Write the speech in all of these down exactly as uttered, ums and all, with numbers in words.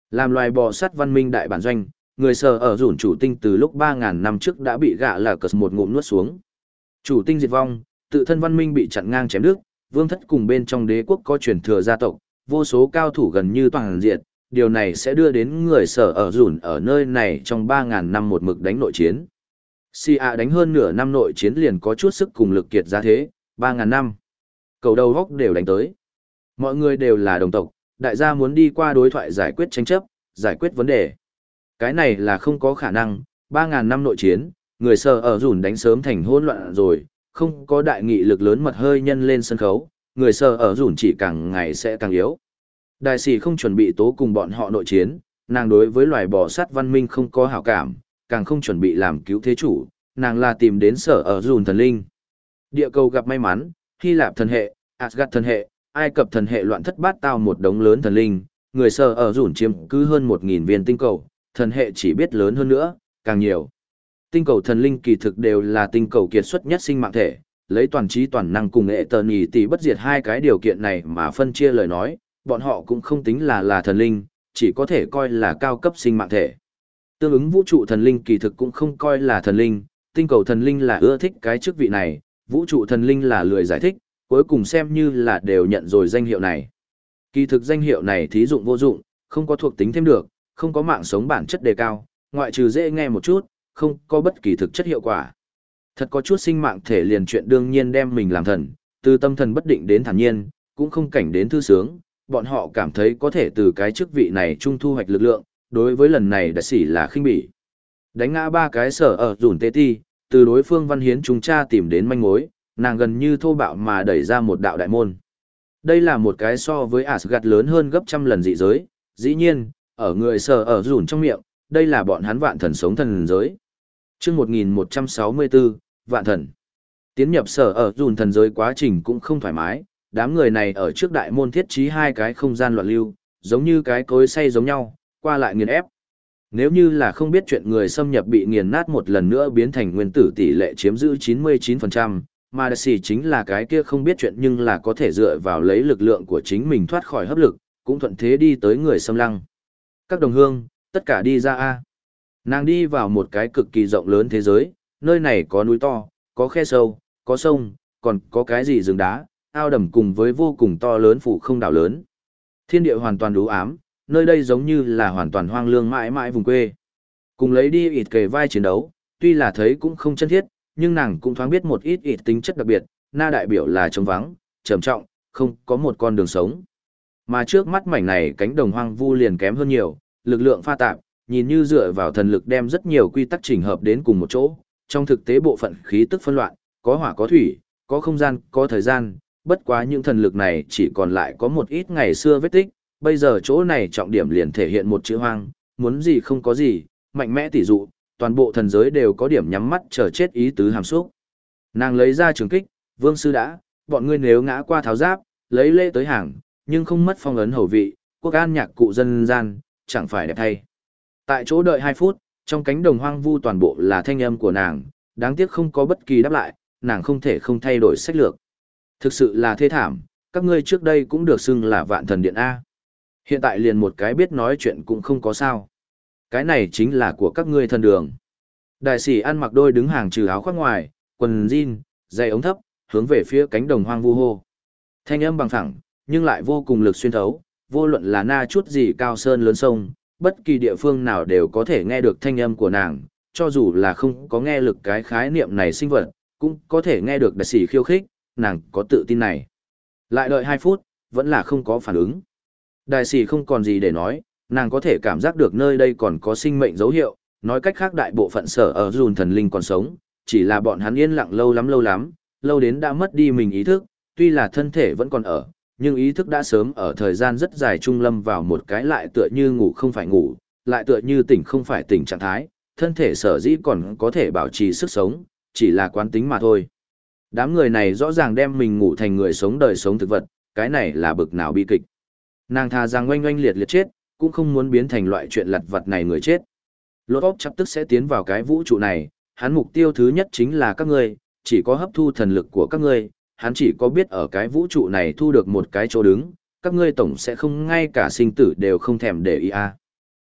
Làm loài bò sát văn minh đại bản doanh, người sở ở rủn chủ tinh từ lúc ba ngàn năm trước đã bị gạ là cờ một ngụm nuốt xuống. Chủ tinh diệt vong, tự thân văn minh bị chặn ngang chém đứt, vương thất cùng bên trong đế quốc có truyền thừa gia tộc, vô số cao thủ gần như toàn diện, điều này sẽ đưa đến người sở ở rủn ở nơi này trong ba ngàn năm một mực đánh nội chiến. Xì ạ đánh hơn nửa năm nội chiến liền có chút sức cùng lực kiệt ra thế, ba ngàn năm. Cầu đầu góc đều đánh tới. Mọi người đều là đồng tộc, đại gia muốn đi qua đối thoại giải quyết tranh chấp, giải quyết vấn đề. Cái này là không có khả năng, ba ngàn năm nội chiến, người sở ở rủn đánh sớm thành hỗn loạn rồi, không có đại nghị lực lớn mật hơi nhân lên sân khấu, người sở ở rủn chỉ càng ngày sẽ càng yếu. Đại sĩ không chuẩn bị tố cùng bọn họ nội chiến, nàng đối với loài bò sát văn minh không có hảo cảm, càng không chuẩn bị làm cứu thế chủ, nàng là tìm đến sở ở rủn thần linh. Địa cầu gặp may mắn, Hy Lạp thần hệ, Asgard thần hệ, Ai Cập thần hệ loạn thất bát tao một đống lớn thần linh, người sở ở rủn chiếm cứ hơn một nghìn viên tinh cầu, thần hệ chỉ biết lớn hơn nữa, càng nhiều. Tinh cầu thần linh kỳ thực đều là tinh cầu kiệt xuất nhất sinh mạng thể, lấy toàn trí toàn năng cùng hệ tờ nhì tỷ bất diệt hai cái điều kiện này mà phân chia lời nói, bọn họ cũng không tính là là thần linh, chỉ có thể coi là cao cấp sinh mạng thể. Tương ứng vũ trụ thần linh kỳ thực cũng không coi là thần linh, tinh cầu thần linh là ưa thích cái chức vị này, vũ trụ thần linh là lười giải thích, cuối cùng xem như là đều nhận rồi danh hiệu này. Kỳ thực danh hiệu này thí dụng vô dụng, không có thuộc tính thêm được, không có mạng sống bản chất đề cao, ngoại trừ dễ nghe một chút, không có bất kỳ thực chất hiệu quả. Thật có chút sinh mạng thể liền chuyện đương nhiên đem mình làm thần, từ tâm thần bất định đến thản nhiên, cũng không cảnh đến thư sướng, bọn họ cảm thấy có thể từ cái chức vị này trung thu hoạch lực lượng, đối với lần này đã xỉ là khinh bỉ. Đánh ngã ba cái sở ở rủn tê ti, từ đối phương văn hiến chúng cha tìm đến manh mối, nàng gần như thô bạo mà đẩy ra một đạo đại môn. Đây là một cái so với Asgard lớn hơn gấp trăm lần dị giới, dĩ nhiên, ở người sở ở rủn trong miệng, đây là bọn hắn vạn thần sống thần giới. Chương một nghìn một trăm sáu mươi bốn, vạn thần. Tiến nhập sở ở rủn thần giới quá trình cũng không thoải mái, đám người này ở trước đại môn thiết trí hai cái không gian loạn lưu, giống như cái cối xay giống nhau, qua lại nghiền ép. Nếu như là không biết chuyện người xâm nhập bị nghiền nát một lần nữa biến thành nguyên tử tỷ lệ chiếm giữ chín mươi chín phần trăm, mà Darcy chính là cái kia không biết chuyện nhưng là có thể dựa vào lấy lực lượng của chính mình thoát khỏi hấp lực, cũng thuận thế đi tới người xâm lăng. Các đồng hương, tất cả đi ra A. Nàng đi vào một cái cực kỳ rộng lớn thế giới, nơi này có núi to, có khe sâu, có sông, còn có cái gì rừng đá, ao đầm cùng với vô cùng to lớn phủ không đảo lớn. Thiên địa hoàn toàn đủ ám, nơi đây giống như là hoàn toàn hoang lương mãi mãi vùng quê. Cùng lấy đi ịt kề vai chiến đấu, tuy là thấy cũng không chân thiết, nhưng nàng cũng thoáng biết một ít ịt tính chất đặc biệt, na đại biểu là trống vắng, trầm trọng, không có một con đường sống. Mà trước mắt mảnh này cánh đồng hoang vu liền kém hơn nhiều, lực lượng pha tạp, nhìn như dựa vào thần lực đem rất nhiều quy tắc chỉnh hợp đến cùng một chỗ, trong thực tế bộ phận khí tức phân loạn, có hỏa có thủy, có không gian, có thời gian, bất quá những thần lực này chỉ còn lại có một ít ngày xưa vết tích, bây giờ chỗ này trọng điểm liền thể hiện một chữ hoang, muốn gì không có gì, mạnh mẽ tỉ dụ, toàn bộ thần giới đều có điểm nhắm mắt chờ chết ý tứ hàm xúc. Nàng lấy ra trường kích, vương sư đã, bọn ngươi nếu ngã qua tháo giáp, lấy lễ tới hàng, nhưng không mất phong ấn hầu vị, quốc an nhạc cụ dân gian, chẳng phải đẹp thay. Tại chỗ đợi hai phút, trong cánh đồng hoang vu toàn bộ là thanh âm của nàng, đáng tiếc không có bất kỳ đáp lại, nàng không thể không thay đổi sách lược. Thực sự là thê thảm, các ngươi trước đây cũng được xưng là vạn thần điện A. Hiện tại liền một cái biết nói chuyện cũng không có sao. Cái này chính là của các ngươi thần đường. Đại sĩ ăn mặc đôi đứng hàng trừ áo khoác ngoài, quần jean, giày ống thấp, hướng về phía cánh đồng hoang vu hô. Thanh âm bằng phẳng, nhưng lại vô cùng lực xuyên thấu, vô luận là na chút gì cao sơn lớn sông, bất kỳ địa phương nào đều có thể nghe được thanh âm của nàng, cho dù là không có nghe lực cái khái niệm này sinh vật, cũng có thể nghe được đại sĩ khiêu khích, nàng có tự tin này. Lại đợi hai phút, vẫn là không có phản ứng. Đại sĩ không còn gì để nói, nàng có thể cảm giác được nơi đây còn có sinh mệnh dấu hiệu, nói cách khác đại bộ phận sở ở dùn thần linh còn sống, chỉ là bọn hắn yên lặng lâu lắm lâu lắm, lâu đến đã mất đi mình ý thức, tuy là thân thể vẫn còn ở, nhưng ý thức đã sớm ở thời gian rất dài trung lâm vào một cái lại tựa như ngủ không phải ngủ, lại tựa như tỉnh không phải tỉnh trạng thái, thân thể sở dĩ còn có thể bảo trì sức sống, chỉ là quán tính mà thôi. Đám người này rõ ràng đem mình ngủ thành người sống đời sống thực vật, cái này là bực nào bi kịch. Nàng thà rằng oanh oanh liệt liệt chết, cũng không muốn biến thành loại chuyện lặt vặt này người chết. Lột óc chắp tức sẽ tiến vào cái vũ trụ này, hắn mục tiêu thứ nhất chính là các ngươi, chỉ có hấp thu thần lực của các ngươi, hắn chỉ có biết ở cái vũ trụ này thu được một cái chỗ đứng, các ngươi tổng sẽ không ngay cả sinh tử đều không thèm để ý a.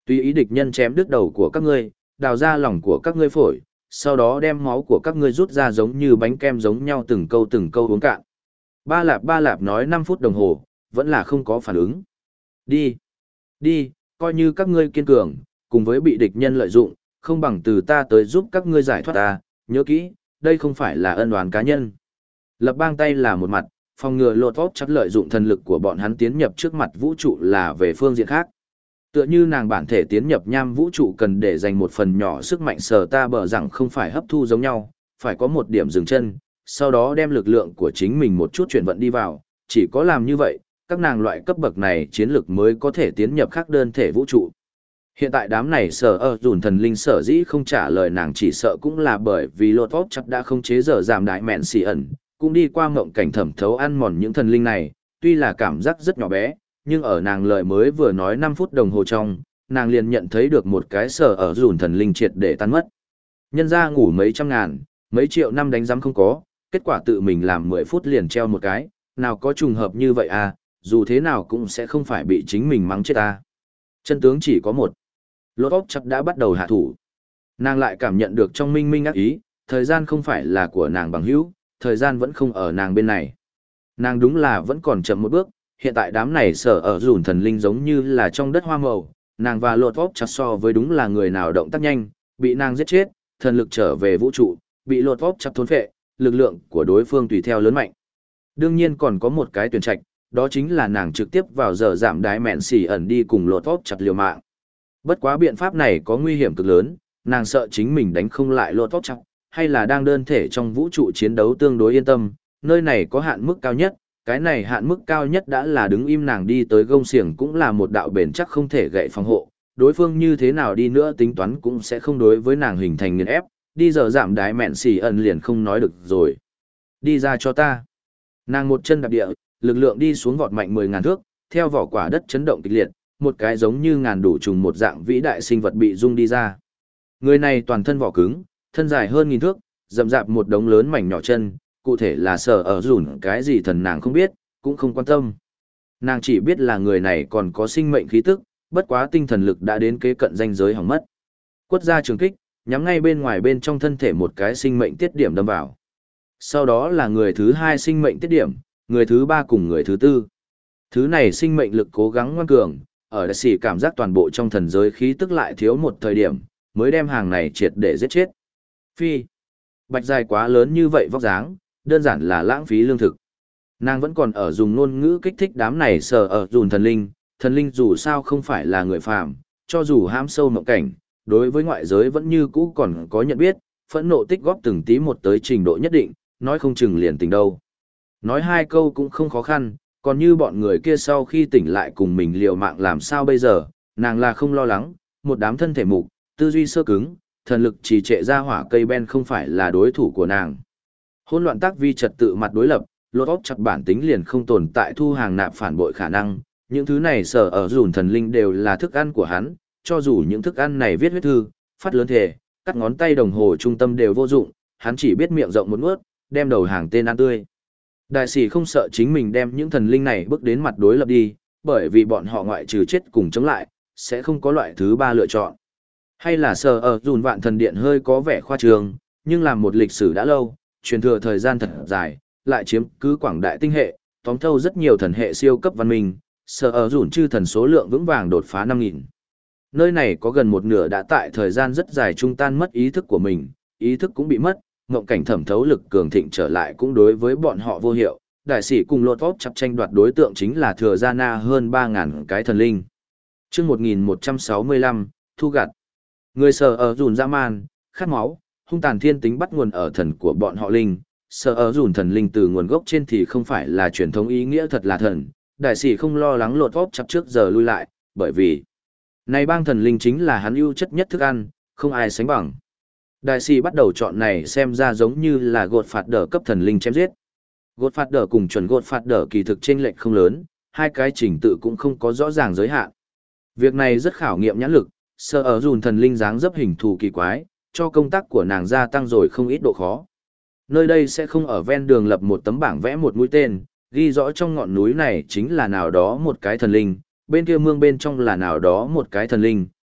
Tùy ý địch nhân chém đứt đầu của các ngươi, đào ra lòng của các ngươi phổi, sau đó đem máu của các ngươi rút ra giống như bánh kem giống nhau từng câu từng câu uống cạn. Ba Lạp Ba Lạp nói năm phút đồng hồ, vẫn là không có phản ứng. Đi, đi, coi như các ngươi kiên cường, cùng với bị địch nhân lợi dụng, không bằng từ ta tới giúp các ngươi giải thoát ta, nhớ kỹ, đây không phải là ân oán cá nhân. Lập bang tay là một mặt, phòng ngừa lột vóc chắc lợi dụng thần lực của bọn hắn tiến nhập trước mặt vũ trụ là về phương diện khác. Tựa như nàng bản thể tiến nhập nham vũ trụ cần để dành một phần nhỏ sức mạnh sờ ta bờ rằng không phải hấp thu giống nhau, phải có một điểm dừng chân, sau đó đem lực lượng của chính mình một chút chuyển vận đi vào, chỉ có làm như vậy, các nàng loại cấp bậc này chiến lực mới có thể tiến nhập khác đơn thể vũ trụ. Hiện tại đám này sở ở dùn thần linh sở dĩ không trả lời nàng chỉ sợ cũng là bởi vì lột vóc chắc đã không chế giờ giảm đại mẹn xì ẩn, cũng đi qua mộng cảnh thẩm thấu ăn mòn những thần linh này, tuy là cảm giác rất nhỏ bé, nhưng ở nàng lời mới vừa nói năm phút đồng hồ trong, nàng liền nhận thấy được một cái sở ở dùn thần linh triệt để tan mất. Nhân ra ngủ mấy trăm ngàn, mấy triệu năm đánh giám không có, kết quả tự mình làm mười phút liền treo một cái, nào có trùng hợp như vậy à, dù thế nào cũng sẽ không phải bị chính mình mắng chết à. Chân tướng chỉ có một. Lột óc chắc đã bắt đầu hạ thủ. Nàng lại cảm nhận được trong minh minh ác ý, thời gian không phải là của nàng bằng hữu, thời gian vẫn không ở nàng bên này. Nàng đúng là vẫn còn chậm một bước, hiện tại đám này sở ở dùn thần linh giống như là trong đất hoa màu, nàng và lột óc chắc so với đúng là người nào động tác nhanh, bị nàng giết chết, thần lực trở về vũ trụ, bị lột óc chắc thôn phệ, lực lượng của đối phương tùy theo lớn mạnh. Đương nhiên còn có một cái tuyển trạch, đó chính là nàng trực tiếp vào giờ giảm đái mẹn xỉ ẩn đi cùng lột óc chặt liều mạng. Bất quá biện pháp này có nguy hiểm cực lớn, nàng sợ chính mình đánh không lại lột óc chặt, hay là đang đơn thể trong vũ trụ chiến đấu tương đối yên tâm, nơi này có hạn mức cao nhất, cái này hạn mức cao nhất đã là đứng im nàng đi tới gông xiềng cũng là một đạo bền chắc không thể gậy phòng hộ, đối phương như thế nào đi nữa tính toán cũng sẽ không đối với nàng hình thành nghiền ép, đi giờ giảm đái mẹn xỉ ẩn liền không nói được rồi. Đi ra cho ta. Nàng một chân đạp địa, lực lượng đi xuống vọt mạnh mười ngàn thước, theo vỏ quả đất chấn động kịch liệt, một cái giống như ngàn đủ trùng một dạng vĩ đại sinh vật bị rung đi ra. Người này toàn thân vỏ cứng, thân dài hơn nghìn thước, rậm rạp một đống lớn mảnh nhỏ chân, cụ thể là sở ở dùn cái gì thần nàng không biết, cũng không quan tâm. Nàng chỉ biết là người này còn có sinh mệnh khí tức, bất quá tinh thần lực đã đến kế cận ranh giới hỏng mất. Quất ra trường kích, nhắm ngay bên ngoài bên trong thân thể một cái sinh mệnh tiết điểm đâm vào. Sau đó là người thứ hai sinh mệnh tiết điểm, người thứ ba cùng người thứ tư. Thứ này sinh mệnh lực cố gắng ngoan cường, ở đại sĩ cảm giác toàn bộ trong thần giới khí tức lại thiếu một thời điểm, mới đem hàng này triệt để giết chết. Phi, bạch dài quá lớn như vậy vóc dáng, đơn giản là lãng phí lương thực. Nàng vẫn còn ở dùng ngôn ngữ kích thích đám này sờ ở dùn thần linh, thần linh dù sao không phải là người phàm, cho dù hãm sâu mộng cảnh, đối với ngoại giới vẫn như cũ còn có nhận biết, phẫn nộ tích góp từng tí một tới trình độ nhất định, nói không chừng liền tình đâu. Nói hai câu cũng không khó khăn, còn như bọn người kia sau khi tỉnh lại cùng mình liều mạng làm sao bây giờ, nàng là không lo lắng, một đám thân thể mục, tư duy sơ cứng, thần lực trì trệ ra hỏa cây ben không phải là đối thủ của nàng. Hỗn loạn tác vi trật tự mặt đối lập, lột óc chặt bản tính liền không tồn tại thu hàng nạp phản bội khả năng, những thứ này sở ở dùn thần linh đều là thức ăn của hắn, cho dù những thức ăn này viết huyết thư, phát lớn thể, cắt ngón tay đồng hồ trung tâm đều vô dụng, hắn chỉ biết miệng rộng một nuốt, đem đầu hàng tên ăn tươi. Đại sĩ không sợ chính mình đem những thần linh này bước đến mặt đối lập đi, bởi vì bọn họ ngoại trừ chết cùng chống lại, sẽ không có loại thứ ba lựa chọn. Hay là sở ở dùn vạn thần điện hơi có vẻ khoa trương, nhưng làm một lịch sử đã lâu, truyền thừa thời gian thật dài, lại chiếm cứ quảng đại tinh hệ, tóm thâu rất nhiều thần hệ siêu cấp văn minh, sở ở dùn chư thần số lượng vững vàng đột phá năm nghìn. Nơi này có gần một nửa đã tại thời gian rất dài trung tan mất ý thức của mình, ý thức cũng bị mất, ngộng cảnh thẩm thấu lực cường thịnh trở lại cũng đối với bọn họ vô hiệu. Đại sĩ cùng lột óc chặt tranh đoạt đối tượng chính là thừa gia na hơn ba ngàn cái thần linh. Chương một nghìn một trăm sáu mươi lăm, thu gặt. Người sở ở dùn dã man, khát máu, hung tàn thiên tính bắt nguồn ở thần của bọn họ linh. Sở ở dùn thần linh từ nguồn gốc trên thì không phải là truyền thống ý nghĩa thật là thần. Đại sĩ không lo lắng lột óc chặt trước giờ lui lại, bởi vì này bang thần linh chính là hắn ưu chất nhất thức ăn, không ai sánh bằng. Đại sĩ bắt đầu chọn này xem ra giống như là gột phạt đỡ cấp thần linh chém giết. Gột phạt đỡ cùng chuẩn gột phạt đỡ kỳ thực chênh lệch không lớn, hai cái trình tự cũng không có rõ ràng giới hạn. Việc này rất khảo nghiệm nhãn lực, sở ở dùn thần linh dáng dấp hình thù kỳ quái, cho công tác của nàng gia tăng rồi không ít độ khó. Nơi đây sẽ không ở ven đường lập một tấm bảng vẽ một mũi tên, ghi rõ trong ngọn núi này chính là nào đó một cái thần linh, bên kia mương bên trong là nào đó một cái thần linh,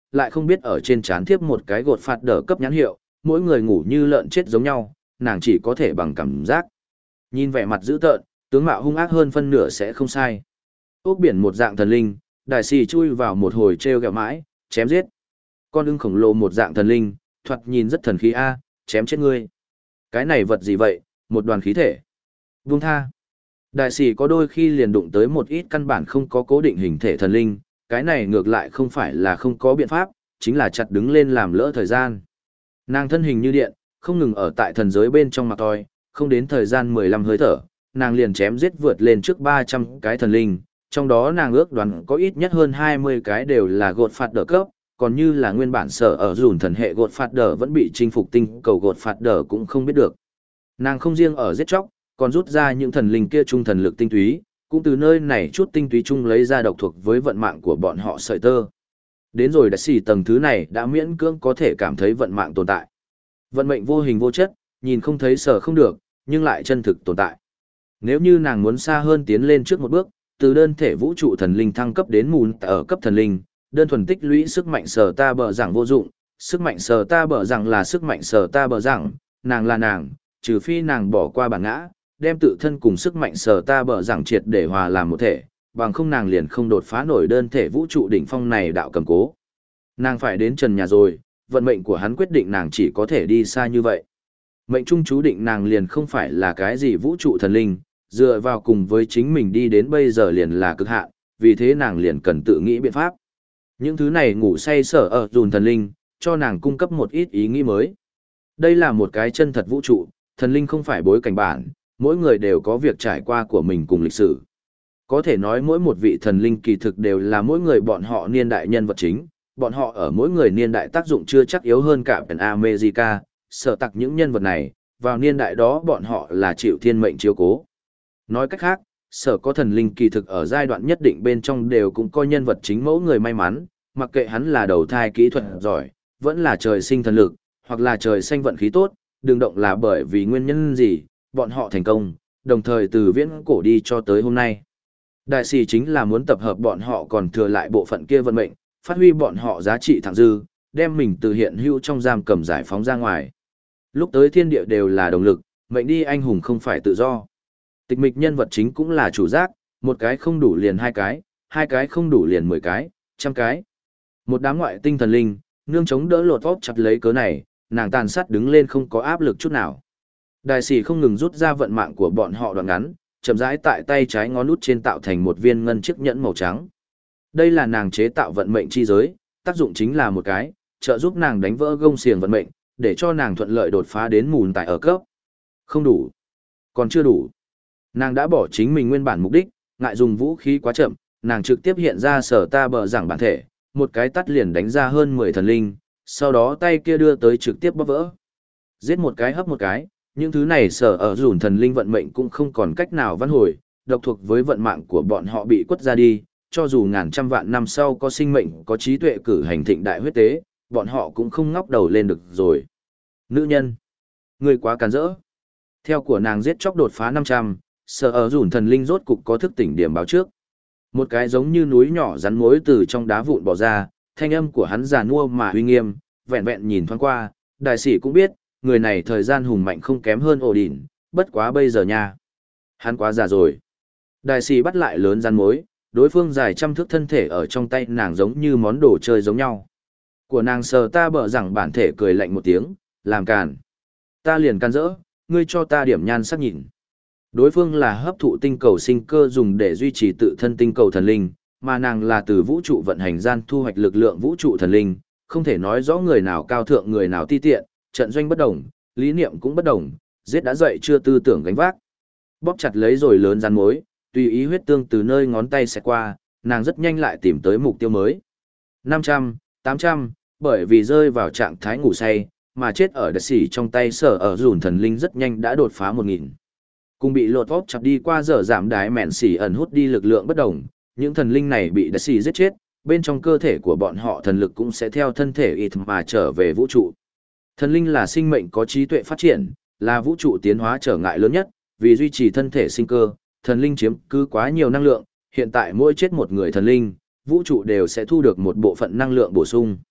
lại không biết ở trên trán thiếp một cái gột phạt đỡ cấp nhãn hiệu, mỗi người ngủ như lợn chết giống nhau, nàng chỉ có thể bằng cảm giác. Nhìn vẻ mặt dữ tợn, tướng mạo hung ác hơn phân nửa sẽ không sai. Ốc biển một dạng thần linh, đại sĩ chui vào một hồi treo gẹo mãi, chém giết. Con ưng khổng lồ một dạng thần linh, thoạt nhìn rất thần khí a, chém chết ngươi. Cái này vật gì vậy, một đoàn khí thể. Buông tha. Đại sĩ có đôi khi liền đụng tới một ít căn bản không có cố định hình thể thần linh, cái này ngược lại không phải là không có biện pháp, chính là chặt đứng lên làm lỡ thời gian. Nàng thân hình như điện, không ngừng ở tại thần giới bên trong mặt toi, không đến thời gian mười lăm hơi thở, nàng liền chém giết vượt lên trước ba trăm cái thần linh, trong đó nàng ước đoán có ít nhất hơn hai mươi cái đều là gột phạt đỡ cấp, còn như là nguyên bản sở ở dùn thần hệ gột phạt đỡ vẫn bị chinh phục tinh cầu gột phạt đỡ cũng không biết được. Nàng không riêng ở giết chóc, còn rút ra những thần linh kia trung thần lực tinh túy, cũng từ nơi này chút tinh túy chung lấy ra độc thuộc với vận mạng của bọn họ sợi tơ. Đến rồi đã xỉ tầng thứ này đã miễn cưỡng có thể cảm thấy vận mạng tồn tại. Vận mệnh vô hình vô chất, nhìn không thấy sở không được, nhưng lại chân thực tồn tại. Nếu như nàng muốn xa hơn tiến lên trước một bước, từ đơn thể vũ trụ thần linh thăng cấp đến mùn ở cấp thần linh, đơn thuần tích lũy sức mạnh sở ta bờ rằng vô dụng, sức mạnh sở ta bờ rằng là sức mạnh sở ta bờ rằng, nàng là nàng, trừ phi nàng bỏ qua bản ngã, đem tự thân cùng sức mạnh sở ta bờ rằng triệt để hòa làm một thể, bằng không nàng liền không đột phá nổi đơn thể vũ trụ đỉnh phong này đạo cầm cố. Nàng phải đến trần nhà rồi, vận mệnh của hắn quyết định nàng chỉ có thể đi xa như vậy. Mệnh trung chú định nàng liền không phải là cái gì vũ trụ thần linh, dựa vào cùng với chính mình đi đến bây giờ liền là cực hạn, vì thế nàng liền cần tự nghĩ biện pháp. Những thứ này ngủ say sở ở dùn thần linh, cho nàng cung cấp một ít ý nghĩ mới. Đây là một cái chân thật vũ trụ, thần linh không phải bối cảnh bản, mỗi người đều có việc trải qua của mình cùng lịch sử. Có thể nói mỗi một vị thần linh kỳ thực đều là mỗi người bọn họ niên đại nhân vật chính, bọn họ ở mỗi người niên đại tác dụng chưa chắc yếu hơn cả Pen America, sở tặc những nhân vật này, vào niên đại đó bọn họ là chịu thiên mệnh chiếu cố. Nói cách khác, sở có thần linh kỳ thực ở giai đoạn nhất định bên trong đều cũng coi nhân vật chính mẫu người may mắn, mặc kệ hắn là đầu thai kỹ thuật giỏi, vẫn là trời sinh thần lực, hoặc là trời sinh vận khí tốt, đừng động là bởi vì nguyên nhân gì, bọn họ thành công, đồng thời từ viễn cổ đi cho tới hôm nay. Đại sĩ chính là muốn tập hợp bọn họ còn thừa lại bộ phận kia vận mệnh, phát huy bọn họ giá trị thẳng dư, đem mình từ hiện hữu trong giam cầm giải phóng ra ngoài. Lúc tới thiên địa đều là động lực, mệnh đi anh hùng không phải tự do. Tịch mịch nhân vật chính cũng là chủ giác, một cái không đủ liền hai cái, hai cái không đủ liền mười cái, trăm cái. Một đám ngoại tinh thần linh, nương chống đỡ lột vóp chặt lấy cớ này, nàng tàn sát đứng lên không có áp lực chút nào. Đại sĩ không ngừng rút ra vận mạng của bọn họ đoạn ngắn, chậm rãi tại tay trái ngón út trên tạo thành một viên ngân chiếc nhẫn màu trắng. Đây là nàng chế tạo vận mệnh chi giới, tác dụng chính là một cái, trợ giúp nàng đánh vỡ gông xiềng vận mệnh, để cho nàng thuận lợi đột phá đến mùn tại ở cấp. Không đủ. Còn chưa đủ. Nàng đã bỏ chính mình nguyên bản mục đích, ngại dùng vũ khí quá chậm, nàng trực tiếp hiện ra sở ta bờ rằng bản thể, một cái tắt liền đánh ra hơn mười thần linh, sau đó tay kia đưa tới trực tiếp bóp vỡ. Giết một cái hấp một cái, những thứ này sở ở dùn thần linh vận mệnh cũng không còn cách nào vãn hồi, độc thuộc với vận mạng của bọn họ bị quất ra đi, cho dù ngàn trăm vạn năm sau có sinh mệnh có trí tuệ cử hành thịnh đại huyết tế, bọn họ cũng không ngóc đầu lên được rồi. Nữ nhân, người quá càn rỡ. Theo của nàng giết chóc đột phá năm trăm, sở ở dùn thần linh rốt cục có thức tỉnh điểm báo trước. Một cái giống như núi nhỏ rắn mối từ trong đá vụn bò ra, thanh âm của hắn già nua mà uy nghiêm, vẹn vẹn nhìn thoáng qua, đại sĩ cũng biết, người này thời gian hùng mạnh không kém hơn ổ đỉnh, bất quá bây giờ nha. Hắn quá già rồi. Đại sĩ bắt lại lớn rắn mối, đối phương dài trăm thước thân thể ở trong tay nàng giống như món đồ chơi giống nhau. Của nàng sờ ta bở rằng bản thể cười lạnh một tiếng, làm càn. Ta liền can rỡ, ngươi cho ta điểm nhan sắc nhìn. Đối phương là hấp thụ tinh cầu sinh cơ dùng để duy trì tự thân tinh cầu thần linh, mà nàng là từ vũ trụ vận hành gian thu hoạch lực lượng vũ trụ thần linh, không thể nói rõ người nào cao thượng người nào ti tiện, trận doanh bất đồng, lý niệm cũng bất đồng, giết đã dậy chưa tư tưởng gánh vác. Bóp chặt lấy rồi lớn rắn mối, tùy ý huyết tương từ nơi ngón tay xẹt qua, nàng rất nhanh lại tìm tới mục tiêu mới. năm trăm, tám trăm, bởi vì rơi vào trạng thái ngủ say, mà chết ở đất xỉ trong tay sở ở dùn thần linh rất nhanh đã đột phá một nghìn. Cùng bị lột vóp chặt đi qua giờ giảm đái mẹn xỉ ẩn hút đi lực lượng bất đồng, những thần linh này bị đất xỉ giết chết, bên trong cơ thể của bọn họ thần lực cũng sẽ theo thân thể ít mà trở về vũ trụ. Thần linh là sinh mệnh có trí tuệ phát triển, là vũ trụ tiến hóa trở ngại lớn nhất, vì duy trì thân thể sinh cơ, thần linh chiếm cứ quá nhiều năng lượng, hiện tại mỗi chết một người thần linh, vũ trụ đều sẽ thu được một bộ phận năng lượng bổ sung.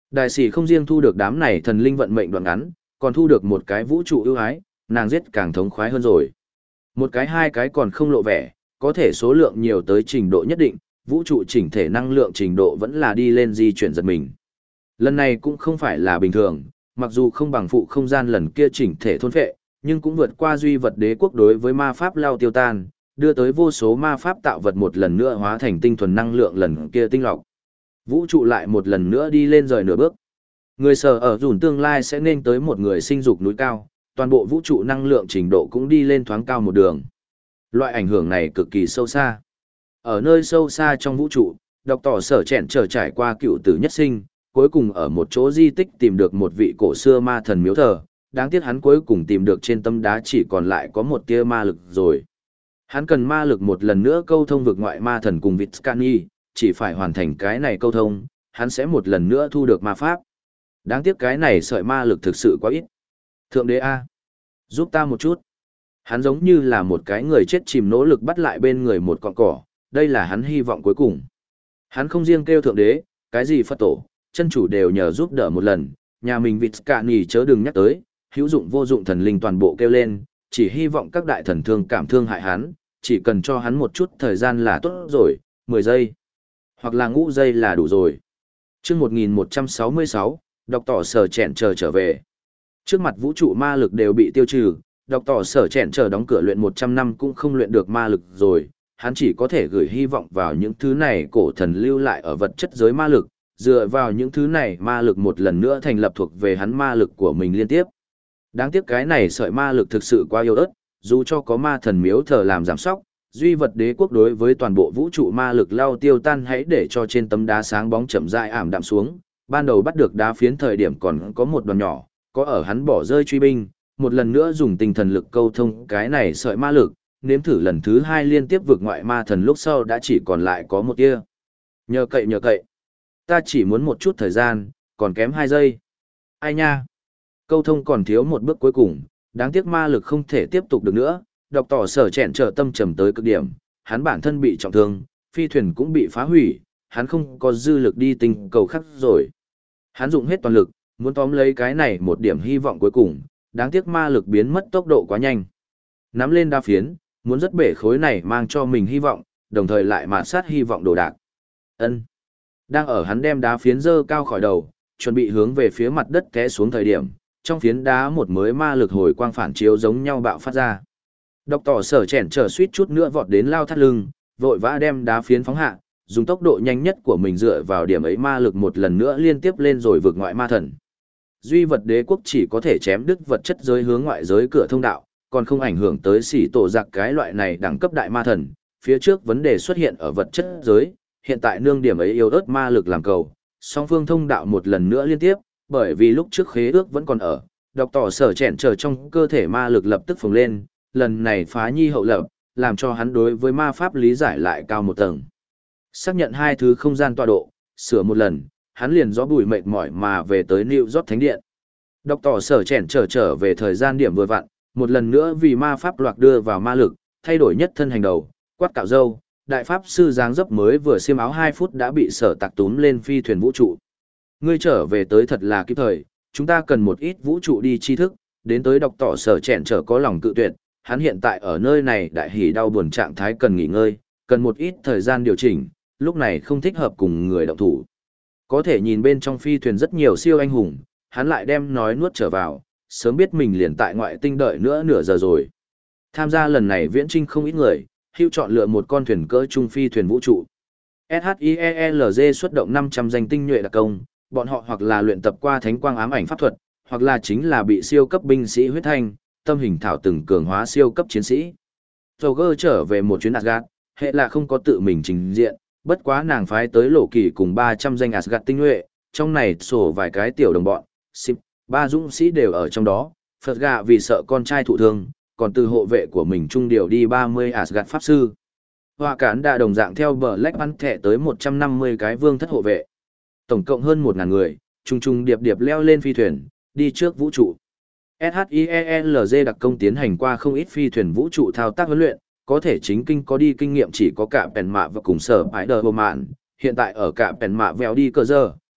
Đại sĩ không riêng thu được đám này thần linh vận mệnh đoạn ngắn, còn thu được một cái vũ trụ ưu ái, nàng giết càng thống khoái hơn rồi. Một cái hai cái còn không lộ vẻ, có thể số lượng nhiều tới trình độ nhất định, vũ trụ chỉnh thể năng lượng trình độ vẫn là đi lên di chuyển giật mình. Lần này cũng không phải là bình thường, mặc dù không bằng phụ không gian lần kia chỉnh thể thôn phệ, nhưng cũng vượt qua duy vật đế quốc đối với ma pháp lao tiêu tan, đưa tới vô số ma pháp tạo vật một lần nữa hóa thành tinh thuần năng lượng lần kia tinh lọc. Vũ trụ lại một lần nữa đi lên rời nửa bước. Người sở ở dùn tương lai sẽ nên tới một người sinh dục núi cao, toàn bộ vũ trụ năng lượng trình độ cũng đi lên thoáng cao một đường. Loại ảnh hưởng này cực kỳ sâu xa. Ở nơi sâu xa trong vũ trụ, độc tỏ sở chẹn trở trải qua cựu tử nhất sinh, cuối cùng ở một chỗ di tích tìm được một vị cổ xưa ma thần miếu thờ, đáng tiếc hắn cuối cùng tìm được trên tấm đá chỉ còn lại có một tia ma lực rồi. Hắn cần ma lực một lần nữa câu thông vực ngoại ma thần cùng Vitscani, chỉ phải hoàn thành cái này câu thông, hắn sẽ một lần nữa thu được ma pháp. Đáng tiếc cái này sợi ma lực thực sự quá ít. Thượng đế A, giúp ta một chút. Hắn giống như là một cái người chết chìm nỗ lực bắt lại bên người một cọng cỏ, đây là hắn hy vọng cuối cùng. Hắn không riêng kêu thượng đế, cái gì Phật tổ, chân chủ đều nhờ giúp đỡ một lần, nhà mình Vitscani chớ đừng nhắc tới, hữu dụng vô dụng thần linh toàn bộ kêu lên, chỉ hy vọng các đại thần thương cảm thương hại hắn, chỉ cần cho hắn một chút thời gian là tốt rồi, mười giây, hoặc là ngũ giây là đủ rồi. Chương một nghìn một trăm sáu mươi sáu, đọc tỏ sở chẹn chờ trở về. Trước mặt vũ trụ ma lực đều bị tiêu trừ, đọc tỏ sở chẹn chờ đóng cửa luyện một trăm năm cũng không luyện được ma lực rồi, hắn chỉ có thể gửi hy vọng vào những thứ này cổ thần lưu lại ở vật chất giới ma lực, dựa vào những thứ này ma lực một lần nữa thành lập thuộc về hắn ma lực của mình liên tiếp. Đáng tiếc cái này sợi ma lực thực sự quá yếu ớt, dù cho có ma thần miếu thờ làm giảm sóc, duy vật đế quốc đối với toàn bộ vũ trụ ma lực lao tiêu tan hãy để cho trên tấm đá sáng bóng chậm rãi ảm đạm xuống. Ban đầu bắt được đá phiến thời điểm còn có một đoàn nhỏ, có ở hắn bỏ rơi truy binh, một lần nữa dùng tinh thần lực câu thông cái này sợi ma lực, nếm thử lần thứ hai liên tiếp vượt ngoại ma thần lúc sau đã chỉ còn lại có một tia. Nhờ cậy nhờ cậy, ta chỉ muốn một chút thời gian, còn kém hai giây. Ai nha? Câu thông còn thiếu một bước cuối cùng, đáng tiếc ma lực không thể tiếp tục được nữa, đọc tỏ sở chẹn trở tâm trầm tới cực điểm, hắn bản thân bị trọng thương, phi thuyền cũng bị phá hủy, hắn không có dư lực đi tinh cầu khác rồi. Hắn dùng hết toàn lực, muốn tóm lấy cái này một điểm hy vọng cuối cùng, đáng tiếc ma lực biến mất tốc độ quá nhanh. Nắm lên đa phiến, muốn rất bể khối này mang cho mình hy vọng, đồng thời lại mạt sát hy vọng đồ đạc. Ân. Đang ở hắn đem đá phiến dơ cao khỏi đầu, chuẩn bị hướng về phía mặt đất té xuống thời điểm, trong phiến đá một mới ma lực hồi quang phản chiếu giống nhau bạo phát ra. Độc tỏ sở chèn trở suýt chút nữa vọt đến lao thắt lưng, vội vã đem đá phiến phóng hạ, dùng tốc độ nhanh nhất của mình dựa vào điểm ấy ma lực một lần nữa liên tiếp lên rồi vượt ngoại ma thần. Duy vật đế quốc chỉ có thể chém đứt vật chất giới hướng ngoại giới cửa thông đạo, còn không ảnh hưởng tới xỉ tổ giặc cái loại này đẳng cấp đại ma thần. Phía trước vấn đề xuất hiện ở vật chất giới, hiện tại nương điểm ấy yếu ớt ma lực làm cầu, song phương thông đạo một lần nữa liên tiếp, bởi vì lúc trước khế ước vẫn còn ở, độc tỏ sở chèn trở trong cơ thể ma lực lập tức phồng lên, lần này phá nhi hậu lập, làm cho hắn đối với ma pháp lý giải lại cao một tầng. Xác nhận hai thứ không gian tọa độ, sửa một lần, hắn liền gió bùi mệt mỏi mà về tới New York Thánh Điện. Độc tỏ sở chèn trở trở về thời gian điểm vừa vặn, một lần nữa vì ma pháp loạt đưa vào ma lực, thay đổi nhất thân hành đầu, quát cạo râu, đại pháp sư dáng dấp mới vừa xiêm áo hai phút đã bị sở tạc túm lên phi thuyền vũ trụ. Ngươi trở về tới thật là kịp thời, chúng ta cần một ít vũ trụ đi tri thức, đến tới độc tỏ sở chèn trở có lòng cự tuyệt, hắn hiện tại ở nơi này đại hỉ đau buồn trạng thái cần nghỉ ngơi, cần một ít thời gian điều chỉnh, lúc này không thích hợp cùng người động thủ. Có thể nhìn bên trong phi thuyền rất nhiều siêu anh hùng, hắn lại đem nói nuốt trở vào, sớm biết mình liền tại ngoại tinh đợi nữa nửa giờ rồi. Tham gia lần này viễn trinh không ít người, Hữu chọn lựa một con thuyền cỡ trung phi thuyền vũ trụ. ét hát i e lờ giê xuất động năm trăm danh tinh nhuệ đặc công, bọn họ hoặc là luyện tập qua thánh quang ám ảnh pháp thuật, hoặc là chính là bị siêu cấp binh sĩ huyết thanh, tâm hình thảo từng cường hóa siêu cấp chiến sĩ. Roger trở về một chuyến Asgard, hệ là không có tự mình trình diện, bất quá nàng phái tới lộ kỳ cùng ba trăm danh Asgard tinh nhuệ, trong này sổ vài cái tiểu đồng bọn, Sip, ba dũng sĩ đều ở trong đó, Phật gạ vì sợ con trai thụ thương, còn từ hộ vệ của mình trung điều đi ba mươi Asgard pháp sư. Hoa cán đã đồng dạng theo bờ Black Panther tới một trăm năm mươi cái vương thất hộ vệ. Tổng cộng hơn một ngàn người, trung trung điệp điệp leo lên phi thuyền, đi trước vũ trụ. ét hát i e lờ giê đặc công tiến hành qua không ít phi thuyền vũ trụ thao tác huấn luyện, có thể chính kinh có đi kinh nghiệm chỉ có cả Pèn Mạ và cùng sở Spider Mạn, hiện tại ở cả Pèn Mạ vèo đi cơ giờ,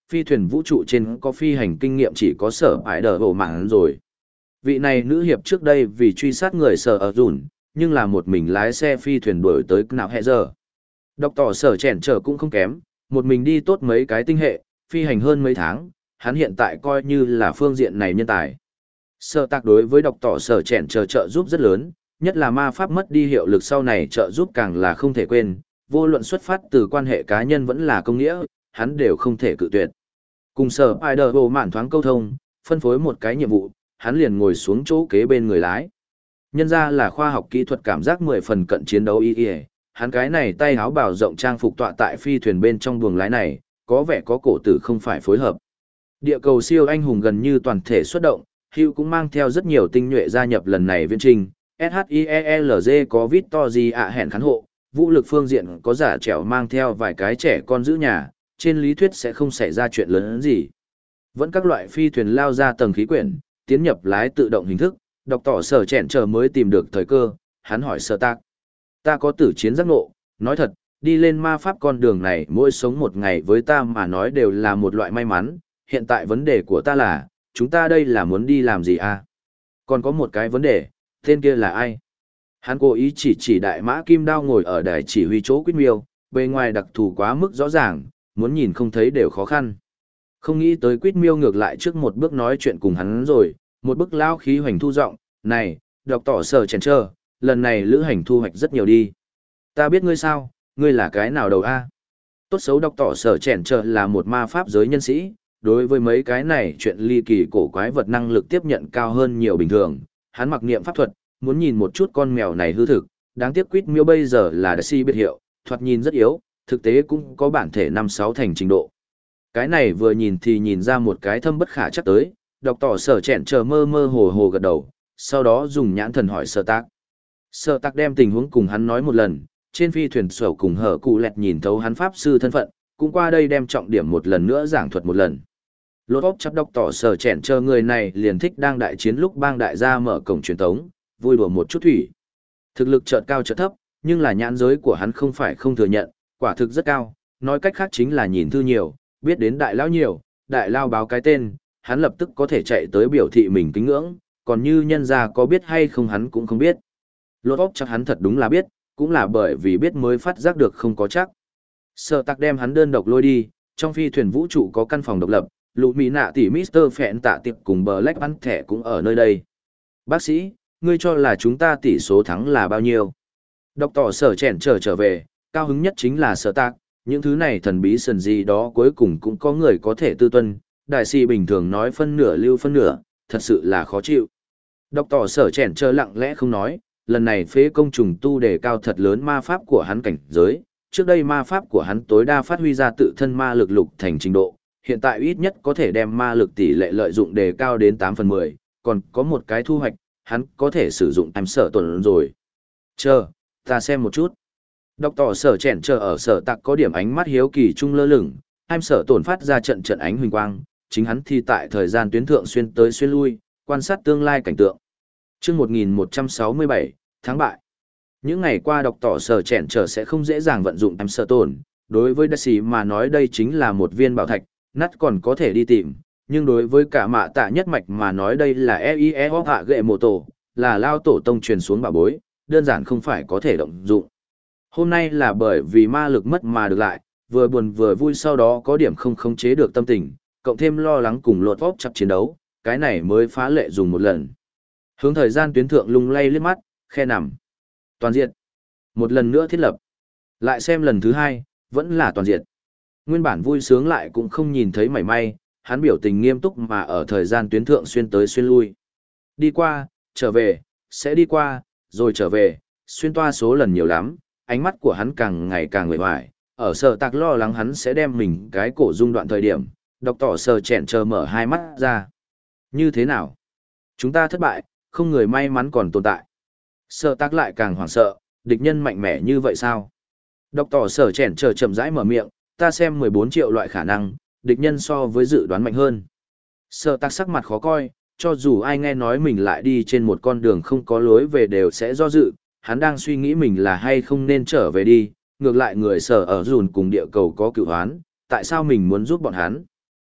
phi thuyền vũ trụ trên có phi hành kinh nghiệm chỉ có sở ải đờ bộ mạng rồi. Vị này nữ hiệp trước đây vì truy sát người sở ở dùn, nhưng là một mình lái xe phi thuyền đuổi tới nào hệ giờ. Đọc tỏ sở chèn trở cũng không kém, một mình đi tốt mấy cái tinh hệ, phi hành hơn mấy tháng, hắn hiện tại coi như là phương diện này nhân tài. Sở tạc đối với đọc tỏ sở chèn trở trợ giúp rất lớn, nhất là ma pháp mất đi hiệu lực sau này trợ giúp càng là không thể quên, vô luận xuất phát từ quan hệ cá nhân vẫn là công nghĩa, hắn đều không thể cự tuyệt. Cùng sở Spider hồ mạn thoáng câu thông, phân phối một cái nhiệm vụ, hắn liền ngồi xuống chỗ kế bên người lái. Nhân ra là khoa học kỹ thuật cảm giác mười phần cận chiến đấu y y, hắn cái này tay áo bào rộng trang phục tọa tại phi thuyền bên trong buồng lái này, có vẻ có cổ tử không phải phối hợp. Địa cầu siêu anh hùng gần như toàn thể xuất động, Hugh cũng mang theo rất nhiều tinh nhuệ gia nhập lần này viên trình, ét hát i e lờ giê có Victor ạ hẹn khán hộ, vũ lực phương diện có giả trẻo mang theo vài cái trẻ con giữ nhà, trên lý thuyết sẽ không xảy ra chuyện lớn gì. Vẫn các loại phi thuyền lao ra tầng khí quyển, tiến nhập lái tự động hình thức, đọc tỏ sở chẹn chờ mới tìm được thời cơ, hắn hỏi Sở Tạc. Ta có tử chiến giác ngộ, nói thật, đi lên ma pháp con đường này mỗi sống một ngày với ta mà nói đều là một loại may mắn, hiện tại vấn đề của ta là, chúng ta đây là muốn đi làm gì à? Còn có một cái vấn đề, tên kia là ai? Hắn cố ý chỉ chỉ đại mã kim đao ngồi ở đài chỉ huy chỗ Quýt Miêu, bề ngoài đặc thù quá mức rõ ràng, muốn nhìn không thấy đều khó khăn. Không nghĩ tới Quýt Miêu ngược lại trước một bước nói chuyện cùng hắn rồi, một bức lao khí hoành thu giọng, này, đọc tỏ sở chèn trơ, lần này lữ hành thu hoạch rất nhiều đi. Ta biết ngươi sao, ngươi là cái nào đầu a? Tốt xấu đọc tỏ sở chèn trơ là một ma pháp giới nhân sĩ, đối với mấy cái này chuyện ly kỳ cổ quái vật năng lực tiếp nhận cao hơn nhiều bình thường, hắn mặc niệm pháp thuật, muốn nhìn một chút con mèo này hư thực, đáng tiếc Quýt Miêu bây giờ là đại si biệt hiệu, thoạt nhìn rất yếu, thực tế cũng có bản thể năm sáu thành trình độ. Cái này vừa nhìn thì nhìn ra một cái thâm bất khả chắc tới, đọc tỏ sở chẹn chờ mơ mơ hồ hồ gật đầu, sau đó dùng nhãn thần hỏi Sở Tạc. Sở Tạc đem tình huống cùng hắn nói một lần, trên phi thuyền sầu cùng hở cụ lẹt nhìn thấu hắn pháp sư thân phận, cũng qua đây đem trọng điểm một lần nữa giảng thuật một lần. Lột óc chấp đọc tỏ sở chẹn chờ người này liền thích đang đại chiến lúc bang đại gia mở cổng truyền tống, vui đùa một chút thủy. Thực lực chợt cao chợt thấp, nhưng là nhãn giới của hắn không phải không thừa nhận, quả thực rất cao, nói cách khác chính là nhìn thư nhiều, biết đến đại lao nhiều, đại lao báo cái tên, hắn lập tức có thể chạy tới biểu thị mình kính ngưỡng, còn như nhân gia có biết hay không hắn cũng không biết. Lột óc chắc hắn thật đúng là biết, cũng là bởi vì biết mới phát giác được không có chắc. Sở Tạc đem hắn đơn độc lôi đi, trong phi thuyền vũ trụ có căn phòng độc lập, lũ mỹ nạ tỷ mít tơ Phẹn tạ tiệp cùng Black Panther cũng ở nơi đây. Bác sĩ, ngươi cho là chúng ta tỷ số thắng là bao nhiêu? Đọc tỏ sở chèn trở trở về, cao hứng nhất chính là Sở Tạc, những thứ này thần bí sần gì đó cuối cùng cũng có người có thể tư tuân, đại sĩ bình thường nói phân nửa lưu phân nửa, thật sự là khó chịu. Đọc tỏ sở chèn trở lặng lẽ không nói, lần này phế công trùng tu đề cao thật lớn ma pháp của hắn cảnh giới, trước đây ma pháp của hắn tối đa phát huy ra tự thân ma lực lục thành trình độ, hiện tại ít nhất có thể đem ma lực tỷ lệ lợi dụng đề cao đến tám phần mười, còn có một cái thu hoạch, hắn có thể sử dụng em sở tuần rồi. Chờ, ta xem một chút. Đọc tỏ sở chèn chờ ở sở tạc có điểm ánh mắt hiếu kỳ trung lơ lửng, em sở tổn phát ra trận trận ánh huỳnh quang, chính hắn thì tại thời gian tuyến thượng xuyên tới xuyên lui, quan sát tương lai cảnh tượng. Trước một nghìn một trăm sáu mươi bảy, tháng bại. Những ngày qua đọc tỏ sở chèn chờ sẽ không dễ dàng vận dụng em sở tổn, đối với đại sĩ mà nói đây chính là một viên bảo thạch, nát còn có thể đi tìm, nhưng đối với cả mạ tạ nhất mạch mà nói đây là e i e ho hạ ghệ mộ tổ, là lao tổ tông truyền xuống bảo bối, đơn giản không phải có thể động dụng. Hôm nay là bởi vì ma lực mất mà được lại, vừa buồn vừa vui sau đó có điểm không khống chế được tâm tình, cộng thêm lo lắng cùng lột vóc chặt chiến đấu, cái này mới phá lệ dùng một lần. Hướng thời gian tuyến thượng lung lay liếc mắt, khe nằm. Toàn diện. Một lần nữa thiết lập. Lại xem lần thứ hai, vẫn là toàn diện. Nguyên bản vui sướng lại cũng không nhìn thấy mảy may, hắn biểu tình nghiêm túc mà ở thời gian tuyến thượng xuyên tới xuyên lui. Đi qua, trở về, sẽ đi qua, rồi trở về, xuyên toa số lần nhiều lắm, ánh mắt của hắn càng ngày càng nguệ hoài, ở Sở Tạc lo lắng hắn sẽ đem mình cái cổ rung đoạn thời điểm, đọc tỏ sở chẹn chờ mở hai mắt ra. Như thế nào? Chúng ta thất bại, không người may mắn còn tồn tại. Sở Tạc lại càng hoảng sợ, địch nhân mạnh mẽ như vậy sao? Đọc tỏ sở chẹn chờ chậm rãi mở miệng, ta xem mười bốn triệu loại khả năng, địch nhân so với dự đoán mạnh hơn. Sở Tạc sắc mặt khó coi, cho dù ai nghe nói mình lại đi trên một con đường không có lối về đều sẽ do dự, hắn đang suy nghĩ mình là hay không nên trở về đi, ngược lại người sở ở dùn cùng địa cầu có cựu hoán, tại sao mình muốn giúp bọn hắn?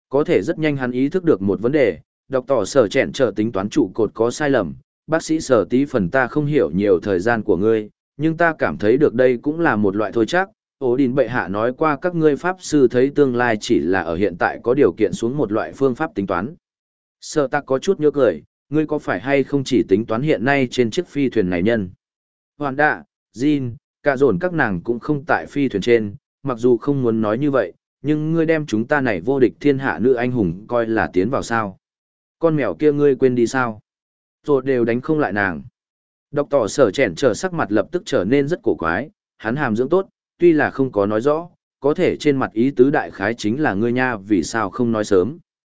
Có thể rất nhanh hắn ý thức được một vấn đề, đọc tỏ sở chẹn trở tính toán trụ cột có sai lầm, bác sĩ sở tí phần ta không hiểu nhiều thời gian của ngươi, nhưng ta cảm thấy được đây cũng là một loại thôi chắc. Ổ đình bệ hạ nói qua các ngươi pháp sư thấy tương lai chỉ là ở hiện tại có điều kiện xuống một loại phương pháp tính toán. Sở tạc có chút nhớ cười, ngươi có phải hay không chỉ tính toán hiện nay trên chiếc phi thuyền này nhân? Hoàn đạ, Jin, cả dồn các nàng cũng không tại phi thuyền trên, mặc dù không muốn nói như vậy, nhưng ngươi đem chúng ta này vô địch thiên hạ nữ anh hùng coi là tiến vào sao? Con mèo kia ngươi quên đi sao? Rồi đều đánh không lại nàng. Đọc tỏ sở chèn trở sắc mặt lập tức trở nên rất cổ quái, hắn hàm dưỡng tốt, tuy là không có nói rõ, có thể trên mặt ý tứ đại khái chính là ngươi nha vì sao không nói sớm.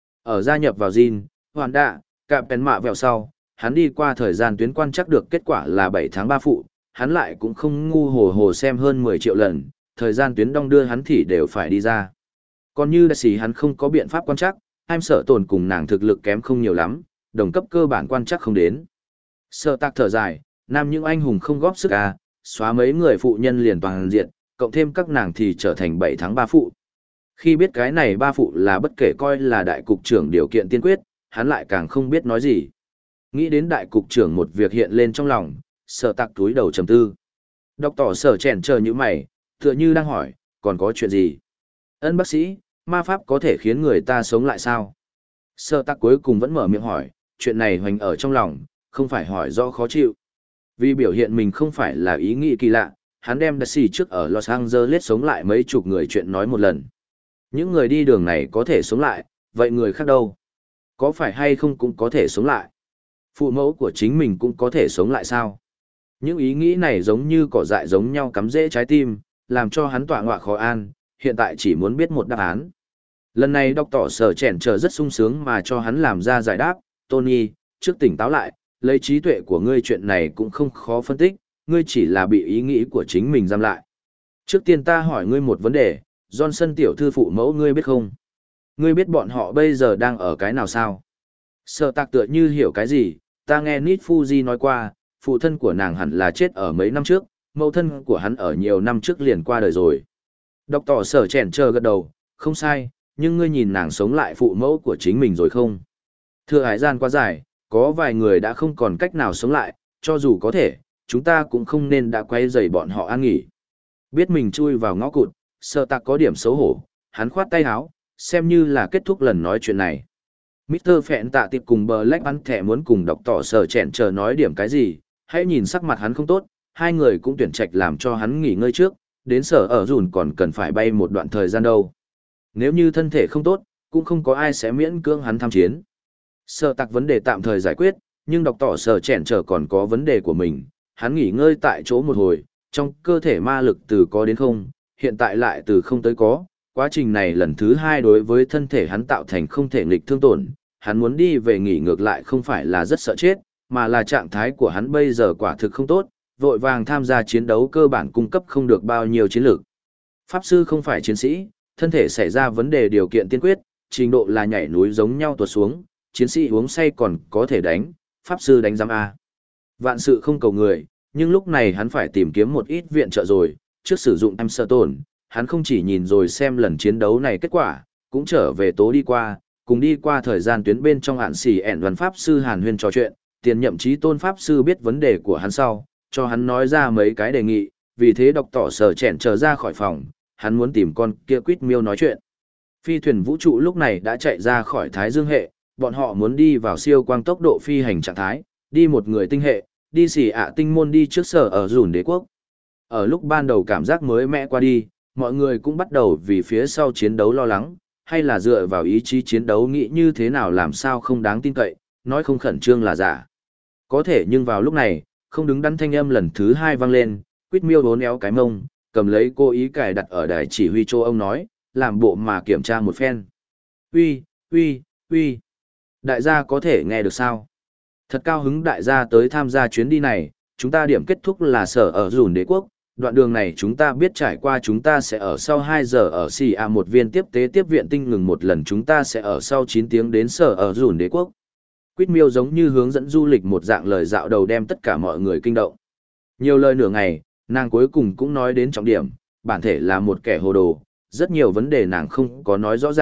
Ở gia nhập vào Jin, hoàn đạ, cạm bèn mạ vẹo sau, hắn đi qua thời gian tuyến quan chắc được kết quả là bảy tháng ba phụ, hắn lại cũng không ngu hồ hồ xem hơn mười triệu lần, thời gian tuyến đong đưa hắn thì đều phải đi ra. Còn như đại sĩ hắn không có biện pháp quan chắc, em sợ tồn cùng nàng thực lực kém không nhiều lắm, đồng cấp cơ bản quan chắc không đến. Sợ tạc thở dài, nam những anh hùng không góp sức à, xóa mấy người phụ nhân liền toàn diện, cộng thêm các nàng thì trở thành bảy tháng ba phụ. Khi biết cái này ba phụ là bất kể coi là đại cục trưởng điều kiện tiên quyết, hắn lại càng không biết nói gì. Nghĩ đến đại cục trưởng một việc hiện lên trong lòng, sợ tạc túi đầu trầm tư. Đọc tỏ sở chèn chờ như mày, tựa như đang hỏi, còn có chuyện gì? Ân bác sĩ, ma pháp có thể khiến người ta sống lại sao? Sợ tạc cuối cùng vẫn mở miệng hỏi, chuyện này hoành ở trong lòng, không phải hỏi do khó chịu. Vì biểu hiện mình không phải là ý nghĩ kỳ lạ, hắn đem đặc sĩ trước ở Los Angeles sống lại mấy chục người chuyện nói một lần. Những người đi đường này có thể sống lại, vậy người khác đâu? Có phải hay không cũng có thể sống lại? Phụ mẫu của chính mình cũng có thể sống lại sao? Những ý nghĩ này giống như cỏ dại giống nhau cắm rễ trái tim, làm cho hắn tọa ngọa khó an, hiện tại chỉ muốn biết một đáp án. Lần này đọc tỏ sở chèn chờ rất sung sướng mà cho hắn làm ra giải đáp, Tony, trước tỉnh táo lại, lấy trí tuệ của ngươi chuyện này cũng không khó phân tích, ngươi chỉ là bị ý nghĩ của chính mình giam lại. Trước tiên ta hỏi ngươi một vấn đề, Johnson tiểu thư phụ mẫu ngươi biết không? Ngươi biết bọn họ bây giờ đang ở cái nào sao? Sợ tạc tựa như hiểu cái gì, ta nghe Nít Fuji nói qua, phụ thân của nàng hẳn là chết ở mấy năm trước, mẫu thân của hắn ở nhiều năm trước liền qua đời rồi. Đọc tỏ sở chèn chờ gật đầu, không sai, nhưng ngươi nhìn nàng sống lại phụ mẫu của chính mình rồi không? Thưa hải gian quá dài, có vài người đã không còn cách nào sống lại, cho dù có thể, chúng ta cũng không nên đã quay dày bọn họ an nghỉ. Biết mình chui vào ngõ cụt, sợ tạc có điểm xấu hổ, hắn khoát tay áo, xem như là kết thúc lần nói chuyện này. mít tơ Phẹn tạ tiệp cùng bờ lách bắn thẻ muốn cùng đọc tỏ sở chèn chờ nói điểm cái gì, hãy nhìn sắc mặt hắn không tốt, hai người cũng tuyển trạch làm cho hắn nghỉ ngơi trước, đến sở ở dùn còn cần phải bay một đoạn thời gian đâu. Nếu như thân thể không tốt, cũng không có ai sẽ miễn cưỡng hắn tham chiến. Sở tạc vấn đề tạm thời giải quyết, nhưng đọc tỏ sở chèn chờ còn có vấn đề của mình, hắn nghỉ ngơi tại chỗ một hồi, trong cơ thể ma lực từ có đến không, hiện tại lại từ không tới có, quá trình này lần thứ hai đối với thân thể hắn tạo thành không thể nghịch thương tổn, hắn muốn đi về nghỉ ngược lại không phải là rất sợ chết, mà là trạng thái của hắn bây giờ quả thực không tốt, vội vàng tham gia chiến đấu cơ bản cung cấp không được bao nhiêu chiến lược. Pháp sư không phải chiến sĩ, thân thể xảy ra vấn đề điều kiện tiên quyết, trình độ là nhảy núi giống nhau tuột xuống, chiến sĩ uống say còn có thể đánh, pháp sư đánh giam A. Vạn sự không cầu người, nhưng lúc này hắn phải tìm kiếm một ít viện trợ rồi, trước sử dụng em sơ tổn, hắn không chỉ nhìn rồi xem lần chiến đấu này kết quả, cũng trở về tố đi qua, cùng đi qua thời gian tuyến bên trong hạn xỉ ẻn văn pháp sư Hàn Huyên trò chuyện, tiền nhậm chí tôn pháp sư biết vấn đề của hắn sau, cho hắn nói ra mấy cái đề nghị, vì thế đọc tỏ sở chèn trở ra khỏi phòng, hắn muốn tìm con kia quýt miêu nói chuyện. Phi thuyền vũ trụ lúc này đã chạy ra khỏi Thái Dương hệ, bọn họ muốn đi vào siêu quang tốc độ phi hành trạng thái, đi một người tinh hệ, đi xỉ ạ tinh môn đi trước sở ở dùn đế quốc. Ở lúc ban đầu cảm giác mới mẽ qua đi, mọi người cũng bắt đầu vì phía sau chiến đấu lo lắng, hay là dựa vào ý chí chiến đấu nghĩ như thế nào làm sao không đáng tin cậy, nói không khẩn trương là giả. Có thể nhưng vào lúc này, không đứng đắn thanh âm lần thứ hai vang lên, quýt miêu bốn éo cái mông, cầm lấy cô ý cài đặt ở đài chỉ huy cho ông nói, làm bộ mà kiểm tra một phen. Uy, uy, uy, đại gia có thể nghe được sao? Thật cao hứng đại gia tới tham gia chuyến đi này, chúng ta điểm kết thúc là sở ở dùn đế quốc, đoạn đường này chúng ta biết trải qua chúng ta sẽ ở sau hai giờ ở xì a một viên tiếp tế tiếp viện tinh ngừng một lần chúng ta sẽ ở sau chín tiếng đến sở ở dùn đế quốc. Quýt miêu giống như hướng dẫn du lịch một dạng lời dạo đầu đem tất cả mọi người kinh động. Nhiều lời nửa ngày, nàng cuối cùng cũng nói đến trọng điểm, bản thể là một kẻ hồ đồ, rất nhiều vấn đề nàng không có nói rõ ràng,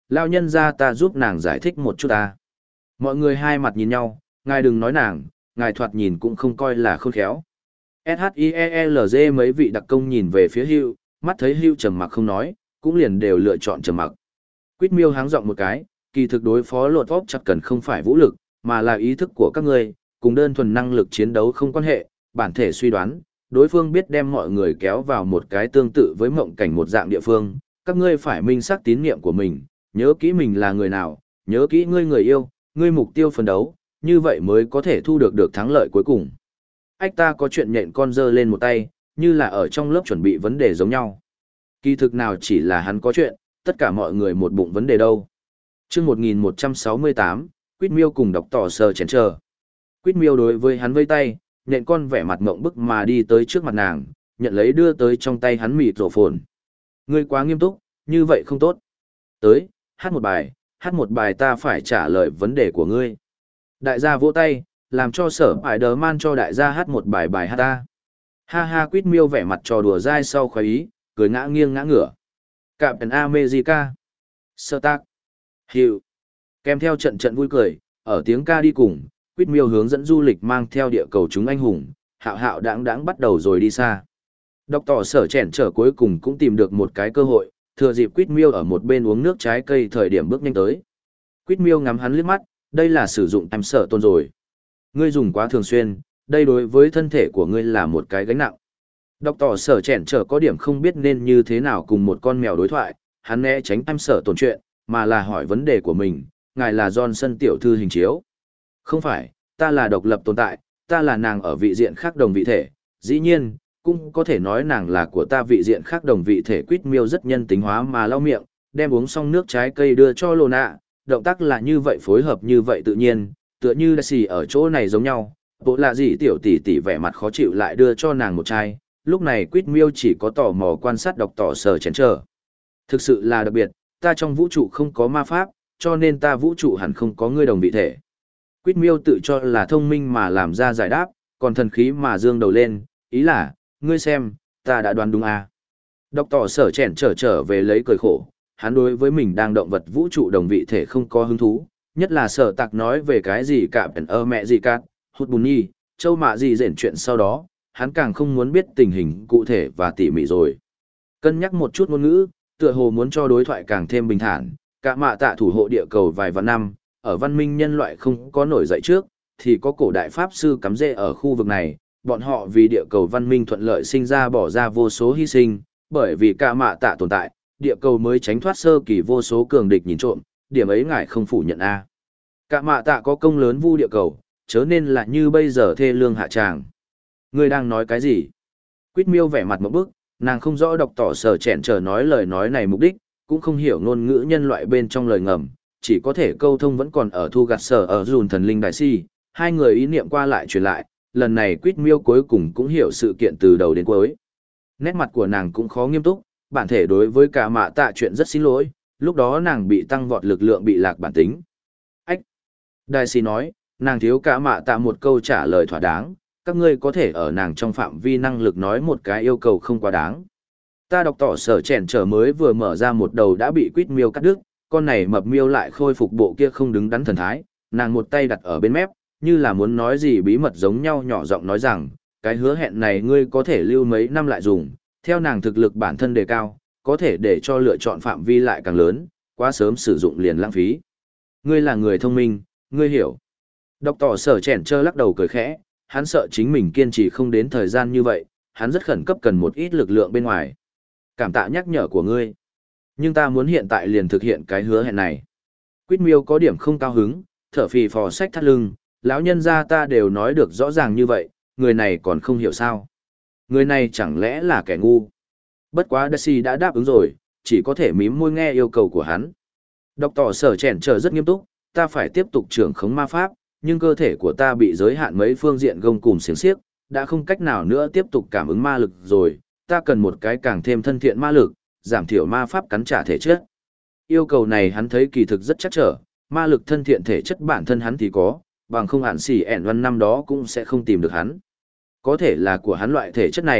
lao nhân ra ta giúp nàng giải thích một chút ta. Mọi người hai mặt nhìn nhau, ngài đừng nói nàng, ngài thoạt nhìn cũng không coi là khôn khéo. ét hát i e lờ giê mấy vị đặc công nhìn về phía Hugh, mắt thấy Hugh trầm mặc không nói, cũng liền đều lựa chọn trầm mặc. Quýt miêu háng giọng một cái, kỳ thực đối phó lột vóp chặt cần không phải vũ lực, mà là ý thức của các ngươi, cùng đơn thuần năng lực chiến đấu không quan hệ, bản thể suy đoán, đối phương biết đem mọi người kéo vào một cái tương tự với mộng cảnh một dạng địa phương, các ngươi phải minh xác tín niệm của mình, nhớ kỹ mình là người nào, nhớ kỹ ngươi người yêu, ngươi mục tiêu phấn đấu, như vậy mới có thể thu được được thắng lợi cuối cùng. Ách ta có chuyện nhện con dơ lên một tay, như là ở trong lớp chuẩn bị vấn đề giống nhau. Kỳ thực nào chỉ là hắn có chuyện, tất cả mọi người một bụng vấn đề đâu. Chương một nghìn một trăm sáu mươi tám, Quýt miêu cùng đọc tỏ sờ chén chờ. Quýt miêu đối với hắn vây tay, nhện con vẻ mặt mộng bức mà đi tới trước mặt nàng, nhận lấy đưa tới trong tay hắn mịt rổ phồn. Ngươi quá nghiêm túc, như vậy không tốt. Tới, hát một bài, hát một bài ta phải trả lời vấn đề của ngươi. Đại gia vỗ tay, làm cho sở bài đờ man cho đại gia hát một bài bài hát ta. Ha ha, Quýt miêu vẻ mặt trò đùa dai sau khoái ý, cười ngã nghiêng ngã ngửa. Captain America. Sơ tác. Hiệu. Kèm theo trận trận vui cười, ở tiếng ca đi cùng, Quýt miêu hướng dẫn du lịch mang theo địa cầu chúng anh hùng, hạo hạo đáng đáng bắt đầu rồi đi xa. Đọc tỏ sở chèn trở cuối cùng cũng tìm được một cái cơ hội, thừa dịp Quýt miêu ở một bên uống nước trái cây thời điểm bước nhanh tới. Quýt miêu ngắm hắn liếc mắt, đây là sử dụng em sở tôn rồi. Ngươi dùng quá thường xuyên, đây đối với thân thể của ngươi là một cái gánh nặng. Đọc tỏ sở chèn trở có điểm không biết nên như thế nào cùng một con mèo đối thoại, hắn né tránh em sở tồn chuyện, mà là hỏi vấn đề của mình, ngài là Johnson tiểu thư hình chiếu. Không phải, ta là độc lập tồn tại, ta là nàng ở vị diện khác đồng vị thể, dĩ nhiên, cũng có thể nói nàng là của ta vị diện khác đồng vị thể. Quýt miêu rất nhân tính hóa mà lau miệng, đem uống xong nước trái cây đưa cho Lô Nạ, động tác là như vậy phối hợp như vậy tự nhiên, tựa như Daisy ở chỗ này giống nhau, bộ là gì tiểu tỷ tỷ vẻ mặt khó chịu lại đưa cho nàng một chai, lúc này Quýt miêu chỉ có tò mò quan sát đọc tỏ sở chén chờ. Thực sự là đặc biệt, ta trong vũ trụ không có ma pháp, cho nên ta vũ trụ hẳn không có ngươi đồng vị thể. Quýt miêu tự cho là thông minh mà làm ra giải đáp, còn thần khí mà dương đầu lên, ý là, ngươi xem, ta đã đoán đúng à. Đọc tỏ sở chèn trở trở về lấy cười khổ, hắn đối với mình đang động vật vũ trụ đồng vị thể không có hứng thú, nhất là sở tạc nói về cái gì cả bèn ơ mẹ gì cát, hút bùn nhi, châu mạ gì rển chuyện sau đó, hắn càng không muốn biết tình hình cụ thể và tỉ mỉ rồi. Cân nhắc một chút ngôn ngữ, tựa hồ muốn cho đối thoại càng thêm bình thản, cả mạ tạ thủ hộ địa cầu vài vạn năm, ở văn minh nhân loại không có nổi dậy trước, thì có cổ đại pháp sư cắm rễ ở khu vực này, bọn họ vì địa cầu văn minh thuận lợi sinh ra bỏ ra vô số hy sinh, bởi vì cả mạ tạ tồn tại, địa cầu mới tránh thoát sơ kỳ vô số cường địch nhìn trộm, điểm ấy ngài không phủ nhận a. À. Cả mạ tạ có công lớn vu địa cầu, chớ nên là như bây giờ thê lương hạ tràng. Ngươi đang nói cái gì? Quýt miêu vẻ mặt một bức, nàng không rõ đọc tỏ sở chèn chờ nói lời nói này mục đích, cũng không hiểu ngôn ngữ nhân loại bên trong lời ngầm, chỉ có thể câu thông vẫn còn ở thu gặt sở ở dùn thần linh đại si, hai người ý niệm qua lại truyền lại, lần này Quýt miêu cuối cùng cũng hiểu sự kiện từ đầu đến cuối. Nét mặt của nàng cũng khó nghiêm túc, bản thể đối với cả mạ tạ chuyện rất xin lỗi, lúc đó nàng bị tăng vọt lực lượng bị lạc bản tính. Ách! Đại si nói, nàng thiếu cả mạ tạ một câu trả lời thỏa đáng, các ngươi có thể ở nàng trong phạm vi năng lực nói một cái yêu cầu không quá đáng. Ta đọc tỏ sở chèn trở mới vừa mở ra một đầu đã bị Quýt miêu cắt đứt, con này mập miêu lại khôi phục bộ kia không đứng đắn thần thái, nàng một tay đặt ở bên mép, như là muốn nói gì bí mật giống nhau nhỏ giọng nói rằng, cái hứa hẹn này ngươi có thể lưu mấy năm lại dùng, theo nàng thực lực bản thân đề cao, có thể để cho lựa chọn phạm vi lại càng lớn, quá sớm sử dụng liền lãng phí. Ngươi là người thông minh, ngươi hiểu. Đọc tỏ sở chèn trơ lắc đầu cười khẽ, hắn sợ chính mình kiên trì không đến thời gian như vậy, hắn rất khẩn cấp cần một ít lực lượng bên ngoài. Cảm tạ nhắc nhở của ngươi. Nhưng ta muốn hiện tại liền thực hiện cái hứa hẹn này. Quýt miêu có điểm không cao hứng, thở phì phò sách thắt lưng, lão nhân gia ta đều nói được rõ ràng như vậy, người này còn không hiểu sao. Người này chẳng lẽ là kẻ ngu. Bất quá Daisy đã đáp ứng rồi, chỉ có thể mím môi nghe yêu cầu của hắn. Đọc tỏ sở chèn chờ rất nghiêm túc, ta phải tiếp tục trưởng khống ma pháp, nhưng cơ thể của ta bị giới hạn mấy phương diện gông cùm xiềng xiếc, đã không cách nào nữa tiếp tục cảm ứng ma lực rồi, ta cần một cái càng thêm thân thiện ma lực, giảm thiểu ma pháp cắn trả thể chất. Yêu cầu này hắn thấy kỳ thực rất chắc trở, ma lực thân thiện thể chất bản thân hắn thì có, bằng không hạn xỉ ẻn văn năm đó cũng sẽ không tìm được hắn. Có thể là của hắn loại thể chất này,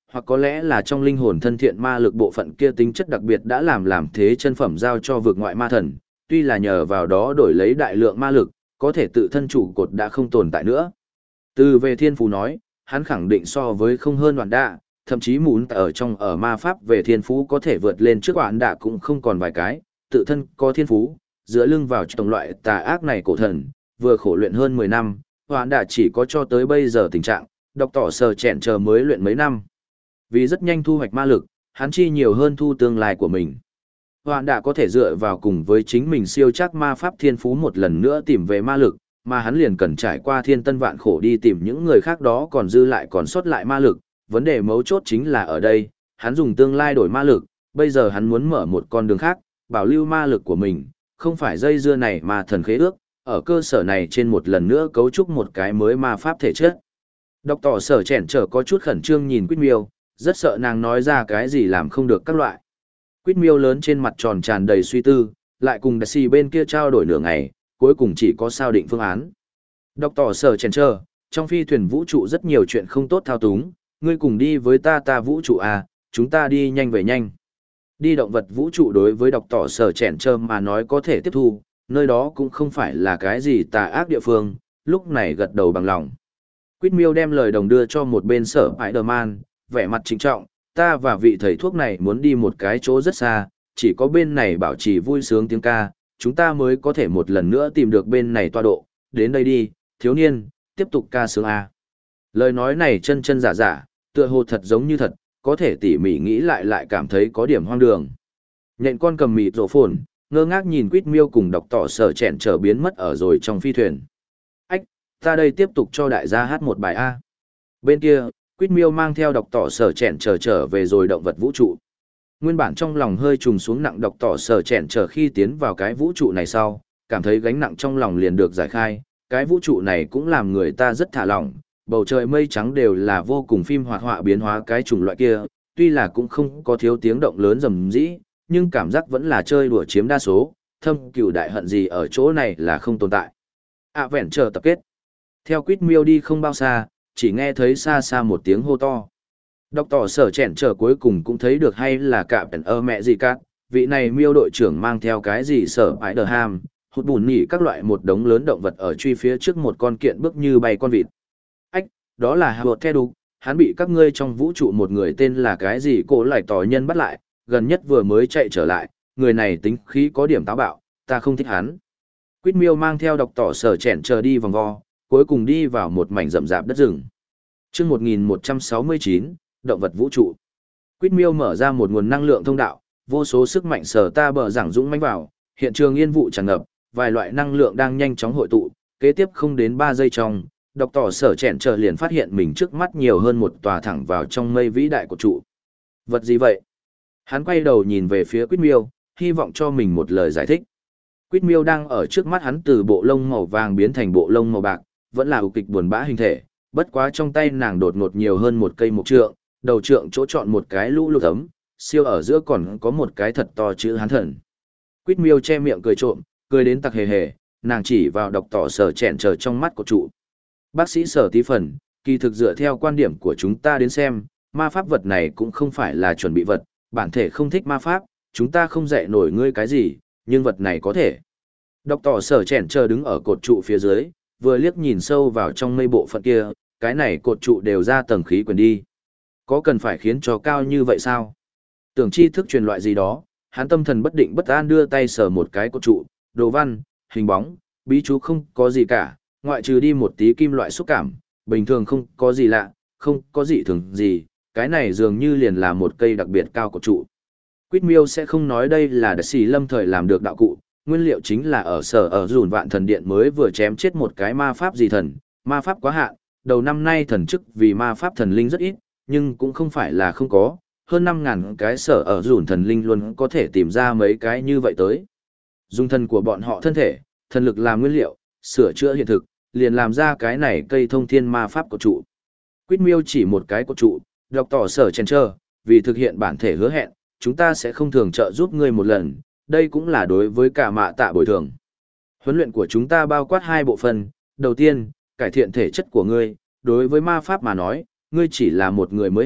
hoặc có lẽ là trong linh hồn thân thiện ma lực bộ phận kia tính chất đặc biệt đã làm làm thế chân phẩm giao cho vực ngoại ma thần, tuy là nhờ vào đó đổi lấy đại lượng ma lực, có thể tự thân chủ cột đã không tồn tại nữa. Từ về thiên phú nói, hắn khẳng định so với không hơn Hoàn Đạ, thậm chí muốn ở trong ở ma pháp về thiên phú có thể vượt lên trước Hoàn Đạ cũng không còn vài cái, tự thân có thiên phú, dựa lưng vào tổng loại tà ác này cổ thần, vừa khổ luyện hơn mười năm, Hoàn Đạ chỉ có cho tới bây giờ tình trạng, đọc tỏ sờ chẹn chờ mới luyện mấy năm. Vì rất nhanh thu hoạch ma lực, hắn chi nhiều hơn thu tương lai của mình. Hoàn Đạ có thể dựa vào cùng với chính mình siêu chắc ma pháp thiên phú một lần nữa tìm về ma lực, mà hắn liền cần trải qua thiên tân vạn khổ đi tìm những người khác đó còn dư lại còn sót lại ma lực. Vấn đề mấu chốt chính là ở đây, hắn dùng tương lai đổi ma lực, bây giờ hắn muốn mở một con đường khác, bảo lưu ma lực của mình, không phải dây dưa này mà thần khế ước, ở cơ sở này trên một lần nữa cấu trúc một cái mới ma pháp thể chất. Đọc tỏ sở chèn trở có chút khẩn trương nhìn Quýt Miêu, rất sợ nàng nói ra cái gì làm không được các loại. Quýt Miêu lớn trên mặt tròn tràn đầy suy tư, lại cùng Đại Sĩ bên kia trao đổi nửa ngày, cuối cùng chỉ có sao định phương án. Đọc tỏ sở chèn trở, trong phi thuyền vũ trụ rất nhiều chuyện không tốt thao túng, ngươi cùng đi với ta ta vũ trụ à, chúng ta đi nhanh về nhanh. Đi động vật vũ trụ đối với đọc tỏ sở chèn trơ mà nói có thể tiếp thu, nơi đó cũng không phải là cái gì tà ác địa phương, lúc này gật đầu bằng lòng. Quýt Miêu đem lời đồng đưa cho một bên sở Spider-Man, vẻ mặt trịnh trọng, ta và vị thầy thuốc này muốn đi một cái chỗ rất xa, chỉ có bên này bảo trì vui sướng tiếng ca, chúng ta mới có thể một lần nữa tìm được bên này tọa độ, đến đây đi, thiếu niên, tiếp tục ca sướng A. Lời nói này chân chân giả giả, tựa hồ thật giống như thật, có thể tỉ mỉ nghĩ lại lại cảm thấy có điểm hoang đường. Nhện con cầm mịt rổ phồn, ngơ ngác nhìn Quýt Miêu cùng đọc tỏ sở chèn trở biến mất ở rồi trong phi thuyền. Ách, ta đây tiếp tục cho đại gia hát một bài A. Bên kia, Quýt Miêu mang theo đọc tỏ sở chèn trở trở về rồi động vật vũ trụ. Nguyên bản trong lòng hơi trùng xuống nặng đọc tỏ sở chèn trở khi tiến vào cái vũ trụ này sau, cảm thấy gánh nặng trong lòng liền được giải khai, cái vũ trụ này cũng làm người ta rất thả lỏng, bầu trời mây trắng đều là vô cùng phim hoạt họa biến hóa cái chủng loại kia, tuy là cũng không có thiếu tiếng động lớn rầm rĩ, nhưng cảm giác vẫn là chơi đùa chiếm đa số, thâm cừu đại hận gì ở chỗ này là không tồn tại. À vẹn chờ tập kết. Theo Quýt Miêu đi không bao xa, chỉ nghe thấy xa xa một tiếng hô to. Đọc tỏ sở chèn trở cuối cùng cũng thấy được hay là cả bèn ơ mẹ gì cát, vị này Miêu đội trưởng mang theo cái gì sở Spider-Ham, hút bùn nhỉ các loại một đống lớn động vật ở truy phía trước một con kiện bước như bay con vịt. Ách, đó là Howard Keduk, hắn bị các ngươi trong vũ trụ một người tên là cái gì cổ lại tỏ nhân bắt lại, gần nhất vừa mới chạy trở lại, người này tính khí có điểm táo bạo, ta không thích hắn. Quýt Miêu mang theo đọc tỏ sở chèn chờ đi vòng vo, cuối cùng đi vào một mảnh rậm rạp đất rừng. Chương một nghìn một trăm sáu mươi chín, động vật vũ trụ. Quýt Miêu mở ra một nguồn năng lượng thông đạo, vô số sức mạnh sở ta bờ giảng dũng mãnh vào, hiện trường yên vụ tràn ngập, vài loại năng lượng đang nhanh chóng hội tụ, kế tiếp không đến ba giây trong, đọc tỏ sở chèn chờ liền phát hiện mình trước mắt nhiều hơn một tòa thẳng vào trong mây vĩ đại của trụ. Vật gì vậy? Hắn quay đầu nhìn về phía Quýt Miêu, hy vọng cho mình một lời giải thích. Quýt Miêu đang ở trước mắt hắn từ bộ lông màu vàng biến thành bộ lông màu bạc, vẫn là ưu kịch buồn bã hình thể, bất quá trong tay nàng đột ngột nhiều hơn một cây mộc trượng, đầu trượng chỗ chọn một cái lũ lụt ấm, siêu ở giữa còn có một cái thật to chữ Hán thần. Quýt Miêu che miệng cười trộm, cười đến tặc hề hề, nàng chỉ vào đọc tỏ sở chèn chờ trong mắt của trụ. Bác sĩ Sở Tí Phần, kỳ thực dựa theo quan điểm của chúng ta đến xem, ma pháp vật này cũng không phải là chuẩn bị vật, bản thể không thích ma pháp, chúng ta không dạy nổi ngươi cái gì, nhưng vật này có thể. Đọc tỏ sở chèn chờ đứng ở cột trụ phía dưới, vừa liếc nhìn sâu vào trong mây bộ phận kia, cái này cột trụ đều ra tầng khí quyển đi. Có cần phải khiến cho cao như vậy sao? Tưởng tri thức truyền loại gì đó, hắn tâm thần bất định bất an đưa tay sờ một cái cột trụ, đồ văn, hình bóng, bí chú không có gì cả, ngoại trừ đi một tí kim loại xúc cảm, bình thường không có gì lạ, không có gì thường gì, cái này dường như liền là một cây đặc biệt cao cột trụ. Quýt Miêu sẽ không nói đây là Đại Sĩ Lâm thời làm được đạo cụ, nguyên liệu chính là ở sở ở dùn vạn thần điện mới vừa chém chết một cái ma pháp gì thần, ma pháp quá hạn, đầu năm nay thần chức vì ma pháp thần linh rất ít, nhưng cũng không phải là không có, hơn năm ngàn cái sở ở dùn thần linh luôn có thể tìm ra mấy cái như vậy tới. Dùng thần của bọn họ thân thể, thần lực làm nguyên liệu, sửa chữa hiện thực, liền làm ra cái này cây thông thiên ma pháp của trụ. Quýt Miêu chỉ một cái của trụ, đọc tỏ sở chèn trơ, vì thực hiện bản thể hứa hẹn, chúng ta sẽ không thường trợ giúp ngươi một lần, đây cũng là đối với cả mạ tạ bồi thường. Huấn luyện của chúng ta bao quát hai bộ phận, đầu tiên, cải thiện thể chất của ngươi, đối với ma pháp mà nói, ngươi chỉ là một người mới học,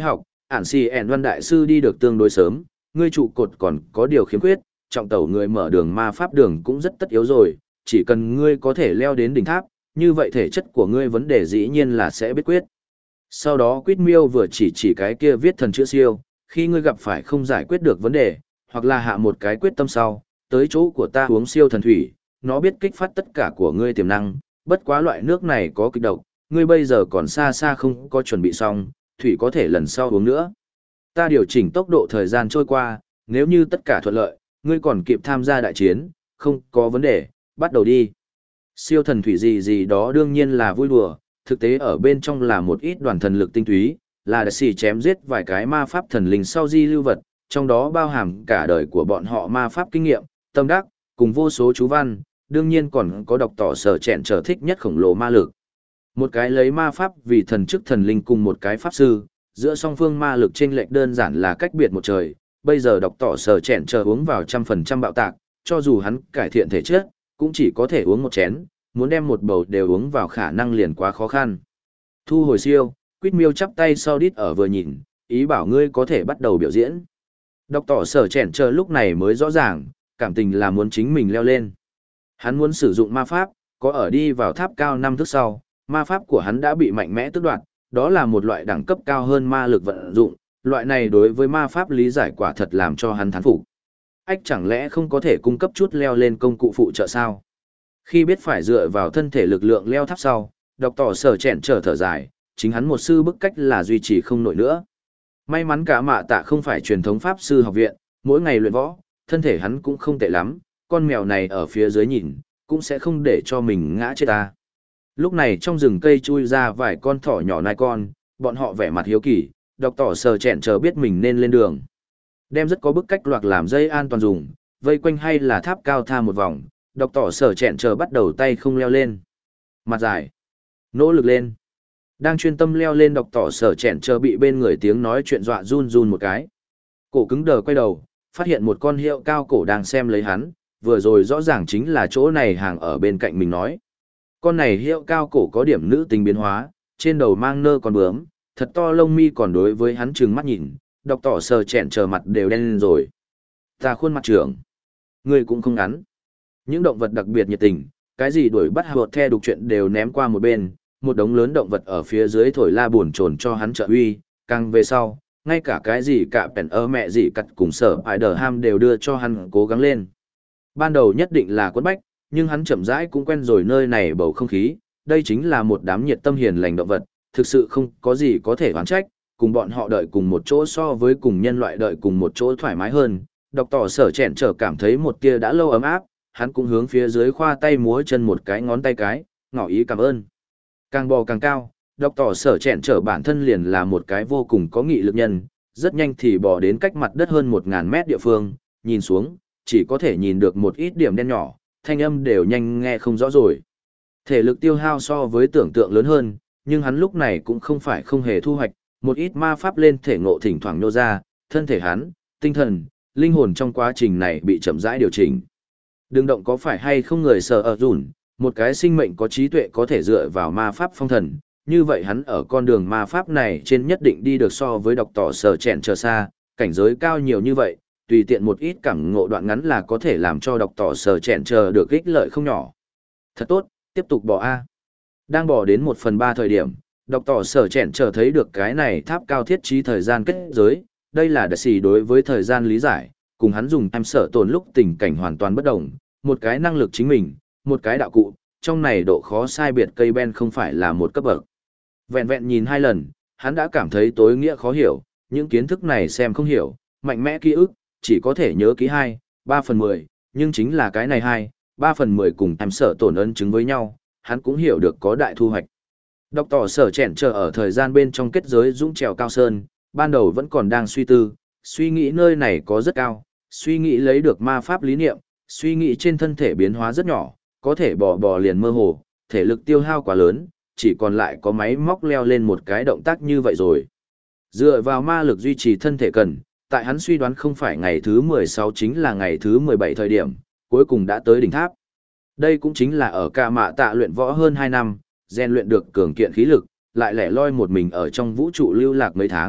ản xì ẻn văn đại sư đi được tương đối sớm, ngươi trụ cột còn có điều khiếm khuyết, trọng tẩu người mở đường ma pháp đường cũng rất tất yếu rồi, chỉ cần ngươi có thể leo đến đỉnh tháp, như vậy thể chất của ngươi vấn đề dĩ nhiên là sẽ biết quyết. Sau đó Quýt Miêu vừa chỉ chỉ cái kia viết thần chữ siêu, khi ngươi gặp phải không giải quyết được vấn đề, hoặc là hạ một cái quyết tâm sau, tới chỗ của ta uống siêu thần thủy, nó biết kích phát tất cả của ngươi tiềm năng, bất quá loại nước này có kịch độc, ngươi bây giờ còn xa xa không có chuẩn bị xong, thủy có thể lần sau uống nữa. Ta điều chỉnh tốc độ thời gian trôi qua, nếu như tất cả thuận lợi, ngươi còn kịp tham gia đại chiến, không có vấn đề, bắt đầu đi. Siêu thần thủy gì gì đó đương nhiên là vui đùa, thực tế ở bên trong là một ít đoàn thần lực tinh túy, là đại sĩ chém giết vài cái ma pháp thần linh sau di lưu vật, trong đó bao hàm cả đời của bọn họ ma pháp kinh nghiệm, tâm đắc, cùng vô số chú văn, đương nhiên còn có độc tỏ sở chẹn trở thích nhất khổng lồ ma lực. Một cái lấy ma pháp vì thần chức thần linh cùng một cái pháp sư, giữa song phương ma lực chênh lệch đơn giản là cách biệt một trời, bây giờ độc tỏ sở chẹn chờ uống vào trăm phần trăm bạo tạc, cho dù hắn cải thiện thể chất, cũng chỉ có thể uống một chén, muốn đem một bầu đều uống vào khả năng liền quá khó khăn. Thu hồi siêu, Quýt Miêu chắp tay sau đít ở vừa nhìn, ý bảo ngươi có thể bắt đầu biểu diễn. Độc tỏ sở chẹn chờ lúc này mới rõ ràng, cảm tình là muốn chính mình leo lên. Hắn muốn sử dụng ma pháp, có ở đi vào tháp cao năm thước sau, ma pháp của hắn đã bị mạnh mẽ tước đoạt, đó là một loại đẳng cấp cao hơn ma lực vận dụng, loại này đối với ma pháp lý giải quả thật làm cho hắn thán phục. Ách chẳng lẽ không có thể cung cấp chút leo lên công cụ phụ trợ sao? Khi biết phải dựa vào thân thể lực lượng leo tháp sau, độc tỏ sở chẹn trở thở dài, chính hắn một sư bức cách là duy trì không nổi nữa. May mắn cả mạ tạ không phải truyền thống pháp sư học viện, mỗi ngày luyện võ, thân thể hắn cũng không tệ lắm, con mèo này ở phía dưới nhìn, cũng sẽ không để cho mình ngã chết ta. Lúc này trong rừng cây chui ra vài con thỏ nhỏ nai con, bọn họ vẻ mặt hiếu kỳ, độc tỏ sờ chẹn chờ biết mình nên lên đường. Đem rất có bức cách loạt làm dây an toàn dùng, vây quanh hay là tháp cao tha một vòng, độc tỏ sờ chẹn chờ bắt đầu tay không leo lên. Mặt dài, nỗ lực lên. Đang chuyên tâm leo lên độc tỏ sở chẹn chờ bị bên người tiếng nói chuyện dọa run run một cái. Cổ cứng đờ quay đầu, phát hiện một con hiệu cao cổ đang xem lấy hắn, vừa rồi rõ ràng chính là chỗ này hàng ở bên cạnh mình nói. Con này hiệu cao cổ có điểm nữ tính biến hóa, trên đầu mang nơ con bướm, thật to lông mi còn đối với hắn trừng mắt nhìn, độc tỏ sở chẹn chờ mặt đều đen lên rồi. Ta khuôn mặt trưởng, người cũng không ngắn. Những động vật đặc biệt nhiệt tình, cái gì đuổi bắt hợp theo đục chuyện đều ném qua một bên. Một đống lớn động vật ở phía dưới thổi la buồn chồn cho hắn trợ uy, càng về sau, ngay cả cái gì cả bèn ơ mẹ gì cặt cùng sở ải đờ ham đều đưa cho hắn cố gắng lên. Ban đầu nhất định là quất bách, nhưng hắn chậm rãi cũng quen rồi nơi này bầu không khí, đây chính là một đám nhiệt tâm hiền lành động vật, thực sự không có gì có thể oán trách, cùng bọn họ đợi cùng một chỗ so với cùng nhân loại đợi cùng một chỗ thoải mái hơn. Độc tỏ sở chẹn trở cảm thấy một tia đã lâu ấm áp, hắn cũng hướng phía dưới khoa tay múa chân một cái ngón tay cái, ngỏ ý cảm ơn. Càng bò càng cao, độc tỏ sở chẹn trở bản thân liền là một cái vô cùng có nghị lực nhân, rất nhanh thì bò đến cách mặt đất hơn một ngàn mét địa phương, nhìn xuống, chỉ có thể nhìn được một ít điểm đen nhỏ, thanh âm đều nhanh nghe không rõ rồi. Thể lực tiêu hao so với tưởng tượng lớn hơn, nhưng hắn lúc này cũng không phải không hề thu hoạch, một ít ma pháp lên thể ngộ thỉnh thoảng nô ra, thân thể hắn, tinh thần, linh hồn trong quá trình này bị chậm rãi điều chỉnh. Đừng động có phải hay không người sợ ở rủn, một cái sinh mệnh có trí tuệ có thể dựa vào ma pháp phong thần, như vậy hắn ở con đường ma pháp này trên nhất định đi được so với độc tỏ sở chẹn chờ xa, cảnh giới cao nhiều như vậy, tùy tiện một ít cảm ngộ đoạn ngắn là có thể làm cho độc tỏ sở chẹn chờ được ích lợi không nhỏ. Thật tốt, tiếp tục bỏ A. Đang bỏ đến một phần ba thời điểm, độc tỏ sở chẹn chờ thấy được cái này tháp cao thiết trí thời gian kết giới, đây là đặc sĩ đối với thời gian lý giải, cùng hắn dùng em sở tồn lúc tình cảnh hoàn toàn bất đồng, một cái năng lực chính mình, một cái đạo cụ, trong này độ khó sai biệt cây ben không phải là một cấp bậc. Vẹn vẹn nhìn hai lần, hắn đã cảm thấy tối nghĩa khó hiểu, những kiến thức này xem không hiểu, mạnh mẽ ký ức, chỉ có thể nhớ ký hai, ba phần mười, nhưng chính là cái này hai, ba phần mười cùng em sở tổn ấn chứng với nhau, hắn cũng hiểu được có đại thu hoạch. Độc tỏ sở chẹn chờ ở thời gian bên trong kết giới dũng trèo cao sơn, ban đầu vẫn còn đang suy tư, suy nghĩ nơi này có rất cao, suy nghĩ lấy được ma pháp lý niệm, suy nghĩ trên thân thể biến hóa rất nhỏ, có thể bò bò liền mơ hồ, thể lực tiêu hao quá lớn, chỉ còn lại có máy móc leo lên một cái động tác như vậy rồi. Dựa vào ma lực duy trì thân thể cần, tại hắn suy đoán không phải ngày thứ mười sáu chính là ngày thứ mười bảy thời điểm, cuối cùng đã tới đỉnh tháp. Đây cũng chính là ở Ca Mạ Tạ luyện võ hơn hai năm, rèn luyện được cường kiện khí lực, lại lẻ loi một mình ở trong vũ trụ lưu lạc mấy tháng,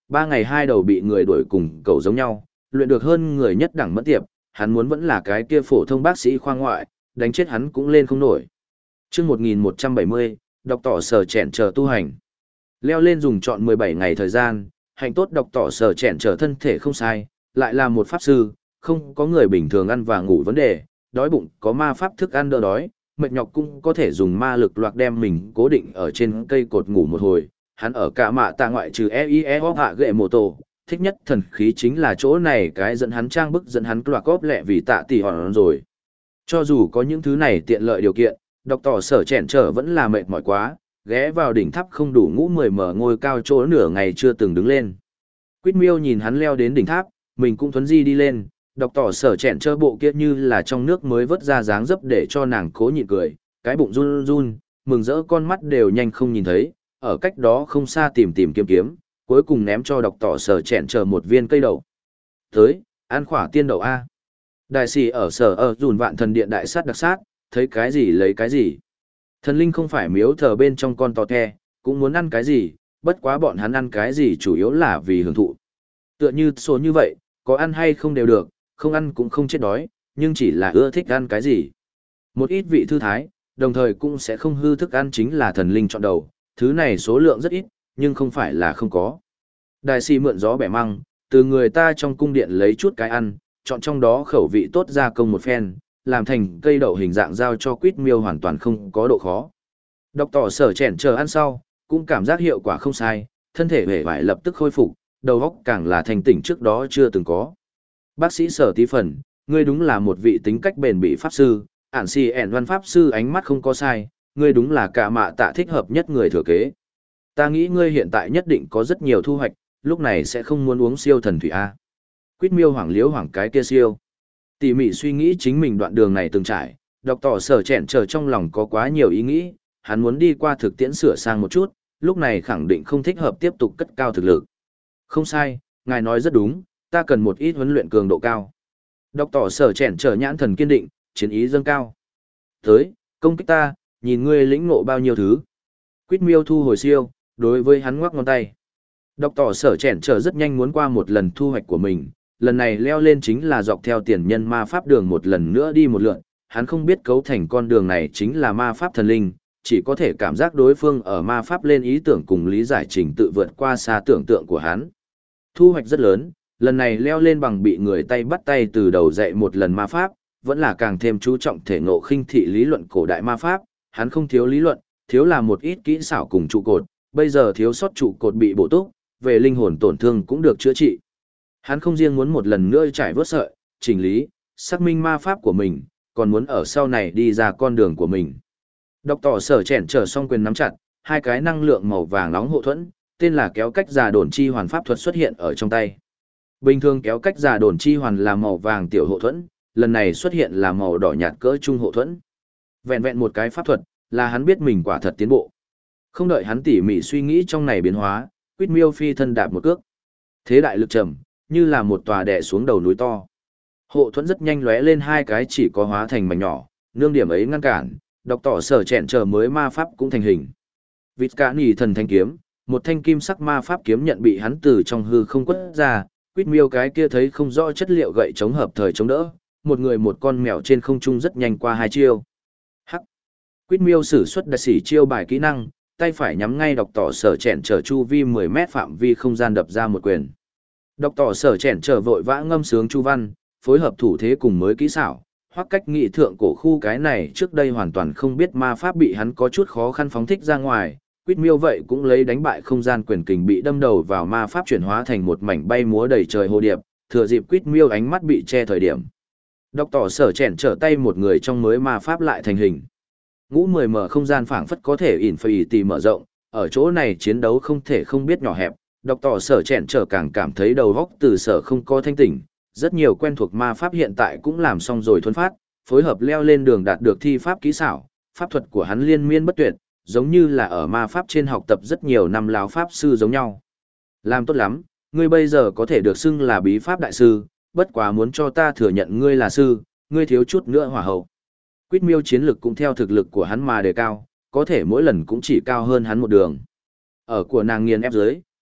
Ba ngày hai đầu bị người đuổi cùng cầu giống nhau, luyện được hơn người nhất đẳng mẫn tiệp, hắn muốn vẫn là cái kia phổ thông bác sĩ khoa ngoại, đánh chết hắn cũng lên không nổi. Trước một nghìn một trăm bảy mươi, đọc tỏ sở chẹn chờ tu hành. Leo lên dùng trọn mười bảy ngày thời gian, hành tốt đọc tỏ sở chẹn trở thân thể không sai, lại là một pháp sư, không có người bình thường ăn và ngủ vấn đề, đói bụng có ma pháp thức ăn đỡ đói, mệt nhọc cũng có thể dùng ma lực loạt đem mình cố định ở trên cây cột ngủ một hồi. Hắn ở cả mạ tạ ngoại trừ e i e hạ ghệ mô tổ, thích nhất thần khí chính là chỗ này cái dẫn hắn trang bức dẫn hắn loạt cóp lẹ vì tạ tỷ hòn rồi. Cho dù có những thứ này tiện lợi điều kiện, đọc tỏ sở chẹn trở vẫn là mệt mỏi quá, ghé vào đỉnh tháp không đủ ngũ mười mở ngôi cao chỗ nửa ngày chưa từng đứng lên. Quýt miêu nhìn hắn leo đến đỉnh tháp, mình cũng thuấn di đi lên, đọc tỏ sở chẹn trơ bộ kia như là trong nước mới vớt ra dáng dấp để cho nàng cố nhịn cười, cái bụng run run, mừng rỡ con mắt đều nhanh không nhìn thấy, ở cách đó không xa tìm tìm kiếm kiếm, cuối cùng ném cho đọc tỏ sở chẹn chờ một viên cây đậu. Tới, ăn khỏa tiên đậu A. Đại sĩ ở sở ở dùn vạn thần điện đại sát đặc sát, thấy cái gì lấy cái gì. Thần linh không phải miếu thờ bên trong con tò the, cũng muốn ăn cái gì, bất quá bọn hắn ăn cái gì chủ yếu là vì hưởng thụ. Tựa như số như vậy, có ăn hay không đều được, không ăn cũng không chết đói, nhưng chỉ là ưa thích ăn cái gì. Một ít vị thư thái, đồng thời cũng sẽ không hư thức ăn chính là thần linh chọn đầu, thứ này số lượng rất ít, nhưng không phải là không có. Đại sĩ mượn gió bẻ măng, từ người ta trong cung điện lấy chút cái ăn, chọn trong đó khẩu vị tốt ra công một phen, làm thành cây đậu hình dạng giao cho quýt miêu hoàn toàn không có độ khó. Đọc tỏ sở chèn chờ ăn sau, cũng cảm giác hiệu quả không sai, thân thể vẻ vải lập tức khôi phục, đầu óc càng là thành tỉnh trước đó chưa từng có. Bác sĩ sở tí phần, ngươi đúng là một vị tính cách bền bỉ pháp sư, ản si ẻn văn pháp sư ánh mắt không có sai, ngươi đúng là cả mạ tạ thích hợp nhất người thừa kế. Ta nghĩ ngươi hiện tại nhất định có rất nhiều thu hoạch, lúc này sẽ không muốn uống siêu thần thủy A. Quýt miêu hoảng liếu hoảng cái kia siêu. Tỉ mỉ suy nghĩ chính mình đoạn đường này từng trải, đọc tỏ sở chẹn chờ trong lòng có quá nhiều ý nghĩ, hắn muốn đi qua thực tiễn sửa sang một chút, lúc này khẳng định không thích hợp tiếp tục cất cao thực lực. Không sai, ngài nói rất đúng, ta cần một ít huấn luyện cường độ cao. Đọc tỏ sở chẹn trở nhãn thần kiên định, chiến ý dâng cao. Tới, công kích ta, nhìn ngươi lĩnh ngộ bao nhiêu thứ. Quýt miêu thu hồi siêu, đối với hắn ngoắc ngón tay. Đọc tỏ sở chẹn trở rất nhanh muốn qua một lần thu hoạch của mình, lần này leo lên chính là dọc theo tiền nhân ma pháp đường một lần nữa đi một lượn, hắn không biết cấu thành con đường này chính là ma pháp thần linh, chỉ có thể cảm giác đối phương ở ma pháp lên ý tưởng cùng lý giải trình tự vượt qua xa tưởng tượng của hắn. Thu hoạch rất lớn, lần này leo lên bằng bị người tay bắt tay từ đầu dạy một lần ma pháp, vẫn là càng thêm chú trọng thể ngộ khinh thị lý luận cổ đại ma pháp, hắn không thiếu lý luận, thiếu là một ít kỹ xảo cùng trụ cột, bây giờ thiếu sót trụ cột bị bổ túc, về linh hồn tổn thương cũng được chữa trị. Hắn không riêng muốn một lần nữa trải vớt sợi, chỉnh lý, xác minh ma pháp của mình, còn muốn ở sau này đi ra con đường của mình. Đọc tỏ sở chèn trở xong quyền nắm chặt, hai cái năng lượng màu vàng nóng hộ thuẫn, tên là kéo cách giả đồn chi hoàn pháp thuật xuất hiện ở trong tay. Bình thường kéo cách giả đồn chi hoàn là màu vàng tiểu hộ thuẫn, lần này xuất hiện là màu đỏ nhạt cỡ trung hộ thuẫn. Vẹn vẹn một cái pháp thuật, là hắn biết mình quả thật tiến bộ. Không đợi hắn tỉ mỉ suy nghĩ trong này biến hóa, Quýt miêu phi thân đạp một cước. Thế đại lực trầm, như là một tòa đè xuống đầu núi to. Hộ thuẫn rất nhanh lóe lên hai cái chỉ có hóa thành mảnh nhỏ, nương điểm ấy ngăn cản, đọc tỏ sở chẹn chờ mới ma pháp cũng thành hình. Vịt cả nỉ thần thanh kiếm, một thanh kim sắc ma pháp kiếm nhận bị hắn từ trong hư không quất ra, Quýt miêu cái kia thấy không rõ chất liệu gậy chống hợp thời chống đỡ, một người một con mèo trên không trung rất nhanh qua hai chiêu. Hắc. Quýt miêu sử xuất đặc sĩ chiêu bài kỹ năng, tay phải nhắm ngay đọc tỏ sở chèn trở chu vi mười mét phạm vi không gian đập ra một quyền. Đọc tỏ sở chèn trở vội vã ngâm sướng chu văn, phối hợp thủ thế cùng mới kỹ xảo, hoặc cách nghị thượng cổ khu cái này trước đây hoàn toàn không biết ma pháp bị hắn có chút khó khăn phóng thích ra ngoài, Quýt miêu vậy cũng lấy đánh bại không gian quyền kình bị đâm đầu vào ma pháp chuyển hóa thành một mảnh bay múa đầy trời hồ điệp, thừa dịp Quýt miêu ánh mắt bị che thời điểm. Đọc tỏ sở chèn trở tay một người trong mới ma pháp lại thành hình. Ngũ mười mở không gian phảng phất có thể ỉn phải tì mở rộng, ở chỗ này chiến đấu không thể không biết nhỏ hẹp, đọc tỏ sở chẹn trở càng cảm thấy đầu góc từ sở không có thanh tỉnh, rất nhiều quen thuộc ma pháp hiện tại cũng làm xong rồi thuần phát, phối hợp leo lên đường đạt được thi pháp kỹ xảo, pháp thuật của hắn liên miên bất tuyệt, giống như là ở ma pháp trên học tập rất nhiều năm lão pháp sư giống nhau. Làm tốt lắm, ngươi bây giờ có thể được xưng là bí pháp đại sư, bất quá muốn cho ta thừa nhận ngươi là sư, ngươi thiếu chút nữa hỏa hậu. Quýt miêu chiến lực cũng theo thực lực của hắn mà đề cao, có thể mỗi lần cũng chỉ cao hơn hắn một đường. Ở của nàng nghiền ép dưới,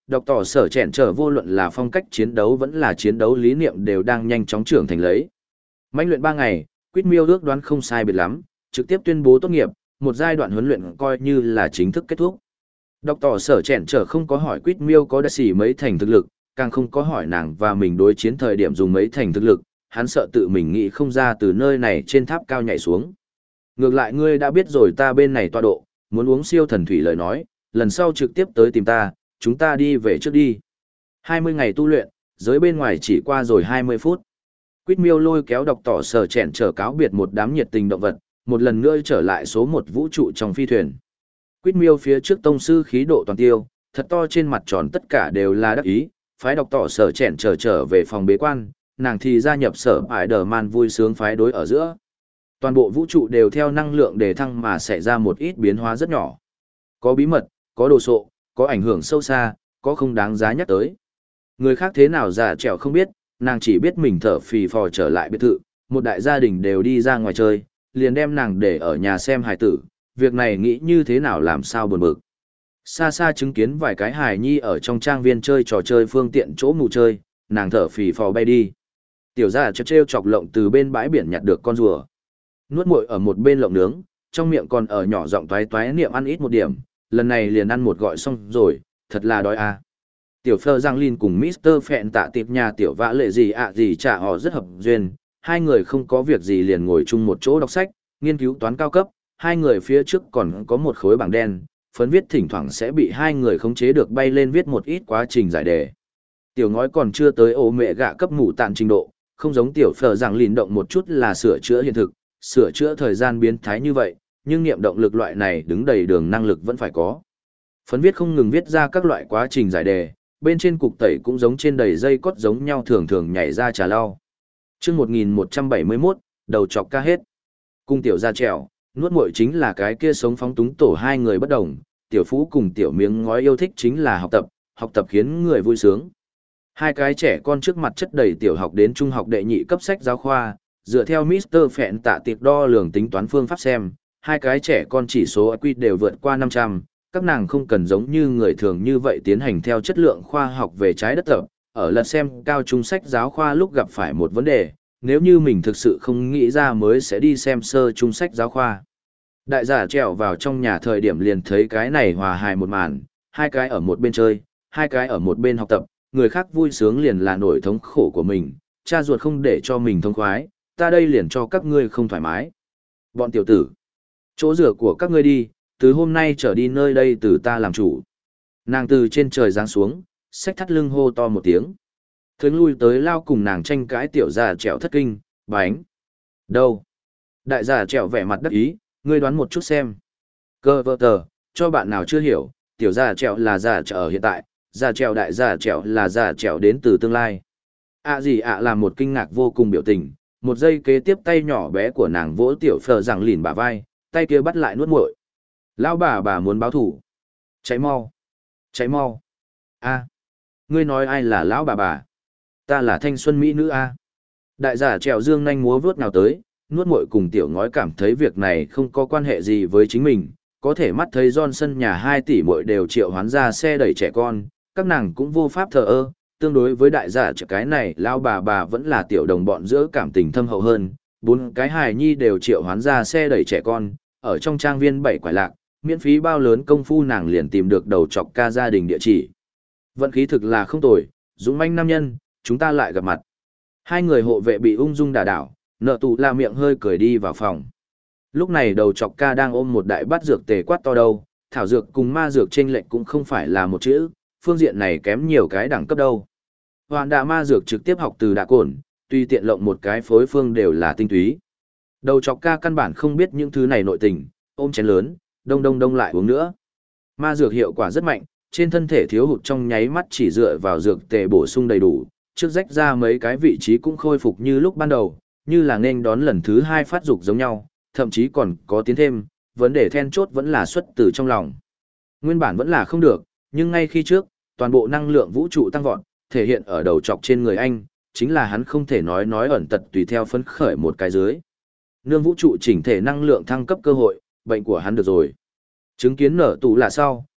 đọc tỏ sở chẹn trở vô luận là phong cách chiến đấu vẫn là chiến đấu lý niệm đều đang nhanh chóng trưởng thành lấy. Mãnh luyện ba ngày, Quýt Miêu ước đoán không sai biệt lắm, trực tiếp tuyên bố tốt nghiệp, một giai đoạn huấn luyện coi như là chính thức kết thúc. Đọc tỏ sở chẹn trở không có hỏi Quýt Miêu có đã xỉ mấy thành thực lực, càng không có hỏi nàng và mình đối chiến thời điểm dùng mấy thành thực lực, hắn sợ tự mình nghĩ không ra từ nơi này trên tháp cao nhảy xuống. Ngược lại ngươi đã biết rồi ta bên này tọa độ, muốn uống siêu thần thủy lời nói, lần sau trực tiếp tới tìm ta, chúng ta đi về trước đi. hai mươi ngày tu luyện, giới bên ngoài chỉ qua rồi hai mươi phút. Quýt Miêu lôi kéo đọc tỏ sở chẹn trở cáo biệt một đám nhiệt tình động vật, một lần nữa trở lại số một vũ trụ trong phi thuyền. Quýt Miêu phía trước tông sư khí độ toàn tiêu, thật to trên mặt tròn tất cả đều là đắc ý, phái đọc tỏ sở chẹn trở trở về phòng bế quan, nàng thì gia nhập sở Spider-Man vui sướng phái đối ở giữa. Toàn bộ vũ trụ đều theo năng lượng đề thăng mà xảy ra một ít biến hóa rất nhỏ. Có bí mật, có đồ sộ, có ảnh hưởng sâu xa, có không đáng giá nhắc tới. Người khác thế nào giả trèo không biết, nàng chỉ biết mình thở phì phò trở lại biệt thự, một đại gia đình đều đi ra ngoài chơi, liền đem nàng để ở nhà xem hài tử, việc này nghĩ như thế nào làm sao buồn bực. Xa xa chứng kiến vài cái hài nhi ở trong trang viên chơi trò chơi phương tiện chỗ mù chơi, nàng thở phì phò bay đi. Tiểu gia treo treo chọc lộng từ bên bãi biển nhặt được con rùa. Nuốt muội ở một bên lộng nướng, trong miệng còn ở nhỏ giọng toái toái niệm ăn ít một điểm, lần này liền ăn một gọi xong rồi, thật là đói à. Tiểu Phơ Giang Linh cùng mít tơ Phẹn tạ tiệp nhà tiểu vã lệ gì ạ gì trả họ rất hợp duyên, hai người không có việc gì liền ngồi chung một chỗ đọc sách, nghiên cứu toán cao cấp, hai người phía trước còn có một khối bảng đen, phấn viết thỉnh thoảng sẽ bị hai người khống chế được bay lên viết một ít quá trình giải đề. Tiểu ngói còn chưa tới ổ mẹ gạ cấp mù tạn trình độ, không giống tiểu Phơ Giang Linh động một chút là sửa chữa hiện thực, sửa chữa thời gian biến thái như vậy, nhưng niệm động lực loại này đứng đầy đường năng lực vẫn phải có. Phấn viết không ngừng viết ra các loại quá trình giải đề, bên trên cục tẩy cũng giống trên đầy dây cót giống nhau thường thường nhảy ra trà lau. Chương một nghìn một trăm bảy mươi mốt, đầu chọc ca hết. Cung tiểu ra trèo, nuốt muội chính là cái kia sống phóng túng tổ hai người bất đồng, tiểu phú cùng tiểu miếng ngói yêu thích chính là học tập, học tập khiến người vui sướng. Hai cái trẻ con trước mặt chất đầy tiểu học đến trung học đệ nhị cấp sách giáo khoa, dựa theo mít tơ Phẹn tạ tiệp đo lường tính toán phương pháp xem, hai cái trẻ con chỉ số i kiu đều vượt qua năm trăm, các nàng không cần giống như người thường như vậy tiến hành theo chất lượng khoa học về trái đất tập, ở lật xem cao trung sách giáo khoa lúc gặp phải một vấn đề, nếu như mình thực sự không nghĩ ra mới sẽ đi xem sơ trung sách giáo khoa. Đại giả trèo vào trong nhà thời điểm liền thấy cái này hòa hài một màn, hai cái ở một bên chơi, hai cái ở một bên học tập, người khác vui sướng liền là nỗi thống khổ của mình, cha ruột không để cho mình thông khoái, ta đây liền cho các ngươi không thoải mái. Bọn tiểu tử, chỗ rửa của các ngươi đi, từ hôm nay trở đi nơi đây từ ta làm chủ. Nàng từ trên trời giáng xuống, xách thắt lưng hô to một tiếng. Thương lui tới lao cùng nàng tranh cãi tiểu già trèo thất kinh, bánh. Đâu? Đại già trèo vẻ mặt đắc ý, ngươi đoán một chút xem. Cơ vơ tờ, cho bạn nào chưa hiểu, tiểu già trèo là già trèo ở hiện tại, già trèo đại già trèo là già trèo đến từ tương lai. À gì ạ à là một kinh ngạc vô cùng biểu tình, một giây kế tiếp tay nhỏ bé của nàng vỗ tiểu Phờ rằng lìn bả vai, tay kia bắt lại nuốt muội. Lão bà bà muốn báo thủ. Cháy mau. Cháy mau. A. Ngươi nói ai là lão bà bà? Ta là thanh xuân mỹ nữ A. Đại giả trèo dương nhanh múa vướt nào tới, nuốt muội cùng tiểu ngói cảm thấy việc này không có quan hệ gì với chính mình, có thể mắt thấy Johnson nhà hai tỷ muội đều triệu hoán ra xe đẩy trẻ con, các nàng cũng vô pháp thờ ơ, tương đối với đại giả trèo cái này lão bà bà vẫn là tiểu đồng bọn giữa cảm tình thâm hậu hơn, bốn cái hài nhi đều triệu hoán ra xe đẩy trẻ con, ở trong trang viên bảy quải lạc, miễn phí bao lớn công phu nàng liền tìm được đầu chọc ca gia đình địa chỉ. Vận khí thực là không tồi, dũng manh nam nhân, chúng ta lại gặp mặt. Hai người hộ vệ bị ung dung đả đảo, nợ tù la miệng hơi cười đi vào phòng. Lúc này đầu chọc ca đang ôm một đại bát dược tề quát to đâu, thảo dược cùng ma dược chênh lệch cũng không phải là một chữ, phương diện này kém nhiều cái đẳng cấp đâu. Hoàn đà ma dược trực tiếp học từ đạ cổn, tuy tiện lộng một cái phối phương đều là tinh túy. Đầu chọc ca căn bản không biết những thứ này nội tình, ôm chén lớn, đông đông đông lại uống nữa. Ma dược hiệu quả rất mạnh, trên thân thể thiếu hụt trong nháy mắt chỉ dựa vào dược tề bổ sung đầy đủ, trước rách ra mấy cái vị trí cũng khôi phục như lúc ban đầu, như là nên đón lần thứ hai phát dục giống nhau, thậm chí còn có tiến thêm, vấn đề then chốt vẫn là xuất từ trong lòng. Nguyên bản vẫn là không được, nhưng ngay khi trước, toàn bộ năng lượng vũ trụ tăng vọt, thể hiện ở đầu chọc trên người anh, chính là hắn không thể nói nói ẩn tật tùy theo phấn khởi một cái dưới. Nương vũ trụ chỉnh thể năng lượng thăng cấp cơ hội, bệnh của hắn được rồi. Chứng kiến nở tù là sau,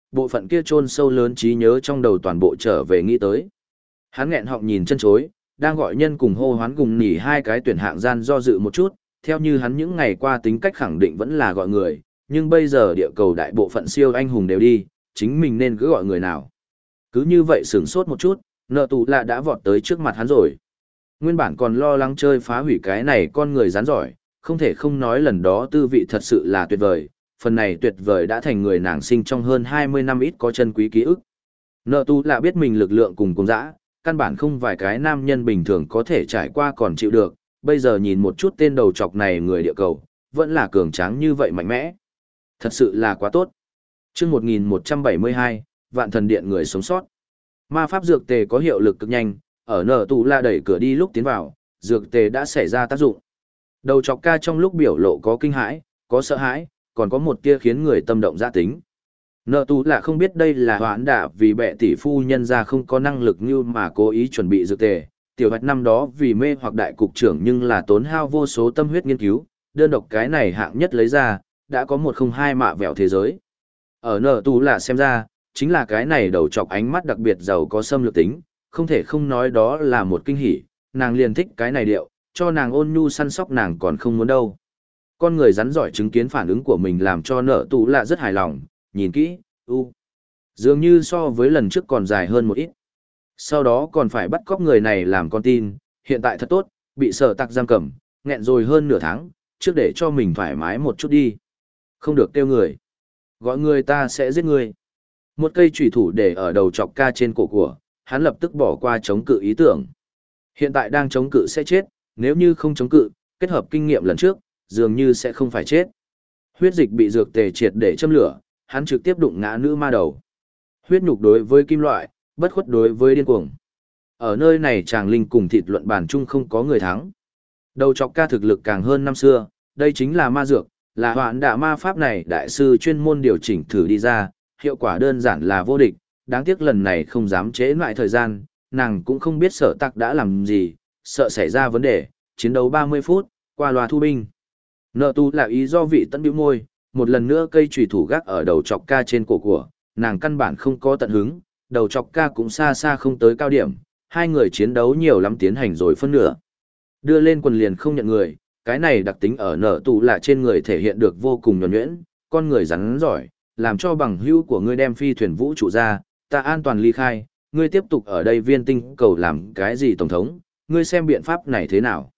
bộ phận kia chôn sâu lớn trí nhớ trong đầu toàn bộ trở về nghĩ tới. Hắn nghẹn họng nhìn chân chối, đang gọi nhân cùng hô hoán cùng nỉ hai cái tuyển hạng gian do dự một chút, theo như hắn những ngày qua tính cách khẳng định vẫn là gọi người, nhưng bây giờ địa cầu đại bộ phận siêu anh hùng đều đi, chính mình nên cứ gọi người nào. Cứ như vậy sửng sốt một chút, nợ tù lạ đã vọt tới trước mặt hắn rồi. Nguyên bản còn lo lắng chơi phá hủy cái này con người rắn giỏi, không thể không nói lần đó tư vị thật sự là tuyệt vời, phần này tuyệt vời đã thành người nàng sinh trong hơn hai mươi năm ít có chân quý ký ức. Nợ tù lạ biết mình lực lượng cùng cùng dã, căn bản không vài cái nam nhân bình thường có thể trải qua còn chịu được, bây giờ nhìn một chút tên đầu chọc này người địa cầu, vẫn là cường tráng như vậy mạnh mẽ. Thật sự là quá tốt. Chương một nghìn một trăm bảy mươi hai, Vạn Thần Điện người sống sót. Ma pháp dược tề có hiệu lực cực nhanh, ở nở tù la đẩy cửa đi lúc tiến vào, dược tề đã xảy ra tác dụng. Đầu chọc ca trong lúc biểu lộ có kinh hãi, có sợ hãi, còn có một tia khiến người tâm động gia tính. Nợ tù là không biết đây là hoãn đả vì bệ tỷ phu nhân ra không có năng lực như mà cố ý chuẩn bị dược tề. Tiểu hạch năm đó vì mê hoặc đại cục trưởng nhưng là tốn hao vô số tâm huyết nghiên cứu, đơn độc cái này hạng nhất lấy ra, đã có một không hai mạ vẹo thế giới. Ở nợ tù là xem ra, chính là cái này đầu chọc ánh mắt đặc biệt giàu có xâm lược tính, không thể không nói đó là một kinh hỉ, nàng liền thích cái này điệu, cho nàng ôn nhu săn sóc nàng còn không muốn đâu. Con người rắn giỏi chứng kiến phản ứng của mình làm cho nợ tù là rất hài lòng, nhìn kỹ, u. Dường như so với lần trước còn dài hơn một ít. Sau đó còn phải bắt cóc người này làm con tin, hiện tại thật tốt, bị sở tặc giam cầm, nghẹn rồi hơn nửa tháng, trước để cho mình thoải mái một chút đi. Không được kêu người. Gọi người ta sẽ giết người. Một cây chủy thủ để ở đầu chọc ca trên cổ của, hắn lập tức bỏ qua chống cự ý tưởng. Hiện tại đang chống cự sẽ chết, nếu như không chống cự, kết hợp kinh nghiệm lần trước, dường như sẽ không phải chết. Huyết dịch bị dược tề triệt để châm lửa, hắn trực tiếp đụng ngã nữ ma đầu. Huyết nhục đối với kim loại, bất khuất đối với điên cuồng. Ở nơi này chàng linh cùng thịt luận bàn chung không có người thắng. Đầu chọc ca thực lực càng hơn năm xưa, đây chính là ma dược, là hoạn đả ma pháp này đại sư chuyên môn điều chỉnh thử đi ra, hiệu quả đơn giản là vô địch, đáng tiếc lần này không dám trễ lại thời gian, nàng cũng không biết sở tặc đã làm gì, sợ xảy ra vấn đề, chiến đấu ba mươi phút, qua loa thu binh. Nợ tu là ý do vị tận bĩu môi, một lần nữa cây chùy thủ gác ở đầu chọc ca trên cổ của, nàng căn bản không có tận hứng, đầu chọc ca cũng xa xa không tới cao điểm, hai người chiến đấu nhiều lắm tiến hành rồi phân nửa. Đưa lên quần liền không nhận người, cái này đặc tính ở nợ tù là trên người thể hiện được vô cùng nhuần nhuyễn, con người rắn giỏi, làm cho bằng hữu của ngươi đem phi thuyền vũ trụ ra, ta an toàn ly khai, ngươi tiếp tục ở đây viên tinh cầu làm cái gì tổng thống, ngươi xem biện pháp này thế nào.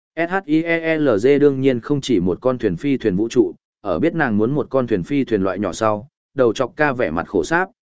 SHIELZ đương nhiên không chỉ một con thuyền phi thuyền vũ trụ, ở biết nàng muốn một con thuyền phi thuyền loại nhỏ sau, đầu chọc ca vẻ mặt khổ sáp,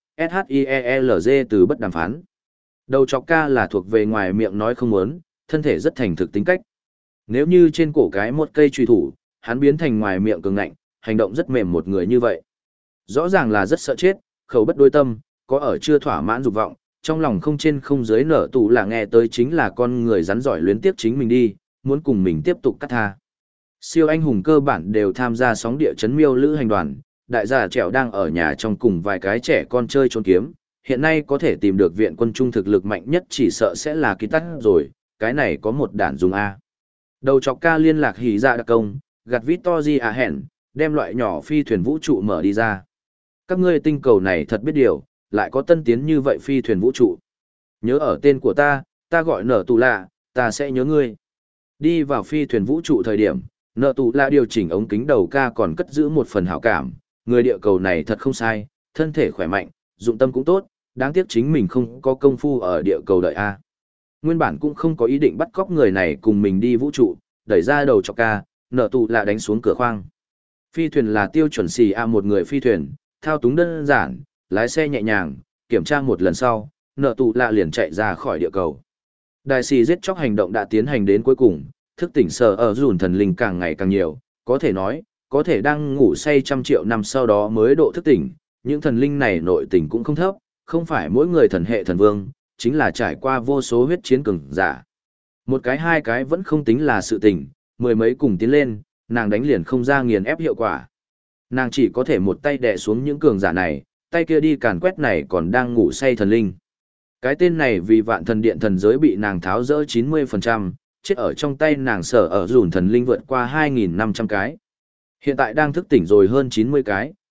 SHIELZ từ bất đàm phán. Đầu chọc ca là thuộc về ngoài miệng nói không muốn, thân thể rất thành thực tính cách. Nếu như trên cổ cái một cây truy thủ, hắn biến thành ngoài miệng cường ngạnh, hành động rất mềm một người như vậy. Rõ ràng là rất sợ chết, khẩu bất đối tâm, có ở chưa thỏa mãn dục vọng, trong lòng không trên không dưới nở tù là nghe tới chính là con người rắn giỏi luyến tiếp chính mình đi, muốn cùng mình tiếp tục cắt tha. Siêu anh hùng cơ bản đều tham gia sóng địa chấn miêu lữ hành đoàn, đại gia trẻo đang ở nhà trong cùng vài cái trẻ con chơi trốn kiếm, hiện nay có thể tìm được viện quân trung thực lực mạnh nhất chỉ sợ sẽ là kỳ tắc rồi, cái này có một đản dùng A. Đầu chọc ca liên lạc hỉ dạ đặc công, gạt Victory à hẹn, đem loại nhỏ phi thuyền vũ trụ mở đi ra. Các ngươi tinh cầu này thật biết điều, lại có tân tiến như vậy phi thuyền vũ trụ. Nhớ ở tên của ta, ta gọi nở tù lạ, ta sẽ nhớ ngươi. Đi vào phi thuyền vũ trụ thời điểm, nở tù lạ điều chỉnh ống kính đầu ca còn cất giữ một phần hảo cảm. Người địa cầu này thật không sai, thân thể khỏe mạnh, dụng tâm cũng tốt, đáng tiếc chính mình không có công phu ở địa cầu đợi A. Nguyên bản cũng không có ý định bắt cóc người này cùng mình đi vũ trụ, đẩy ra đầu chọc ca, nở tù lạ đánh xuống cửa khoang. Phi thuyền là tiêu chuẩn xì A một người phi thuyền, thao túng đơn giản, lái xe nhẹ nhàng, kiểm tra một lần sau, nở tù lạ liền chạy ra khỏi địa cầu. Đại xì giết chóc hành động đã tiến hành đến cuối cùng, thức tỉnh sở ở dùn thần linh càng ngày càng nhiều, có thể nói, có thể đang ngủ say trăm triệu năm sau đó mới độ thức tỉnh, những thần linh này nội tình cũng không thấp, không phải mỗi người thần hệ thần vương, chính là trải qua vô số huyết chiến cường giả. Một cái hai cái vẫn không tính là sự tình, mười mấy cùng tiến lên, nàng đánh liền không ra nghiền ép hiệu quả. Nàng chỉ có thể một tay đè xuống những cường giả này, tay kia đi càn quét này còn đang ngủ say thần linh. Cái tên này vì vạn thần điện thần giới bị nàng tháo rỡ chín mươi phần trăm, chết ở trong tay nàng sở ở dùn thần linh vượt qua hai nghìn năm trăm cái. Hiện tại đang thức tỉnh rồi hơn chín mươi cái,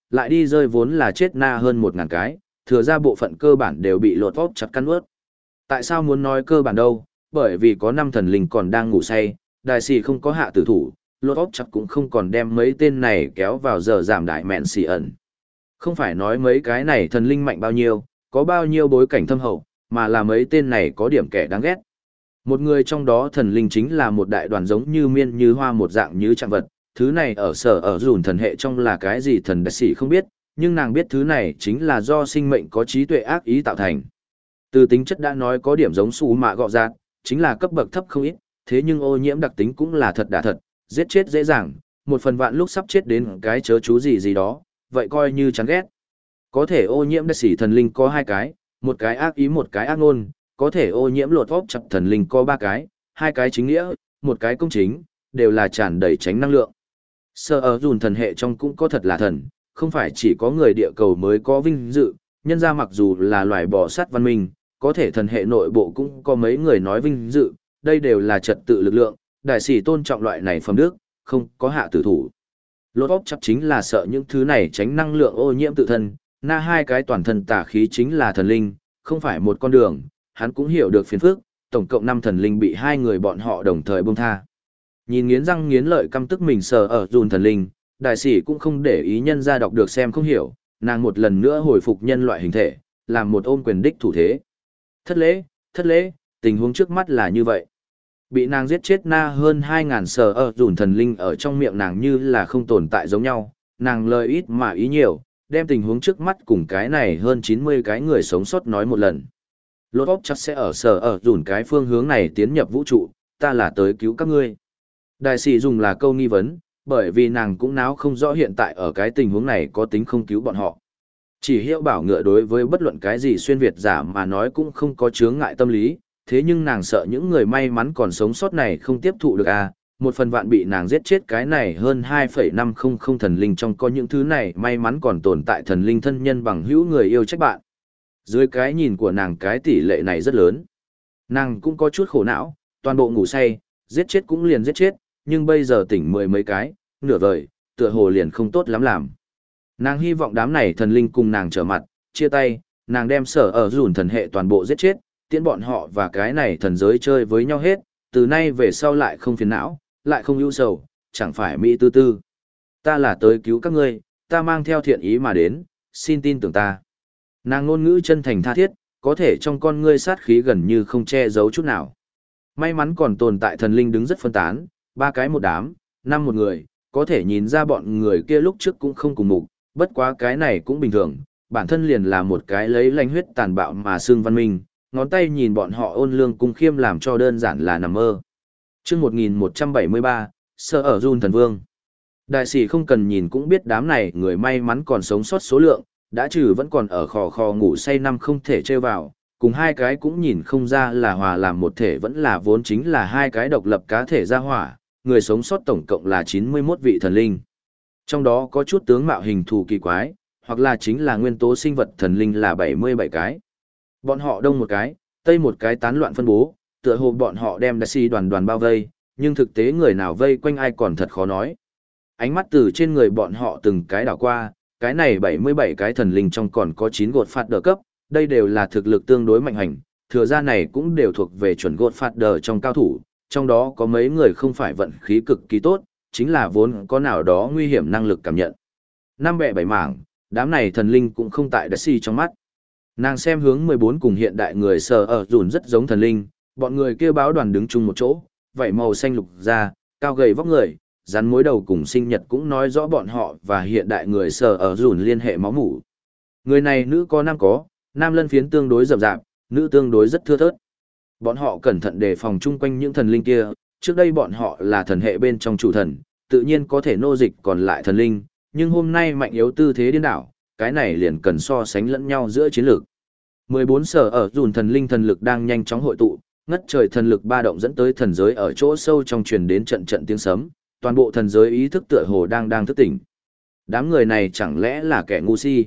lại đi rơi vốn là chết na hơn một ngàn cái, thừa ra bộ phận cơ bản đều bị lột vóc chặt cắn ướt. Tại sao muốn nói cơ bản đâu? Bởi vì có năm thần linh còn đang ngủ say, đại sĩ không có hạ tử thủ, lột vóc chặt cũng không còn đem mấy tên này kéo vào giờ giảm đại mẹn xì ẩn. Không phải nói mấy cái này thần linh mạnh bao nhiêu, có bao nhiêu bối cảnh thâm hậu, mà là mấy tên này có điểm kẻ đáng ghét. Một người trong đó thần linh chính là một đại đoàn giống như miên như hoa một dạng như trạng vật, thứ này ở sở ở dùn thần hệ trong là cái gì thần đại sĩ không biết, nhưng nàng biết thứ này chính là do sinh mệnh có trí tuệ ác ý tạo thành. Từ tính chất đã nói có điểm giống xù mạ gọ dạng, chính là cấp bậc thấp không ít, thế nhưng ô nhiễm đặc tính cũng là thật đả thật, giết chết dễ dàng, một phần vạn lúc sắp chết đến cái chớ chú gì gì đó, vậy coi như chán ghét. Có thể ô nhiễm đại sĩ thần linh có hai cái, một cái ác ý một cái ác ngôn, có thể ô nhiễm lột vóc chặt thần linh có ba cái, hai cái chính nghĩa, một cái công chính, đều là tràn đầy tránh năng lượng. Sở ở dùn thần hệ trong cũng có thật là thần, không phải chỉ có người địa cầu mới có vinh dự, nhân ra mặc dù là loài bò sát văn minh, có thể thần hệ nội bộ cũng có mấy người nói vinh dự, đây đều là trật tự lực lượng, đại sĩ tôn trọng loại này phẩm đức, không có hạ tử thủ. Lột vóc chặt chính là sợ những thứ này tránh năng lượng ô nhiễm tự thân, na hai cái toàn thân tà khí chính là thần linh, không phải một con đường, hắn cũng hiểu được phiền phức, tổng cộng năm thần linh bị hai người bọn họ đồng thời buông tha. Nhìn nghiến răng nghiến lợi căm tức mình sờ ở dùn thần linh, đại sĩ cũng không để ý nhân ra đọc được xem không hiểu, nàng một lần nữa hồi phục nhân loại hình thể, làm một ôm quyền đích thủ thế. Thất lễ, thất lễ, tình huống trước mắt là như vậy. Bị nàng giết chết na hơn hai ngàn sờ ở dùn thần linh ở trong miệng nàng như là không tồn tại giống nhau, nàng lời ít mà ý nhiều, đem tình huống trước mắt cùng cái này hơn chín mươi cái người sống sót nói một lần. Lột óc chắc sẽ ở sở ở dùn cái phương hướng này tiến nhập vũ trụ, ta là tới cứu các ngươi. Đại sĩ dùng là câu nghi vấn, bởi vì nàng cũng náo không rõ hiện tại ở cái tình huống này có tính không cứu bọn họ. Chỉ hiệu bảo ngựa đối với bất luận cái gì xuyên Việt giả mà nói cũng không có chướng ngại tâm lý, thế nhưng nàng sợ những người may mắn còn sống sót này không tiếp thụ được à, một phần vạn bị nàng giết chết cái này hơn hai phẩy năm không không thần linh trong có những thứ này may mắn còn tồn tại thần linh thân nhân bằng hữu người yêu trách bạn. Dưới cái nhìn của nàng cái tỷ lệ này rất lớn. Nàng cũng có chút khổ não, toàn bộ ngủ say, giết chết cũng liền giết chết, nhưng bây giờ tỉnh mười mấy cái, nửa vời, tựa hồ liền không tốt lắm làm. Nàng hy vọng đám này thần linh cùng nàng trở mặt, chia tay, nàng đem sở ở dùn thần hệ toàn bộ giết chết, tiễn bọn họ và cái này thần giới chơi với nhau hết, từ nay về sau lại không phiền não, lại không ưu sầu, chẳng phải mỹ tư tư. Ta là tới cứu các ngươi, ta mang theo thiện ý mà đến, xin tin tưởng ta. Nàng ngôn ngữ chân thành tha thiết, có thể trong con ngươi sát khí gần như không che giấu chút nào. May mắn còn tồn tại thần linh đứng rất phân tán, ba cái một đám, năm một người, có thể nhìn ra bọn người kia lúc trước cũng không cùng mục, bất quá cái này cũng bình thường, bản thân liền là một cái lấy lanh huyết tàn bạo mà xương văn minh, ngón tay nhìn bọn họ ôn lương cung khiêm làm cho đơn giản là nằm mơ. Chương một nghìn một trăm bảy mươi ba, Sở ở Dun thần vương. Đại sĩ không cần nhìn cũng biết đám này người may mắn còn sống sót số lượng, đã trừ vẫn còn ở khò khò ngủ say năm không thể trêu vào, cùng hai cái cũng nhìn không ra là hòa làm một thể vẫn là vốn chính là hai cái độc lập cá thể ra hỏa, người sống sót tổng cộng là chín mươi mốt vị thần linh. Trong đó có chút tướng mạo hình thù kỳ quái, hoặc là chính là nguyên tố sinh vật thần linh là bảy mươi bảy cái. Bọn họ đông một cái, tây một cái tán loạn phân bố, tựa hồ bọn họ đem đại sĩ đoàn đoàn bao vây, nhưng thực tế người nào vây quanh ai còn thật khó nói. Ánh mắt từ trên người bọn họ từng cái đảo qua, cái này bảy mươi bảy cái thần linh trong còn có chín gột phạt đờ cấp, đây đều là thực lực tương đối mạnh hành, thừa ra này cũng đều thuộc về chuẩn gột phạt đờ trong cao thủ, trong đó có mấy người không phải vận khí cực kỳ tốt, chính là vốn có nào đó nguy hiểm năng lực cảm nhận. Năm bẹ bảy mảng, đám này thần linh cũng không tại đại sĩ trong mắt. Nàng xem hướng mười bốn cùng hiện đại người sờ ở dùn rất giống thần linh, bọn người kia báo đoàn đứng chung một chỗ, vảy màu xanh lục da, cao gầy vóc người, rắn mối đầu cùng sinh nhật cũng nói rõ bọn họ và hiện đại người sờ ở dùn liên hệ máu mủ. Người này nữ có nam có, nam lân phiến tương đối rậm rạp, nữ tương đối rất thưa thớt. Bọn họ cẩn thận đề phòng chung quanh những thần linh kia, trước đây bọn họ là thần hệ bên trong chủ thần, tự nhiên có thể nô dịch còn lại thần linh, nhưng hôm nay mạnh yếu tư thế điên đảo, cái này liền cần so sánh lẫn nhau giữa chiến lược. mười bốn sở ở dùn thần linh thần lực đang nhanh chóng hội tụ, ngất trời thần lực ba động dẫn tới thần giới ở chỗ sâu trong truyền đến trận trận tiếng sấm, toàn bộ thần giới ý thức tựa hồ đang đang thức tỉnh. Đám người này chẳng lẽ là kẻ ngu si?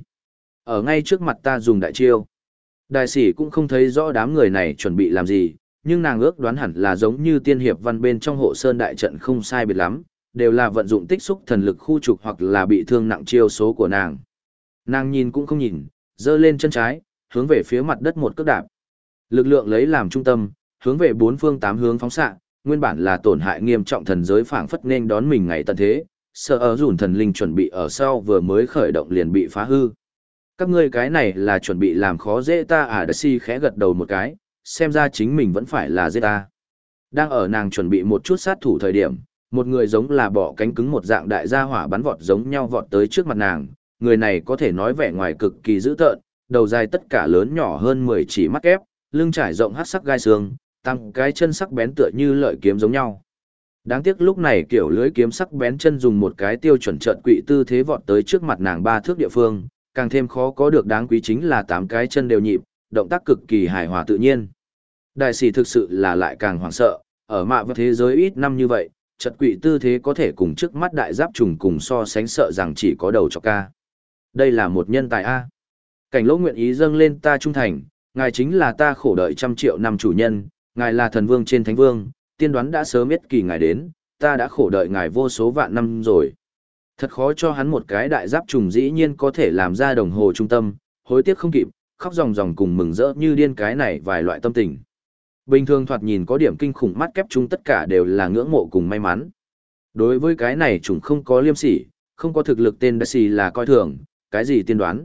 Ở ngay trước mặt ta dùng đại chiêu. Đại sĩ cũng không thấy rõ đám người này chuẩn bị làm gì, nhưng nàng ước đoán hẳn là giống như tiên hiệp văn bên trong hộ sơn đại trận không sai biệt lắm, đều là vận dụng tích xúc thần lực khu trục hoặc là bị thương nặng chiêu số của nàng. Nàng nhìn cũng không nhìn, giơ lên chân trái, hướng về phía mặt đất một cước đạp. Lực lượng lấy làm trung tâm, hướng về bốn phương tám hướng phóng xạ, nguyên bản là tổn hại nghiêm trọng thần giới phảng phất nên đón mình ngày tận thế, sợ ở dùn thần linh chuẩn bị ở sau vừa mới khởi động liền bị phá hư. Các ngươi cái này là chuẩn bị làm khó dễ ta à? Đờ si khẽ gật đầu một cái, xem ra chính mình vẫn phải là giết ta. Đang ở nàng chuẩn bị một chút sát thủ thời điểm, một người giống là bọ cánh cứng một dạng đại gia hỏa bắn vọt giống nhau vọt tới trước mặt nàng, người này có thể nói vẻ ngoài cực kỳ dữ tợn, đầu dài tất cả lớn nhỏ hơn mười chỉ mắt ép, lưng trải rộng hắc sắc gai xương, tăng cái chân sắc bén tựa như lợi kiếm giống nhau. Đáng tiếc lúc này kiểu lưới kiếm sắc bén chân dùng một cái tiêu chuẩn trận quỵ tư thế vọt tới trước mặt nàng ba thước địa phương, càng thêm khó có được đáng quý chính là tám cái chân đều nhịp, động tác cực kỳ hài hòa tự nhiên. Đại sĩ thực sự là lại càng hoảng sợ, ở mạ vật thế giới ít năm như vậy, trận quỵ tư thế có thể cùng trước mắt đại giáp trùng cùng so sánh sợ rằng chỉ có đầu cho ca. Đây là một nhân tài A. Cảnh Lỗ nguyện ý dâng lên ta trung thành, ngài chính là ta khổ đợi trăm triệu năm chủ nhân, ngài là thần vương trên thánh vương, tiên đoán đã sớm biết kỳ ngài đến, ta đã khổ đợi ngài vô số vạn năm rồi. Thật khó cho hắn một cái đại giáp trùng dĩ nhiên có thể làm ra đồng hồ trung tâm, hối tiếc không kịp, khóc ròng ròng cùng mừng rỡ như điên cái này vài loại tâm tình. Bình thường thoạt nhìn có điểm kinh khủng mắt kép chung tất cả đều là ngưỡng mộ cùng may mắn. Đối với cái này trùng không có liêm sỉ, không có thực lực tên đại sĩ là coi thường, cái gì tiên đoán.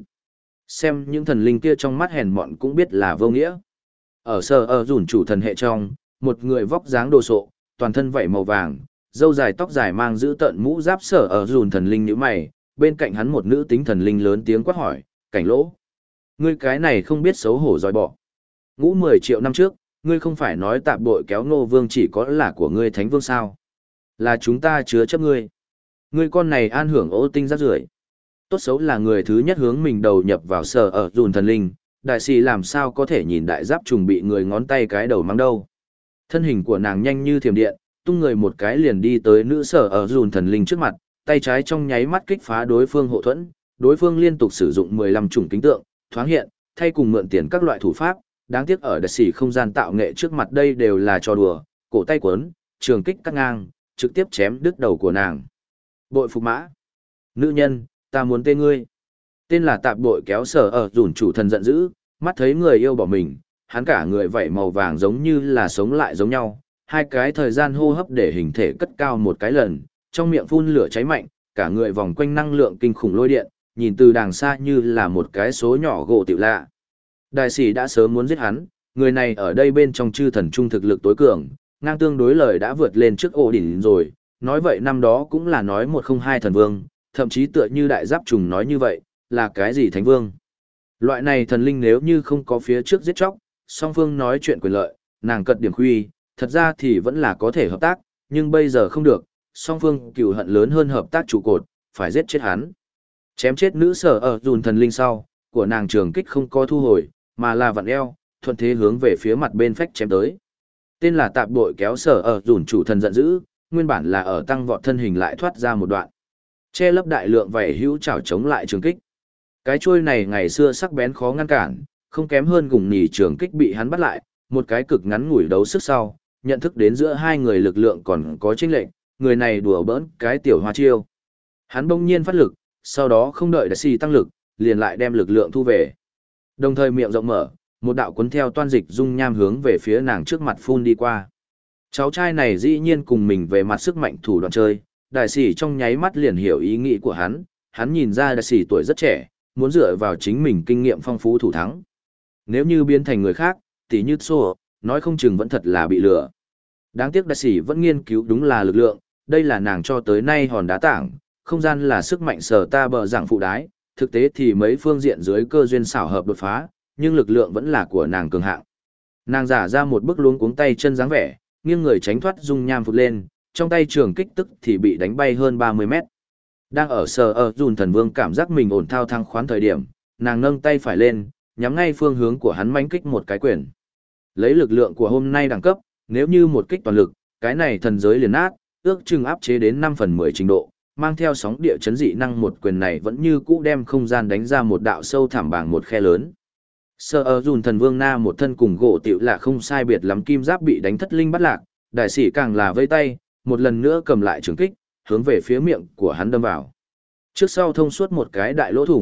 Xem những thần linh kia trong mắt hèn mọn cũng biết là vô nghĩa. Ở sở ở rủn chủ thần hệ trong, một người vóc dáng đồ sộ, toàn thân vảy màu vàng, râu dài tóc dài mang giữ tận mũ giáp sở ở rủn thần linh nhíu mày, bên cạnh hắn một nữ tính thần linh lớn tiếng quát hỏi, Cảnh Lỗ. Ngươi cái này không biết xấu hổ dòi bỏ. Ngũ mười triệu năm trước, ngươi không phải nói tạp bội kéo Ngô Vương chỉ có là của ngươi thánh vương sao? Là chúng ta chứa chấp ngươi. Ngươi con này an hưởng ô tinh rác rưởi. Tốt xấu là người thứ nhất hướng mình đầu nhập vào sở ở dùn thần linh, đại sĩ làm sao có thể nhìn đại giáp trùng bị người ngón tay cái đầu mang đâu. Thân hình của nàng nhanh như thiểm điện, tung người một cái liền đi tới nữ sở ở dùn thần linh trước mặt, tay trái trong nháy mắt kích phá đối phương hộ thuẫn, đối phương liên tục sử dụng mười lăm chủng kính tượng, thoáng hiện, thay cùng mượn tiền các loại thủ pháp, đáng tiếc ở đại sĩ không gian tạo nghệ trước mặt đây đều là trò đùa, cổ tay quấn, trường kích cắt ngang, trực tiếp chém đứt đầu của nàng. Bội phục mã. Nữ nhân, ta muốn tên ngươi. Tên là tạp bội kéo sở ở dùn chủ thần giận dữ, mắt thấy người yêu bỏ mình, hắn cả người vảy màu vàng giống như là sống lại giống nhau, hai cái thời gian hô hấp để hình thể cất cao một cái lần, trong miệng phun lửa cháy mạnh, cả người vòng quanh năng lượng kinh khủng lôi điện, nhìn từ đàng xa như là một cái số nhỏ gỗ tiểu lạ. Đại sĩ đã sớm muốn giết hắn, người này ở đây bên trong chư thần trung thực lực tối cường, ngang tương đối lời đã vượt lên trước ổ đỉnh rồi, nói vậy năm đó cũng là nói một không hai thần vương, thậm chí tựa như đại giáp trùng nói như vậy, là cái gì thánh vương. Loại này thần linh nếu như không có phía trước giết chóc, song phương nói chuyện quyền lợi, nàng cật điểm khuy, thật ra thì vẫn là có thể hợp tác, nhưng bây giờ không được, song phương cừu hận lớn hơn hợp tác trụ cột, phải giết chết hắn. Chém chết nữ sở ở dùn thần linh sau, của nàng trường kích không có thu hồi, mà là vặn eo, thuận thế hướng về phía mặt bên phách chém tới. Tên là tạp bội kéo sở ở dùn chủ thần giận dữ, nguyên bản là ở tăng vọt thân hình lại thoát ra một đoạn. Che lấp đại lượng vảy hữu chảo chống lại trường kích. Cái chuôi này ngày xưa sắc bén khó ngăn cản, không kém hơn gùng nhì trường kích bị hắn bắt lại, một cái cực ngắn ngủi đấu sức sau, nhận thức đến giữa hai người lực lượng còn có chênh lệch, người này đùa bỡn cái tiểu hoa chiêu. Hắn bỗng nhiên phát lực, sau đó không đợi đại sĩ tăng lực, liền lại đem lực lượng thu về. Đồng thời miệng rộng mở, một đạo cuốn theo toan dịch dung nham hướng về phía nàng trước mặt phun đi qua. Cháu trai này dĩ nhiên cùng mình về mặt sức mạnh thủ đoạn chơi, đại sĩ trong nháy mắt liền hiểu ý nghĩ của hắn, hắn nhìn ra đại sĩ tuổi rất trẻ, muốn dựa vào chính mình kinh nghiệm phong phú thủ thắng. Nếu như biến thành người khác, tỉ như Xô, nói không chừng vẫn thật là bị lừa. Đáng tiếc đại sĩ vẫn nghiên cứu đúng là lực lượng, đây là nàng cho tới nay hòn đá tảng, không gian là sức mạnh sở ta bờ giảng phụ đái, thực tế thì mấy phương diện dưới cơ duyên xảo hợp đột phá, nhưng lực lượng vẫn là của nàng cường hạng. Nàng giả ra một bước luống cuống tay chân dáng vẻ, nghiêng người tránh thoát dung nham phụt lên, trong tay trường kích tức thì bị đánh bay hơn ba mươi mét. Đang ở sờ ở dùn thần vương cảm giác mình ổn thao thăng khoán thời điểm, nàng nâng tay phải lên, nhắm ngay phương hướng của hắn mãnh kích một cái quyền. Lấy lực lượng của hôm nay đẳng cấp, nếu như một kích toàn lực, cái này thần giới liền nát, ước chừng áp chế đến năm phần mười trình độ, mang theo sóng địa chấn dị năng một quyền này vẫn như cũ đem không gian đánh ra một đạo sâu thẳm bằng một khe lớn. Sơ ở dùn thần vương na một thân cùng gỗ tiểu là không sai biệt lắm kim giáp bị đánh thất linh bắt lạc, đại sĩ càng là vây tay, một lần nữa cầm lại trường kích, hướng về phía miệng của hắn đâm vào. Trước sau thông suốt một cái đại lỗ thủng,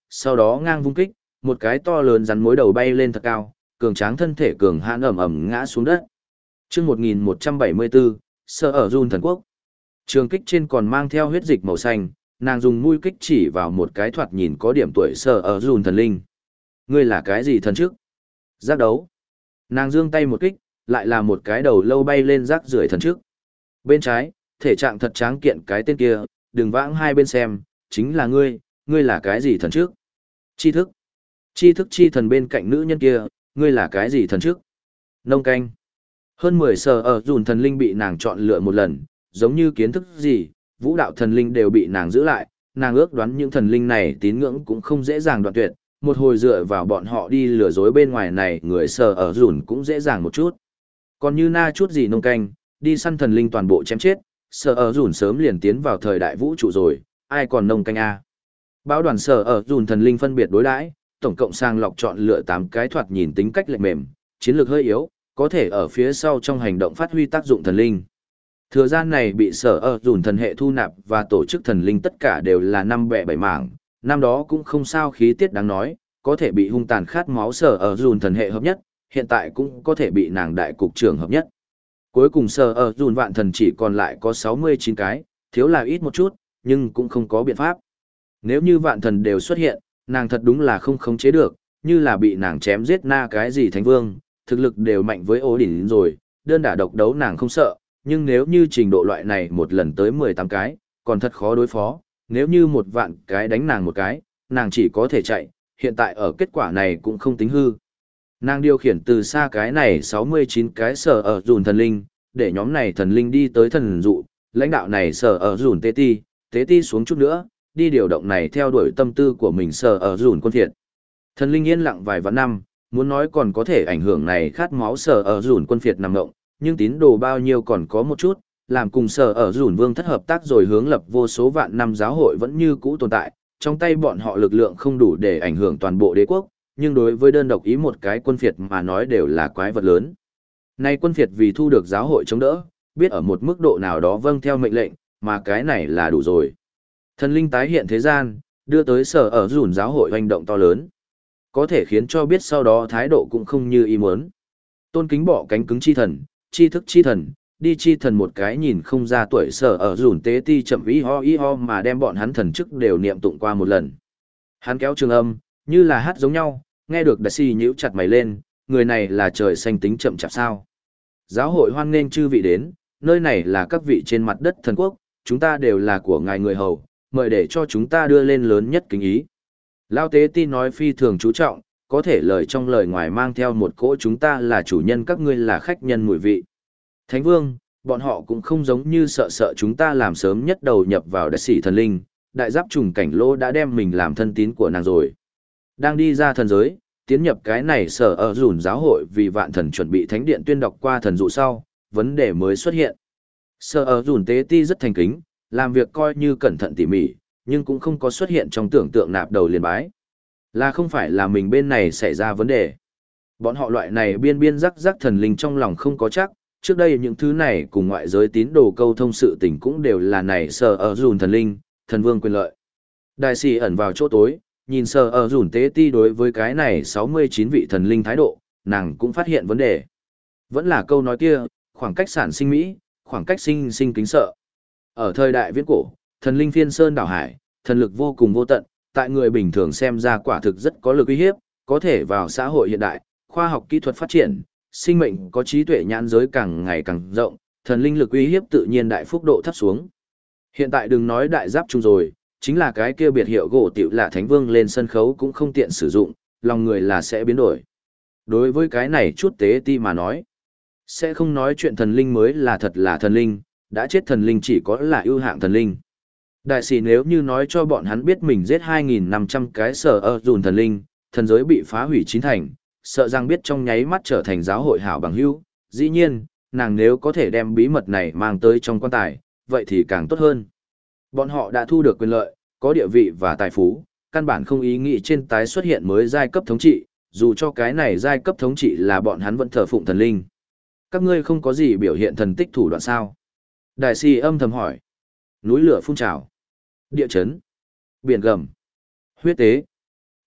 sau đó ngang vung kích, một cái to lớn rắn mối đầu bay lên thật cao, cường tráng thân thể cường hãn ầm ầm ngã xuống đất. Chương một nghìn một trăm bảy mươi bốn, Sở ở Dùn thần quốc. Trường kích trên còn mang theo huyết dịch màu xanh, nàng dùng mũi kích chỉ vào một cái thoạt nhìn có điểm tuổi Sở ở Dùn thần linh. Ngươi là cái gì thần trước? Giác đấu. Nàng giương tay một kích, lại là một cái đầu lâu bay lên rác rưởi thần trước. Bên trái, thể trạng thật tráng kiện cái tên kia, đừng vãng hai bên xem, chính là ngươi, ngươi là cái gì thần trước? Chi thức. Chi thức chi thần bên cạnh nữ nhân kia, ngươi là cái gì thần trước? Nông canh. Hơn mười Sở ở Dùn thần linh bị nàng chọn lựa một lần, giống như kiến thức gì, vũ đạo thần linh đều bị nàng giữ lại, nàng ước đoán những thần linh này tín ngưỡng cũng không dễ dàng đoạn tuyệt, một hồi dựa vào bọn họ đi lừa dối bên ngoài này người Sở ở Dùn cũng dễ dàng một chút. Còn như na chút gì nông canh, đi săn thần linh toàn bộ chém chết, Sở ở Dùn sớm liền tiến vào thời đại vũ trụ rồi, ai còn nông canh a? Báo đoàn Sở ở Dùn thần linh phân biệt đối đãi, tổng cộng sàng lọc chọn lựa tám cái thoạt nhìn tính cách lệch mềm, chiến lược hơi yếu, có thể ở phía sau trong hành động phát huy tác dụng thần linh. Thừa gian này bị Sở ở Dùn thần hệ thu nạp và tổ chức thần linh tất cả đều là năm bẹ bảy mảng, năm đó cũng không sao khí tiết đáng nói, có thể bị hung tàn khát máu Sở ở Dùn thần hệ hợp nhất, hiện tại cũng có thể bị nàng đại cục trưởng hợp nhất. Cuối cùng Sở ở Dùn vạn thần chỉ còn lại có sáu mươi chín cái, thiếu là ít một chút, nhưng cũng không có biện pháp. Nếu như vạn thần đều xuất hiện, nàng thật đúng là không khống chế được, như là bị nàng chém giết na cái gì thánh vương, thực lực đều mạnh với ố đỉnh rồi, đơn đả độc đấu nàng không sợ, nhưng nếu như trình độ loại này một lần tới mười tám cái, còn thật khó đối phó, nếu như một vạn cái đánh nàng một cái, nàng chỉ có thể chạy, hiện tại ở kết quả này cũng không tính hư. Nàng điều khiển từ xa cái này sáu mươi chín cái Sở ở Dùn thần linh, để nhóm này thần linh đi tới thần dụ, lãnh đạo này Sở ở Dùn tế ti, tế ti xuống chút nữa, đi điều động này theo đuổi tâm tư của mình Sở ở Dùn quân thiệt. Thần linh yên lặng vài vạn năm, muốn nói còn có thể ảnh hưởng này khát máu Sở ở Dùn quân phiệt nằm ngộng, nhưng tín đồ bao nhiêu còn có một chút, làm cùng Sở ở Dùn vương thất hợp tác rồi hướng lập vô số vạn năm giáo hội vẫn như cũ tồn tại, trong tay bọn họ lực lượng không đủ để ảnh hưởng toàn bộ đế quốc, nhưng đối với đơn độc ý một cái quân phiệt mà nói đều là quái vật lớn. Nay quân phiệt vì thu được giáo hội chống đỡ, biết ở một mức độ nào đó vâng theo mệnh lệnh, mà cái này là đủ rồi. Thần linh tái hiện thế gian, đưa tới Sở ở Dùn giáo hội hành động to lớn, có thể khiến cho biết sau đó thái độ cũng không như ý muốn. Tôn kính bỏ cánh cứng chi thần, chi thức chi thần, đi chi thần một cái nhìn không ra tuổi Sở ở Dùn tế ti chậm ý ho ý ho mà đem bọn hắn thần chức đều niệm tụng qua một lần. Hắn kéo trường âm, như là hát giống nhau, nghe được đại si nhíu chặt mày lên, người này là trời xanh tính chậm chạp sao. Giáo hội hoan nghênh chư vị đến, nơi này là các vị trên mặt đất thần quốc, chúng ta đều là của ngài người hầu, mời để cho chúng ta đưa lên lớn nhất kính ý. Lao tế ti nói phi thường chú trọng, có thể lời trong lời ngoài mang theo một cỗ chúng ta là chủ nhân các ngươi là khách nhân mùi vị. Thánh vương, bọn họ cũng không giống như sợ sợ chúng ta làm sớm nhất đầu nhập vào đại sĩ thần linh, đại giáp trùng cảnh lô đã đem mình làm thân tín của nàng rồi. Đang đi ra thần giới, tiến nhập cái này Sở ở Dùn giáo hội vì vạn thần chuẩn bị thánh điện tuyên đọc qua thần dụ sau, vấn đề mới xuất hiện. Sở ở Dùn tế ti rất thành kính, làm việc coi như cẩn thận tỉ mỉ, nhưng cũng không có xuất hiện trong tưởng tượng nạp đầu liền bái. Là không phải là mình bên này xảy ra vấn đề. Bọn họ loại này biên biên rắc rắc thần linh trong lòng không có chắc, trước đây những thứ này cùng ngoại giới tín đồ câu thông sự tình cũng đều là này Sở ở Dùn thần linh, thần vương quyền lợi. Đại sĩ ẩn vào chỗ tối, nhìn Sở ở Dùn tế ti đối với cái này sáu mươi chín vị thần linh thái độ, nàng cũng phát hiện vấn đề. Vẫn là câu nói kia, khoảng cách sản sinh Mỹ, khoảng cách sinh sinh kính sợ. Ở thời đại viễn cổ, thần linh phiên sơn đảo hải, thần lực vô cùng vô tận, tại người bình thường xem ra quả thực rất có lực uy hiếp, có thể vào xã hội hiện đại, khoa học kỹ thuật phát triển, sinh mệnh có trí tuệ nhãn giới càng ngày càng rộng, thần linh lực uy hiếp tự nhiên đại phúc độ thấp xuống. Hiện tại đừng nói đại giáp chung rồi, chính là cái kia biệt hiệu gỗ tiểu là thánh vương lên sân khấu cũng không tiện sử dụng, lòng người là sẽ biến đổi. Đối với cái này chút tế ti mà nói, sẽ không nói chuyện thần linh mới là thật là thần linh, đã chết thần linh chỉ có là ưu hạng thần linh. Đại sĩ nếu như nói cho bọn hắn biết mình giết hai nghìn năm trăm cái Sở ở Dùn thần linh, thần giới bị phá hủy chín thành, sợ rằng biết trong nháy mắt trở thành giáo hội hảo bằng hữu. Dĩ nhiên, nàng nếu có thể đem bí mật này mang tới trong quan tài, vậy thì càng tốt hơn. Bọn họ đã thu được quyền lợi, có địa vị và tài phú, căn bản không ý nghĩ trên tái xuất hiện mới giai cấp thống trị, dù cho cái này giai cấp thống trị là bọn hắn vẫn thờ phụng thần linh. Các ngươi không có gì biểu hiện thần tích thủ đoạn sao? Đại sĩ âm thầm hỏi. Núi lửa phun trào, địa chấn, biển gầm, huyết tế.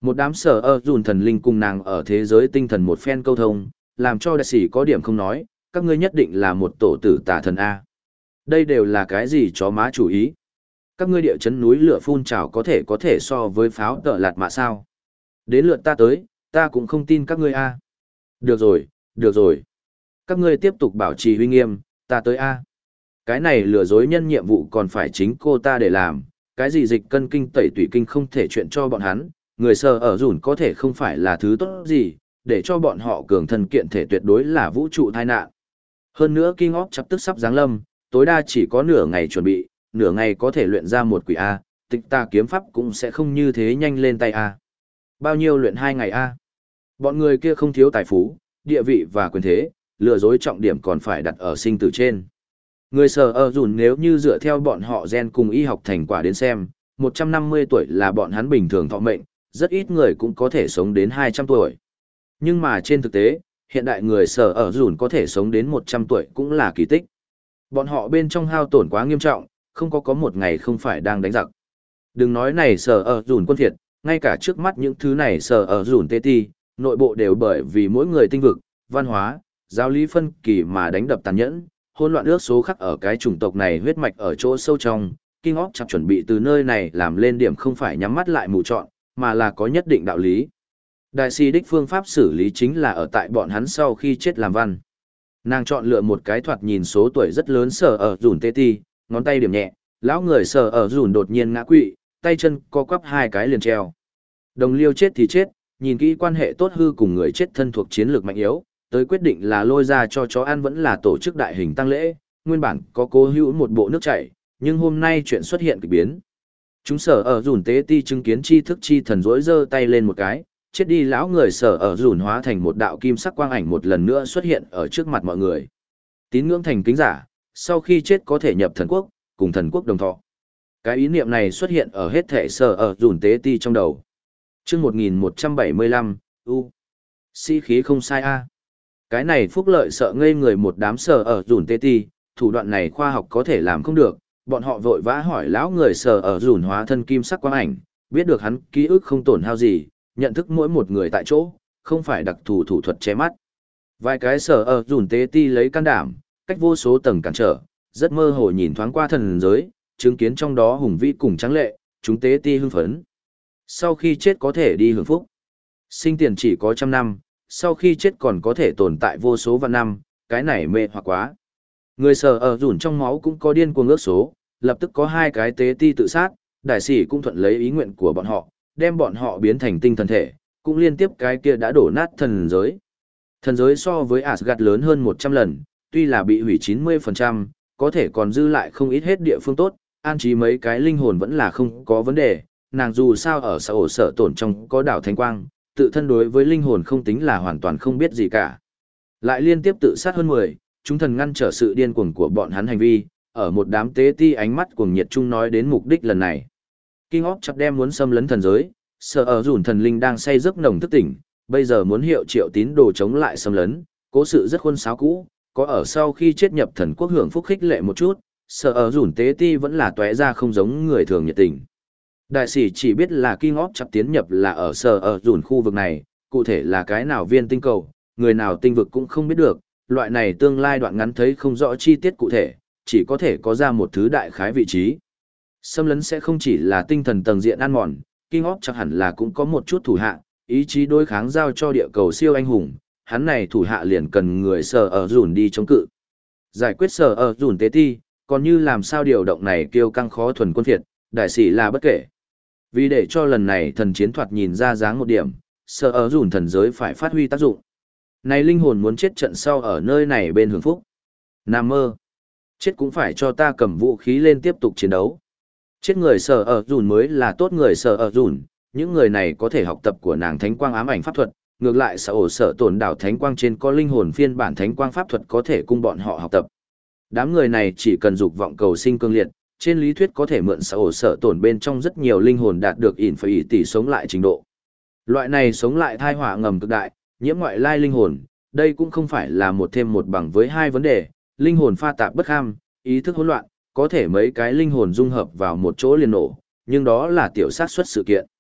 Một đám sở ở dùn thần linh cùng nàng ở thế giới tinh thần một phen câu thông, làm cho đại sĩ có điểm không nói, các ngươi nhất định là một tổ tử tà thần A. Đây đều là cái gì chó má chủ ý? Các ngươi địa chấn núi lửa phun trào có thể có thể so với pháo tợ lạt mạ sao? Đến lượt ta tới, ta cũng không tin các ngươi A. Được rồi, được rồi. Các ngươi tiếp tục bảo trì uy nghiêm, ta tới A. Cái này lừa dối nhân nhiệm vụ còn phải chính cô ta để làm, cái gì dịch cân kinh tẩy tủy kinh không thể chuyện cho bọn hắn, người sờ ở dùn có thể không phải là thứ tốt gì, để cho bọn họ cường thân kiện thể tuyệt đối là vũ trụ tai nạn. Hơn nữa King of chắp tức sắp giáng lâm, tối đa chỉ có nửa ngày chuẩn bị, nửa ngày có thể luyện ra một quỷ A, tịch ta kiếm pháp cũng sẽ không như thế nhanh lên tay A. Bao nhiêu luyện hai ngày A? Bọn người kia không thiếu tài phú, địa vị và quyền thế, lừa dối trọng điểm còn phải đặt ở sinh tử trên. Người sở ở dùn nếu như dựa theo bọn họ gen cùng y học thành quả đến xem, một trăm năm mươi tuổi là bọn hắn bình thường thọ mệnh, rất ít người cũng có thể sống đến hai trăm tuổi. Nhưng mà trên thực tế, hiện đại người sở ở dùn có thể sống đến một trăm tuổi cũng là kỳ tích. Bọn họ bên trong hao tổn quá nghiêm trọng, không có có một ngày không phải đang đánh giặc. Đừng nói này sở ở dùn quân thiệt, ngay cả trước mắt những thứ này sở ở dùn tê ti, nội bộ đều bởi vì mỗi người tinh vực, văn hóa, giáo lý phân kỳ mà đánh đập tàn nhẫn, hỗn loạn ước số khắc ở cái chủng tộc này huyết mạch ở chỗ sâu trong. King of chặt chuẩn bị từ nơi này làm lên điểm không phải nhắm mắt lại mù chọn, mà là có nhất định đạo lý. Đại sĩ đích phương pháp xử lý chính là ở tại bọn hắn sau khi chết làm văn. Nàng chọn lựa một cái thoạt nhìn số tuổi rất lớn sở ở dùn tê ti, ngón tay điểm nhẹ, lão người sở ở dùn đột nhiên ngã quỵ, tay chân co quắp hai cái liền treo. Đồng liêu chết thì chết, nhìn kỹ quan hệ tốt hư cùng người chết thân thuộc chiến lược mạnh yếu, tới quyết định là lôi ra cho chó ăn vẫn là tổ chức đại hình tăng lễ, nguyên bản có cố hữu một bộ nước chảy, nhưng hôm nay chuyện xuất hiện kỳ biến. Chúng sở ở dùn tế ti chứng kiến chi thức chi thần rỗi giơ tay lên một cái, chết đi lão người sở ở dùn hóa thành một đạo kim sắc quang ảnh một lần nữa xuất hiện ở trước mặt mọi người. Tín ngưỡng thành kính giả, sau khi chết có thể nhập thần quốc, cùng thần quốc đồng thọ. Cái ý niệm này xuất hiện ở hết thể sở ở dùn tế ti trong đầu. Chương một nghìn một trăm bảy mươi lăm, U. Sĩ khí không sai a. Cái này phúc lợi sợ ngây người một đám sở ở dùn tê ti, thủ đoạn này khoa học có thể làm không được, bọn họ vội vã hỏi lão người sở ở dùn hóa thân kim sắc quang ảnh, biết được hắn ký ức không tổn hao gì, nhận thức mỗi một người tại chỗ, không phải đặc thù thủ thuật che mắt. Vài cái sở ở dùn tê ti lấy can đảm, cách vô số tầng cản trở, rất mơ hồ nhìn thoáng qua thần giới, chứng kiến trong đó hùng vĩ cùng trắng lệ, chúng tế ti hưng phấn. Sau khi chết có thể đi hưởng phúc. Sinh tiền chỉ có trăm năm, sau khi chết còn có thể tồn tại vô số vạn năm, cái này mê hoặc quá. Người sở ở dùn trong máu cũng có điên cuồng ước số, lập tức có hai cái tế ti tự sát, đại sĩ cũng thuận lấy ý nguyện của bọn họ, đem bọn họ biến thành tinh thần thể, cũng liên tiếp cái kia đã đổ nát thần giới. Thần giới so với Asgard lớn hơn một trăm lần, tuy là bị hủy chín mươi phần trăm, có thể còn dư lại không ít hết địa phương tốt, an trí mấy cái linh hồn vẫn là không có vấn đề, nàng dù sao ở xã ổ sở tổn trong có đảo Thánh Quang, tự thân đối với linh hồn không tính là hoàn toàn không biết gì cả. Lại liên tiếp tự sát hơn mười, chúng thần ngăn trở sự điên cuồng của bọn hắn hành vi, ở một đám tế ti ánh mắt cuồng nhiệt chung nói đến mục đích lần này. King of chặt đem muốn xâm lấn thần giới, sợ ở dùn thần linh đang say giấc nồng thức tỉnh, bây giờ muốn hiệu triệu tín đồ chống lại xâm lấn, cố sự rất khuôn sáo cũ, có ở sau khi chết nhập thần quốc hưởng phúc khích lệ một chút, sợ ở dùn tế ti vẫn là tóe ra không giống người thường nhiệt tình. Đại sĩ chỉ biết là King of chặt tiến nhập là ở sở ở dùn khu vực này, cụ thể là cái nào viên tinh cầu, người nào tinh vực cũng không biết được, loại này tương lai đoạn ngắn thấy không rõ chi tiết cụ thể, chỉ có thể có ra một thứ đại khái vị trí. Xâm lấn sẽ không chỉ là tinh thần tầng diện ăn mòn, King of chắc hẳn là cũng có một chút thủ hạ, ý chí đối kháng giao cho địa cầu siêu anh hùng, hắn này thủ hạ liền cần người sở ở dùn đi chống cự. Giải quyết sở ở dùn tế ti, còn như làm sao điều động này kêu căng khó thuần quân thiệt, đại sĩ là bất kể. Vì để cho lần này thần chiến thoạt nhìn ra dáng một điểm, sở ở dùn thần giới phải phát huy tác dụng. Này linh hồn muốn chết trận sau ở nơi này bên hưởng phúc. Nam mơ. Chết cũng phải cho ta cầm vũ khí lên tiếp tục chiến đấu. Chết người sở ở dùn mới là tốt người sở ở dùn, những người này có thể học tập của nàng thánh quang ám ảnh pháp thuật, ngược lại sở ổ sở tổn đảo thánh quang trên có linh hồn phiên bản thánh quang pháp thuật có thể cung bọn họ học tập. Đám người này chỉ cần dục vọng cầu sinh cương liệt, trên lý thuyết có thể mượn sở ổ sở tổn bên trong rất nhiều linh hồn đạt được ỉn phải ỉ tỷ sống lại trình độ. Loại này sống lại thai họa ngầm cực đại, nhiễm ngoại lai linh hồn, đây cũng không phải là một thêm một bằng với hai vấn đề, linh hồn pha tạp bất ham, ý thức hỗn loạn, có thể mấy cái linh hồn dung hợp vào một chỗ liền nổ, nhưng đó là tiểu sát xuất sự kiện.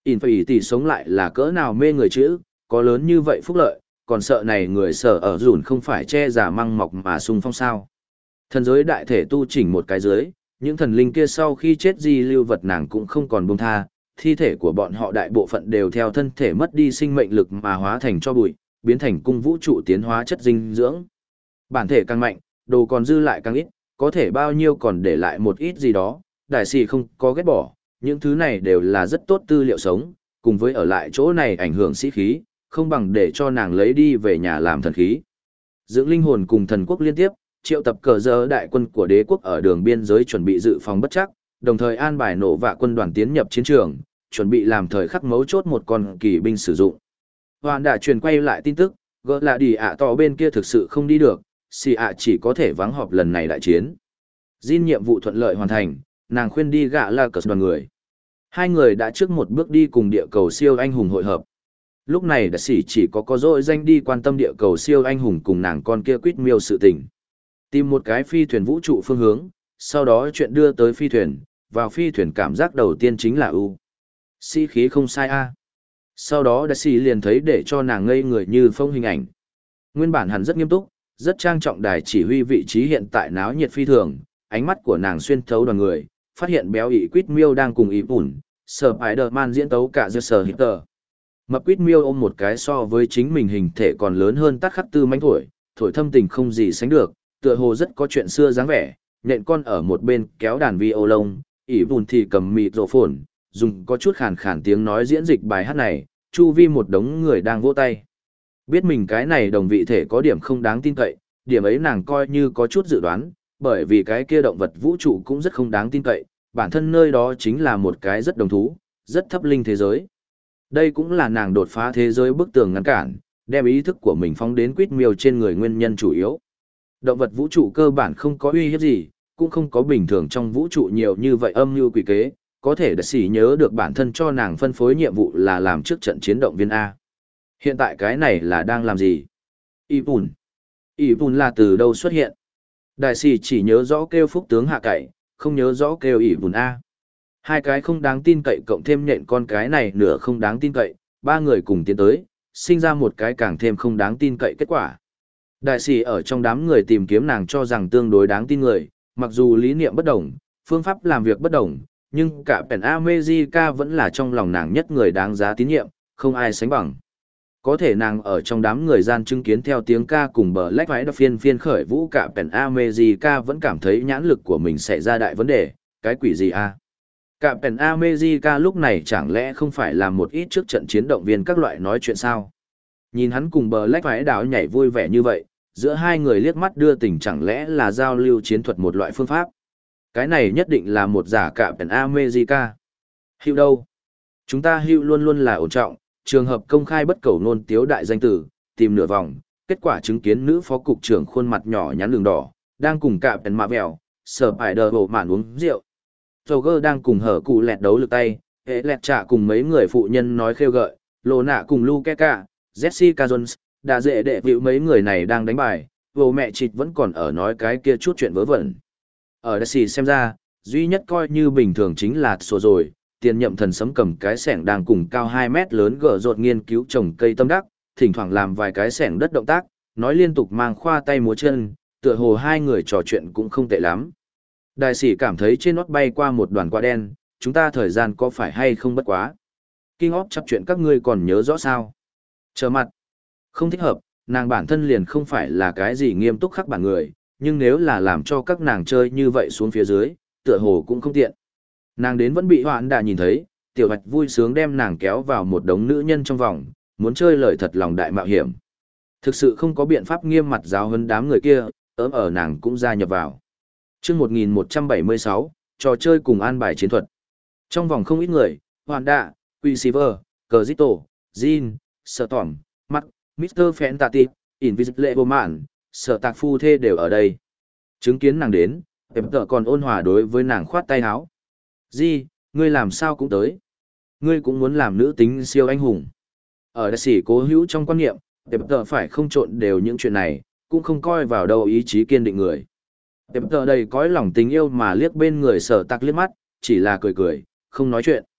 Infinity sống lại là cỡ nào mê người chữ, có lớn như vậy phúc lợi, còn sợ này người sở ở dùn không phải che giả măng mọc mà sung phong sao. Thần giới đại thể tu chỉnh một cái giới, những thần linh kia sau khi chết di lưu vật nàng cũng không còn buông tha, thi thể của bọn họ đại bộ phận đều theo thân thể mất đi sinh mệnh lực mà hóa thành cho bụi, biến thành cung vũ trụ tiến hóa chất dinh dưỡng. Bản thể càng mạnh, đồ còn dư lại càng ít, có thể bao nhiêu còn để lại một ít gì đó, đại sĩ không có ghét bỏ, những thứ này đều là rất tốt tư liệu sống, cùng với ở lại chỗ này ảnh hưởng sĩ khí, không bằng để cho nàng lấy đi về nhà làm thần khí. Dưỡng linh hồn cùng thần quốc liên tiếp, triệu tập cờ giờ đại quân của đế quốc ở đường biên giới chuẩn bị dự phòng bất chắc, đồng thời an bài nổ vạ quân đoàn tiến nhập chiến trường, chuẩn bị làm thời khắc mấu chốt một con kỳ binh sử dụng. Hoàn đã truyền quay lại tin tức, gỡ là đi ạ tỏ bên kia thực sự không đi được, xì ạ chỉ có thể vắng họp lần này đại chiến. Jin nhiệm vụ thuận lợi hoàn thành, nàng khuyên đi gạ là cờ đoàn người. Hai người đã trước một bước đi cùng địa cầu siêu anh hùng hội hợp. Lúc này đã xỉ chỉ có có dội danh đi quan tâm địa cầu siêu anh hùng cùng nàng con kia quýt miêu sự tình. Tìm một cái phi thuyền vũ trụ phương hướng, sau đó chuyện đưa tới phi thuyền, vào phi thuyền cảm giác đầu tiên chính là ưu. Sĩ khí không sai a. Sau đó đã xỉ liền thấy để cho nàng ngây người như phong hình ảnh. Nguyên bản hẳn rất nghiêm túc, rất trang trọng đài chỉ huy vị trí hiện tại náo nhiệt phi thường, ánh mắt của nàng xuyên thấu đoàn người, phát hiện béo ị quýt miêu đang cùng ị ủn, sở Spider-Man diễn tấu cả giơ sở hiệp tờ. Mập quýt miêu ôm một cái so với chính mình hình thể còn lớn hơn tát khắc tư mánh thổi, thổi thâm tình không gì sánh được, tựa hồ rất có chuyện xưa dáng vẻ, nện con ở một bên kéo đàn vi ô lông, ỉ vùn thì cầm mịt rổ phồn, dùng có chút khàn khàn tiếng nói diễn dịch bài hát này, chu vi một đống người đang vỗ tay. Biết mình cái này đồng vị thể có điểm không đáng tin cậy, điểm ấy nàng coi như có chút dự đoán, bởi vì cái kia động vật vũ trụ cũng rất không đáng tin cậy, bản thân nơi đó chính là một cái rất đồng thú, rất thấp linh thế giới. Đây cũng là nàng đột phá thế giới bức tường ngăn cản, đem ý thức của mình phóng đến quýt miêu trên người nguyên nhân chủ yếu. Động vật vũ trụ cơ bản không có uy hiếp gì, cũng không có bình thường trong vũ trụ nhiều như vậy âm mưu quỷ kế, có thể đã xỉ nhớ được bản thân cho nàng phân phối nhiệm vụ là làm trước trận chiến động viên A. Hiện tại cái này là đang làm gì? Ipun. Ipun là từ đâu xuất hiện? Đại sĩ chỉ nhớ rõ kêu phúc tướng hạ cậy, không nhớ rõ kêu Ipun A. Hai cái không đáng tin cậy cộng thêm nhện con cái này nửa không đáng tin cậy, ba người cùng tiến tới, sinh ra một cái càng thêm không đáng tin cậy kết quả. Đại sĩ ở trong đám người tìm kiếm nàng cho rằng tương đối đáng tin người, mặc dù lý niệm bất đồng, phương pháp làm việc bất đồng, nhưng cả Pen America vẫn là trong lòng nàng nhất người đáng giá tín nhiệm, không ai sánh bằng. Có thể nàng ở trong đám người gian chứng kiến theo tiếng ca cùng bờ lách váy đọc phiên phiên khởi vũ cả Pen America vẫn cảm thấy nhãn lực của mình xảy ra đại vấn đề, cái quỷ gì a? Cả Pen America lúc này chẳng lẽ không phải làm một ít trước trận chiến động viên các loại nói chuyện sao? Nhìn hắn cùng bờ lách váy đảo nhảy vui vẻ như vậy, giữa hai người liếc mắt đưa tình chẳng lẽ là giao lưu chiến thuật một loại phương pháp. Cái này nhất định là một giả cả Pen America. Hữu đâu? Chúng ta hữu luôn luôn là ổn trọng, trường hợp công khai bất cầu nôn tiếu đại danh tử, tìm nửa vòng, kết quả chứng kiến nữ phó cục trưởng khuôn mặt nhỏ nhắn đường đỏ, đang cùng cả Pen mạ vèo, sở ải đờ bộ mạn uống rượu. Joker đang cùng hở cụ lẹt đấu lực tay, hệ lẹt trả cùng mấy người phụ nhân nói khêu gợi, lộ nạ cùng Lukeca, Jessica Jones, đã dễ đệ vịu mấy người này đang đánh bài, vô mẹ chịt vẫn còn ở nói cái kia chút chuyện vớ vẩn. Ở đây xem ra, duy nhất coi như bình thường chính là sổ rồi, tiền nhậm thần sấm cầm cái sẻng đang cùng cao hai mét lớn gở rột nghiên cứu trồng cây tâm đắc, thỉnh thoảng làm vài cái sẻng đất động tác, nói liên tục mang khoa tay múa chân, tựa hồ hai người trò chuyện cũng không tệ lắm. Đại sĩ cảm thấy trên nót bay qua một đoàn quả đen, chúng ta thời gian có phải hay không bất quá. Kinh óp chấp chuyện các ngươi còn nhớ rõ sao. Chờ mặt. Không thích hợp, nàng bản thân liền không phải là cái gì nghiêm túc khắc bản người, nhưng nếu là làm cho các nàng chơi như vậy xuống phía dưới, tựa hồ cũng không tiện. Nàng đến vẫn bị hoạn đã nhìn thấy, tiểu hạch vui sướng đem nàng kéo vào một đống nữ nhân trong vòng, muốn chơi lời thật lòng đại mạo hiểm. Thực sự không có biện pháp nghiêm mặt giáo huấn đám người kia, ớm ở nàng cũng gia nhập vào. Chương một nghìn một trăm bảy mươi sáu, trò chơi cùng an bài chiến thuật. Trong vòng không ít người, Hoàn Đạ, Quicksilver, Cazito, Jin, Storm, Mark, mít tơ Fantastic, Invisible Woman, Sở Tạc Phu Thê đều ở đây. Chứng kiến nàng đến, em tợ còn ôn hòa đối với nàng khoát tay áo. Di, ngươi làm sao cũng tới. Ngươi cũng muốn làm nữ tính siêu anh hùng. Ở đại sĩ cố hữu trong quan niệm, em tợ phải không trộn đều những chuyện này, cũng không coi vào đâu ý chí kiên định người. Em tợ đầy cõi lòng tình yêu mà liếc bên người Sở Tạc liếc mắt, chỉ là cười cười, không nói chuyện.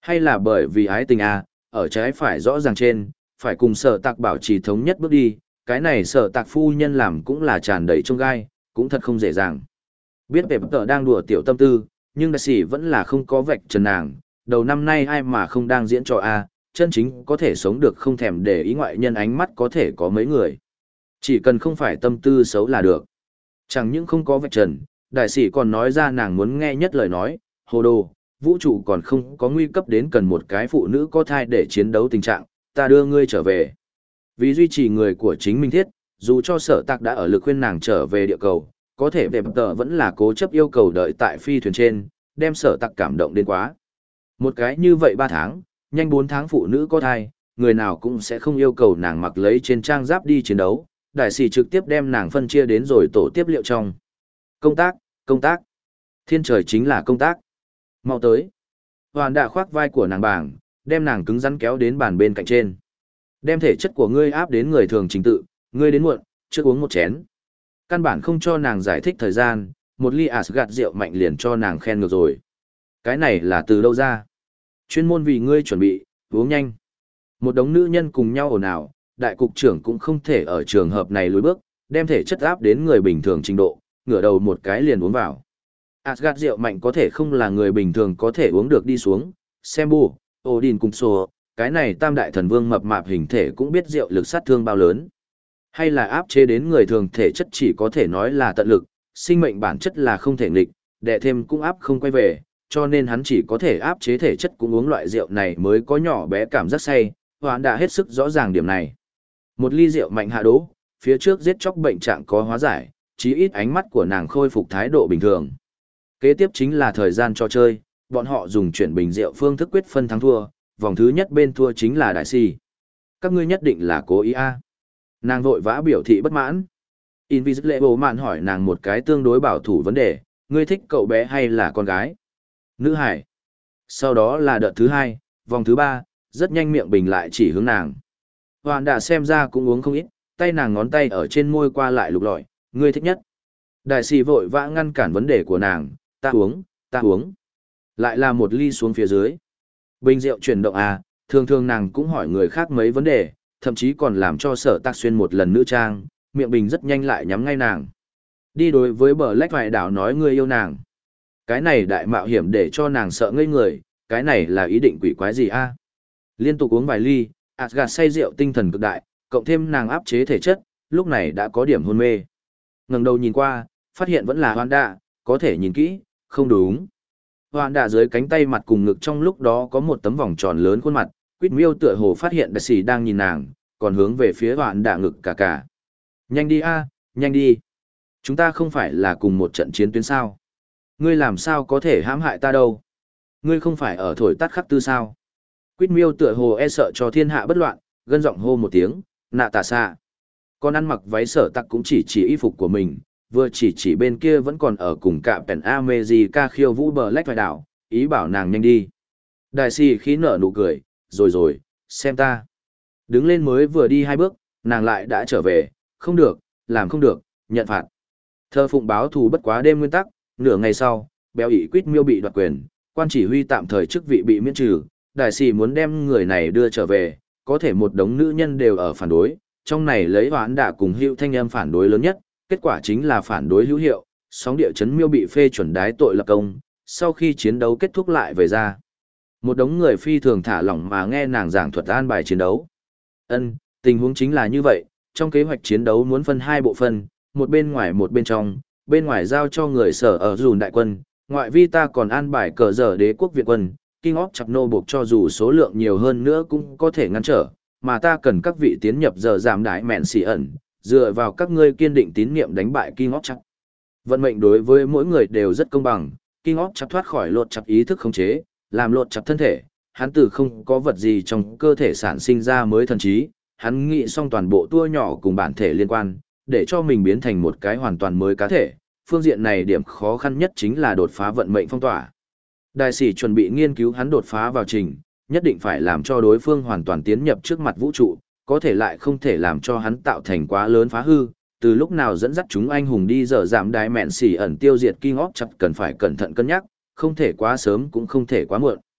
Hay là bởi vì ái tình à, ở trái phải rõ ràng trên, phải cùng sở tạc bảo trì thống nhất bước đi, cái này sở tạc phu nhân làm cũng là tràn đầy trông gai, cũng thật không dễ dàng. Biết về tờ đang đùa tiểu tâm tư, nhưng đại sĩ vẫn là không có vạch trần nàng, đầu năm nay ai mà không đang diễn trò a, chân chính có thể sống được không thèm để ý ngoại nhân ánh mắt có thể có mấy người. Chỉ cần không phải tâm tư xấu là được. Chẳng những không có vạch trần, đại sĩ còn nói ra nàng muốn nghe nhất lời nói, hồ đồ, vũ trụ còn không có nguy cấp đến cần một cái phụ nữ có thai để chiến đấu tình trạng, ta đưa ngươi trở về. Vì duy trì người của chính minh thiết, dù cho sở tạc đã ở lực khuyên nàng trở về địa cầu, có thể về tờ vẫn là cố chấp yêu cầu đợi tại phi thuyền trên, đem sở tạc cảm động đến quá. Một cái như vậy ba tháng, nhanh bốn tháng phụ nữ có thai, người nào cũng sẽ không yêu cầu nàng mặc lấy trên trang giáp đi chiến đấu, đại sĩ trực tiếp đem nàng phân chia đến rồi tổ tiếp liệu trong. Công tác, công tác. Thiên trời chính là công tác. Mau tới. Hoàn đã khoác vai của nàng bảng, đem nàng cứng rắn kéo đến bàn bên cạnh trên. Đem thể chất của ngươi áp đến người thường trình tự, ngươi đến muộn, trước uống một chén. Căn bản không cho nàng giải thích thời gian, một ly Asgard rượu mạnh liền cho nàng khen ngược rồi. Cái này là từ đâu ra? Chuyên môn vì ngươi chuẩn bị, uống nhanh. Một đống nữ nhân cùng nhau ồn ào, đại cục trưởng cũng không thể ở trường hợp này lùi bước, đem thể chất áp đến người bình thường trình độ, ngửa đầu một cái liền uống vào. Asgard rượu mạnh có thể không là người bình thường có thể uống được đi xuống, xem bù, Odin cùng Sô, cái này tam đại thần vương mập mạp hình thể cũng biết rượu lực sát thương bao lớn. Hay là áp chế đến người thường thể chất chỉ có thể nói là tận lực, sinh mệnh bản chất là không thể nghịch, đệ thêm cũng áp không quay về, cho nên hắn chỉ có thể áp chế thể chất cũng uống loại rượu này mới có nhỏ bé cảm giác say, hoán đã hết sức rõ ràng điểm này. Một ly rượu mạnh hạ đỗ, phía trước giết chóc bệnh trạng có hóa giải, chí ít ánh mắt của nàng khôi phục thái độ bình thường. Kế tiếp chính là thời gian cho chơi, bọn họ dùng chuyển bình rượu phương thức quyết phân thắng thua, vòng thứ nhất bên thua chính là đại si. Các ngươi nhất định là cố ý a. Nàng vội vã biểu thị bất mãn. Invisible Man hỏi nàng một cái tương đối bảo thủ vấn đề, ngươi thích cậu bé hay là con gái? Nữ hải. Sau đó là đợt thứ hai, vòng thứ ba, rất nhanh miệng bình lại chỉ hướng nàng. Hoàn đã xem ra cũng uống không ít, tay nàng ngón tay ở trên môi qua lại lục lọi, ngươi thích nhất. Đại sĩ vội vã ngăn cản vấn đề của nàng, ta uống, ta uống. Lại là một ly xuống phía dưới. Bình rượu chuyển động à, thường thường nàng cũng hỏi người khác mấy vấn đề, thậm chí còn làm cho sở tạc xuyên một lần nữ trang, miệng bình rất nhanh lại nhắm ngay nàng. Đi đối với bờ lách vài đảo nói ngươi yêu nàng. Cái này đại mạo hiểm để cho nàng sợ ngây người, cái này là ý định quỷ quái gì a? Liên tục uống vài ly, Asgard say rượu tinh thần cực đại, cộng thêm nàng áp chế thể chất, lúc này đã có điểm hôn mê. Ngẩng đầu nhìn qua, phát hiện vẫn là Hoan Đạ, có thể nhìn kỹ, không đúng. Hoan Đạ dưới cánh tay mặt cùng ngực trong lúc đó có một tấm vòng tròn lớn khuôn mặt, Quýt Miêu tựa hồ phát hiện đại sĩ đang nhìn nàng, còn hướng về phía Hoan Đạ ngực cả cả. Nhanh đi a, nhanh đi. Chúng ta không phải là cùng một trận chiến tuyến sao? Ngươi làm sao có thể hãm hại ta đâu? Ngươi không phải ở thổi tắt khắc tư sao? Quýt Miêu tựa hồ e sợ cho thiên hạ bất loạn, gân giọng hô một tiếng, nạ tà xạ. Con ăn mặc váy sở tặc cũng chỉ chỉ y phục của mình, vừa chỉ chỉ bên kia vẫn còn ở cùng cả Pen America khiêu vũ bờ lách vài đảo, ý bảo nàng nhanh đi. Đại sĩ khí nở nụ cười, rồi rồi, xem ta. Đứng lên mới vừa đi hai bước, nàng lại đã trở về, không được, làm không được, nhận phạt. Thơ phụng báo thù bất quá đêm nguyên tắc, nửa ngày sau, béo ỉ Quýt Miêu bị đoạt quyền, quan chỉ huy tạm thời chức vị bị miễn trừ, đại sĩ muốn đem người này đưa trở về, có thể một đống nữ nhân đều ở phản đối, trong này lấy Hoán Đạ cùng Hữu Thanh Âm phản đối lớn nhất, kết quả chính là phản đối hữu hiệu, sóng địa chấn Miêu bị phê chuẩn đái tội lập công, sau khi chiến đấu kết thúc lại về ra. Một đống người phi thường thả lỏng mà nghe nàng giảng thuật an bài chiến đấu. Ân, tình huống chính là như vậy, trong kế hoạch chiến đấu muốn phân hai bộ phân, một bên ngoài một bên trong, bên ngoài giao cho người sở ở dùn đại quân, ngoại vi ta còn an bài cờ dở đế quốc Việt quân, King of chặt nô buộc cho dù số lượng nhiều hơn nữa cũng có thể ngăn trở, mà ta cần các vị tiến nhập giờ giảm đại mẹn xỉ ẩn, dựa vào các ngươi kiên định tín niệm đánh bại King of chặt. Vận mệnh đối với mỗi người đều rất công bằng, King of chặt thoát khỏi lột chặt ý thức khống chế, làm lột chặt thân thể, hắn từ không có vật gì trong cơ thể sản sinh ra mới thần trí, hắn nghĩ xong toàn bộ tua nhỏ cùng bản thể liên quan, để cho mình biến thành một cái hoàn toàn mới cá thể. Phương diện này điểm khó khăn nhất chính là đột phá vận mệnh phong tỏa. Đại sĩ chuẩn bị nghiên cứu hắn đột phá vào trình, nhất định phải làm cho đối phương hoàn toàn tiến nhập trước mặt vũ trụ, có thể lại không thể làm cho hắn tạo thành quá lớn phá hư. Từ lúc nào dẫn dắt chúng anh hùng đi dở giảm đái mẹn xỉ ẩn tiêu diệt King of chặt cần phải cẩn thận cân nhắc, không thể quá sớm cũng không thể quá muộn.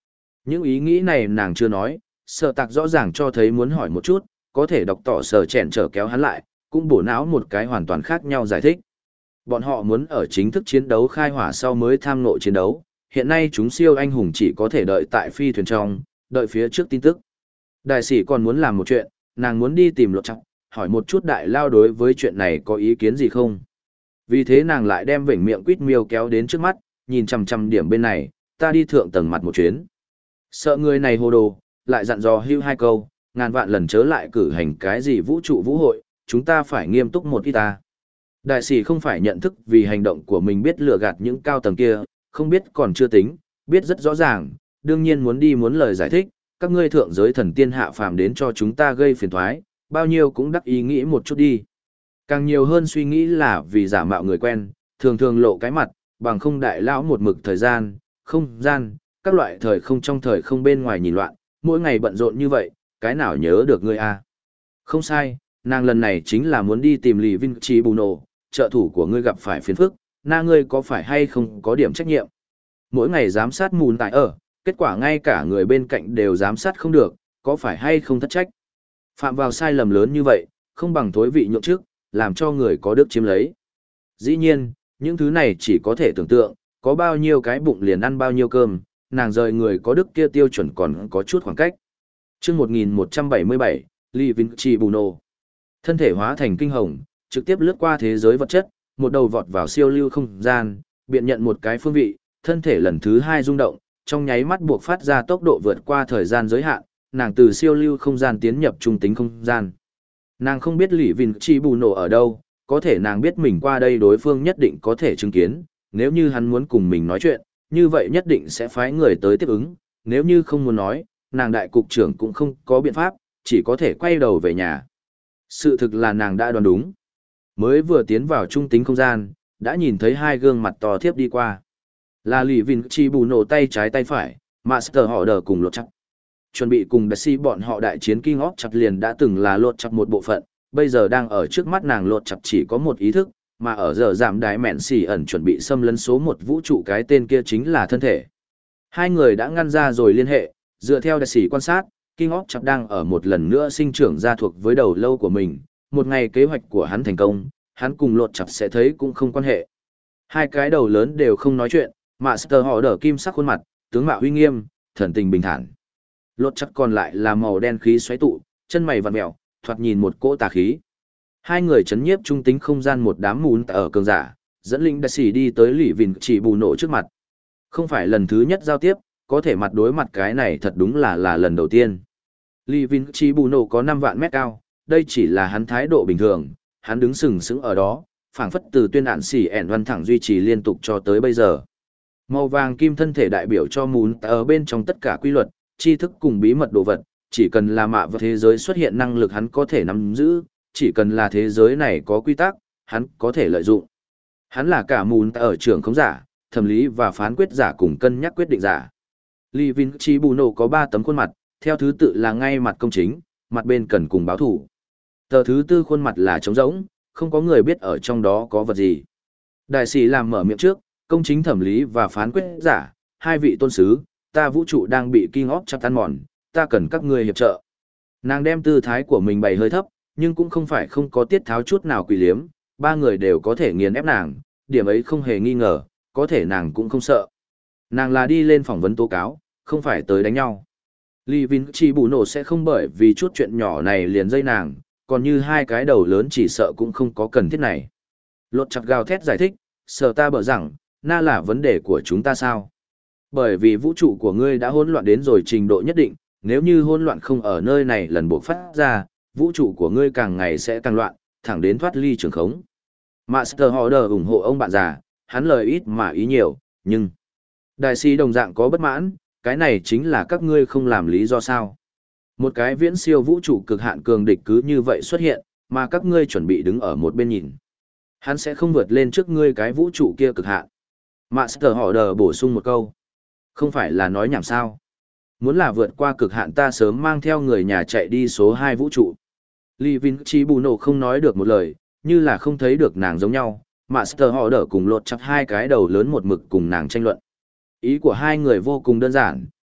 Những ý nghĩ này nàng chưa nói, sở tạc rõ ràng cho thấy muốn hỏi một chút, có thể đọc tỏ sở chèn trở kéo hắn lại, cũng bổ não một cái hoàn toàn khác nhau giải thích. Bọn họ muốn ở chính thức chiến đấu khai hỏa sau mới tham ngộ chiến đấu, hiện nay chúng siêu anh hùng chỉ có thể đợi tại phi thuyền trong, đợi phía trước tin tức. Đại sĩ còn muốn làm một chuyện, nàng muốn đi tìm lột chắc, hỏi một chút đại lao đối với chuyện này có ý kiến gì không. Vì thế nàng lại đem vểnh miệng quýt miêu kéo đến trước mắt, nhìn chằm chằm điểm bên này, ta đi thượng tầng mặt một chuyến. Sợ người này hồ đồ, lại dặn dò hưu hai câu, ngàn vạn lần chớ lại cử hành cái gì vũ trụ vũ hội, chúng ta phải nghiêm túc một ít ta. Đại sĩ không phải nhận thức vì hành động của mình biết lừa gạt những cao tầng kia, không biết còn chưa tính, biết rất rõ ràng, đương nhiên muốn đi muốn lời giải thích, các ngươi thượng giới thần tiên hạ phàm đến cho chúng ta gây phiền toái, bao nhiêu cũng đắc ý nghĩ một chút đi. Càng nhiều hơn suy nghĩ là vì giả mạo người quen, thường thường lộ cái mặt, bằng không đại lão một mực thời gian, không gian, các loại thời không trong thời không bên ngoài nhìn loạn, mỗi ngày bận rộn như vậy, cái nào nhớ được ngươi a? Không sai, nàng lần này chính là muốn đi tìm Lý Vinh Trí Bù Nổ, trợ thủ của ngươi gặp phải phiền phức, na ngươi có phải hay không có điểm trách nhiệm. Mỗi ngày giám sát mùn tại ở, kết quả ngay cả người bên cạnh đều giám sát không được, có phải hay không thất trách. Phạm vào sai lầm lớn như vậy, không bằng thối vị nhượng trước, làm cho người có đức chiếm lấy. Dĩ nhiên, những thứ này chỉ có thể tưởng tượng, có bao nhiêu cái bụng liền ăn bao nhiêu cơm, nàng rời người có đức kia tiêu chuẩn còn có chút khoảng cách. Trước một nghìn một trăm bảy mươi bảy, Lý Vinh Trí Bù Nổ. Thân thể hóa thành kinh hồng, trực tiếp lướt qua thế giới vật chất, một đầu vọt vào siêu lưu không gian, biện nhận một cái phương vị, thân thể lần thứ hai rung động, trong nháy mắt buộc phát ra tốc độ vượt qua thời gian giới hạn, nàng từ siêu lưu không gian tiến nhập trung tính không gian. Nàng không biết Lý Vinh Trí Bù Nổ ở đâu, có thể nàng biết mình qua đây đối phương nhất định có thể chứng kiến, nếu như hắn muốn cùng mình nói chuyện, như vậy nhất định sẽ phái người tới tiếp ứng, nếu như không muốn nói, nàng đại cục trưởng cũng không có biện pháp, chỉ có thể quay đầu về nhà. Sự thực là nàng đã đoán đúng. Mới vừa tiến vào trung tính không gian, đã nhìn thấy hai gương mặt to thiếp đi qua. Là Lý Vinh Trí Bù Nổ tay trái tay phải, Master họ đờ cùng lột chắc. Chuẩn bị cùng đại sĩ bọn họ đại chiến King of chặt liền đã từng là lột chặt một bộ phận, bây giờ đang ở trước mắt nàng lột chặt chỉ có một ý thức, mà ở giờ giảm đái mẹn xì ẩn chuẩn bị xâm lấn số một vũ trụ cái tên kia chính là thân thể. Hai người đã ngăn ra rồi liên hệ, dựa theo đại sĩ quan sát, King of chặt đang ở một lần nữa sinh trưởng ra thuộc với đầu lâu của mình, một ngày kế hoạch của hắn thành công, hắn cùng lột chặt sẽ thấy cũng không quan hệ. Hai cái đầu lớn đều không nói chuyện, Master họ đỡ kim sắc khuôn mặt, tướng mạo uy nghiêm, thần tình bình thản. Lột chặt còn lại là màu đen khí xoáy tụ, chân mày vặn mèo, thoạt nhìn một cỗ tà khí. Hai người chấn nhiếp trung tính không gian một đám mùn ở cường giả, dẫn linh đại sĩ đi tới Lý Vinh Trí Bù Nổ trước mặt. Không phải lần thứ nhất giao tiếp, có thể mặt đối mặt cái này thật đúng là là lần đầu tiên. Lý Vinh Trí Bù Nổ có năm vạn mét cao, đây chỉ là hắn thái độ bình thường, hắn đứng sừng sững ở đó, phảng phất từ tuyên án xỉ ẻn văn thẳng duy trì liên tục cho tới bây giờ. Màu vàng kim thân thể đại biểu cho mùn ở bên trong tất cả quy luật, tri thức cùng bí mật đồ vật, chỉ cần là mạ vật thế giới xuất hiện năng lực hắn có thể nắm giữ, chỉ cần là thế giới này có quy tắc, hắn có thể lợi dụng. Hắn là cả mùn ở trưởng khống giả, thẩm lý và phán quyết giả cùng cân nhắc quyết định giả. Lý Vinh Trí Bù Nổ có ba tấm khuôn mặt, theo thứ tự là ngay mặt công chính, mặt bên cần cùng báo thủ. Tờ thứ tư khuôn mặt là trống rỗng, không có người biết ở trong đó có vật gì. Đại sĩ làm mở miệng trước, công chính thẩm lý và phán quyết giả, hai vị tôn sứ, ta vũ trụ đang bị King of chặt ăn mòn, ta cần các ngươi hiệp trợ. Nàng đem tư thái của mình bày hơi thấp, nhưng cũng không phải không có tiết tháo chút nào quỷ liếm, ba người đều có thể nghiền ép nàng, điểm ấy không hề nghi ngờ, có thể nàng cũng không sợ. Nàng là đi lên phỏng vấn tố cáo, không phải tới đánh nhau. Lý Vinh Trí Bù Nổ sẽ không bởi vì chút chuyện nhỏ này liền dây nàng, còn như hai cái đầu lớn chỉ sợ cũng không có cần thiết này. Lột chặt gào thét giải thích, sợ ta bở rằng, na là vấn đề của chúng ta sao? Bởi vì vũ trụ của ngươi đã hỗn loạn đến rồi trình độ nhất định, nếu như hỗn loạn không ở nơi này lần buộc phát ra, vũ trụ của ngươi càng ngày sẽ càng loạn, thẳng đến thoát ly trường khống. Master Order ủng hộ ông bạn già, hắn lời ít mà ý nhiều, nhưng... Đại sĩ đồng dạng có bất mãn, cái này chính là các ngươi không làm lý do sao. Một cái viễn siêu vũ trụ cực hạn cường địch cứ như vậy xuất hiện, mà các ngươi chuẩn bị đứng ở một bên nhìn. Hắn sẽ không vượt lên trước ngươi cái vũ trụ kia cực hạn. Master Order bổ sung một câu. Không phải là nói nhảm sao. Muốn là vượt qua cực hạn ta sớm mang theo người nhà chạy đi số hai vũ trụ. Lý Vinh Trí Bù Nổ không nói được một lời, như là không thấy được nàng giống nhau. Master Order cùng lột chặt hai cái đầu lớn một mực cùng nàng tranh luận. Ý của hai người vô cùng đơn giản,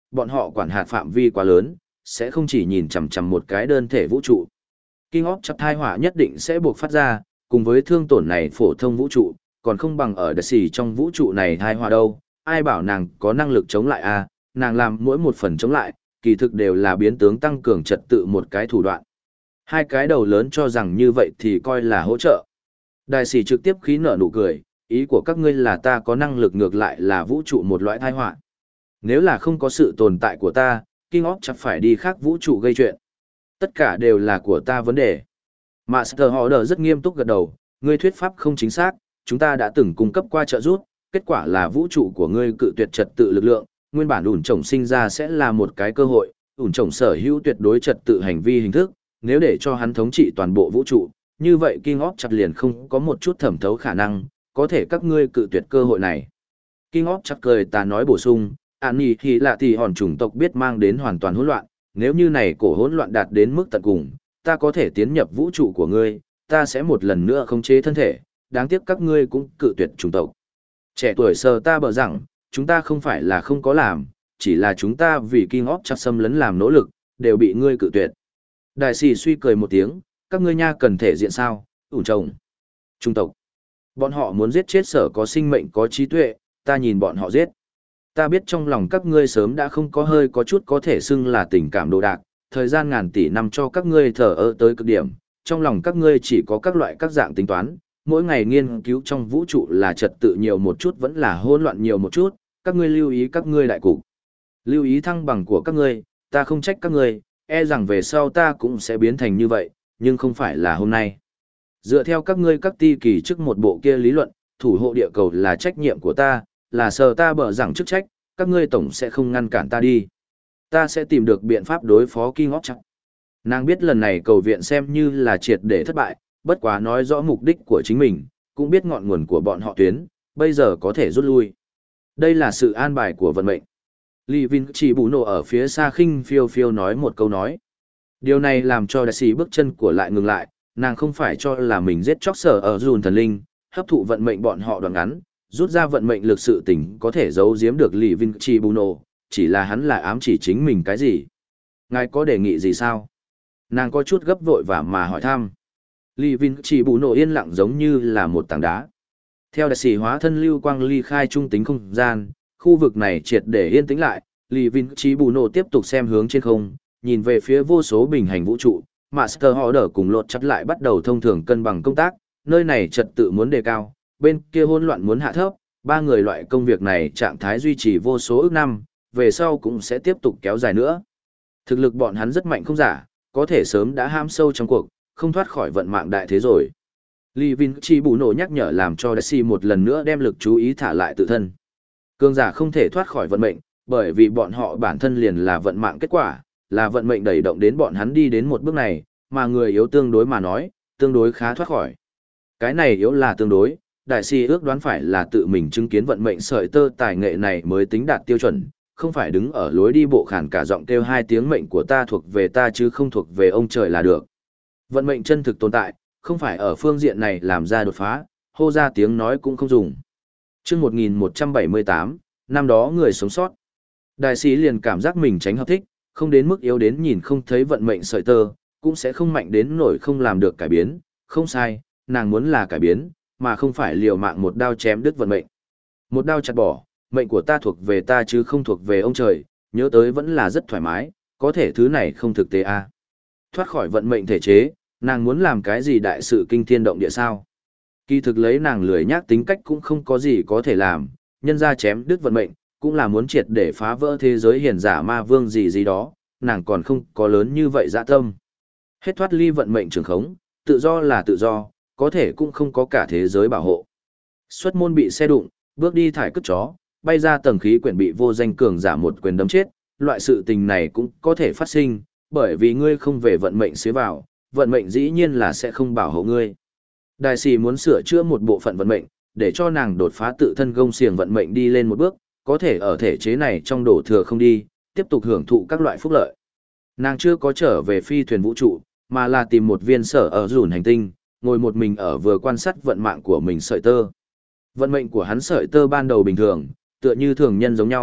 bọn họ quản hạt phạm vi quá lớn, sẽ không chỉ nhìn chằm chằm một cái đơn thể vũ trụ. King of Chap thai hỏa nhất định sẽ buộc phát ra, cùng với thương tổn này phổ thông vũ trụ, còn không bằng ở đợt xì trong vũ trụ này thai hỏa đâu, ai bảo nàng có năng lực chống lại à, nàng làm mỗi một phần chống lại, kỳ thực đều là biến tướng tăng cường trật tự một cái thủ đoạn. Hai cái đầu lớn cho rằng như vậy thì coi là hỗ trợ. Đại sĩ trực tiếp khí nở nụ cười, ý của các ngươi là ta có năng lực ngược lại là vũ trụ một loại tai họa. Nếu là không có sự tồn tại của ta, King of chắc phải đi khác vũ trụ gây chuyện. Tất cả đều là của ta vấn đề. Master Order rất nghiêm túc gật đầu, ngươi thuyết pháp không chính xác, chúng ta đã từng cung cấp qua trợ giúp, kết quả là vũ trụ của ngươi cự tuyệt trật tự lực lượng, nguyên bản ủn trồng sinh ra sẽ là một cái cơ hội, ủn trồng sở hữu tuyệt đối trật tự hành vi hình thức, nếu để cho hắn thống trị toàn bộ vũ trụ, như vậy King of chặt liền không có một chút thẩm thấu khả năng, có thể các ngươi cự tuyệt cơ hội này. King of chặt cười ta nói bổ sung, ản nhì thì là thì hòn chủng tộc biết mang đến hoàn toàn hỗn loạn, nếu như này cổ hỗn loạn đạt đến mức tận cùng, ta có thể tiến nhập vũ trụ của ngươi, ta sẽ một lần nữa khống chế thân thể, đáng tiếc các ngươi cũng cự tuyệt chủng tộc. Trẻ tuổi sờ ta bở rằng, chúng ta không phải là không có làm, chỉ là chúng ta vì King of chặt xâm lấn làm nỗ lực, đều bị ngươi cự tuyệt. Đại sĩ suy cười một tiếng, các ngươi nha cần thể diện sao, ủn trồng. Trung tộc. Bọn họ muốn giết chết sở có sinh mệnh có trí tuệ, ta nhìn bọn họ giết. Ta biết trong lòng các ngươi sớm đã không có hơi có chút có thể xưng là tình cảm đồ đạc, thời gian ngàn tỷ năm cho các ngươi thở ơ tới cực điểm, trong lòng các ngươi chỉ có các loại các dạng tính toán, mỗi ngày nghiên cứu trong vũ trụ là trật tự nhiều một chút vẫn là hỗn loạn nhiều một chút, các ngươi lưu ý các ngươi đại cục. Lưu ý thăng bằng của các ngươi, ta không trách các ngươi, e rằng về sau ta cũng sẽ biến thành như vậy, nhưng không phải là hôm nay. Dựa theo các ngươi các ti kỳ trước một bộ kia lý luận, thủ hộ địa cầu là trách nhiệm của ta, là sờ ta bở rằng chức trách, các ngươi tổng sẽ không ngăn cản ta đi. Ta sẽ tìm được biện pháp đối phó King of Chặt. Nàng biết lần này cầu viện xem như là triệt để thất bại, bất quá nói rõ mục đích của chính mình, cũng biết ngọn nguồn của bọn họ tuyến, bây giờ có thể rút lui. Đây là sự an bài của vận mệnh. Lý Vin chỉ bù nổ ở phía xa khinh phiêu phiêu nói một câu nói. Điều này làm cho đại sĩ bước chân của lại ngừng lại, nàng không phải cho là mình giết chóc sở ở dùn thần linh, hấp thụ vận mệnh bọn họ đoạn ngắn, rút ra vận mệnh lực sự tình có thể giấu giếm được Lý Vin chỉ bù nổ, chỉ là hắn là ám chỉ chính mình cái gì. Ngài có đề nghị gì sao? Nàng có chút gấp vội và mà hỏi thăm. Lý Vin chỉ bù nổ yên lặng giống như là một tảng đá. Theo đại sĩ hóa thân lưu quang ly khai trung tính không gian, khu vực này triệt để yên tĩnh lại, Lý Vin chỉ bù nổ tiếp tục xem hướng trên không, nhìn về phía vô số bình hành vũ trụ, Master Order cùng lột chặt lại bắt đầu thông thường cân bằng công tác, nơi này trật tự muốn đề cao, bên kia hỗn loạn muốn hạ thấp, ba người loại công việc này trạng thái duy trì vô số ước năm, về sau cũng sẽ tiếp tục kéo dài nữa. Thực lực bọn hắn rất mạnh không giả, có thể sớm đã ham sâu trong cuộc, không thoát khỏi vận mạng đại thế rồi. Lý Vin chỉ bù nổ nhắc nhở làm cho Daisy một lần nữa đem lực chú ý thả lại tự thân. Cường giả không thể thoát khỏi vận mệnh, bởi vì bọn họ bản thân liền là vận mạng kết quả, là vận mệnh đẩy động đến bọn hắn đi đến một bước này, mà người yếu tương đối mà nói, tương đối khá thoát khỏi. Cái này yếu là tương đối, đại sĩ ước đoán phải là tự mình chứng kiến vận mệnh sợi tơ tài nghệ này mới tính đạt tiêu chuẩn, không phải đứng ở lối đi bộ khản cả giọng kêu hai tiếng mệnh của ta thuộc về ta chứ không thuộc về ông trời là được. Vận mệnh chân thực tồn tại, không phải ở phương diện này làm ra đột phá, hô ra tiếng nói cũng không dùng. Chương một nghìn một trăm bảy mươi tám, năm đó người sống sót. Đại sĩ liền cảm giác mình tránh hợp thích, không đến mức yếu đến nhìn không thấy vận mệnh sợi tơ, cũng sẽ không mạnh đến nổi không làm được cải biến, không sai, nàng muốn là cải biến, mà không phải liều mạng một đao chém đứt vận mệnh. Một đao chặt bỏ, mệnh của ta thuộc về ta chứ không thuộc về ông trời, nhớ tới vẫn là rất thoải mái, có thể thứ này không thực tế à. Thoát khỏi vận mệnh thể chế, nàng muốn làm cái gì đại sự kinh thiên động địa sao? Kỳ thực lấy nàng lười nhác tính cách cũng không có gì có thể làm, nhân ra chém đứt vận mệnh, cũng là muốn triệt để phá vỡ thế giới hiền giả ma vương gì gì đó, nàng còn không có lớn như vậy dạ tâm. Hết thoát ly vận mệnh trường khống, tự do là tự do, có thể cũng không có cả thế giới bảo hộ. Xuất môn bị xe đụng, bước đi thải cất chó, bay ra tầng khí quyển bị vô danh cường giả một quyền đấm chết, loại sự tình này cũng có thể phát sinh, bởi vì ngươi không về vận mệnh xế vào, vận mệnh dĩ nhiên là sẽ không bảo hộ ngươi. Đại sĩ muốn sửa chữa một bộ phận vận mệnh, để cho nàng đột phá tự thân gông xiềng vận mệnh đi lên một bước, có thể ở thể chế này trong đổ thừa không đi, tiếp tục hưởng thụ các loại phúc lợi. Nàng chưa có trở về phi thuyền vũ trụ, mà là tìm một viên sở ở rủn hành tinh, ngồi một mình ở vừa quan sát vận mạng của mình sợi tơ. Vận mệnh của hắn sợi tơ ban đầu bình thường, tựa như thường nhân giống nhau,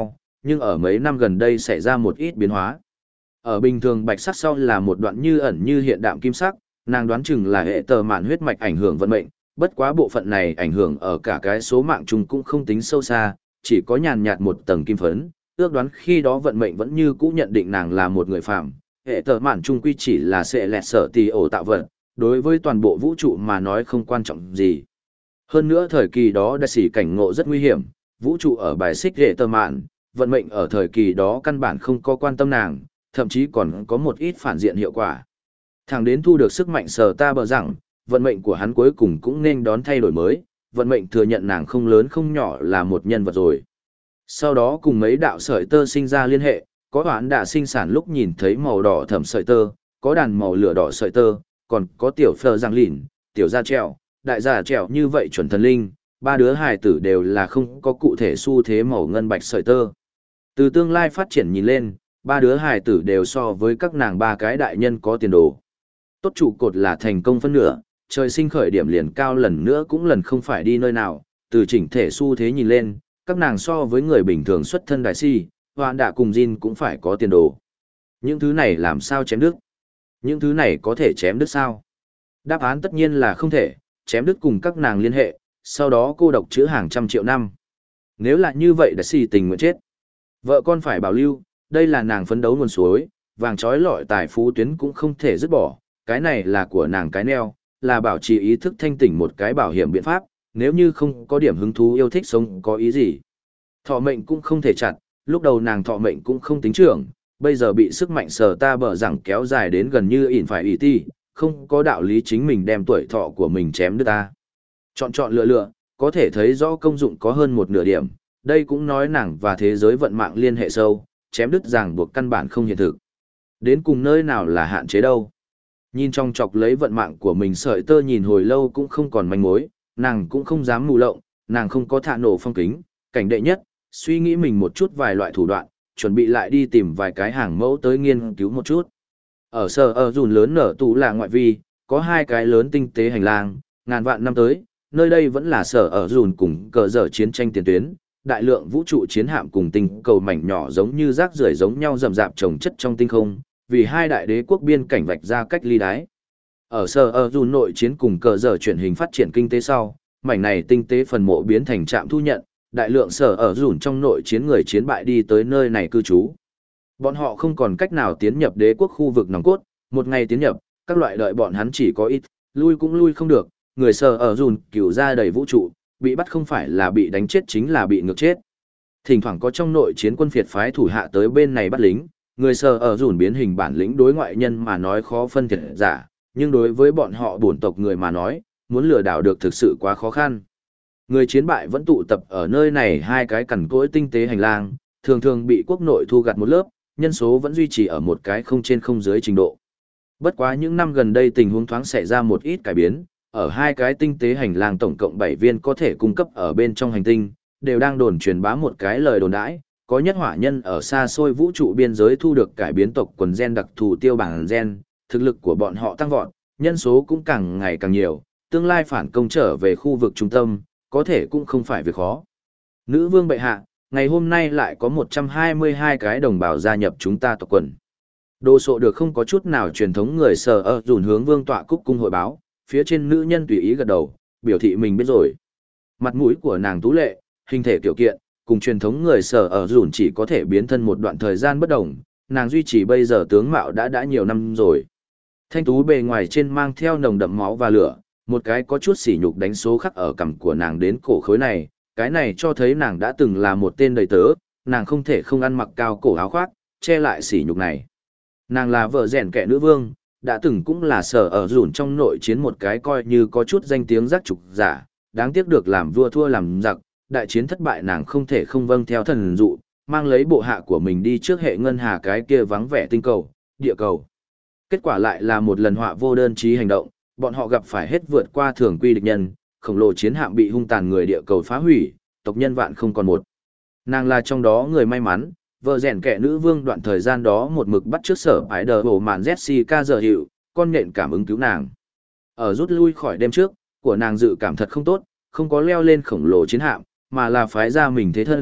nhưng ở mấy năm gần đây xảy ra một ít biến hóa. Ở bình thường bạch sắc sau là một đoạn như ẩn như hiện đạm kim sắc, nàng đoán chừng là hệ tờ mạn huyết mạch ảnh hưởng vận mệnh, bất quá bộ phận này ảnh hưởng ở cả cái số mạng chung cũng không tính sâu xa, chỉ có nhàn nhạt một tầng kim phấn, ước đoán khi đó vận mệnh vẫn như cũ nhận định nàng là một người phàm. Hệ tờ mạn chung quy chỉ là sẽ lẹt sở tì ổ tạo vật, đối với toàn bộ vũ trụ mà nói không quan trọng gì. Hơn nữa thời kỳ đó đại sĩ cảnh ngộ rất nguy hiểm, vũ trụ ở bài xích hệ tờ mạn, vận mệnh ở thời kỳ đó căn bản không có quan tâm nàng, thậm chí còn có một ít phản diện hiệu quả. Thằng đến thu được sức mạnh sở ta bờ rằng, vận mệnh của hắn cuối cùng cũng nên đón thay đổi mới, vận mệnh thừa nhận nàng không lớn không nhỏ là một nhân vật rồi. Sau đó cùng mấy đạo sợi tơ sinh ra liên hệ, có hoán đã sinh sản lúc nhìn thấy màu đỏ thẫm sợi tơ, có đàn màu lửa đỏ sợi tơ, còn có tiểu phờ giang lìn, tiểu gia trèo, đại gia trèo như vậy chuẩn thần linh, ba đứa hài tử đều là không có cụ thể xu thế màu ngân bạch sợi tơ. Từ tương lai phát triển nhìn lên, ba đứa hài tử đều so với các nàng ba cái đại nhân có tiền đồ. Tốt trụ cột là thành công phân nửa, trời sinh khởi điểm liền cao lần nữa cũng lần không phải đi nơi nào, từ chỉnh thể xu thế nhìn lên, các nàng so với người bình thường xuất thân đại si, hoạn đạ cùng Jin cũng phải có tiền đồ. Những thứ này làm sao chém đứt? Những thứ này có thể chém đứt sao? Đáp án tất nhiên là không thể, chém đứt cùng các nàng liên hệ, sau đó cô độc chữa hàng trăm triệu năm. Nếu là như vậy đại si tình nguyện chết. Vợ con phải bảo lưu, đây là nàng phấn đấu nguồn suối, vàng trói lọi tài phú tuyến cũng không thể dứt bỏ, cái này là của nàng cái neo, là bảo trì ý thức thanh tỉnh một cái bảo hiểm biện pháp, nếu như không có điểm hứng thú yêu thích sống có ý gì. Thọ mệnh cũng không thể chặt, lúc đầu nàng thọ mệnh cũng không tính trưởng, bây giờ bị sức mạnh sở ta bở rằng kéo dài đến gần như ỉn phải ỉ ti, không có đạo lý chính mình đem tuổi thọ của mình chém đứt ta. Chọn chọn lựa lựa, có thể thấy rõ công dụng có hơn một nửa điểm, đây cũng nói nàng và thế giới vận mạng liên hệ sâu, chém đứt ràng buộc căn bản không hiện thực. Đến cùng nơi nào là hạn chế đâu. Nhìn trong chọc lấy vận mạng của mình sợi tơ nhìn hồi lâu cũng không còn manh mối, nàng cũng không dám mù lộng, nàng không có thả nổ phong kính, cảnh đệ nhất, suy nghĩ mình một chút vài loại thủ đoạn, chuẩn bị lại đi tìm vài cái hàng mẫu tới nghiên cứu một chút. Ở sở ở dùn lớn nở tù là ngoại vi, có hai cái lớn tinh tế hành lang, ngàn vạn năm tới, nơi đây vẫn là sở ở dùn cùng cờ dở chiến tranh tiền tuyến, đại lượng vũ trụ chiến hạm cùng tinh cầu mảnh nhỏ giống như rác rưởi giống nhau rầm rạp chồng chất trong tinh không, vì hai đại đế quốc biên cảnh vạch ra cách ly đái. Ở sở ở dùn nội chiến cùng cờ dở chuyển hình phát triển kinh tế sau, mảnh này tinh tế phần mộ biến thành trạm thu nhận, đại lượng sở ở dùn trong nội chiến người chiến bại đi tới nơi này cư trú. Bọn họ không còn cách nào tiến nhập đế quốc khu vực nòng cốt, một ngày tiến nhập, các loại đợi bọn hắn chỉ có ít, lui cũng lui không được, người sở ở dùn cửu ra đầy vũ trụ, bị bắt không phải là bị đánh chết chính là bị ngược chết. Thỉnh thoảng có trong nội chiến quân phiệt phái thủ hạ tới bên này bắt lính, người sở ở dùn biến hình bản lĩnh đối ngoại nhân mà nói khó phân thiệt giả, nhưng đối với bọn họ bổn tộc người mà nói, muốn lừa đảo được thực sự quá khó khăn. Người chiến bại vẫn tụ tập ở nơi này hai cái cằn cỗi tinh tế hành lang, thường thường bị quốc nội thu gặt một lớp, nhân số vẫn duy trì ở một cái không trên không dưới trình độ. Bất quá những năm gần đây tình huống thoáng xảy ra một ít cải biến, ở hai cái tinh tế hành lang tổng cộng bảy viên có thể cung cấp ở bên trong hành tinh, đều đang đồn truyền bá một cái lời đồn đãi, có nhất hỏa nhân ở xa xôi vũ trụ biên giới thu được cải biến tộc quần gen đặc thù tiêu bản gen, thực lực của bọn họ tăng vọt, nhân số cũng càng ngày càng nhiều, tương lai phản công trở về khu vực trung tâm, có thể cũng không phải việc khó. Nữ vương bệ hạ, ngày hôm nay lại có một trăm hai mươi hai cái đồng bào gia nhập chúng ta tộc quần. Đồ sộ được không có chút nào truyền thống người sở ở dùn hướng vương tọa cúc cung hội báo, phía trên nữ nhân tùy ý gật đầu, biểu thị mình biết rồi. Mặt mũi của nàng tú lệ, hình thể kiểu kiện, cùng truyền thống người sở ở dùn chỉ có thể biến thân một đoạn thời gian bất đồng, nàng duy trì bây giờ tướng mạo đã đã nhiều năm rồi. Thanh tú bề ngoài trên mang theo nồng đậm máu và lửa, một cái có chút sỉ nhục đánh số khắc ở cằm của nàng đến cổ khối này, cái này cho thấy nàng đã từng là một tên đầy tớ, nàng không thể không ăn mặc cao cổ áo khoác, che lại sỉ nhục này. Nàng là vợ rèn kẻ nữ vương, đã từng cũng là sở ở dùn trong nội chiến một cái coi như có chút danh tiếng giác trục giả, đáng tiếc được làm vua thua làm giặc, đại chiến thất bại nàng không thể không vâng theo thần dụ, mang lấy bộ hạ của mình đi trước hệ ngân hà cái kia vắng vẻ tinh cầu, địa cầu. Kết quả lại là một lần họa vô đơn chí hành động, bọn họ gặp phải hết vượt qua thường quy địch nhân, khổng lồ chiến hạm bị hung tàn người địa cầu phá hủy, tộc nhân vạn không còn một. Nàng là trong đó người may mắn, vợ rèn kẻ nữ vương đoạn thời gian đó một mực bắt trước sở ái đờ bổ màn Jessica giờ hiệu, con nhện cảm ứng cứu nàng. Ở rút lui khỏi đêm trước, của nàng dự cảm thật không tốt, không có leo lên khổng lồ chiến hạm, mà là phái ra mình thế thân,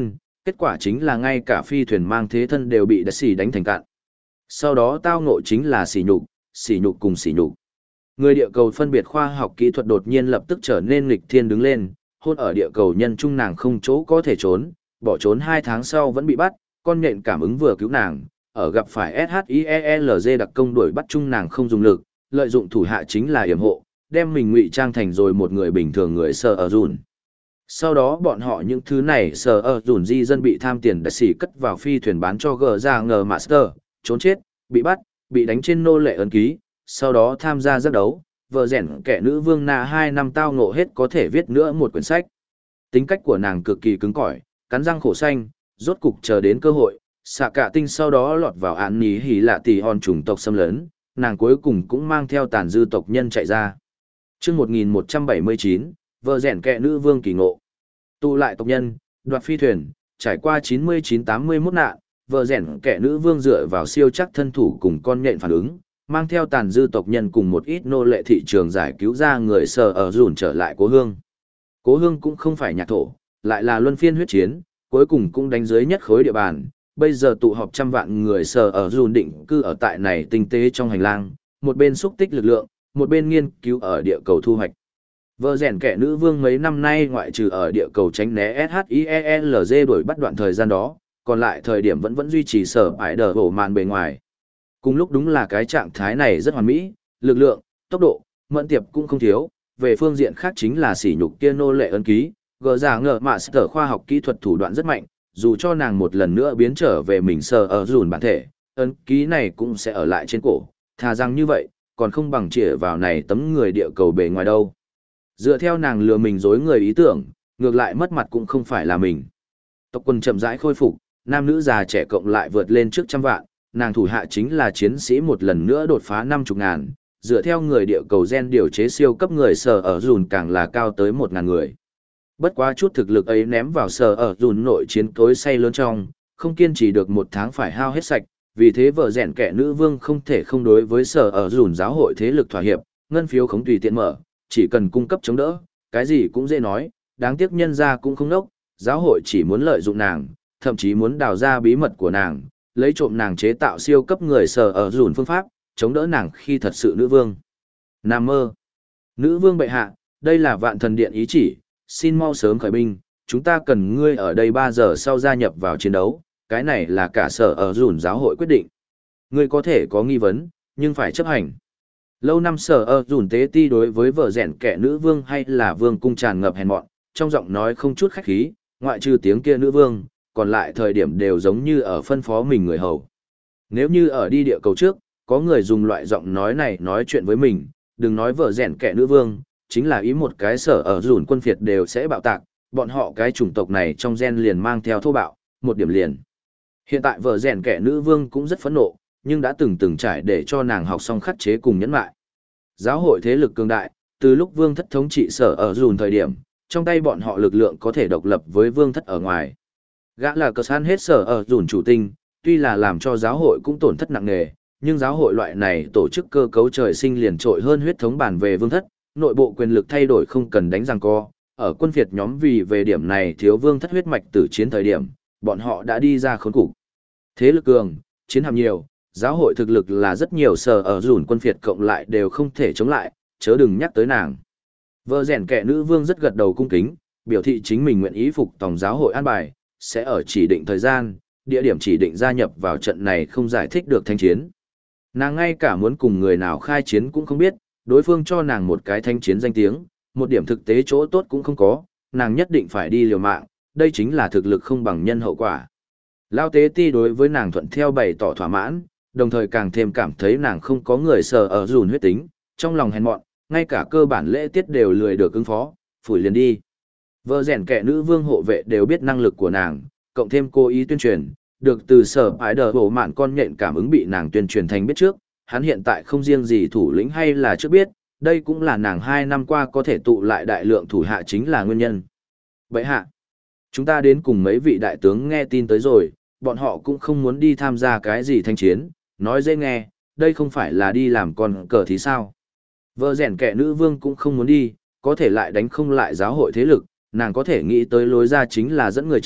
kết quả chính là ngay cả phi thuyền mang thế thân đều bị đặc xỉ đánh thành cạn. Sau đó tao ngộ chính là sỉ nhục, sỉ nhục cùng sỉ nhục. Người địa cầu phân biệt khoa học kỹ thuật đột nhiên lập tức trở nên nghịch thiên đứng lên, hôn ở địa cầu nhân trung nàng không chỗ có thể trốn, bỏ trốn hai tháng sau vẫn bị bắt, con nhện cảm ứng vừa cứu nàng, ở gặp phải ét hát i e lờ giê đặc công đuổi bắt chung nàng không dùng lực, lợi dụng thủ hạ chính là yểm hộ, đem mình ngụy trang thành rồi một người bình thường người sờ ở dùn. Sau đó bọn họ những thứ này sờ ở dùn di dân bị tham tiền đặc xỉ cất vào phi thuyền bán cho gờ ra ngờ master, trốn chết, bị bắt, bị đánh trên nô lệ ấn ký, sau đó tham gia giác đấu, vợ rẻn kẻ nữ vương na hai năm tao ngộ hết có thể viết nữa một quyển sách. Tính cách của nàng cực kỳ cứng cỏi, cắn răng khổ xanh, rốt cục chờ đến cơ hội, xạ cả tinh sau đó lọt vào án ní hỉ lạ tỷ hòn chủng tộc xâm lấn, nàng cuối cùng cũng mang theo tàn dư tộc nhân chạy ra. Trước một nghìn một trăm bảy mươi chín, vợ rẻn kẻ nữ vương kỳ ngộ. Tụ lại tộc nhân, đoạt phi thuyền, trải qua chín mươi chín tám mươi mốt nạn, vợ rẻn kẻ nữ vương dựa vào siêu chắc thân thủ cùng con nhện phản ứng, mang theo tàn dư tộc nhân cùng một ít nô lệ thị trường giải cứu ra người sờ ở dùn trở lại cố hương. Cố hương cũng không phải nhạc thổ, lại là luân phiên huyết chiến, cuối cùng cũng đánh dưới nhất khối địa bàn. Bây giờ tụ họp trăm vạn người sờ ở dùn định cư ở tại này tinh tế trong hành lang, một bên xúc tích lực lượng, một bên nghiên cứu ở địa cầu thu hoạch. Vợ rèn kẻ nữ vương mấy năm nay ngoại trừ ở địa cầu tránh né ét hát i e lờ giê đuổi bắt đoạn thời gian đó, còn lại thời điểm vẫn vẫn duy trì sở ải đờ hổ màn bề ngoài. Cùng lúc đúng là cái trạng thái này rất hoàn mỹ, lực lượng, tốc độ, mẫn tiệp cũng không thiếu, về phương diện khác chính là sỉ nhục kia nô lệ ấn ký, gờ giả ngờ mạ sở khoa học kỹ thuật thủ đoạn rất mạnh, dù cho nàng một lần nữa biến trở về mình sờ ở dùn bản thể, ấn ký này cũng sẽ ở lại trên cổ, thà rằng như vậy, còn không bằng chĩa vào này tấm người địa cầu bề ngoài đâu. Dựa theo nàng lừa mình dối người ý tưởng, ngược lại mất mặt cũng không phải là mình. Tộc quân chậm rãi khôi phục, nam nữ già trẻ cộng lại vượt lên trước trăm vạn, nàng thủ hạ chính là chiến sĩ một lần nữa đột phá năm chục ngàn, dựa theo người địa cầu gen điều chế siêu cấp người sờ ở dùn càng là cao tới một ngàn người. Bất quá chút thực lực ấy ném vào sờ ở dùn nội chiến cối say lớn trong, không kiên trì được một tháng phải hao hết sạch, vì thế vợ rèn kẻ nữ vương không thể không đối với sờ ở dùn giáo hội thế lực thỏa hiệp, ngân phiếu không tùy tiện mở, chỉ cần cung cấp chống đỡ, cái gì cũng dễ nói, đáng tiếc nhân ra cũng không nốc, giáo hội chỉ muốn lợi dụng nàng, thậm chí muốn đào ra bí mật của nàng, lấy trộm nàng chế tạo siêu cấp người sờ ở dùn phương pháp, chống đỡ nàng khi thật sự nữ vương. Nam mơ. Nữ vương bệ hạ, đây là vạn thần điện ý chỉ, xin mau sớm khởi binh, chúng ta cần ngươi ở đây ba giờ sau gia nhập vào chiến đấu, cái này là cả sở ở dùn giáo hội quyết định. Ngươi có thể có nghi vấn, nhưng phải chấp hành. Lâu năm sở ở dùn tế ti đối với vợ rèn kẻ nữ vương hay là vương cung tràn ngập hèn mọn, trong giọng nói không chút khách khí, ngoại trừ tiếng kia nữ vương, còn lại thời điểm đều giống như ở phân phó mình người hầu. Nếu như ở đi địa cầu trước, có người dùng loại giọng nói này nói chuyện với mình, đừng nói vợ rèn kẻ nữ vương, chính là ý một cái sở ở dùn quân phiệt đều sẽ bạo tạc, bọn họ cái chủng tộc này trong gen liền mang theo thô bạo, một điểm liền. Hiện tại vợ rèn kẻ nữ vương cũng rất phẫn nộ, nhưng đã từng từng trải để cho nàng học xong khắc chế cùng nhẫn lại. Giáo hội thế lực cường đại, từ lúc vương thất thống trị sở ở dùn thời điểm, trong tay bọn họ lực lượng có thể độc lập với vương thất ở ngoài. Gã là cờ san hết sở ở dùn chủ tinh, tuy là làm cho giáo hội cũng tổn thất nặng nề, nhưng giáo hội loại này tổ chức cơ cấu trời sinh liền trội hơn huyết thống bản về vương thất, nội bộ quyền lực thay đổi không cần đánh răng co. Ở quân phiệt nhóm vì về điểm này thiếu vương thất huyết mạch tử chiến thời điểm, bọn họ đã đi ra khốn cục. Thế lực cường, chiến hạm nhiều, giáo hội thực lực là rất nhiều sở ở dùn quân phiệt cộng lại đều không thể chống lại, chớ đừng nhắc tới nàng. Vợ rèn kẻ nữ vương rất gật đầu cung kính, biểu thị chính mình nguyện ý phục tòng giáo hội an bài, sẽ ở chỉ định thời gian, địa điểm chỉ định gia nhập vào trận này không giải thích được thanh chiến. Nàng ngay cả muốn cùng người nào khai chiến cũng không biết, đối phương cho nàng một cái thanh chiến danh tiếng, một điểm thực tế chỗ tốt cũng không có, nàng nhất định phải đi liều mạng, đây chính là thực lực không bằng nhân hậu quả. Lao tế ti đối với nàng thuận theo bày tỏ thỏa mãn, đồng thời càng thêm cảm thấy nàng không có người sờ ở dùn huyết tính, trong lòng hèn mọn, ngay cả cơ bản lễ tiết đều lười được ứng phó, phủi liền đi. Vợ rèn kẻ nữ vương hộ vệ đều biết năng lực của nàng, cộng thêm cố ý tuyên truyền, được từ sở ái đờ bổ mạn con nhện cảm ứng bị nàng tuyên truyền thành biết trước, hắn hiện tại không riêng gì thủ lĩnh hay là trước biết, đây cũng là nàng hai năm qua có thể tụ lại đại lượng thủ hạ chính là nguyên nhân. Vậy hạ, chúng ta đến cùng mấy vị đại tướng nghe tin tới rồi, bọn họ cũng không muốn đi tham gia cái gì thanh chiến, nói dễ nghe, đây không phải là đi làm con cờ thì sao. Vợ rèn kẻ nữ vương cũng không muốn đi, có thể lại đánh không lại giáo hội thế lực, nàng có thể nghĩ tới lối ra chính là dẫn người chạy,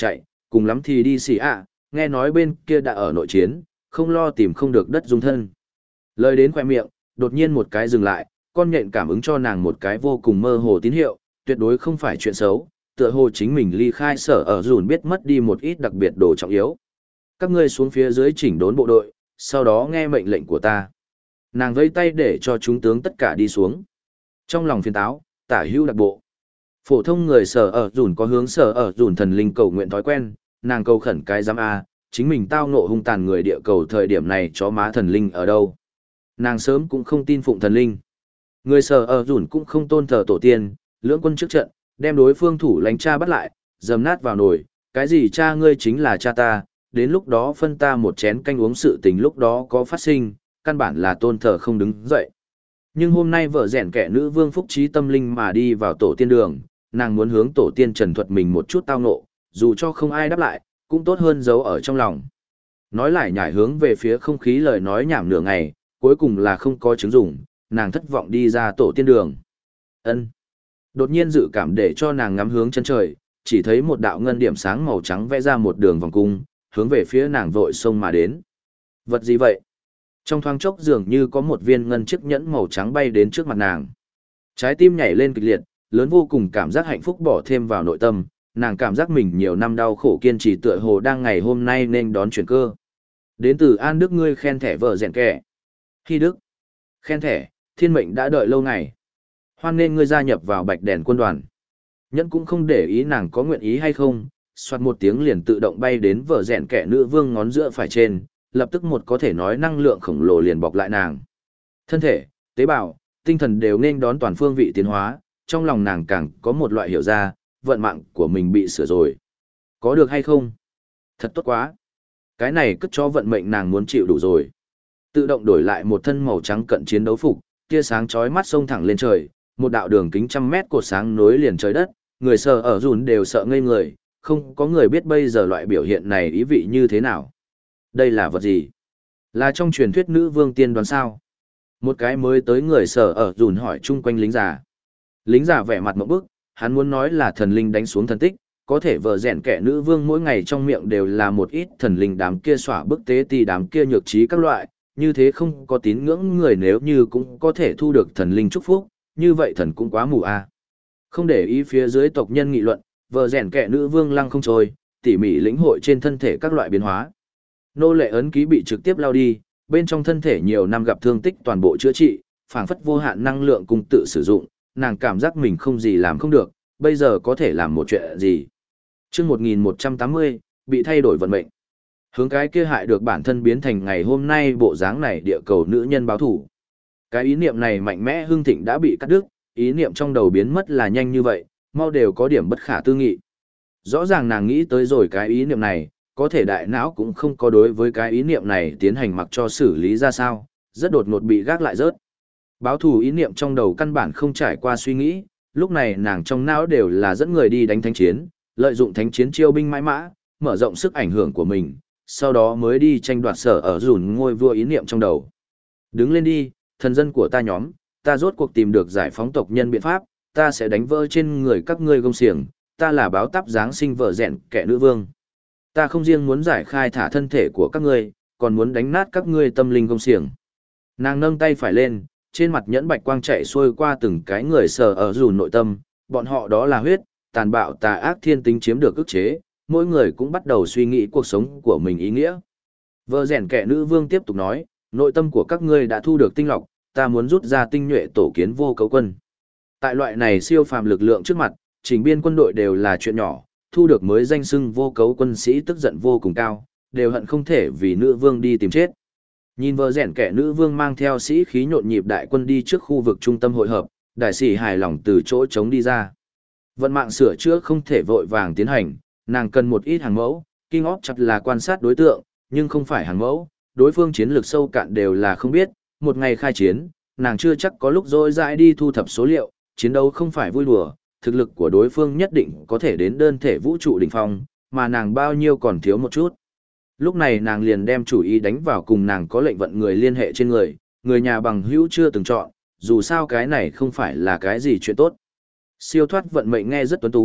Cùng lắm thì đi xì ạ, nghe nói bên kia đã ở nội chiến, không lo tìm không được đất dung thân. Lời đến khoe miệng, đột nhiên một cái dừng lại, con nhện cảm ứng cho nàng một cái vô cùng mơ hồ tín hiệu, tuyệt đối không phải chuyện xấu, tựa hồ chính mình ly khai sở ở dùn biết mất đi một ít đặc biệt đồ trọng yếu. Các ngươi xuống phía dưới chỉnh đốn bộ đội, sau đó nghe mệnh lệnh của ta. Nàng vẫy tay để cho chúng tướng tất cả đi xuống. Trong lòng phiền táo, tả hữu đặc bộ. Phổ thông người sở ở dùn có hướng sở ở dùn thần linh cầu nguyện thói quen, nàng cầu khẩn cái giám A, chính mình tao ngộ hung tàn người địa cầu thời điểm này chó má thần linh ở đâu. Nàng sớm cũng không tin phụng thần linh. Người sở ở dùn cũng không tôn thờ tổ tiên, lưỡng quân trước trận, đem đối phương thủ lãnh cha bắt lại, dầm nát vào nồi, cái gì cha ngươi chính là cha ta, đến lúc đó phân ta một chén canh uống sự tình lúc đó có phát sinh, căn bản là tôn thờ không đứng dậy. Nhưng hôm nay vợ rèn kẻ nữ vương phúc trí tâm linh mà đi vào tổ tiên đường, nàng muốn hướng tổ tiên trần thuật mình một chút tao ngộ, dù cho không ai đáp lại, cũng tốt hơn giấu ở trong lòng. Nói lại nhảy hướng về phía không khí lời nói nhảm nửa ngày, cuối cùng là không có chứng dụng, nàng thất vọng đi ra tổ tiên đường. Ân. Đột nhiên dự cảm để cho nàng ngắm hướng chân trời, chỉ thấy một đạo ngân điểm sáng màu trắng vẽ ra một đường vòng cung, hướng về phía nàng vội xông mà đến. Vật gì vậy? Trong thoáng chốc dường như có một viên ngân chiếc nhẫn màu trắng bay đến trước mặt nàng. Trái tim nhảy lên kịch liệt, lớn vô cùng cảm giác hạnh phúc bỏ thêm vào nội tâm, nàng cảm giác mình nhiều năm đau khổ kiên trì tựa hồ đang ngày hôm nay nên đón chuyển cơ. Đến từ An Đức ngươi khen thẻ vợ rèn kẻ. Khi Đức. Khen thẻ, thiên mệnh đã đợi lâu ngày. Hoan nên ngươi gia nhập vào bạch đèn quân đoàn. Nhẫn cũng không để ý nàng có nguyện ý hay không, soạt một tiếng liền tự động bay đến vợ rèn kẻ nữ vương ngón giữa phải trên, lập tức một có thể nói năng lượng khổng lồ liền bọc lại nàng. Thân thể, tế bào, tinh thần đều nên đón toàn phương vị tiến hóa, trong lòng nàng càng có một loại hiểu ra, vận mạng của mình bị sửa rồi. Có được hay không? Thật tốt quá. Cái này cất cho vận mệnh nàng muốn chịu đủ rồi. Tự động đổi lại một thân màu trắng cận chiến đấu phục, tia sáng chói mắt xông thẳng lên trời, một đạo đường kính trăm mét cột sáng nối liền trời đất, người sợ ở dùn đều sợ ngây người, không có người biết bây giờ loại biểu hiện này ý vị như thế nào. Đây là vật gì? Là trong truyền thuyết nữ vương tiên đoán sao? Một cái mới tới người sở ở dùn hỏi chung quanh lính già. Lính già vẻ mặt mộng bức, hắn muốn nói là thần linh đánh xuống thần tích, có thể vợ rèn kẻ nữ vương mỗi ngày trong miệng đều là một ít thần linh đám kia xỏa bức tế ti đám kia nhược trí các loại, như thế không có tín ngưỡng người nếu như cũng có thể thu được thần linh chúc phúc, như vậy thần cũng quá mù a. Không để ý phía dưới tộc nhân nghị luận, vợ rèn kẻ nữ vương lăng không trôi, tỉ mỉ lĩnh hội trên thân thể các loại biến hóa. Nô lệ ấn ký bị trực tiếp lao đi, bên trong thân thể nhiều năm gặp thương tích toàn bộ chữa trị, phảng phất vô hạn năng lượng cùng tự sử dụng, nàng cảm giác mình không gì làm không được, bây giờ có thể làm một chuyện gì. Chương một nghìn một trăm tám mươi, bị thay đổi vận mệnh. Hướng cái kia hại được bản thân biến thành ngày hôm nay bộ dáng này địa cầu nữ nhân báo thủ. Cái ý niệm này mạnh mẽ hưng thịnh đã bị cắt đứt, ý niệm trong đầu biến mất là nhanh như vậy, mau đều có điểm bất khả tư nghị. Rõ ràng nàng nghĩ tới rồi cái ý niệm này, có thể đại não cũng không có đối với cái ý niệm này tiến hành mặc cho xử lý ra sao, rất đột ngột bị gác lại rớt. Báo thù ý niệm trong đầu căn bản không trải qua suy nghĩ, lúc này nàng trong não đều là dẫn người đi đánh thánh chiến, lợi dụng thánh chiến chiêu binh mãi mã, mở rộng sức ảnh hưởng của mình, sau đó mới đi tranh đoạt sở ở dùn ngôi vua ý niệm trong đầu. Đứng lên đi, thần dân của ta nhóm, ta rốt cuộc tìm được giải phóng tộc nhân biện pháp, ta sẽ đánh vỡ trên người các ngươi gông xiềng, ta là báo táp giáng sinh vợ rèn kẻ nữ vương. Ta không riêng muốn giải khai thả thân thể của các ngươi, còn muốn đánh nát các ngươi tâm linh gông xiềng. Nàng nâng tay phải lên, trên mặt nhẫn bạch quang chạy xuôi qua từng cái người sờ ở dù nội tâm, bọn họ đó là huyết, tàn bạo tà ác thiên tính chiếm được ức chế, mỗi người cũng bắt đầu suy nghĩ cuộc sống của mình ý nghĩa. Vợ rèn kẻ nữ vương tiếp tục nói, nội tâm của các ngươi đã thu được tinh lọc, ta muốn rút ra tinh nhuệ tổ kiến vô cấu quân. Tại loại này siêu phàm lực lượng trước mặt, chỉnh biên quân đội đều là chuyện nhỏ, thu được mới danh xưng vô cấu quân sĩ tức giận vô cùng cao, đều hận không thể vì nữ vương đi tìm chết. Nhìn vợ rèn kẻ nữ vương mang theo sĩ khí nhộn nhịp đại quân đi trước khu vực trung tâm hội hợp, đại sĩ hài lòng từ chỗ trống đi ra. Vận mạng sửa chữa không thể vội vàng tiến hành, nàng cần một ít hàng mẫu, King of chặt là quan sát đối tượng, nhưng không phải hàng mẫu, đối phương chiến lược sâu cạn đều là không biết, một ngày khai chiến, nàng chưa chắc có lúc dối dãi đi thu thập số liệu, chiến đấu không phải vui đùa, thực lực của đối phương nhất định có thể đến đơn thể vũ trụ đỉnh phong, mà nàng bao nhiêu còn thiếu một chút. Lúc này nàng liền đem chủ ý đánh vào cùng nàng có lệnh vận người liên hệ trên người, người nhà bằng hữu chưa từng chọn, dù sao cái này không phải là cái gì chuyện tốt. Siêu thoát vận mệnh nghe rất tuấn tú,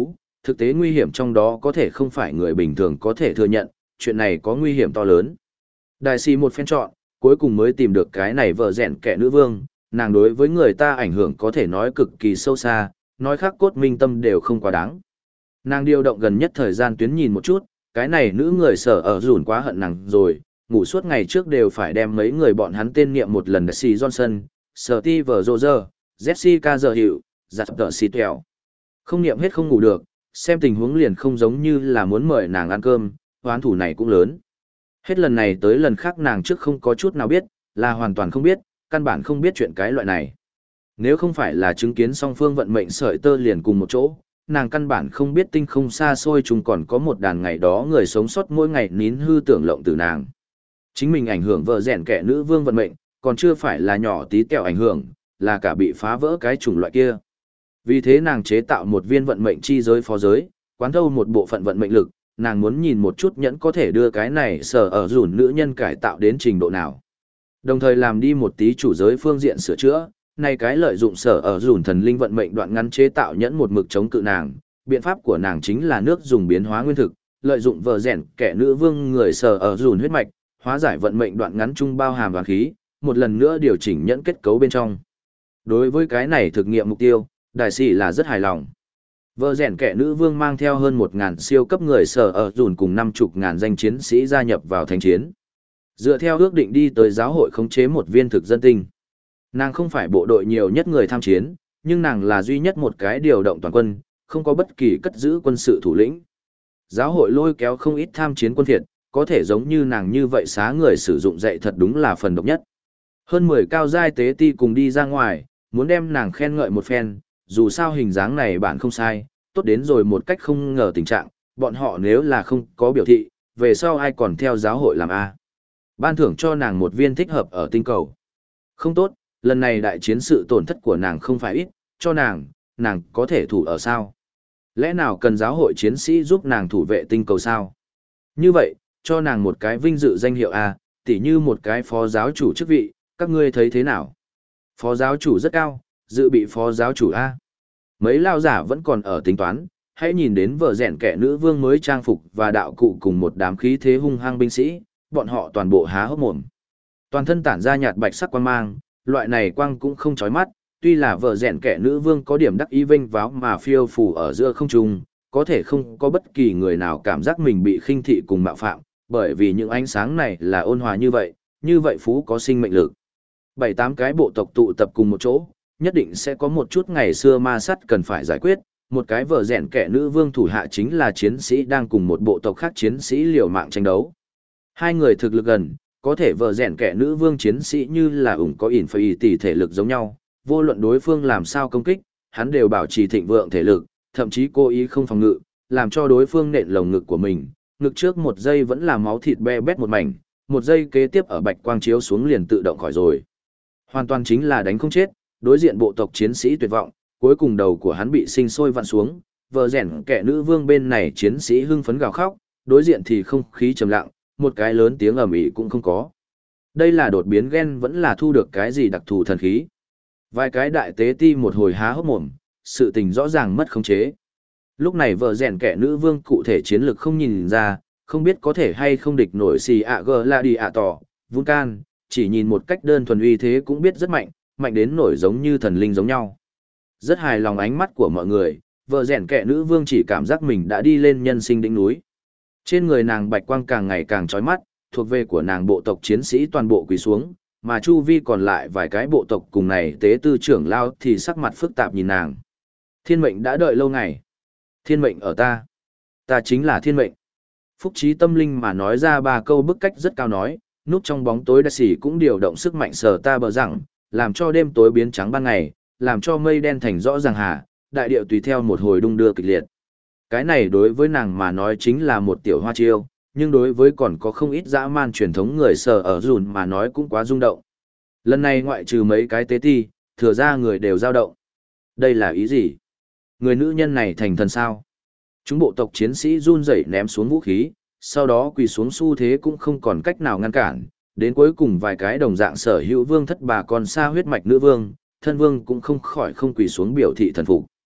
thực tế nguy hiểm trong đó có thể không phải người bình thường có thể thừa nhận, chuyện này có nguy hiểm to lớn. Đại sĩ một phen chọn, cuối cùng mới tìm được cái này vợ rèn kẻ nữ vương, nàng đối với người ta ảnh hưởng có thể nói cực kỳ sâu xa, nói khác cốt minh tâm đều không quá đáng. Nàng điều động gần nhất thời gian tuyến nhìn một chút, cái này nữ người sở ở dùn quá hận nàng rồi, ngủ suốt ngày trước đều phải đem mấy người bọn hắn tên niệm một lần. Đại sĩ Johnson, Steve Roger, Jessica giờ hiệu, giặt tờ xì tèo. Không niệm hết không ngủ được, xem tình huống liền không giống như là muốn mời nàng ăn cơm, hoán thủ này cũng lớn. Hết lần này tới lần khác nàng trước không có chút nào biết, là hoàn toàn không biết, căn bản không biết chuyện cái loại này. Nếu không phải là chứng kiến song phương vận mệnh sợi tơ liền cùng một chỗ, nàng căn bản không biết tinh không xa xôi chúng còn có một đàn ngày đó người sống sót mỗi ngày nín hư tưởng lộng từ nàng. Chính mình ảnh hưởng vợ rèn kẻ nữ vương vận mệnh, còn chưa phải là nhỏ tí tẹo ảnh hưởng, là cả bị phá vỡ cái chủng loại kia. Vì thế nàng chế tạo một viên vận mệnh chi giới phó giới, quán thâu một bộ phận vận mệnh lực, nàng muốn nhìn một chút nhẫn có thể đưa cái này sở ở dùn nữ nhân cải tạo đến trình độ nào. Đồng thời làm đi một tí chủ giới phương diện sửa chữa, này cái lợi dụng sở ở dùn thần linh vận mệnh đoạn ngắn chế tạo nhẫn một mực chống cự nàng, biện pháp của nàng chính là nước dùng biến hóa nguyên thực, lợi dụng vợ rèn kẻ nữ vương người sở ở dùn huyết mạch, hóa giải vận mệnh đoạn ngắn trung bao hàm hoàn khí, một lần nữa điều chỉnh nhẫn kết cấu bên trong. Đối với cái này thực nghiệm mục tiêu, đại sĩ là rất hài lòng. Vợ rèn kẻ nữ vương mang theo hơn một ngàn siêu cấp người sở ở dùn cùng năm chục ngàn danh chiến sĩ gia nhập vào thành chiến. Dựa theo ước định đi tới giáo hội khống chế một viên thực dân tinh. Nàng không phải bộ đội nhiều nhất người tham chiến, nhưng nàng là duy nhất một cái điều động toàn quân, không có bất kỳ cất giữ quân sự thủ lĩnh. Giáo hội lôi kéo không ít tham chiến quân Việt, có thể giống như nàng như vậy xá người sử dụng dạy thật đúng là phần độc nhất. Hơn mười cao giai tế ti cùng đi ra ngoài, muốn đem nàng khen ngợi một phen, dù sao hình dáng này bạn không sai, tốt đến rồi một cách không ngờ tình trạng, bọn họ nếu là không có biểu thị, về sau ai còn theo giáo hội làm A. Ban thưởng cho nàng một viên thích hợp ở tinh cầu. Không tốt, lần này đại chiến sự tổn thất của nàng không phải ít, cho nàng, nàng có thể thủ ở sao? Lẽ nào cần giáo hội chiến sĩ giúp nàng thủ vệ tinh cầu sao? Như vậy, cho nàng một cái vinh dự danh hiệu A, tỉ như một cái phó giáo chủ chức vị, các ngươi thấy thế nào? Phó giáo chủ rất cao, dự bị phó giáo chủ A. Mấy lao giả vẫn còn ở tính toán, hãy nhìn đến vợ rèn kẻ nữ vương mới trang phục và đạo cụ cùng một đám khí thế hung hăng binh sĩ, bọn họ toàn bộ há hốc mồm. Toàn thân tản ra nhạt bạch sắc quang mang, loại này quang cũng không chói mắt, tuy là vợ rèn kẻ nữ vương có điểm đắc ý vinh váo mà phiêu phù ở giữa không trung, có thể không có bất kỳ người nào cảm giác mình bị khinh thị cùng mạo phạm, bởi vì những ánh sáng này là ôn hòa như vậy, như vậy phú có sinh mệnh lực. Bảy tám cái bộ tộc tụ tập cùng một chỗ, nhất định sẽ có một chút ngày xưa ma sắt cần phải giải quyết, một cái vợ rèn kẻ nữ vương thủ hạ chính là chiến sĩ đang cùng một bộ tộc khác chiến sĩ liều mạng tranh đấu. Hai người thực lực gần, có thể vợ rèn kẻ nữ vương chiến sĩ như là ủng có ỉn phải tỷ thể lực giống nhau, vô luận đối phương làm sao công kích, hắn đều bảo trì thịnh vượng thể lực, thậm chí cố ý không phòng ngự, làm cho đối phương nện lồng ngực của mình, ngực trước một giây vẫn là máu thịt be bét một mảnh, một giây kế tiếp ở bạch quang chiếu xuống liền tự động khỏi rồi. Hoàn toàn chính là đánh không chết, đối diện bộ tộc chiến sĩ tuyệt vọng, cuối cùng đầu của hắn bị sinh sôi vặn xuống, vợ rèn kẻ nữ vương bên này chiến sĩ hưng phấn gào khóc, đối diện thì không khí trầm lặng, một cái lớn tiếng ầm ĩ cũng không có. Đây là đột biến gen vẫn là thu được cái gì đặc thù thần khí. Vài cái đại tế ti một hồi há hốc mồm, sự tình rõ ràng mất khống chế. Lúc này vợ rèn kẻ nữ vương cụ thể chiến lược không nhìn ra, không biết có thể hay không địch nổi xì ạ gờ la đi ạ tỏ, Vulcan, chỉ nhìn một cách đơn thuần uy thế cũng biết rất mạnh, mạnh đến nổi giống như thần linh giống nhau. Rất hài lòng ánh mắt của mọi người, vợ rèn kẻ nữ vương chỉ cảm giác mình đã đi lên nhân sinh đỉnh núi. Trên người nàng bạch quang càng ngày càng chói mắt, thuộc về của nàng bộ tộc chiến sĩ toàn bộ quỳ xuống, mà chu vi còn lại vài cái bộ tộc cùng này tế tư trưởng lao thì sắc mặt phức tạp nhìn nàng. Thiên mệnh đã đợi lâu ngày. Thiên mệnh ở ta. Ta chính là thiên mệnh. Phúc trí tâm linh mà nói ra ba câu bức cách rất cao nói, núp trong bóng tối đại sĩ cũng điều động sức mạnh sở ta bờ rằng, làm cho đêm tối biến trắng ban ngày, làm cho mây đen thành rõ ràng hà, đại điệu tùy theo một hồi đung đưa kịch liệt. Cái này đối với nàng mà nói chính là một tiểu hoa chiêu, nhưng đối với còn có không ít dã man truyền thống người sở ở dùn mà nói cũng quá rung động. Lần này ngoại trừ mấy cái tế ti, thừa ra người đều dao động. Đây là ý gì? Người nữ nhân này thành thần sao? Chúng bộ tộc chiến sĩ run rẩy ném xuống vũ khí, sau đó quỳ xuống xu thế cũng không còn cách nào ngăn cản, đến cuối cùng vài cái đồng dạng sở hữu vương thất bà còn xa huyết mạch nữ vương, thân vương cũng không khỏi không quỳ xuống biểu thị thần phục.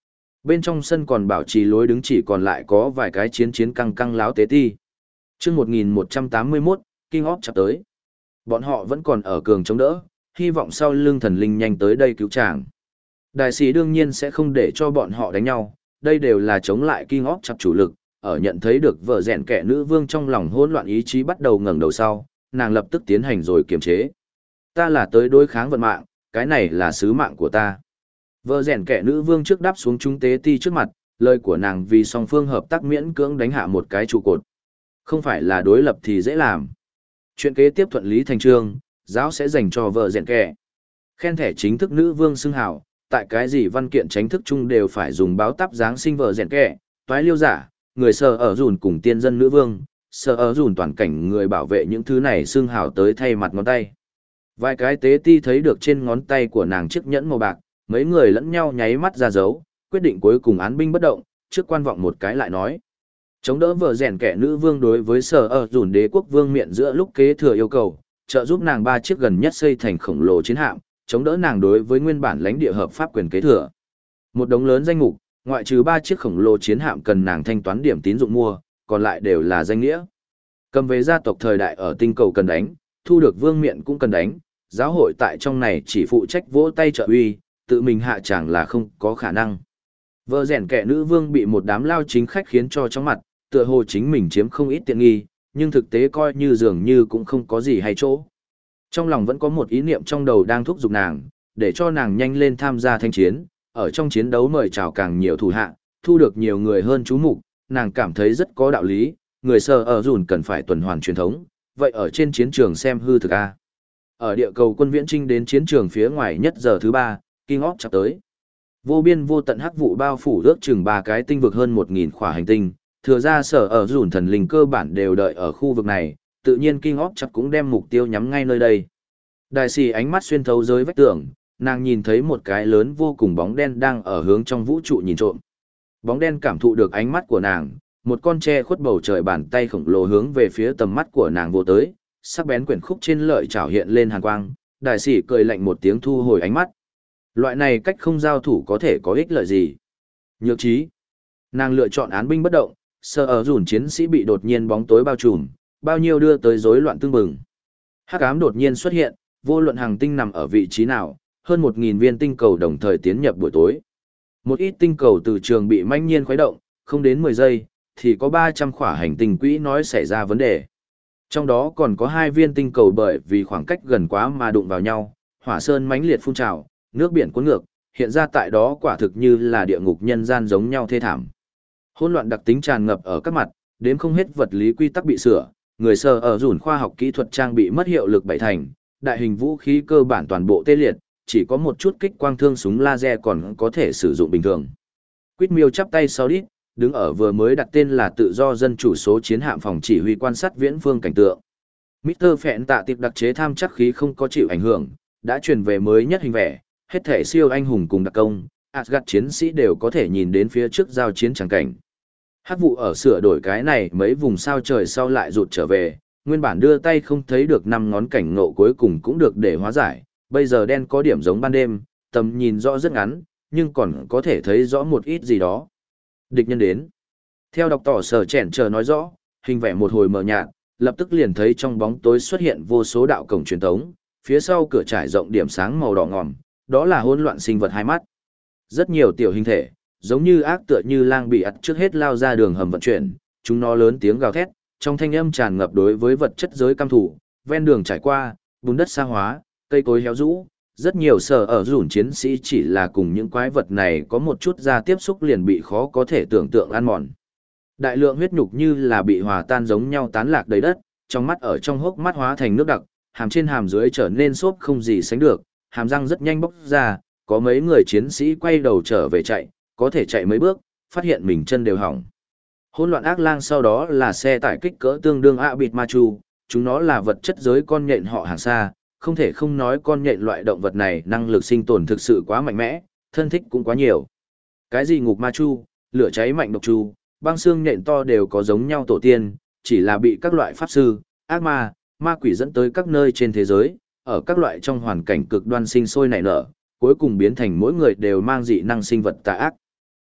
Bên trong sân còn bảo trì lối đứng chỉ còn lại có vài cái chiến chiến căng căng láo tế ti. Trước một nghìn một trăm tám mươi mốt, King of chập tới. Bọn họ vẫn còn ở cường chống đỡ, hy vọng sau lưng thần linh nhanh tới đây cứu chàng. Đại sĩ đương nhiên sẽ không để cho bọn họ đánh nhau, đây đều là chống lại King of chập chủ lực, ở nhận thấy được vợ rèn kẻ nữ vương trong lòng hỗn loạn ý chí bắt đầu ngẩng đầu sau, nàng lập tức tiến hành rồi kiềm chế. Ta là tới đối kháng vận mạng, cái này là sứ mạng của ta. Vợ rèn kẻ nữ vương trước đáp xuống chúng tế ti trước mặt, lời của nàng vì song phương hợp tác miễn cưỡng đánh hạ một cái trụ cột. Không phải là đối lập thì dễ làm. Chuyện kế tiếp thuận lý thành trương, giáo sẽ dành cho vợ rèn kẻ. Khen thẻ chính thức nữ vương xưng hào, tại cái gì văn kiện tránh thức chung đều phải dùng báo táp giáng sinh vợ rèn kẻ, toái liêu giả, người sở ở dùn cùng tiên dân nữ vương, sở ở dùn toàn cảnh người bảo vệ những thứ này xưng hào tới thay mặt ngón tay. Vài cái tế ti thấy được trên ngón tay của nàng chiếc nhẫn màu bạc, mấy người lẫn nhau nháy mắt ra dấu, quyết định cuối cùng án binh bất động, trước quan vọng một cái lại nói. Chống đỡ vợ rèn kẻ nữ vương đối với sở ở dùn đế quốc vương miện giữa lúc kế thừa yêu cầu, trợ giúp nàng ba chiếc gần nhất xây thành khổng lồ chiến hạm, chống đỡ nàng đối với nguyên bản lãnh địa hợp pháp quyền kế thừa. Một đống lớn danh mục, ngoại trừ ba chiếc khổng lồ chiến hạm cần nàng thanh toán điểm tín dụng mua, còn lại đều là danh nghĩa. Cầm về gia tộc thời đại ở tinh cầu cần đánh, thu được vương miện cũng cần đánh, giáo hội tại trong này chỉ phụ trách vỗ tay trợ uy, tự mình hạ chẳng là không có khả năng. Vợ rèn kẻ nữ vương bị một đám lao chính khách khiến cho chóng mặt, tựa hồ chính mình chiếm không ít tiện nghi, nhưng thực tế coi như dường như cũng không có gì hay chỗ. Trong lòng vẫn có một ý niệm trong đầu đang thúc giục nàng, để cho nàng nhanh lên tham gia thanh chiến, ở trong chiến đấu mời chào càng nhiều thủ hạ, thu được nhiều người hơn chú mục, nàng cảm thấy rất có đạo lý, người sở ở dùn cần phải tuần hoàn truyền thống, vậy ở trên chiến trường xem hư thực a. Ở địa cầu quân viễn trinh đến chiến trường phía ngoài nhất giờ thứ ba, King of chập tới. Vô biên vô tận hắc vụ bao phủ ước chừng ba cái tinh vực hơn một nghìn khỏa hành tinh, thừa ra sở ở dùn thần linh cơ bản đều đợi ở khu vực này, tự nhiên King of chập cũng đem mục tiêu nhắm ngay nơi đây. Đại sĩ ánh mắt xuyên thấu giới vách tường, nàng nhìn thấy một cái lớn vô cùng bóng đen đang ở hướng trong vũ trụ nhìn trộm. Bóng đen cảm thụ được ánh mắt của nàng, một con tre khuất bầu trời bàn tay khổng lồ hướng về phía tầm mắt của nàng vô tới, sắc bén quyển khúc trên lợi chảo hiện lên hàn quang, đại sĩ cười lạnh một tiếng thu hồi ánh mắt. Loại này cách không giao thủ có thể có ích lợi gì? Nhược trí. Nàng lựa chọn án binh bất động, sợ ở dùn chiến sĩ bị đột nhiên bóng tối bao trùm, bao nhiêu đưa tới rối loạn tương bừng. Hắc ám đột nhiên xuất hiện, vô luận hàng tinh nằm ở vị trí nào, hơn một nghìn viên tinh cầu đồng thời tiến nhập buổi tối. Một ít tinh cầu từ trường bị manh nhiên khuấy động, không đến mười giây, thì có ba trăm khỏa hành tinh quỹ nói xảy ra vấn đề. Trong đó còn có hai viên tinh cầu bởi vì khoảng cách gần quá mà đụng vào nhau, hỏa sơn mãnh liệt phun trào, nước biển cuốn ngược, hiện ra tại đó quả thực như là địa ngục nhân gian giống nhau thê thảm. Hỗn loạn đặc tính tràn ngập ở các mặt, đến không hết vật lý quy tắc bị sửa, người sở ở dùn khoa học kỹ thuật trang bị mất hiệu lực bảy thành, đại hình vũ khí cơ bản toàn bộ tê liệt, chỉ có một chút kích quang thương súng laser còn có thể sử dụng bình thường. Quýt miêu chắp tay sau đít, đứng ở vừa mới đặt tên là tự do dân chủ số chiến hạm phòng chỉ huy quan sát viễn phương cảnh tượng. mít tơ Phẹn tạ tiệp đặc chế tham chắc khí không có chịu ảnh hưởng, đã truyền về mới nhất hình vẽ, hết thể siêu anh hùng cùng đặc công, Asgard chiến sĩ đều có thể nhìn đến phía trước giao chiến tràng cảnh. Hắc vụ ở sửa đổi cái này mấy vùng sao trời sau lại rụt trở về, nguyên bản đưa tay không thấy được năm ngón cảnh ngộ cuối cùng cũng được để hóa giải, bây giờ đen có điểm giống ban đêm, tầm nhìn rõ rất ngắn, nhưng còn có thể thấy rõ một ít gì đó. Địch nhân đến. Theo đọc tỏ sở chẻn chờ nói rõ, hình vẽ một hồi mờ nhạt, lập tức liền thấy trong bóng tối xuất hiện vô số đạo cổng truyền tống, phía sau cửa trải rộng điểm sáng màu đỏ ngòm, đó là hỗn loạn sinh vật hai mắt. Rất nhiều tiểu hình thể, giống như ác tựa như lang bị ặt trước hết lao ra đường hầm vận chuyển, chúng nó lớn tiếng gào thét, trong thanh âm tràn ngập đối với vật chất giới cam thủ, ven đường trải qua, bùn đất xa hóa, cây cối héo rũ, rất nhiều sở ở dùn chiến sĩ chỉ là cùng những quái vật này có một chút ra tiếp xúc liền bị khó có thể tưởng tượng ăn mòn. Đại lượng huyết nhục như là bị hòa tan giống nhau tán lạc đầy đất, trong mắt ở trong hốc mắt hóa thành nước đặc, hàm trên hàm dưới trở nên xốp không gì sánh được, hàm răng rất nhanh bốc ra, có mấy người chiến sĩ quay đầu trở về chạy, có thể chạy mấy bước, phát hiện mình chân đều hỏng. Hỗn loạn ác lang sau đó là xe tải kích cỡ tương đương ạ bịt ma chu, chúng nó là vật chất giới con nhện họ hàng xa, không thể không nói con nhện loại động vật này năng lực sinh tồn thực sự quá mạnh mẽ, thân thích cũng quá nhiều. Cái gì ngục ma chu, lửa cháy mạnh độc chu, băng xương nhện to đều có giống nhau tổ tiên, chỉ là bị các loại pháp sư, ác ma, ma quỷ dẫn tới các nơi trên thế giới, ở các loại trong hoàn cảnh cực đoan sinh sôi nảy nở, cuối cùng biến thành mỗi người đều mang dị năng sinh vật tà ác.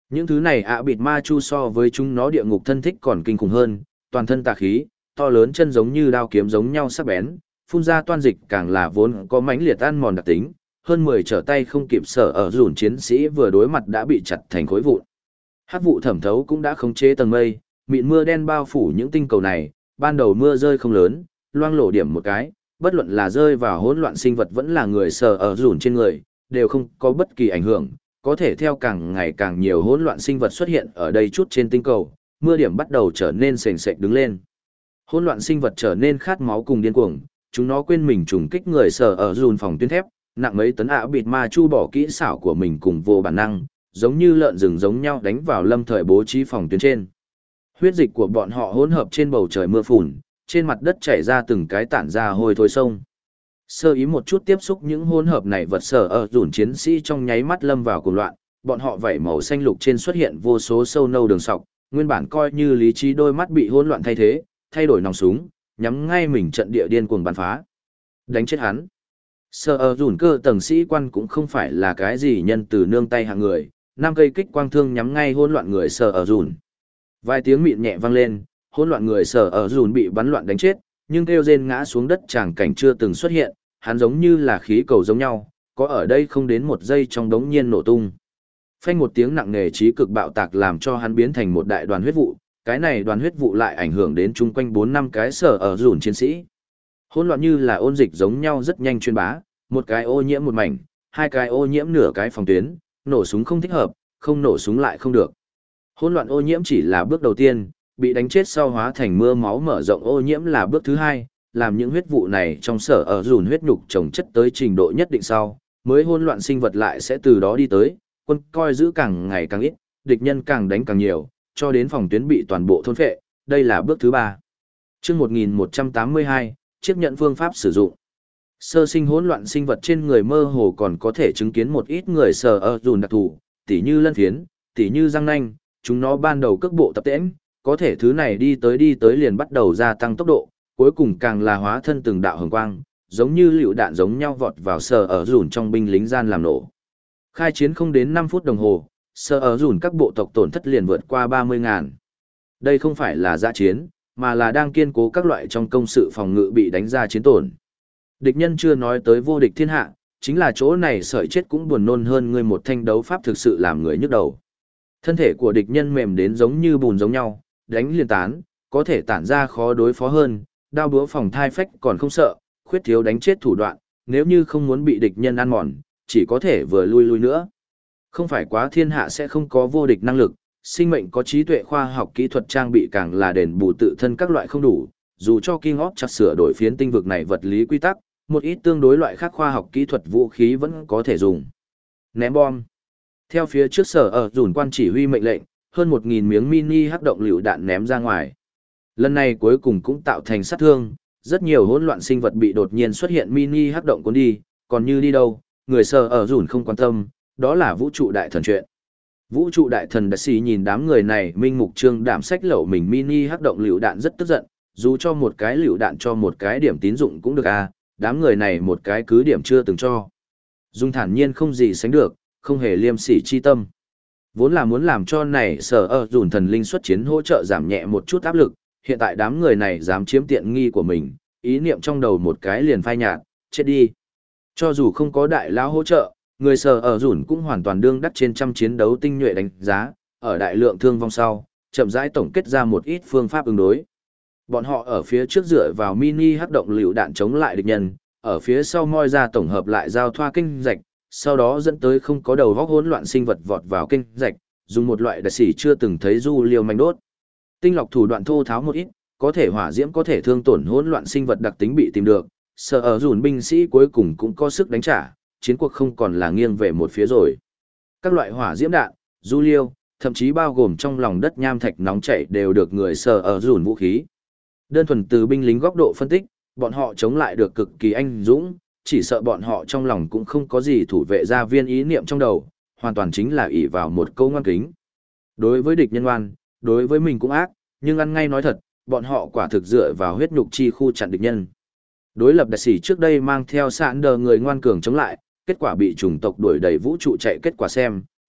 Những thứ này ạ bịt ma chu so với chúng nó địa ngục thân thích còn kinh khủng hơn, toàn thân tà khí, to lớn chân giống như đao kiếm giống nhau sắc bén, phun ra toan dịch càng là vốn có mãnh liệt ăn mòn đặc tính, hơn mười trở tay không kịp sở ở dùn chiến sĩ vừa đối mặt đã bị chặt thành khối vụn. Hắc vụ thẩm thấu cũng đã khống chế tầng mây, mịn mưa đen bao phủ những tinh cầu này, ban đầu mưa rơi không lớn, loang lổ điểm một cái, bất luận là rơi vào hỗn loạn sinh vật vẫn là người sở ở dùn trên người, đều không có bất kỳ ảnh hưởng, có thể theo càng ngày càng nhiều hỗn loạn sinh vật xuất hiện ở đây chút trên tinh cầu, mưa điểm bắt đầu trở nên sền sệt đứng lên. Hỗn loạn sinh vật trở nên khát máu cùng điên cuồng, chúng nó quên mình trùng kích người sở ở dùn phòng tuyến thép, nặng mấy tấn ạ bịt ma chu bỏ kỹ xảo của mình cùng vô bản năng, giống như lợn rừng giống nhau đánh vào lâm thời bố trí phòng tuyến trên. Huyết dịch của bọn họ hỗn hợp trên bầu trời mưa phùn, trên mặt đất chảy ra từng cái tản ra hôi thối sông. Sơ ý một chút tiếp xúc những hỗn hợp này vật sở ở dùn chiến sĩ trong nháy mắt lâm vào cuồng loạn, bọn họ vảy màu xanh lục trên xuất hiện vô số sâu nâu đường sọc, nguyên bản coi như lý trí đôi mắt bị hỗn loạn thay thế, thay đổi nòng súng, nhắm ngay mình trận địa điên cuồng bắn phá. Đánh chết hắn. Sở ở dùn cơ tầng sĩ quan cũng không phải là cái gì nhân từ nương tay hạng người, năm cây kích quang thương nhắm ngay hỗn loạn người sở ở dùn. Vài tiếng mịn nhẹ vang lên, hỗn loạn người sở ở dùn bị bắn loạn đánh chết, nhưng kêu rên ngã xuống đất tràng cảnh chưa từng xuất hiện, hắn giống như là khí cầu giống nhau, có ở đây không đến một giây trong đống nhiên nổ tung. Phanh một tiếng nặng nề trí cực bạo tạc làm cho hắn biến thành một đại đoàn huyết vụ, cái này đoàn huyết vụ lại ảnh hưởng đến chung quanh bốn năm cái sở ở dùn chiến sĩ. Hỗn loạn như là ôn dịch giống nhau rất nhanh truyền bá, một cái ô nhiễm một mảnh, hai cái ô nhiễm nửa cái phòng tuyến, nổ súng không thích hợp, không nổ súng lại không được. Hỗn loạn ô nhiễm chỉ là bước đầu tiên, bị đánh chết sau hóa thành mưa máu mở rộng ô nhiễm là bước thứ hai, làm những huyết vụ này trong sở ở dùn huyết nhục trồng chất tới trình độ nhất định sau, mới hỗn loạn sinh vật lại sẽ từ đó đi tới, quân coi giữ càng ngày càng ít, địch nhân càng đánh càng nhiều, cho đến phòng tuyến bị toàn bộ thôn phệ, đây là bước thứ ba. Chương một nghìn một trăm tám mươi hai, chiếc nhận phương pháp sử dụng. Sơ sinh hỗn loạn sinh vật trên người mơ hồ còn có thể chứng kiến một ít người sở ở dùn đặc thù, tỉ như lân phiến, tỉ như răng nanh, chúng nó ban đầu cước bộ tập tễnh, có thể thứ này đi tới đi tới liền bắt đầu gia tăng tốc độ, cuối cùng càng là hóa thân từng đạo hồng quang, giống như lựu đạn giống nhau vọt vào sở ở dùn trong binh lính gian làm nổ. Khai chiến không đến năm phút đồng hồ, sở ở dùn các bộ tộc tổn thất liền vượt qua ba mươi ngàn. Đây không phải là dã chiến, mà là đang kiên cố các loại trong công sự phòng ngự bị đánh ra chiến tổn. Địch nhân chưa nói tới vô địch thiên hạ, chính là chỗ này sợi chết cũng buồn nôn hơn người một thanh đấu pháp thực sự làm người nhức đầu. Thân thể của địch nhân mềm đến giống như bùn giống nhau, đánh liên tán, có thể tản ra khó đối phó hơn, đao búa phòng thai phách còn không sợ, khuyết thiếu đánh chết thủ đoạn, nếu như không muốn bị địch nhân ăn mòn, chỉ có thể vừa lui lui nữa. Không phải quá thiên hạ sẽ không có vô địch năng lực, sinh mệnh có trí tuệ khoa học kỹ thuật trang bị càng là đền bù tự thân các loại không đủ, dù cho King of chặt sửa đổi phiến tinh vực này vật lý quy tắc, một ít tương đối loại khác khoa học kỹ thuật vũ khí vẫn có thể dùng. Ném bom. Theo phía trước sở ở dùn quan chỉ huy mệnh lệnh, hơn một nghìn miếng mini hắc động lựu đạn ném ra ngoài. Lần này cuối cùng cũng tạo thành sát thương, rất nhiều hỗn loạn sinh vật bị đột nhiên xuất hiện mini hắc động cuốn đi, còn như đi đâu, người sở ở dùn không quan tâm, đó là vũ trụ đại thần chuyện. Vũ trụ đại thần đã xì nhìn đám người này minh mục trương đảm sách lậu mình mini hắc động lựu đạn rất tức giận, dù cho một cái lựu đạn cho một cái điểm tín dụng cũng được à, đám người này một cái cứ điểm chưa từng cho. Dung thản nhiên không gì sánh được, không hề liêm sỉ chi tâm. Vốn là muốn làm cho này sở ở dùn thần linh xuất chiến hỗ trợ giảm nhẹ một chút áp lực, hiện tại đám người này dám chiếm tiện nghi của mình, ý niệm trong đầu một cái liền phai nhạt, chết đi. Cho dù không có đại lão hỗ trợ, người sở ở dùn cũng hoàn toàn đương đắc trên trăm chiến đấu tinh nhuệ đánh giá, ở đại lượng thương vong sau, chậm rãi tổng kết ra một ít phương pháp ứng đối. Bọn họ ở phía trước dựa vào mini hắc động lựu đạn chống lại địch nhân, ở phía sau moi ra tổng hợp lại giao thoa kinh rạch, sau đó dẫn tới không có đầu góc hỗn loạn sinh vật vọt vào kinh rạch, dùng một loại đặc sĩ chưa từng thấy du liều manh đốt. Tinh lọc thủ đoạn thô tháo một ít, có thể hỏa diễm có thể thương tổn hỗn loạn sinh vật đặc tính bị tìm được, sở ở dùn binh sĩ cuối cùng cũng có sức đánh trả, chiến cuộc không còn là nghiêng về một phía rồi. Các loại hỏa diễm đạn, du liêu, thậm chí bao gồm trong lòng đất nham thạch nóng chảy đều được người sở ở dùn vũ khí. Đơn thuần từ binh lính góc độ phân tích, bọn họ chống lại được cực kỳ anh dũng, chỉ sợ bọn họ trong lòng cũng không có gì thủ vệ gia viên ý niệm trong đầu, hoàn toàn chính là ỷ vào một câu ngoan kính. Đối với địch nhân ngoan, đối với mình cũng ác, nhưng ăn ngay nói thật, bọn họ quả thực dựa vào huyết nhục chi khu chặn địch nhân. Đối lập đại sĩ trước đây mang theo sạn đờ người ngoan cường chống lại, kết quả bị chủng tộc đuổi đầy vũ trụ chạy kết quả xem,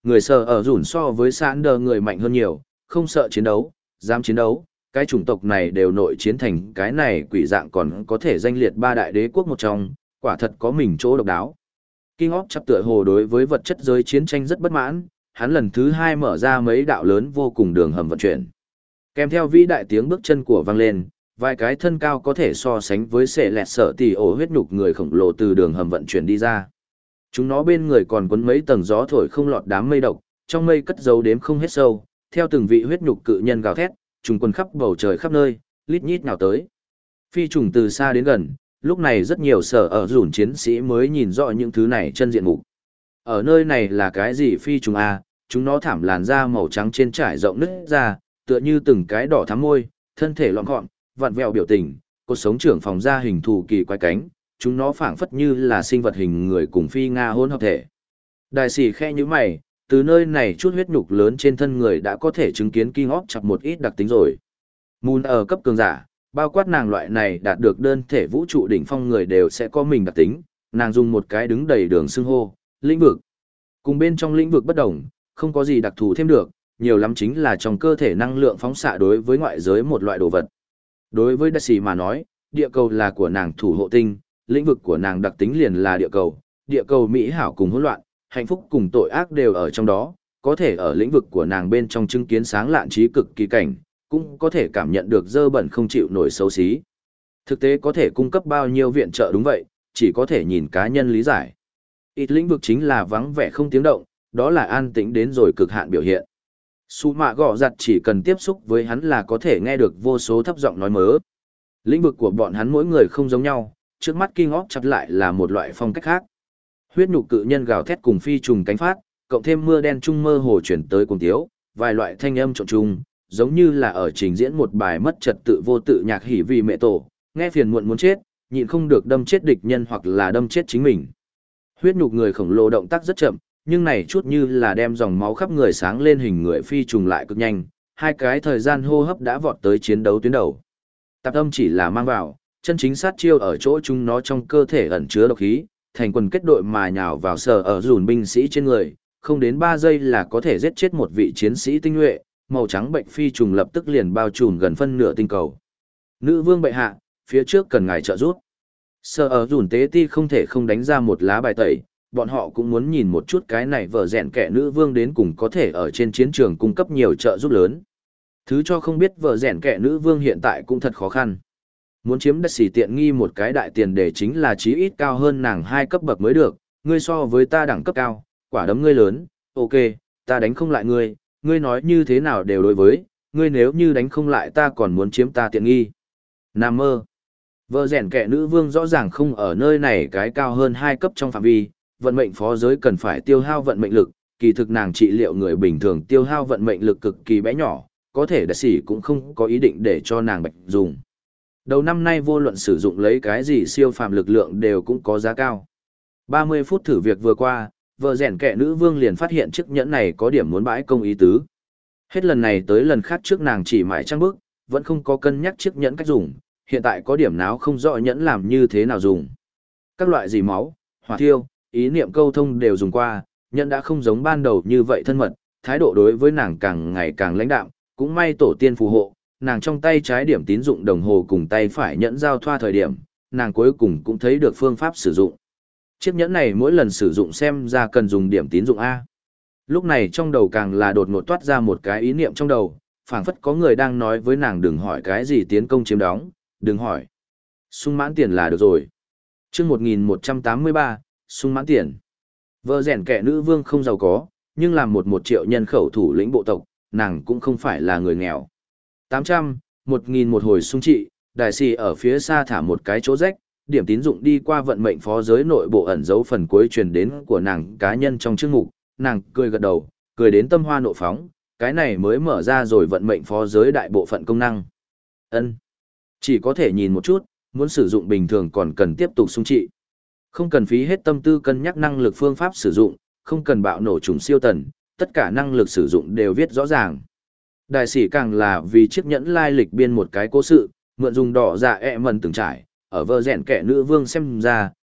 người sở ở rủn so với sán đờ người mạnh hơn nhiều, không sợ chiến đấu, dám chiến đấu, cái chủng tộc này đều nội chiến thành cái này quỷ dạng còn có thể danh liệt ba đại đế quốc một trong, quả thật có mình chỗ độc đáo. King of chắp tựa hồ đối với vật chất giới chiến tranh rất bất mãn, hắn lần thứ hai mở ra mấy đạo lớn vô cùng đường hầm vận chuyển. Kèm theo vĩ đại tiếng bước chân của vang lên, vài cái thân cao có thể so sánh với sệ lẹt sở tỷ ổ huyết nhục người khổng lồ từ đường hầm vận chuyển đi ra. Chúng nó bên người còn quấn mấy tầng gió thổi không lọt đám mây độc, trong mây cất dấu đếm không hết sâu, theo từng vị huyết nhục cự nhân gào thét, trùng quần khắp bầu trời khắp nơi, lít nhít nào tới. Phi trùng từ xa đến gần, lúc này rất nhiều sở ở rủn chiến sĩ mới nhìn rõ những thứ này chân diện mục. Ở nơi này là cái gì phi trùng a? Chúng nó thảm làn da màu trắng trên trải rộng nứt ra, tựa như từng cái đỏ thắm môi, thân thể lọn gọn, vặn vẹo biểu tình, cột sống trưởng phòng da hình thù kỳ quái cánh, chúng nó phảng phất như là sinh vật hình người cùng phi Nga hỗn hợp thể. Đại sĩ khe như mày, từ nơi này chút huyết nhục lớn trên thân người đã có thể chứng kiến King of chặt một ít đặc tính rồi. Moon ở cấp cường giả, bao quát nàng loại này đạt được đơn thể vũ trụ đỉnh phong người đều sẽ có mình đặc tính, nàng dùng một cái đứng đầy đường xưng hô, lĩnh vực. Cùng bên trong lĩnh vực bất đồng, không có gì đặc thù thêm được, nhiều lắm chính là trong cơ thể năng lượng phóng xạ đối với ngoại giới một loại đồ vật. Đối với đại sĩ mà nói, địa cầu là của nàng thủ hộ tinh, lĩnh vực của nàng đặc tính liền là địa cầu, địa cầu mỹ hảo cùng hỗn loạn, hạnh phúc cùng tội ác đều ở trong đó, có thể ở lĩnh vực của nàng bên trong chứng kiến sáng lạn trí cực kỳ cảnh, cũng có thể cảm nhận được dơ bẩn không chịu nổi xấu xí. Thực tế có thể cung cấp bao nhiêu viện trợ đúng vậy, chỉ có thể nhìn cá nhân lý giải. Ít lĩnh vực chính là vắng vẻ không tiếng động, đó là an tĩnh đến rồi cực hạn biểu hiện. Su mạ gọ giặt chỉ cần tiếp xúc với hắn là có thể nghe được vô số thấp giọng nói mớ. Lĩnh vực của bọn hắn mỗi người không giống nhau, trước mắt King of chặt lại là một loại phong cách khác. Huyết nhục cự nhân gào thét cùng phi trùng cánh phát, cộng thêm mưa đen trung mơ hồ chuyển tới cùng tiếu, vài loại thanh âm trộn chung, giống như là ở trình diễn một bài mất trật tự vô tự nhạc hỉ vì mẹ tổ, nghe phiền muộn muốn chết, nhịn không được đâm chết địch nhân hoặc là đâm chết chính mình. Huyết nhục người khổng lồ động tác rất chậm, nhưng này chút như là đem dòng máu khắp người sáng lên hình người phi trùng lại cực nhanh, hai cái thời gian hô hấp đã vọt tới chiến đấu tuyến đầu. Tạp âm chỉ là mang vào, chân chính sát chiêu ở chỗ chúng nó trong cơ thể ẩn chứa độc khí, thành quần kết đội mà nhào vào sở ở dùn binh sĩ trên người, không đến ba giây là có thể giết chết một vị chiến sĩ tinh nhuệ, màu trắng bệnh phi trùng lập tức liền bao trùm gần phân nửa tinh cầu. Nữ vương bệ hạ, phía trước cần ngài trợ giúp. Sở ở dùn tế ti không thể không đánh ra một lá bài tẩy, bọn họ cũng muốn nhìn một chút cái này vợ rèn kẻ nữ vương đến cùng có thể ở trên chiến trường cung cấp nhiều trợ giúp lớn. Thứ cho không biết vợ rèn kẻ nữ vương hiện tại cũng thật khó khăn. Muốn chiếm đất xỉ tiện nghi một cái đại tiền đề chính là chí ít cao hơn nàng hai cấp bậc mới được, ngươi so với ta đẳng cấp cao, quả đấm ngươi lớn, ok, ta đánh không lại ngươi, ngươi nói như thế nào đều đối với, ngươi nếu như đánh không lại ta còn muốn chiếm ta tiện nghi. Nam mơ. Vợ rèn kẻ nữ vương rõ ràng không ở nơi này cái cao hơn hai cấp trong phạm vi, vận mệnh phó giới cần phải tiêu hao vận mệnh lực, kỳ thực nàng trị liệu người bình thường tiêu hao vận mệnh lực cực kỳ bé nhỏ, có thể đại sĩ cũng không có ý định để cho nàng bạch dùng. Đầu năm nay vô luận sử dụng lấy cái gì siêu phàm lực lượng đều cũng có giá cao. ba mươi phút thử việc vừa qua, vợ rèn kẻ nữ vương liền phát hiện chiếc nhẫn này có điểm muốn bãi công ý tứ. Hết lần này tới lần khác trước nàng chỉ mãi trang bức, vẫn không có cân nhắc chiếc nhẫn cách dùng, hiện tại có điểm nào không rõ nhẫn làm như thế nào dùng. Các loại gì máu, hỏa thiêu, ý niệm câu thông đều dùng qua, nhẫn đã không giống ban đầu như vậy thân mật, thái độ đối với nàng càng ngày càng lãnh đạm, cũng may tổ tiên phù hộ, nàng trong tay trái điểm tín dụng đồng hồ cùng tay phải nhẫn giao thoa thời điểm, nàng cuối cùng cũng thấy được phương pháp sử dụng. Chiếc nhẫn này mỗi lần sử dụng xem ra cần dùng điểm tín dụng A. Lúc này trong đầu càng là đột ngột toát ra một cái ý niệm trong đầu, phảng phất có người đang nói với nàng đừng hỏi cái gì tiến công chiếm đóng, đừng hỏi. Sung mãn tiền là được rồi. chương một nghìn một trăm tám mươi ba, sung mãn tiền. Vợ rèn kẻ nữ vương không giàu có, nhưng làm một một triệu nhân khẩu thủ lĩnh bộ tộc, nàng cũng không phải là người nghèo. tám trăm, một nghìn một hồi sung trị, đại sĩ ở phía xa thả một cái chỗ rách, điểm tín dụng đi qua vận mệnh phó giới nội bộ ẩn dấu phần cuối truyền đến của nàng cá nhân trong chương mục, nàng cười gật đầu, cười đến tâm hoa nộ phóng, cái này mới mở ra rồi vận mệnh phó giới đại bộ phận công năng. Ân, chỉ có thể nhìn một chút, muốn sử dụng bình thường còn cần tiếp tục sung trị. Không cần phí hết tâm tư cân nhắc năng lực phương pháp sử dụng, không cần bạo nổ trùng siêu tần, tất cả năng lực sử dụng đều viết rõ ràng. Đại sĩ càng là vì chiếc nhẫn lai lịch biên một cái cố sự, mượn dùng đỏ dạ ẹ mần từng trải, ở vợ rèn kẻ nữ vương xem ra,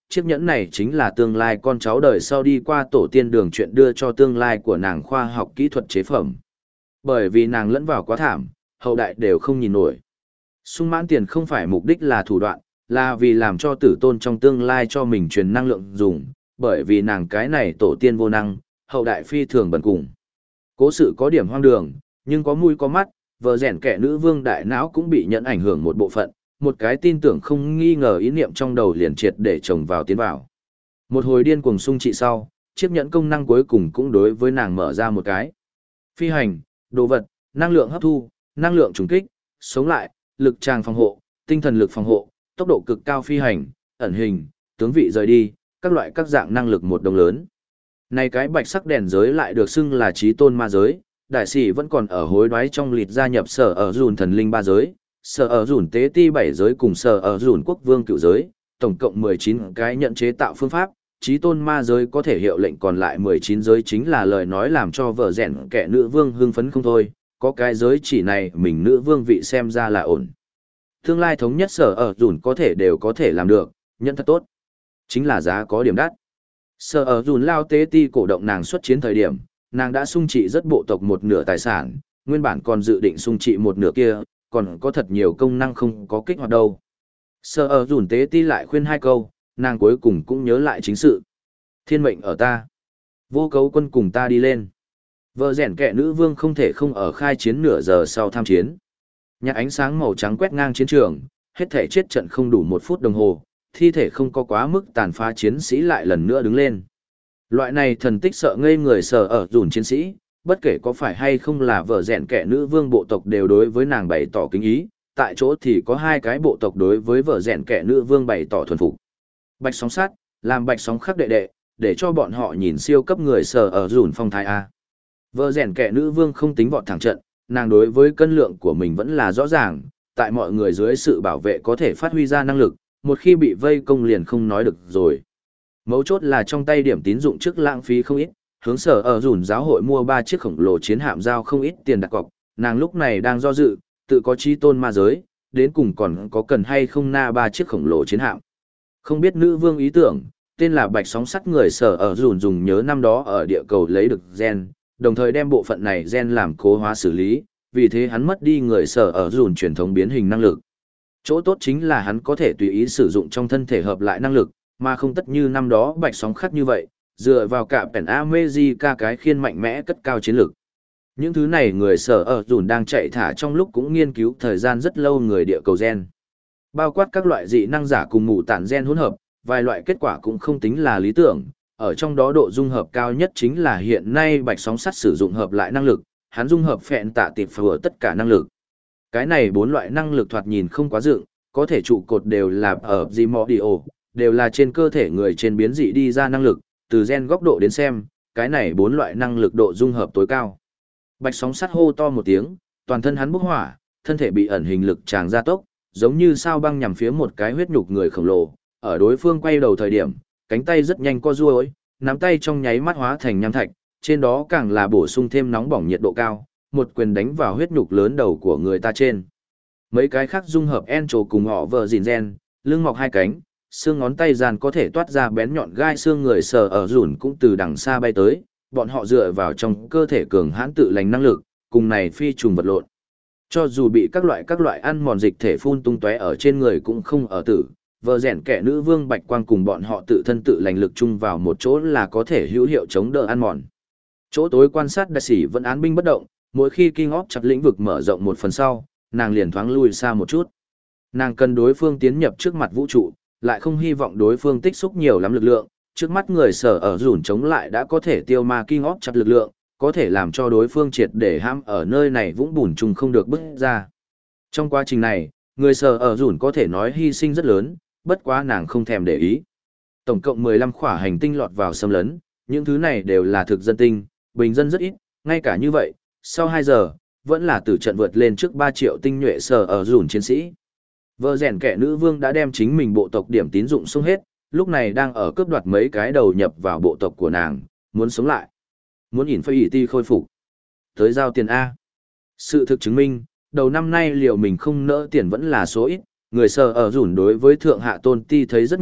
chiếc nhẫn này chính là tương lai con cháu đời sau đi qua tổ tiên đường chuyện đưa cho tương lai của nàng khoa học kỹ thuật chế phẩm. Bởi vì nàng lẫn vào quá thảm, hậu đại đều không nhìn nổi. Sung mãn tiền không phải mục đích là thủ đoạn, là vì làm cho tử tôn trong tương lai cho mình truyền năng lượng dùng, bởi vì nàng cái này tổ tiên vô năng, hậu đại phi thường bần cùng. Cố sự có điểm hoang đường, nhưng có mũi có mắt, vợ rèn kẻ nữ vương đại não cũng bị nhận ảnh hưởng một bộ phận, một cái tin tưởng không nghi ngờ ý niệm trong đầu liền triệt để chồng vào tiến vào. Một hồi điên cuồng xung trị sau, chiếc nhẫn công năng cuối cùng cũng đối với nàng mở ra một cái. Phi hành, đồ vật, năng lượng hấp thu, năng lượng trùng kích, sống lại, lực tràng phòng hộ, tinh thần lực phòng hộ, tốc độ cực cao phi hành, ẩn hình, tướng vị rời đi, các loại các dạng năng lực một đồng lớn. Này cái bạch sắc đèn giới lại được xưng là chí tôn ma giới, đại sĩ vẫn còn ở hối đoái trong lịt gia nhập sở ở dùn thần linh ba giới, sở ở dùn tế ti bảy giới cùng sở ở dùn quốc vương cựu giới, tổng cộng mười chín cái nhận chế tạo phương pháp, chí tôn ma giới có thể hiệu lệnh còn lại mười chín giới chính là lời nói làm cho vợ rèn kẻ nữ vương hưng phấn không thôi, có cái giới chỉ này mình nữ vương vị xem ra là ổn. Tương lai thống nhất sở ở dùn có thể đều có thể làm được, nhận thật tốt. Chính là giá có điểm đắt. Sở ở dùn lao tế ti cổ động nàng xuất chiến thời điểm, nàng đã sung trị rất bộ tộc một nửa tài sản, nguyên bản còn dự định sung trị một nửa kia, còn có thật nhiều công năng không có kích hoạt đâu. Sở ở dùn tế ti lại khuyên hai câu, nàng cuối cùng cũng nhớ lại chính sự. Thiên mệnh ở ta. Vô cấu quân cùng ta đi lên. Vợ rèn kẻ nữ vương không thể không ở khai chiến nửa giờ sau tham chiến. Nhạc ánh sáng màu trắng quét ngang chiến trường, hết thể chết trận không đủ một phút đồng hồ, thi thể không có quá mức tàn phá chiến sĩ lại lần nữa đứng lên. Loại này thần tích sợ ngây người sở ở dùn chiến sĩ, bất kể có phải hay không là vợ rèn kẻ nữ vương bộ tộc đều đối với nàng bày tỏ kính ý, tại chỗ thì có hai cái bộ tộc đối với vợ rèn kẻ nữ vương bày tỏ thuần phục. Bạch sóng sát, làm bạch sóng khắc đệ đệ, để cho bọn họ nhìn siêu cấp người sở ở dùn phong thái A. Vợ rèn kẻ nữ vương không tính vọt thẳng trận, nàng đối với cân lượng của mình vẫn là rõ ràng, tại mọi người dưới sự bảo vệ có thể phát huy ra năng lực, một khi bị vây công liền không nói được rồi. Mấu chốt là trong tay điểm tín dụng trước lãng phí không ít, hướng sở ở dùn giáo hội mua ba chiếc khổng lồ chiến hạm giao không ít tiền đặt cọc, nàng lúc này đang do dự, tự có chí tôn ma giới, đến cùng còn có cần hay không na ba chiếc khổng lồ chiến hạm. Không biết nữ vương ý tưởng, tên là bạch sóng sắt người sở ở dùn dùng nhớ năm đó ở địa cầu lấy được gen, đồng thời đem bộ phận này gen làm cố hóa xử lý, vì thế hắn mất đi người sở ở dùn truyền thống biến hình năng lực. Chỗ tốt chính là hắn có thể tùy ý sử dụng trong thân thể hợp lại năng lực, mà không tất như năm đó bạch sóng khắc như vậy, dựa vào cả Pen America cái khiên mạnh mẽ cất cao chiến lực. Những thứ này người sở ở dùn đang chạy thả trong lúc cũng nghiên cứu thời gian rất lâu người địa cầu gen. Bao quát các loại dị năng giả cùng mù tản gen hỗn hợp, vài loại kết quả cũng không tính là lý tưởng, ở trong đó độ dung hợp cao nhất chính là hiện nay bạch sóng sắt sử dụng hợp lại năng lực, hắn dung hợp phẹn tạ tiệp phở tất cả năng lực. Cái này bốn loại năng lực thoạt nhìn không quá dựng, có thể trụ cột đều là ở Gimodio, đều là trên cơ thể người trên biến dị đi ra năng lực, từ gen góc độ đến xem, cái này bốn loại năng lực độ dung hợp tối cao. Bạch sóng sắt hô to một tiếng, toàn thân hắn bốc hỏa, thân thể bị ẩn hình lực tràng gia tốc, giống như sao băng nhằm phía một cái huyết nhục người khổng lồ, ở đối phương quay đầu thời điểm, cánh tay rất nhanh co duỗi, nắm tay trong nháy mắt hóa thành nham thạch, trên đó càng là bổ sung thêm nóng bỏng nhiệt độ cao, một quyền đánh vào huyết nhục lớn đầu của người ta trên. Mấy cái khác dung hợp Encho cùng họ vợ gìn gen, lưng mọc hai cánh, xương ngón tay giàn có thể toát ra bén nhọn gai xương người sờ ở rủn cũng từ đằng xa bay tới, bọn họ dựa vào trong cơ thể cường hãn tự lành năng lực, cùng này phi trùng vật lộn. Cho dù bị các loại các loại ăn mòn dịch thể phun tung tóe ở trên người cũng không ở tử, vợ rèn kẻ nữ vương bạch quang cùng bọn họ tự thân tự lành lực chung vào một chỗ là có thể hữu hiệu chống đỡ ăn mòn. Chỗ tối quan sát đại sĩ vẫn án binh bất động, mỗi khi King of chặt lĩnh vực mở rộng một phần sau, nàng liền thoáng lui xa một chút. Nàng cần đối phương tiến nhập trước mặt vũ trụ, lại không hy vọng đối phương tích xúc nhiều lắm lực lượng, trước mắt người sở ở rủn chống lại đã có thể tiêu ma King of chặt lực lượng, có thể làm cho đối phương triệt để hãm ở nơi này vũng bùn chung không được bứt ra. Trong quá trình này, người sở ở rủn có thể nói hy sinh rất lớn, bất quá nàng không thèm để ý. Tổng cộng mười lăm khỏa hành tinh lọt vào xâm lấn, những thứ này đều là thực dân tinh, bình dân rất ít, ngay cả như vậy, sau hai giờ, vẫn là tử trận vượt lên trước ba triệu tinh nhuệ sở ở rủn chiến sĩ. Vợ rèn kẻ nữ vương đã đem chính mình bộ tộc điểm tín dụng xung hết, lúc này đang ở cướp đoạt mấy cái đầu nhập vào bộ tộc của nàng, muốn sống lại. Muốn nhìn phây ỉ ti khôi phục. Tới giao tiền A. Sự thực chứng minh, đầu năm nay liệu mình không nỡ tiền vẫn là số ít, người sở ở rủn đối với thượng hạ tôn ti thấy rất nhạt,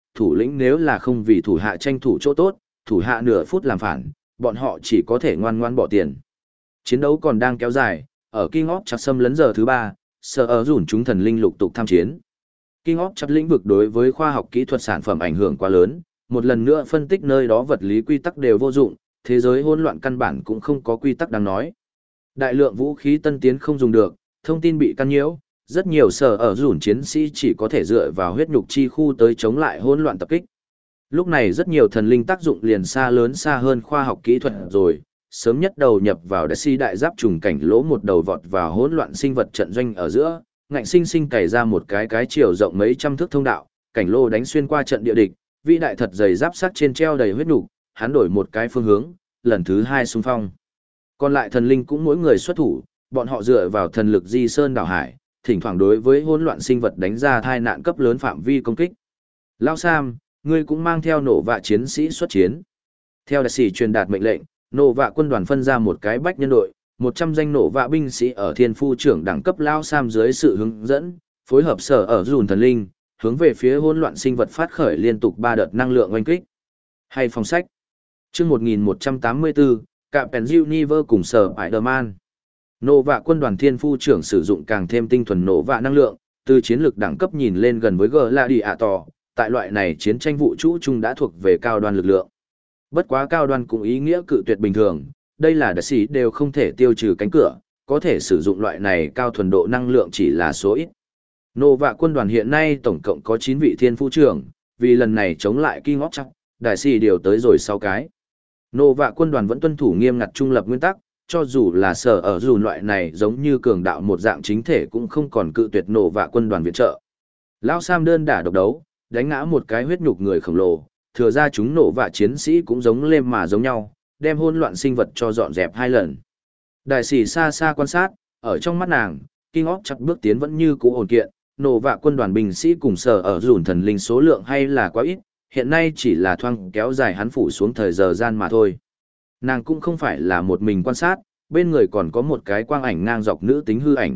thủ lĩnh nếu là không vì thủ hạ tranh thủ chỗ tốt, thủ hạ nửa phút làm phản, bọn họ chỉ có thể ngoan ngoan bỏ tiền. Chiến đấu còn đang kéo dài, ở King of chặt xâm lấn giờ thứ ba, sở ở dùn chúng thần linh lục tục tham chiến. King of chặt lĩnh vực đối với khoa học kỹ thuật sản phẩm ảnh hưởng quá lớn, một lần nữa phân tích nơi đó vật lý quy tắc đều vô dụng, thế giới hỗn loạn căn bản cũng không có quy tắc đáng nói. Đại lượng vũ khí tân tiến không dùng được, thông tin bị căn nhiễu, rất nhiều sở ở dùn chiến sĩ chỉ có thể dựa vào huyết nhục chi khu tới chống lại hỗn loạn tập kích. Lúc này rất nhiều thần linh tác dụng liền xa lớn xa hơn khoa học kỹ thuật rồi, sớm nhất đầu nhập vào đại si đại giáp trùng cảnh lỗ một đầu vọt vào hỗn loạn sinh vật trận doanh ở giữa, ngạnh sinh sinh cày ra một cái cái chiều rộng mấy trăm thước thông đạo, cảnh lô đánh xuyên qua trận địa địch, vĩ đại thật dày giáp sắt trên treo đầy huyết nhục, hắn đổi một cái phương hướng, lần thứ hai xung phong. Còn lại thần linh cũng mỗi người xuất thủ, bọn họ dựa vào thần lực di sơn đảo hải, thỉnh thoảng đối với hỗn loạn sinh vật đánh ra thai nạn cấp lớn phạm vi công kích. Lao Sam, ngươi cũng mang theo nổ vạ chiến sĩ xuất chiến. Theo đại sĩ truyền đạt mệnh lệnh, nổ vạ quân đoàn phân ra một cái bách nhân đội, một trăm danh nổ vạ binh sĩ ở thiên phu trưởng đẳng cấp Lao Sam dưới sự hướng dẫn, phối hợp sở ở dùn thần linh, hướng về phía hỗn loạn sinh vật phát khởi liên tục ba đợt năng lượng oanh kích. Hay phòng sách. Chương một nghìn một trăm tám mươi tư, Cạm Penziuniver cùng sở Spider-Man. Nổ vạ quân đoàn thiên phu trưởng sử dụng càng thêm tinh thuần nổ vạ năng lượng, từ chiến lược đẳng cấp nhìn lên gần với Gladiator, tại loại này chiến tranh vũ trụ chung đã thuộc về cao đoan lực lượng. Bất quá cao đoan cũng ý nghĩa cự tuyệt bình thường, đây là đại sĩ đều không thể tiêu trừ cánh cửa, có thể sử dụng loại này cao thuần độ năng lượng chỉ là số ít. Nổ vạ quân đoàn hiện nay tổng cộng có chín vị thiên phu trưởng, vì lần này chống lại King of Chuck, đại sĩ điều tới rồi sáu cái. Nổ vạ quân đoàn vẫn tuân thủ nghiêm ngặt trung lập nguyên tắc, cho dù là sở ở dù loại này giống như cường đạo một dạng chính thể cũng không còn cự tuyệt nổ vạ quân đoàn viện trợ. Lão Sam đơn đả độc đấu, đánh ngã một cái huyết nhục người khổng lồ, thừa ra chúng nổ vạ chiến sĩ cũng giống lêm mà giống nhau, đem hỗn loạn sinh vật cho dọn dẹp hai lần. Đại sĩ xa xa quan sát, ở trong mắt nàng, King of Chuck bước tiến vẫn như cũ ổn kiện, nổ vạ quân đoàn binh sĩ cùng sở ở dùn thần linh số lượng hay là quá ít, hiện nay chỉ là thoang kéo dài hắn phủ xuống thời giờ gian mà thôi. Nàng cũng không phải là một mình quan sát, bên người còn có một cái quang ảnh ngang dọc nữ tính hư ảnh.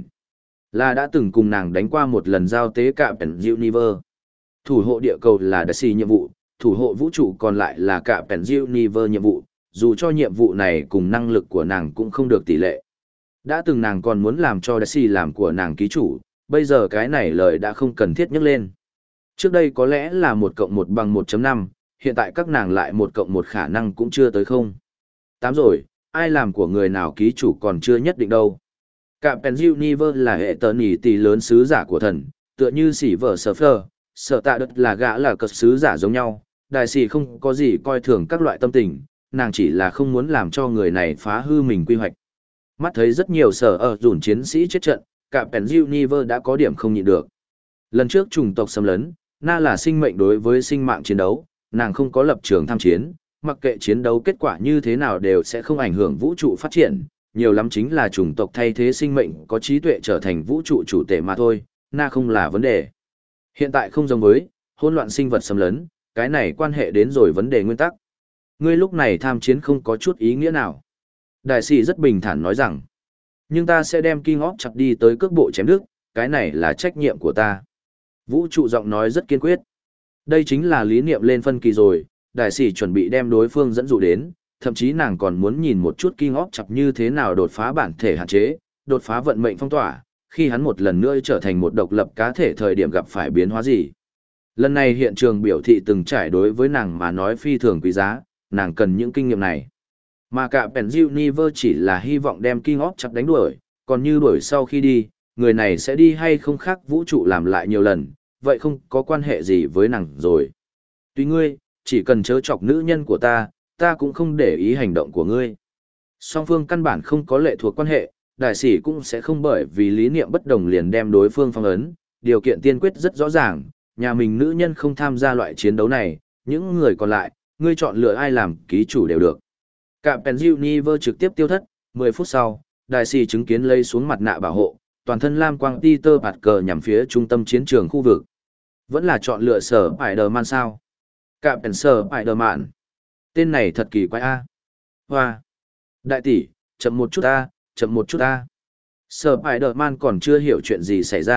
Là đã từng cùng nàng đánh qua một lần giao tế Cạm Penziuniver. Thủ hộ địa cầu là đại sĩ nhiệm vụ, thủ hộ vũ trụ còn lại là Cạm Penziuniver nhiệm vụ, dù cho nhiệm vụ này cùng năng lực của nàng cũng không được tỷ lệ. Đã từng nàng còn muốn làm cho đại sĩ làm của nàng ký chủ, bây giờ cái này lời đã không cần thiết nhắc lên. Trước đây có lẽ là một cộng một bằng một chấm năm, hiện tại các nàng lại một cộng một khả năng cũng chưa tới không. Tám rồi, ai làm của người nào ký chủ còn chưa nhất định đâu. Cạm Penziuniver là hệ tờ nỉ tỷ lớn sứ giả của thần, tựa như sỉ vở sở phơ, sở tạ đất là gã là cật sứ giả giống nhau, đại sĩ không có gì coi thường các loại tâm tình, nàng chỉ là không muốn làm cho người này phá hư mình quy hoạch. Mắt thấy rất nhiều sở ở dùn chiến sĩ chết trận, Cạm Penziuniver đã có điểm không nhịn được. Lần trước chủng tộc xâm lấn, na là sinh mệnh đối với sinh mạng chiến đấu, nàng không có lập trường tham chiến, mặc kệ chiến đấu kết quả như thế nào đều sẽ không ảnh hưởng vũ trụ phát triển, nhiều lắm chính là chủng tộc thay thế sinh mệnh có trí tuệ trở thành vũ trụ chủ tể mà thôi, na không là vấn đề. Hiện tại không giống với, hỗn loạn sinh vật xâm lấn, cái này quan hệ đến rồi vấn đề nguyên tắc. Ngươi lúc này tham chiến không có chút ý nghĩa nào. Đại sĩ rất bình thản nói rằng, nhưng ta sẽ đem King of Chuck đi tới cước bộ chém đứt, cái này là trách nhiệm của ta. Vũ trụ giọng nói rất kiên quyết. Đây chính là lý niệm lên phân kỳ rồi, đại sĩ chuẩn bị đem đối phương dẫn dụ đến, thậm chí nàng còn muốn nhìn một chút King of Chuck như thế nào đột phá bản thể hạn chế, đột phá vận mệnh phong tỏa, khi hắn một lần nữa trở thành một độc lập cá thể thời điểm gặp phải biến hóa gì. Lần này hiện trường biểu thị từng trải đối với nàng mà nói phi thường quý giá, nàng cần những kinh nghiệm này. Mà cả Penziuniver chỉ là hy vọng đem King of Chuck đánh đuổi, còn như đuổi sau khi đi, người này sẽ đi hay không khác vũ trụ làm lại nhiều lần, vậy không có quan hệ gì với nàng rồi. Tuy ngươi, chỉ cần chớ chọc nữ nhân của ta, ta cũng không để ý hành động của ngươi. Song phương căn bản không có lệ thuộc quan hệ, đại sĩ cũng sẽ không bởi vì lý niệm bất đồng liền đem đối phương phong ấn, điều kiện tiên quyết rất rõ ràng, nhà mình nữ nhân không tham gia loại chiến đấu này, những người còn lại, ngươi chọn lựa ai làm ký chủ đều được. Cạm Penziuniver trực tiếp tiêu thất, mười phút sau, đại sĩ chứng kiến lấy xuống mặt nạ bảo hộ, toàn thân lam quang Peter Parker nhằm phía trung tâm chiến trường khu vực. Vẫn là chọn lựa sở Spider-Man sao? Cạm Pen Spider-Man. Tên này thật kỳ quái a. Hoa. Đại tỷ, chậm một chút a, chậm một chút a. Sở Spider-Man còn chưa hiểu chuyện gì xảy ra,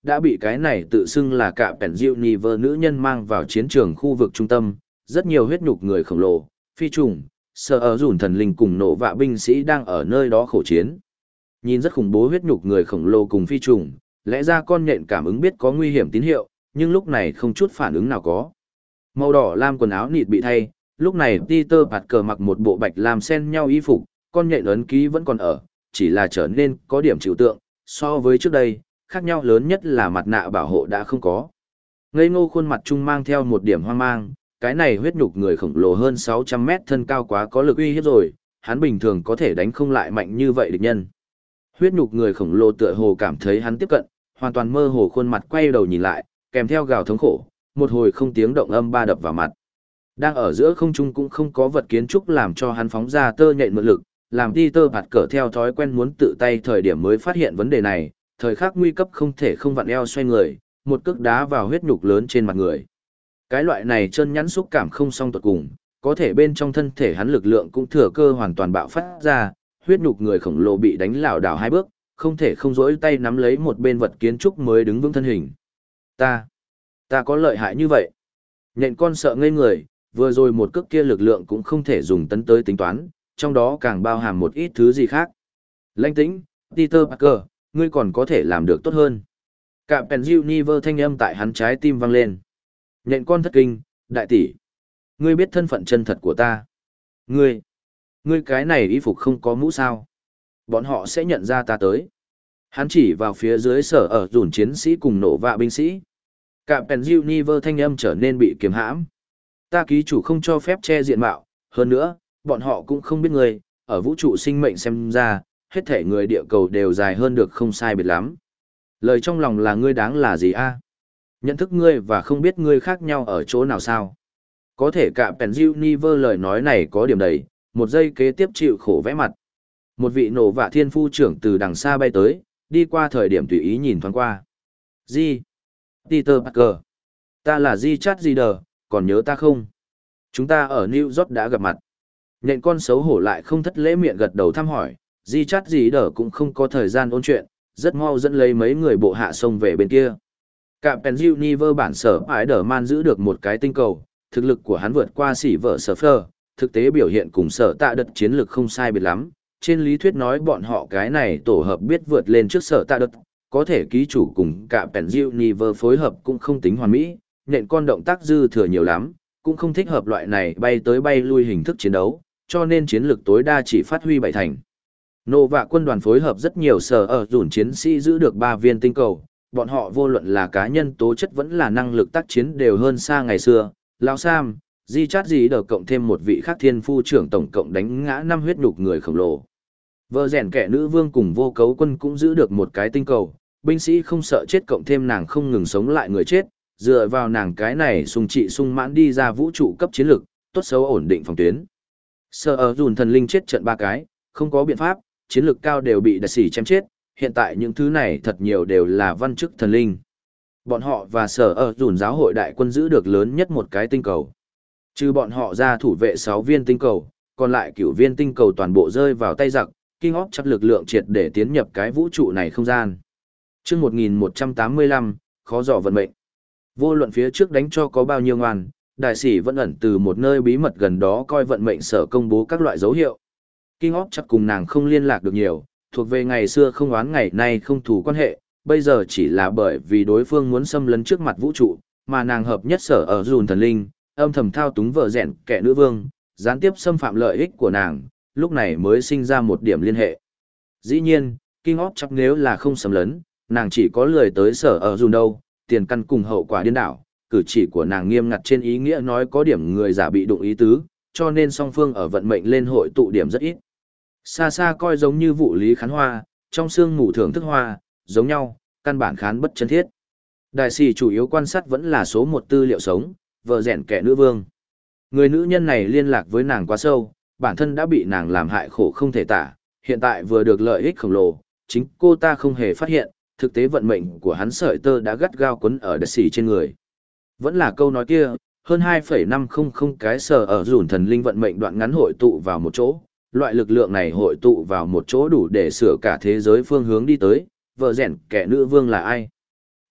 đã bị cái này tự xưng là cả Pèn Diệu Nì Vơ nữ nhân mang vào chiến trường khu vực trung tâm, rất nhiều huyết nhục người khổng lồ, phi trùng, sợ ở rủn thần linh cùng nổ vạ binh sĩ đang ở nơi đó khổ chiến. Nhìn rất khủng bố huyết nhục người khổng lồ cùng phi trùng, lẽ ra con nhện cảm ứng biết có nguy hiểm tín hiệu, nhưng lúc này không chút phản ứng nào có. Màu đỏ lam quần áo nịt bị thay, lúc này Peter Parker mặc một bộ bạch lam xen nhau y phục, con nhện ấn ký vẫn còn ở, chỉ là trở nên có điểm chịu tượng, so với trước đây, khác nhau lớn nhất là mặt nạ bảo hộ đã không có. Ngây ngô khuôn mặt trung mang theo một điểm hoang mang, cái này huyết nhục người khổng lồ hơn sáu trăm mét thân cao quá có lực uy hiếp rồi, hắn bình thường có thể đánh không lại mạnh như vậy địch nhân. Huyết nhục người khổng lồ tựa hồ cảm thấy hắn tiếp cận, hoàn toàn mơ hồ khuôn mặt quay đầu nhìn lại, kèm theo gào thống khổ, một hồi không tiếng động âm ba đập vào mặt. Đang ở giữa không trung cũng không có vật kiến trúc làm cho hắn phóng ra tơ nhện mượn lực, làm Peter Parker theo thói quen muốn tự tay thời điểm mới phát hiện vấn đề này, thời khắc nguy cấp không thể không vặn eo xoay người, một cước đá vào huyết nhục lớn trên mặt người. Cái loại này chân nhắn xúc cảm không song tuột cùng, có thể bên trong thân thể hắn lực lượng cũng thừa cơ hoàn toàn bạo phát ra, huyết nhục người khổng lồ bị đánh lảo đảo hai bước, không thể không dỗi tay nắm lấy một bên vật kiến trúc mới đứng vững thân hình. Ta, ta có lợi hại như vậy. Nhện con sợ ngây người, vừa rồi một cước kia lực lượng cũng không thể dùng tấn tới tính toán, trong đó càng bao hàm một ít thứ gì khác. Lãnh tĩnh, Peter Parker, ngươi còn có thể làm được tốt hơn. Cả Penjiuniver thanh âm tại hắn trái tim vang lên. Nhện con thất kinh, đại tỷ. Ngươi biết thân phận chân thật của ta. Ngươi, ngươi cái này y phục không có mũ sao. Bọn họ sẽ nhận ra ta tới. Hắn chỉ vào phía dưới sở ở dùn chiến sĩ cùng nổ vạ binh sĩ. Cả Penjiuniver thanh âm trở nên bị kiềm hãm. Ta ký chủ không cho phép che diện mạo, hơn nữa, bọn họ cũng không biết ngươi, ở vũ trụ sinh mệnh xem ra, hết thể người địa cầu đều dài hơn được không sai biệt lắm. Lời trong lòng là ngươi đáng là gì a? Nhận thức ngươi và không biết ngươi khác nhau ở chỗ nào sao? Có thể cả Penjiuniver lời nói này có điểm đầy, một giây kế tiếp chịu khổ vẽ mặt. Một vị nổ vạ thiên phu trưởng từ đằng xa bay tới, đi qua thời điểm tùy ý nhìn thoáng qua. Di, Peter Parker, ta là Di Chát Di Đờ, còn nhớ ta không? Chúng ta ở New York đã gặp mặt. Nhện con xấu hổ lại không thất lễ miệng gật đầu thăm hỏi, Di Chát Di Đờ cũng không có thời gian ôn chuyện, rất mau dẫn lấy mấy người bộ hạ sông về bên kia. Cả Penjiuniver bản sở ái đờ man giữ được một cái tinh cầu, thực lực của hắn vượt qua xỉ vợ sở phơ, thực tế biểu hiện cùng sở tạ đật chiến lược không sai biệt lắm. Trên lý thuyết nói bọn họ cái này tổ hợp biết vượt lên trước sở tạ đật, có thể ký chủ cùng cả Penjiuniver phối hợp cũng không tính hoàn mỹ, nhện con động tác dư thừa nhiều lắm, cũng không thích hợp loại này bay tới bay lui hình thức chiến đấu, cho nên chiến lược tối đa chỉ phát huy bảy thành. Nô vạ quân đoàn phối hợp rất nhiều sở ở dùn chiến sĩ giữ được ba viên tinh cầu, bọn họ vô luận là cá nhân tố chất vẫn là năng lực tác chiến đều hơn xa ngày xưa. Lão Sam, Di Chát Di Đờ cộng thêm một vị khác thiên phu trưởng tổng cộng đánh ngã năm huyết nhục người khổng lồ. Vợ rèn kẻ nữ vương cùng vô cấu quân cũng giữ được một cái tinh cầu, binh sĩ không sợ chết cộng thêm nàng không ngừng sống lại người chết, dựa vào nàng cái này sung trị sung mãn đi ra vũ trụ cấp chiến lược, tốt xấu ổn định phòng tuyến. Sở ở dùn thần linh chết trận ba cái, không có biện pháp, chiến lược cao đều bị đại sĩ chém chết, hiện tại những thứ này thật nhiều đều là văn chức thần linh. Bọn họ và sở ở dùn giáo hội đại quân giữ được lớn nhất một cái tinh cầu. Trừ bọn họ ra thủ vệ sáu viên tinh cầu, còn lại cửu viên tinh cầu toàn bộ rơi vào tay giặc, King of chắc lực lượng triệt để tiến nhập cái vũ trụ này không gian. Trước một nghìn một trăm tám mươi lăm, khó dò vận mệnh. Vô luận phía trước đánh cho có bao nhiêu ngoan, đại sĩ vẫn ẩn từ một nơi bí mật gần đó coi vận mệnh sở công bố các loại dấu hiệu. King of chắc cùng nàng không liên lạc được nhiều, thuộc về ngày xưa không oán ngày nay không thù quan hệ, bây giờ chỉ là bởi vì đối phương muốn xâm lấn trước mặt vũ trụ, mà nàng hợp nhất sở ở dùn thần linh, âm thầm thao túng vợ rèn kẻ nữ vương, gián tiếp xâm phạm lợi ích của nàng, lúc này mới sinh ra một điểm liên hệ. Dĩ nhiên, King of chắc nếu là không xâm lấn, nàng chỉ có lười tới sở ở dùn đâu, tiền căn cùng hậu quả điên đảo, cử chỉ của nàng nghiêm ngặt trên ý nghĩa nói có điểm người giả bị đụng ý tứ, cho nên song phương ở vận mệnh lên hội tụ điểm rất ít. Xa xa coi giống như vụ lý khán hoa, trong sương mù thưởng thức hoa, giống nhau, căn bản khán bất chân thiết. Đại sĩ chủ yếu quan sát vẫn là số một tư liệu sống, vợ rèn kẻ nữ vương. Người nữ nhân này liên lạc với nàng quá sâu, bản thân đã bị nàng làm hại khổ không thể tả, hiện tại vừa được lợi ích khổng lồ, chính cô ta không hề phát hiện, thực tế vận mệnh của hắn sợi tơ đã gắt gao quấn ở đại sĩ trên người. Vẫn là câu nói kia, hơn hai phẩy năm không cái sở ở dùn thần linh vận mệnh đoạn ngắn hội tụ vào một chỗ, loại lực lượng này hội tụ vào một chỗ đủ để sửa cả thế giới phương hướng đi tới, vợ rèn kẻ nữ vương là ai?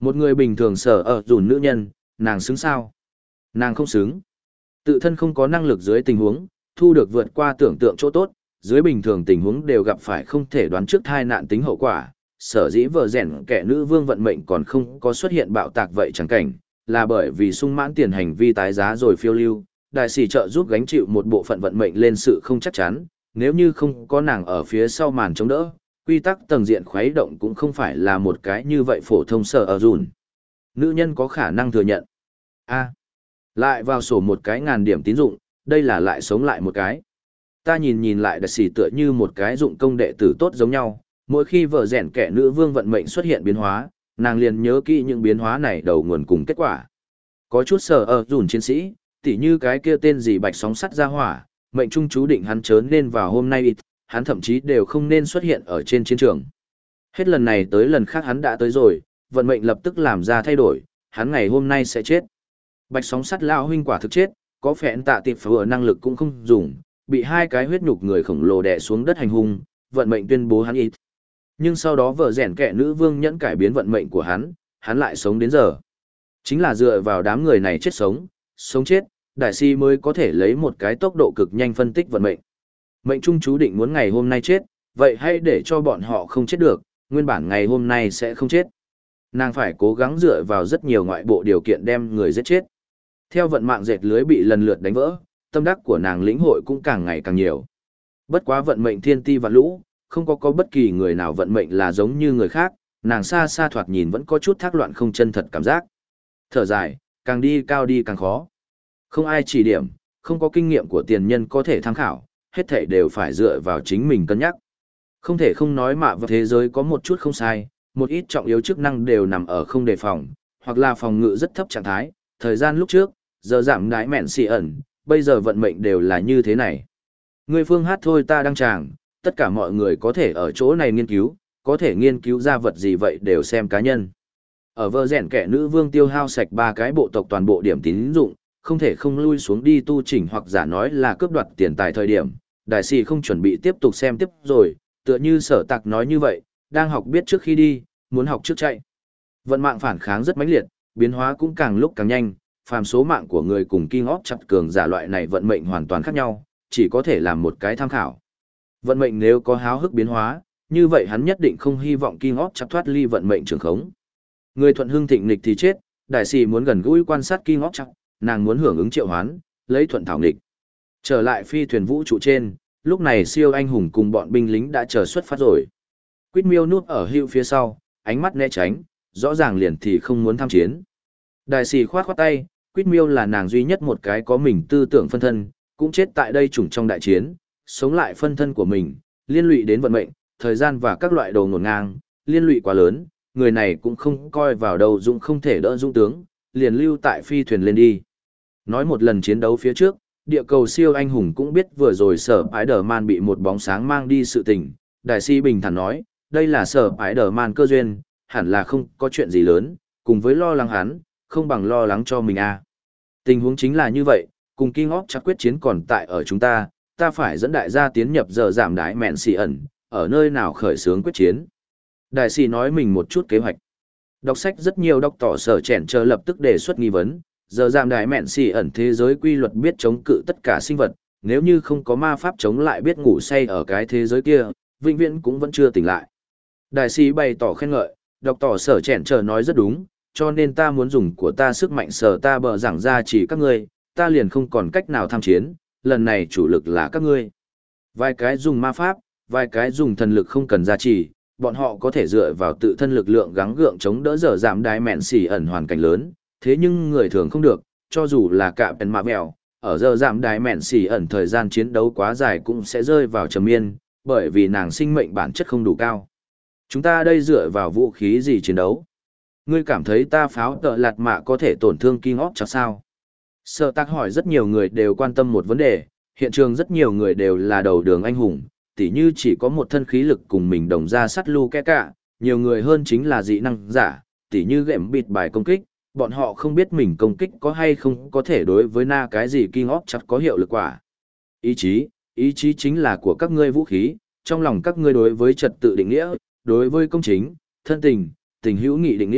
Một người bình thường sở ở dùn nữ nhân, nàng xứng sao? Nàng không xứng. Tự thân không có năng lực dưới tình huống, thu được vượt qua tưởng tượng chỗ tốt, dưới bình thường tình huống đều gặp phải không thể đoán trước thai nạn tính hậu quả. Sở dĩ vợ rèn kẻ nữ vương vận mệnh còn không có xuất hiện bạo tạc vậy chẳng cảnh, là bởi vì sung mãn tiền hành vi tái giá rồi phiêu lưu, đại sĩ trợ giúp gánh chịu một bộ phận vận mệnh lên sự không chắc chắn, nếu như không có nàng ở phía sau màn chống đỡ, quy tắc tầng diện khuấy động cũng không phải là một cái như vậy phổ thông sở ở dùn. Nữ nhân có khả năng thừa nhận. A. Lại vào sổ một cái ngàn điểm tín dụng, đây là lại sống lại một cái. Ta nhìn nhìn lại đại sĩ tựa như một cái dụng công đệ tử tốt giống nhau, mỗi khi vợ rèn kẻ nữ vương vận mệnh xuất hiện biến hóa, nàng liền nhớ kỹ những biến hóa này đầu nguồn cùng kết quả. Có chút sở ở dùn chiến sĩ, tỉ như cái kia tên gì bạch sóng sắt ra hỏa, mệnh trung chú định hắn chớ nên vào hôm nay ít, hắn thậm chí đều không nên xuất hiện ở trên chiến trường. Hết lần này tới lần khác hắn đã tới rồi, vận mệnh lập tức làm ra thay đổi, hắn ngày hôm nay sẽ chết. Bạch sóng sắt lao huynh quả thực chết, có phẹn tạ tiệp phở năng lực cũng không dùng, bị hai cái huyết nhục người khổng lồ đè xuống đất hành hung, vận mệnh tuyên bố hắn ít. Nhưng sau đó vợ rèn kẻ nữ vương nhẫn cải biến vận mệnh của hắn, hắn lại sống đến giờ. Chính là dựa vào đám người này chết sống, sống chết, đại si mới có thể lấy một cái tốc độ cực nhanh phân tích vận mệnh. Mệnh trung chú định muốn ngày hôm nay chết, vậy hãy để cho bọn họ không chết được, nguyên bản ngày hôm nay sẽ không chết. Nàng phải cố gắng dựa vào rất nhiều ngoại bộ điều kiện đem người giết chết. Theo vận mạng dệt lưới bị lần lượt đánh vỡ, tâm đắc của nàng lĩnh hội cũng càng ngày càng nhiều. Bất quá vận mệnh thiên ti và lũ, không có có bất kỳ người nào vận mệnh là giống như người khác, nàng xa xa thoạt nhìn vẫn có chút thác loạn không chân thật cảm giác. Thở dài, càng đi cao đi càng khó. Không ai chỉ điểm, không có kinh nghiệm của tiền nhân có thể tham khảo, hết thảy đều phải dựa vào chính mình cân nhắc. Không thể không nói mà vào thế giới có một chút không sai, một ít trọng yếu chức năng đều nằm ở không đề phòng, hoặc là phòng ngự rất thấp trạng thái, thời gian lúc trước, giờ giảm đái mẹn xì ẩn, bây giờ vận mệnh đều là như thế này. Người phương hát thôi ta đăng tràng, tất cả mọi người có thể ở chỗ này nghiên cứu, có thể nghiên cứu ra vật gì vậy đều xem cá nhân. Ở vợ rèn kẻ nữ vương tiêu hao sạch ba cái bộ tộc toàn bộ điểm tín dụng, không thể không lui xuống đi tu chỉnh hoặc giả nói là cướp đoạt tiền tài thời điểm, đại sĩ không chuẩn bị tiếp tục xem tiếp rồi, tựa như sở tạc nói như vậy, đang học biết trước khi đi, muốn học trước chạy. Vận mạng phản kháng rất mãnh liệt, biến hóa cũng càng lúc càng nhanh, phàm số mạng của người cùng King of chặt cường giả loại này vận mệnh hoàn toàn khác nhau, chỉ có thể làm một cái tham khảo. Vận mệnh nếu có háo hức biến hóa, như vậy hắn nhất định không hy vọng King of chặt thoát ly vận mệnh trường khống. Người thuận hưng thịnh nghịch thì chết, đại sĩ muốn gần gũi quan sát King of chặt, nàng muốn hưởng ứng triệu hoán, lấy thuận thảo nghịch. Trở lại phi thuyền vũ trụ trên, lúc này siêu anh hùng cùng bọn binh lính đã chờ xuất phát rồi. Quýt miêu núp ở hữu phía sau, ánh mắt né tránh, rõ ràng liền thì không muốn tham chiến. Đại sĩ khoát khoát tay, Quýt miêu là nàng duy nhất một cái có mình tư tưởng phân thân, cũng chết tại đây chủng trong đại chiến, sống lại phân thân của mình, liên lụy đến vận mệnh, thời gian và các loại đồ ngổn ngang, liên lụy quá lớn, người này cũng không coi vào đâu dũng không thể đỡ dũng tướng, liền lưu tại phi thuyền lên đi. Nói một lần chiến đấu phía trước, địa cầu siêu anh hùng cũng biết vừa rồi sở Spider-Man bị một bóng sáng mang đi sự tình, đại sĩ bình thản nói, đây là sở Spider-Man cơ duyên, hẳn là không có chuyện gì lớn, cùng với lo lắng hắn, không bằng lo lắng cho mình à. Tình huống chính là như vậy, cùng King of chặt quyết chiến còn tại ở chúng ta, ta phải dẫn đại gia tiến nhập giờ giảm đái mẹn xì ẩn, ở nơi nào khởi xướng quyết chiến. Đại sĩ nói mình một chút kế hoạch. Đọc sách rất nhiều đọc tỏ sở chèn chờ lập tức đề xuất nghi vấn, giờ giảm đái mẹn xì ẩn thế giới quy luật biết chống cự tất cả sinh vật, nếu như không có ma pháp chống lại biết ngủ say ở cái thế giới kia, vĩnh viễn cũng vẫn chưa tỉnh lại. Đại sĩ bày tỏ khen ngợi, đọc tỏ sở chèn chờ nói rất đúng, cho nên ta muốn dùng của ta sức mạnh sở ta bờ giảng ra chỉ các ngươi, ta liền không còn cách nào tham chiến, lần này chủ lực là các ngươi. Vài cái dùng ma pháp, vài cái dùng thần lực không cần gia trì, bọn họ có thể dựa vào tự thân lực lượng gắng gượng chống đỡ giờ giảm đái mẹn xỉ ẩn hoàn cảnh lớn, thế nhưng người thường không được, cho dù là cả bèn mạ mèo, ở giờ giảm đái mẹn xỉ ẩn thời gian chiến đấu quá dài cũng sẽ rơi vào trầm miên, bởi vì nàng sinh mệnh bản chất không đủ cao. Chúng ta đây dựa vào vũ khí gì chiến đấu? Ngươi cảm thấy ta pháo tợ lạt mạ có thể tổn thương King of chắc sao? Sở Tạc hỏi rất nhiều người đều quan tâm một vấn đề, hiện trường rất nhiều người đều là đầu đường anh hùng, tỉ như chỉ có một thân khí lực cùng mình đồng ra sắt lu kẽ cả, nhiều người hơn chính là dị năng giả, tỉ như gệm bịt bài công kích, bọn họ không biết mình công kích có hay không có thể đối với na cái gì King of chắc có hiệu lực quả. Ý chí, ý chí chính là của các ngươi vũ khí, trong lòng các ngươi đối với trật tự định nghĩa, đối với công chính, thân tình, tình hữu nghị định nghĩa,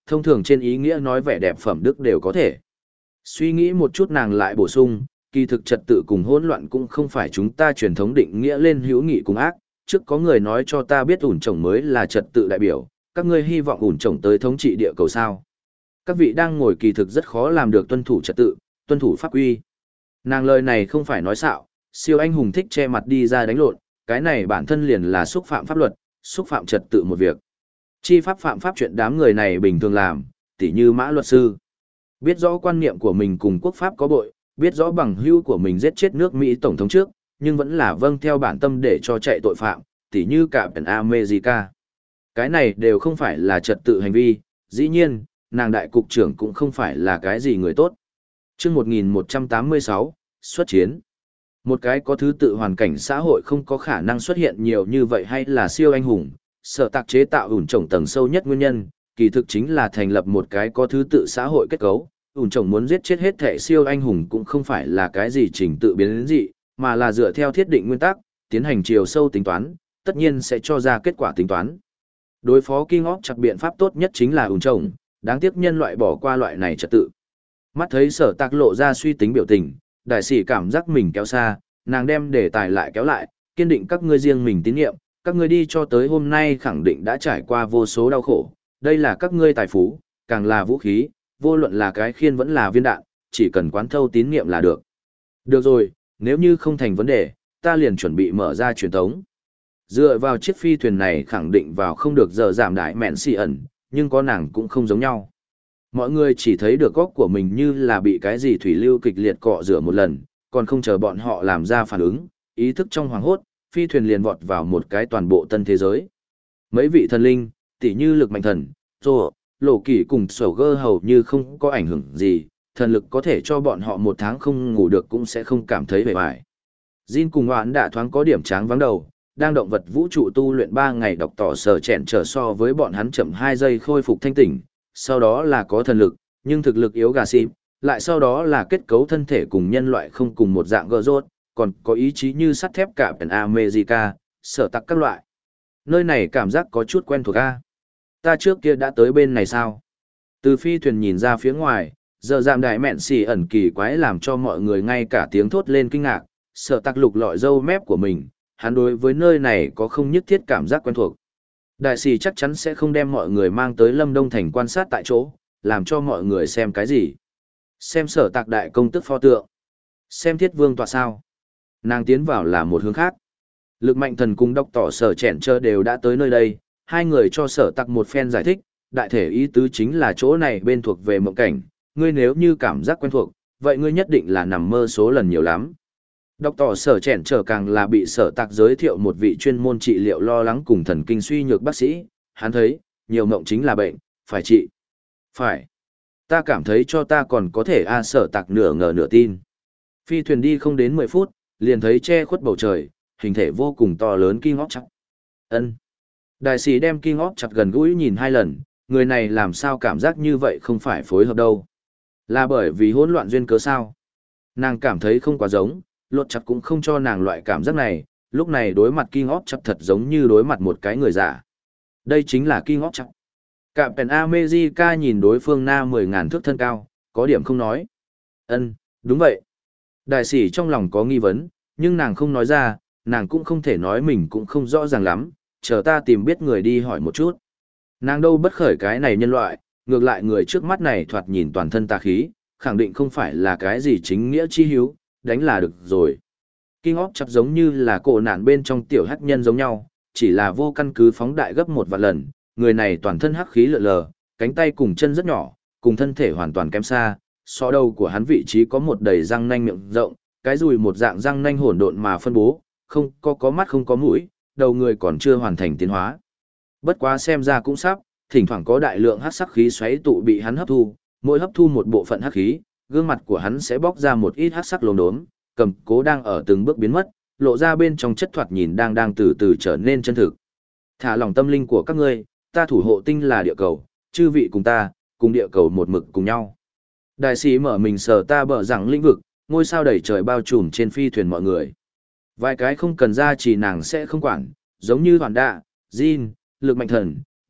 thông thường trên ý nghĩa nói vẻ đẹp phẩm đức đều có thể. Suy nghĩ một chút nàng lại bổ sung, kỳ thực trật tự cùng hỗn loạn cũng không phải chúng ta truyền thống định nghĩa lên hữu nghị cùng ác, trước có người nói cho ta biết ủn trồng mới là trật tự đại biểu, các ngươi hy vọng ủn trồng tới thống trị địa cầu sao. Các vị đang ngồi kỳ thực rất khó làm được tuân thủ trật tự, tuân thủ pháp quy. Nàng lời này không phải nói xạo, siêu anh hùng thích che mặt đi ra đánh lộn, cái này bản thân liền là xúc phạm pháp luật, xúc phạm trật tự một việc. Chi pháp phạm pháp chuyện đám người này bình thường làm, tỉ như Mã luật sư. Biết rõ quan niệm của mình cùng quốc pháp có bội, biết rõ bằng hữu của mình giết chết nước Mỹ tổng thống trước, nhưng vẫn là vâng theo bản tâm để cho chạy tội phạm, tỉ như Captain America. Cái này đều không phải là trật tự hành vi, dĩ nhiên, nàng đại cục trưởng cũng không phải là cái gì người tốt. Chương một nghìn một trăm tám mươi sáu, xuất chiến. Một cái có thứ tự hoàn cảnh xã hội không có khả năng xuất hiện nhiều như vậy hay là siêu anh hùng, sở tạc chế tạo ủn trồng tầng sâu nhất nguyên nhân, kỳ thực chính là thành lập một cái có thứ tự xã hội kết cấu. Ủn trồng muốn giết chết hết thể siêu anh hùng cũng không phải là cái gì trình tự biến đến dị, mà là dựa theo thiết định nguyên tắc, tiến hành chiều sâu tính toán, tất nhiên sẽ cho ra kết quả tính toán. Đối phó King of chặt biện pháp tốt nhất chính là ủn trồng, đáng tiếc nhân loại bỏ qua loại này trật tự. Mắt thấy sở tạc lộ ra suy tính biểu tình, đại sĩ cảm giác mình kéo xa, nàng đem đề tài lại kéo lại, kiên định các ngươi riêng mình tín nhiệm, các ngươi đi cho tới hôm nay khẳng định đã trải qua vô số đau khổ, đây là các ngươi tài phú, càng là vũ khí, vô luận là cái khiên vẫn là viên đạn, chỉ cần quán thâu tín nhiệm là được. Được rồi, nếu như không thành vấn đề, ta liền chuẩn bị mở ra truyền thống. Dựa vào chiếc phi thuyền này khẳng định vào không được giờ giảm đại mẹn xì ẩn, nhưng có nàng cũng không giống nhau. Mọi người chỉ thấy được góc của mình như là bị cái gì thủy lưu kịch liệt cọ rửa một lần, còn không chờ bọn họ làm ra phản ứng, ý thức trong hoàng hốt, phi thuyền liền vọt vào một cái toàn bộ tân thế giới. Mấy vị thần linh, tỉ như lực mạnh thần, rồ, lộ kỳ cùng sổ gơ hầu như không có ảnh hưởng gì, thần lực có thể cho bọn họ một tháng không ngủ được cũng sẽ không cảm thấy bề bại. Jin cùng hoãn đã thoáng có điểm tráng vắng đầu, đang động vật vũ trụ tu luyện ba ngày đọc tỏ sở chẹn trở so với bọn hắn chậm hai giây khôi phục thanh tỉnh, sau đó là có thần lực, nhưng thực lực yếu gà xịp, lại sau đó là kết cấu thân thể cùng nhân loại không cùng một dạng gơ rốt, còn có ý chí như sắt thép cả Captain America, sở tặc các loại. Nơi này cảm giác có chút quen thuộc a. Ta trước kia đã tới bên này sao? Từ phi thuyền nhìn ra phía ngoài, giờ giảm đại mẹn xì ẩn kỳ quái làm cho mọi người ngay cả tiếng thốt lên kinh ngạc, sở tặc lục lọi râu mép của mình, hắn đối với nơi này có không nhất thiết cảm giác quen thuộc. Đại sĩ chắc chắn sẽ không đem mọi người mang tới Lâm Đông Thành quan sát tại chỗ, làm cho mọi người xem cái gì. Xem sở tạc đại công tức pho tượng. Xem thiết vương tọa sao. Nàng tiến vào là một hướng khác. Lực mạnh thần cùng đốc tỏ sở chẻn trơ đều đã tới nơi đây, hai người cho sở tạc một phen giải thích, đại thể ý tứ chính là chỗ này bên thuộc về mộng cảnh, ngươi nếu như cảm giác quen thuộc, vậy ngươi nhất định là nằm mơ số lần nhiều lắm. Đọc tỏ sở chèn trở càng là bị sở tạc giới thiệu một vị chuyên môn trị liệu lo lắng cùng thần kinh suy nhược bác sĩ, hắn thấy, nhiều mộng chính là bệnh, phải trị. Phải. Ta cảm thấy cho ta còn có thể a sở tạc nửa ngờ nửa tin. Phi thuyền đi không đến mười phút, liền thấy che khuất bầu trời, hình thể vô cùng to lớn King of chặt. Ân. Đại sĩ đem King of chặt gần gũi nhìn hai lần, người này làm sao cảm giác như vậy không phải phối hợp đâu. Là bởi vì hỗn loạn duyên cớ sao. Nàng cảm thấy không quá giống. Lột chặt cũng không cho nàng loại cảm giác này, lúc này đối mặt King of chặt thật giống như đối mặt một cái người giả. Đây chính là King of chặt. Captain America nhìn đối phương na mười ngàn thước thân cao, có điểm không nói. Ân, đúng vậy. Đại sĩ trong lòng có nghi vấn, nhưng nàng không nói ra, nàng cũng không thể nói mình cũng không rõ ràng lắm, chờ ta tìm biết người đi hỏi một chút. Nàng đâu bất khởi cái này nhân loại, ngược lại người trước mắt này thoạt nhìn toàn thân tà khí, khẳng định không phải là cái gì chính nghĩa chi hiếu, đánh là được rồi. King of chặt giống như là cổ nạn bên trong tiểu hắc nhân giống nhau, chỉ là vô căn cứ phóng đại gấp một vạn lần, người này toàn thân hắc khí lượn lờ, cánh tay cùng chân rất nhỏ, cùng thân thể hoàn toàn kém xa, so đầu của hắn vị trí có một đầy răng nanh miệng rộng, cái dùi một dạng răng nanh hỗn độn mà phân bố, không có có mắt không có mũi, đầu người còn chưa hoàn thành tiến hóa. Bất quá xem ra cũng sắp, thỉnh thoảng có đại lượng hắc sắc khí xoáy tụ bị hắn hấp thu, mỗi hấp thu một bộ phận hắc khí, gương mặt của hắn sẽ bóc ra một ít hắc sắc lốm đốm, cầm cố đang ở từng bước biến mất, lộ ra bên trong chất thoạt nhìn đang đang từ từ trở nên chân thực. Thả lòng tâm linh của các ngươi, ta thủ hộ tinh là địa cầu, chư vị cùng ta, cùng địa cầu một mực cùng nhau. Đại sĩ mở mình sờ ta bờ rằng lĩnh vực, ngôi sao đầy trời bao trùm trên phi thuyền mọi người. Vài cái không cần ra chỉ nàng sẽ không quản, giống như hoàn đạ, Jin, lực mạnh thần,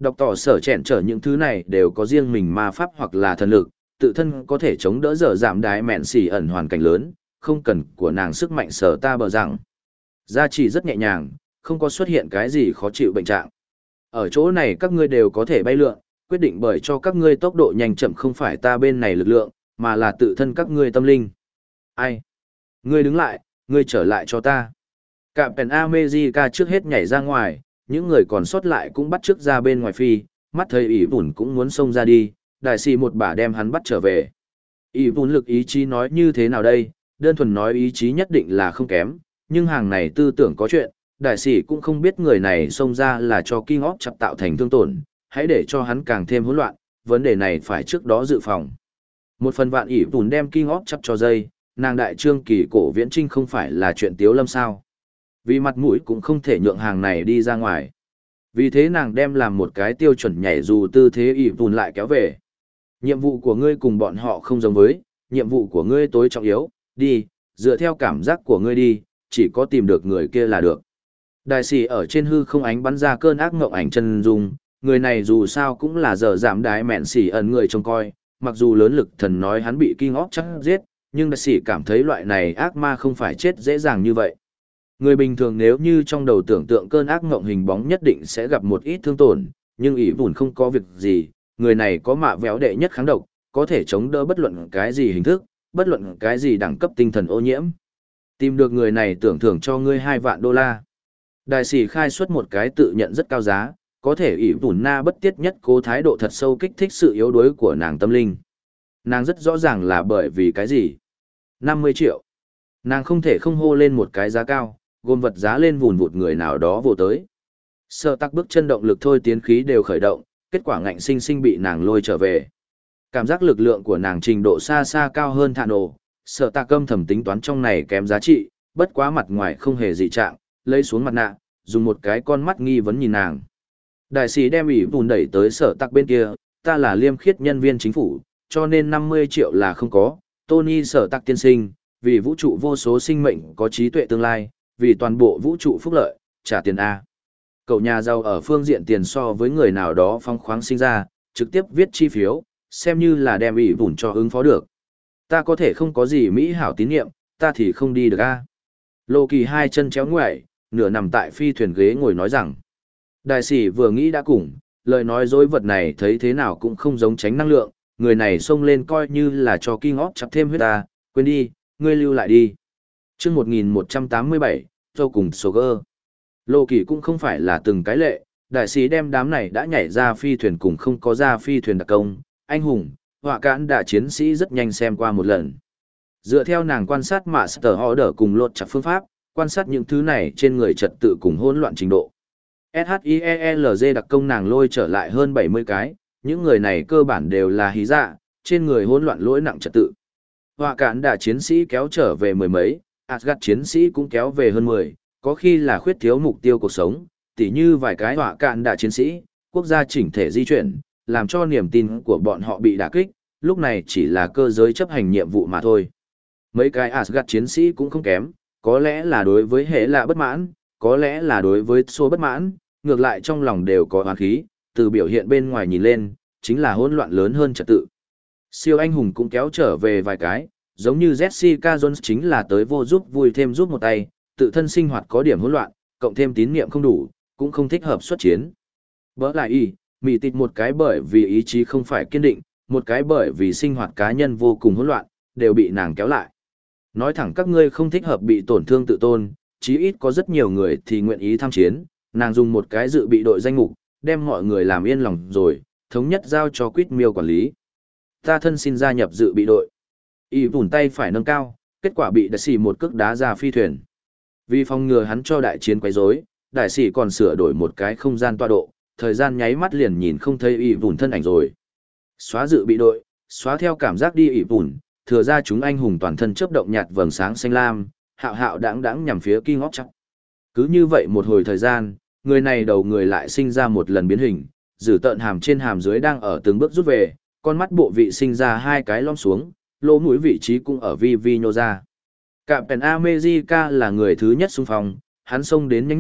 Đọc tỏ sở chẹn trở những thứ này đều có riêng mình ma pháp hoặc là thần lực, tự thân có thể chống đỡ dở giảm đái mẹn xỉ ẩn hoàn cảnh lớn, không cần của nàng sức mạnh sở ta bờ rằng. Gia trì rất nhẹ nhàng, không có xuất hiện cái gì khó chịu bệnh trạng. Ở chỗ này các ngươi đều có thể bay lượn, quyết định bởi cho các ngươi tốc độ nhanh chậm không phải ta bên này lực lượng, mà là tự thân các ngươi tâm linh. Ai? Ngươi đứng lại, ngươi trở lại cho ta. Cạm Pèn America trước hết nhảy ra ngoài, những người còn sót lại cũng bắt trước ra bên ngoài phi, mắt thấy ỷ vùn cũng muốn xông ra đi, đại sĩ một bà đem hắn bắt trở về. ỷ vùn lực ý chí nói như thế nào đây, đơn thuần nói ý chí nhất định là không kém, nhưng hàng này tư tưởng có chuyện, đại sĩ cũng không biết người này xông ra là cho King of chặt tạo thành thương tổn, hãy để cho hắn càng thêm hỗn loạn, vấn đề này phải trước đó dự phòng. Một phần vạn ỷ vùn đem King of chặt cho dây, nàng đại trương kỳ cổ viễn trinh không phải là chuyện tiếu lâm sao. Vì mặt mũi cũng không thể nhượng hàng này đi ra ngoài. Vì thế nàng đem làm một cái tiêu chuẩn nhảy dù tư thế ỷ vùn lại kéo về. Nhiệm vụ của ngươi cùng bọn họ không giống với, nhiệm vụ của ngươi tối trọng yếu, đi, dựa theo cảm giác của ngươi đi, chỉ có tìm được người kia là được. Đại sĩ ở trên hư không ánh bắn ra cơn ác ngộng ảnh chân dung, người này dù sao cũng là giờ giảm đái mẹn xỉ ẩn người trông coi, mặc dù lớn lực thần nói hắn bị King of chắc giết, nhưng đại sĩ cảm thấy loại này ác ma không phải chết dễ dàng như vậy. Người bình thường nếu như trong đầu tưởng tượng cơn ác ngộng hình bóng nhất định sẽ gặp một ít thương tổn, nhưng ỷ vùn không có việc gì, người này có mạ véo đệ nhất kháng độc, có thể chống đỡ bất luận cái gì hình thức, bất luận cái gì đẳng cấp tinh thần ô nhiễm. Tìm được người này tưởng thưởng cho ngươi hai vạn đô la. Đại sĩ khai xuất một cái tự nhận rất cao giá, có thể ỷ vùn na bất tiết nhất cố thái độ thật sâu kích thích sự yếu đuối của nàng tâm linh. Nàng rất rõ ràng là bởi vì cái gì? năm mươi triệu. Nàng không thể không hô lên một cái giá cao, gồm vật giá lên vùn vụt người nào đó vô tới. Sợ tắc bước chân động lực thôi tiến khí đều khởi động, kết quả ngạnh sinh sinh bị nàng lôi trở về. Cảm giác lực lượng của nàng trình độ xa xa cao hơn thạ nổ, sợ tạc âm thầm tính toán trong này kém giá trị, bất quá mặt ngoài không hề dị trạng, lấy xuống mặt nạ, dùng một cái con mắt nghi vấn nhìn nàng. Đại sĩ đem ỷ vùn đẩy tới sở tạc bên kia, ta là liêm khiết nhân viên chính phủ, cho nên năm mươi triệu là không có, Tony sở tạc tiên sinh, vì vũ trụ vô số sinh mệnh có trí tuệ tương lai, vì toàn bộ vũ trụ phúc lợi, trả tiền A. Cậu nhà giàu ở phương diện tiền so với người nào đó phong khoáng sinh ra, trực tiếp viết chi phiếu, xem như là đem ỷ vùn cho ứng phó được. Ta có thể không có gì mỹ hảo tín nhiệm, ta thì không đi được A. Lô Kỳ hai chân chéo ngoại, nửa nằm tại phi thuyền ghế ngồi nói rằng. Đại sĩ vừa nghĩ đã cùng, lời nói dối vật này thấy thế nào cũng không giống tránh năng lượng, người này xông lên coi như là cho King of chặt thêm huyết ta, quên đi, ngươi lưu lại đi. Chương một nghìn một trăm tám mươi bảy, Châu cùng Sugar. Lô Kỳ cũng không phải là từng cái lệ, đại sĩ đem đám này đã nhảy ra phi thuyền cùng không có ra phi thuyền đặc công, anh hùng, họa cản đạ chiến sĩ rất nhanh xem qua một lần. Dựa theo nàng quan sát Master Order cùng lột chặt phương pháp, quan sát những thứ này trên người trật tự cùng hỗn loạn trình độ. ét hát i e lờ giê đặc công nàng lôi trở lại hơn bảy mươi cái, những người này cơ bản đều là hí dạ, trên người hỗn loạn lỗi nặng trật tự. Họa cản đạ chiến sĩ kéo trở về mười mấy, Asgard chiến sĩ cũng kéo về hơn mười, có khi là khuyết thiếu mục tiêu cuộc sống, tỉ như vài cái họa cản đạ chiến sĩ, quốc gia chỉnh thể di chuyển, làm cho niềm tin của bọn họ bị đả kích, lúc này chỉ là cơ giới chấp hành nhiệm vụ mà thôi. Mấy cái Asgard chiến sĩ cũng không kém, có lẽ là đối với hệ lạ bất mãn, có lẽ là đối với số bất mãn, ngược lại trong lòng đều có oán khí, từ biểu hiện bên ngoài nhìn lên, chính là hỗn loạn lớn hơn trật tự. Siêu anh hùng cũng kéo trở về vài cái, giống như Jessica Jones chính là tới vô giúp vui thêm giúp một tay, tự thân sinh hoạt có điểm hỗn loạn, cộng thêm tín niệm không đủ, cũng không thích hợp xuất chiến. Bỡ lại y, mị tịt một cái bởi vì ý chí không phải kiên định, một cái bởi vì sinh hoạt cá nhân vô cùng hỗn loạn, đều bị nàng kéo lại. Nói thẳng các ngươi không thích hợp bị tổn thương tự tôn, chí ít có rất nhiều người thì nguyện ý tham chiến, nàng dùng một cái dự bị đội danh mục, đem mọi người làm yên lòng rồi, thống nhất giao cho Quýt Miêu quản lý. Ta thân xin gia nhập dự bị đội. Y vùn tay phải nâng cao, kết quả bị đại sĩ một cước đá ra phi thuyền. Vì phòng ngừa hắn cho đại chiến quấy rối, đại sĩ còn sửa đổi một cái không gian tọa độ, thời gian nháy mắt liền nhìn không thấy Y vùn thân ảnh rồi. Xóa dự bị đội, xóa theo cảm giác đi Y vùn, thừa ra chúng anh hùng toàn thân chớp động nhạt vầng sáng xanh lam, hạo hạo đãng đãng nhằm phía King of chắc. Cứ như vậy một hồi thời gian, người này đầu người lại sinh ra một lần biến hình, dử tợn hàm trên hàm dưới đang ở từng bước rút về, con mắt bộ vị sinh ra hai cái lõm xuống, lỗ mũi vị trí cũng ở vi vi nhô ra. Captain America là người thứ nhất xung phong, hắn xông đến nhanh nhất,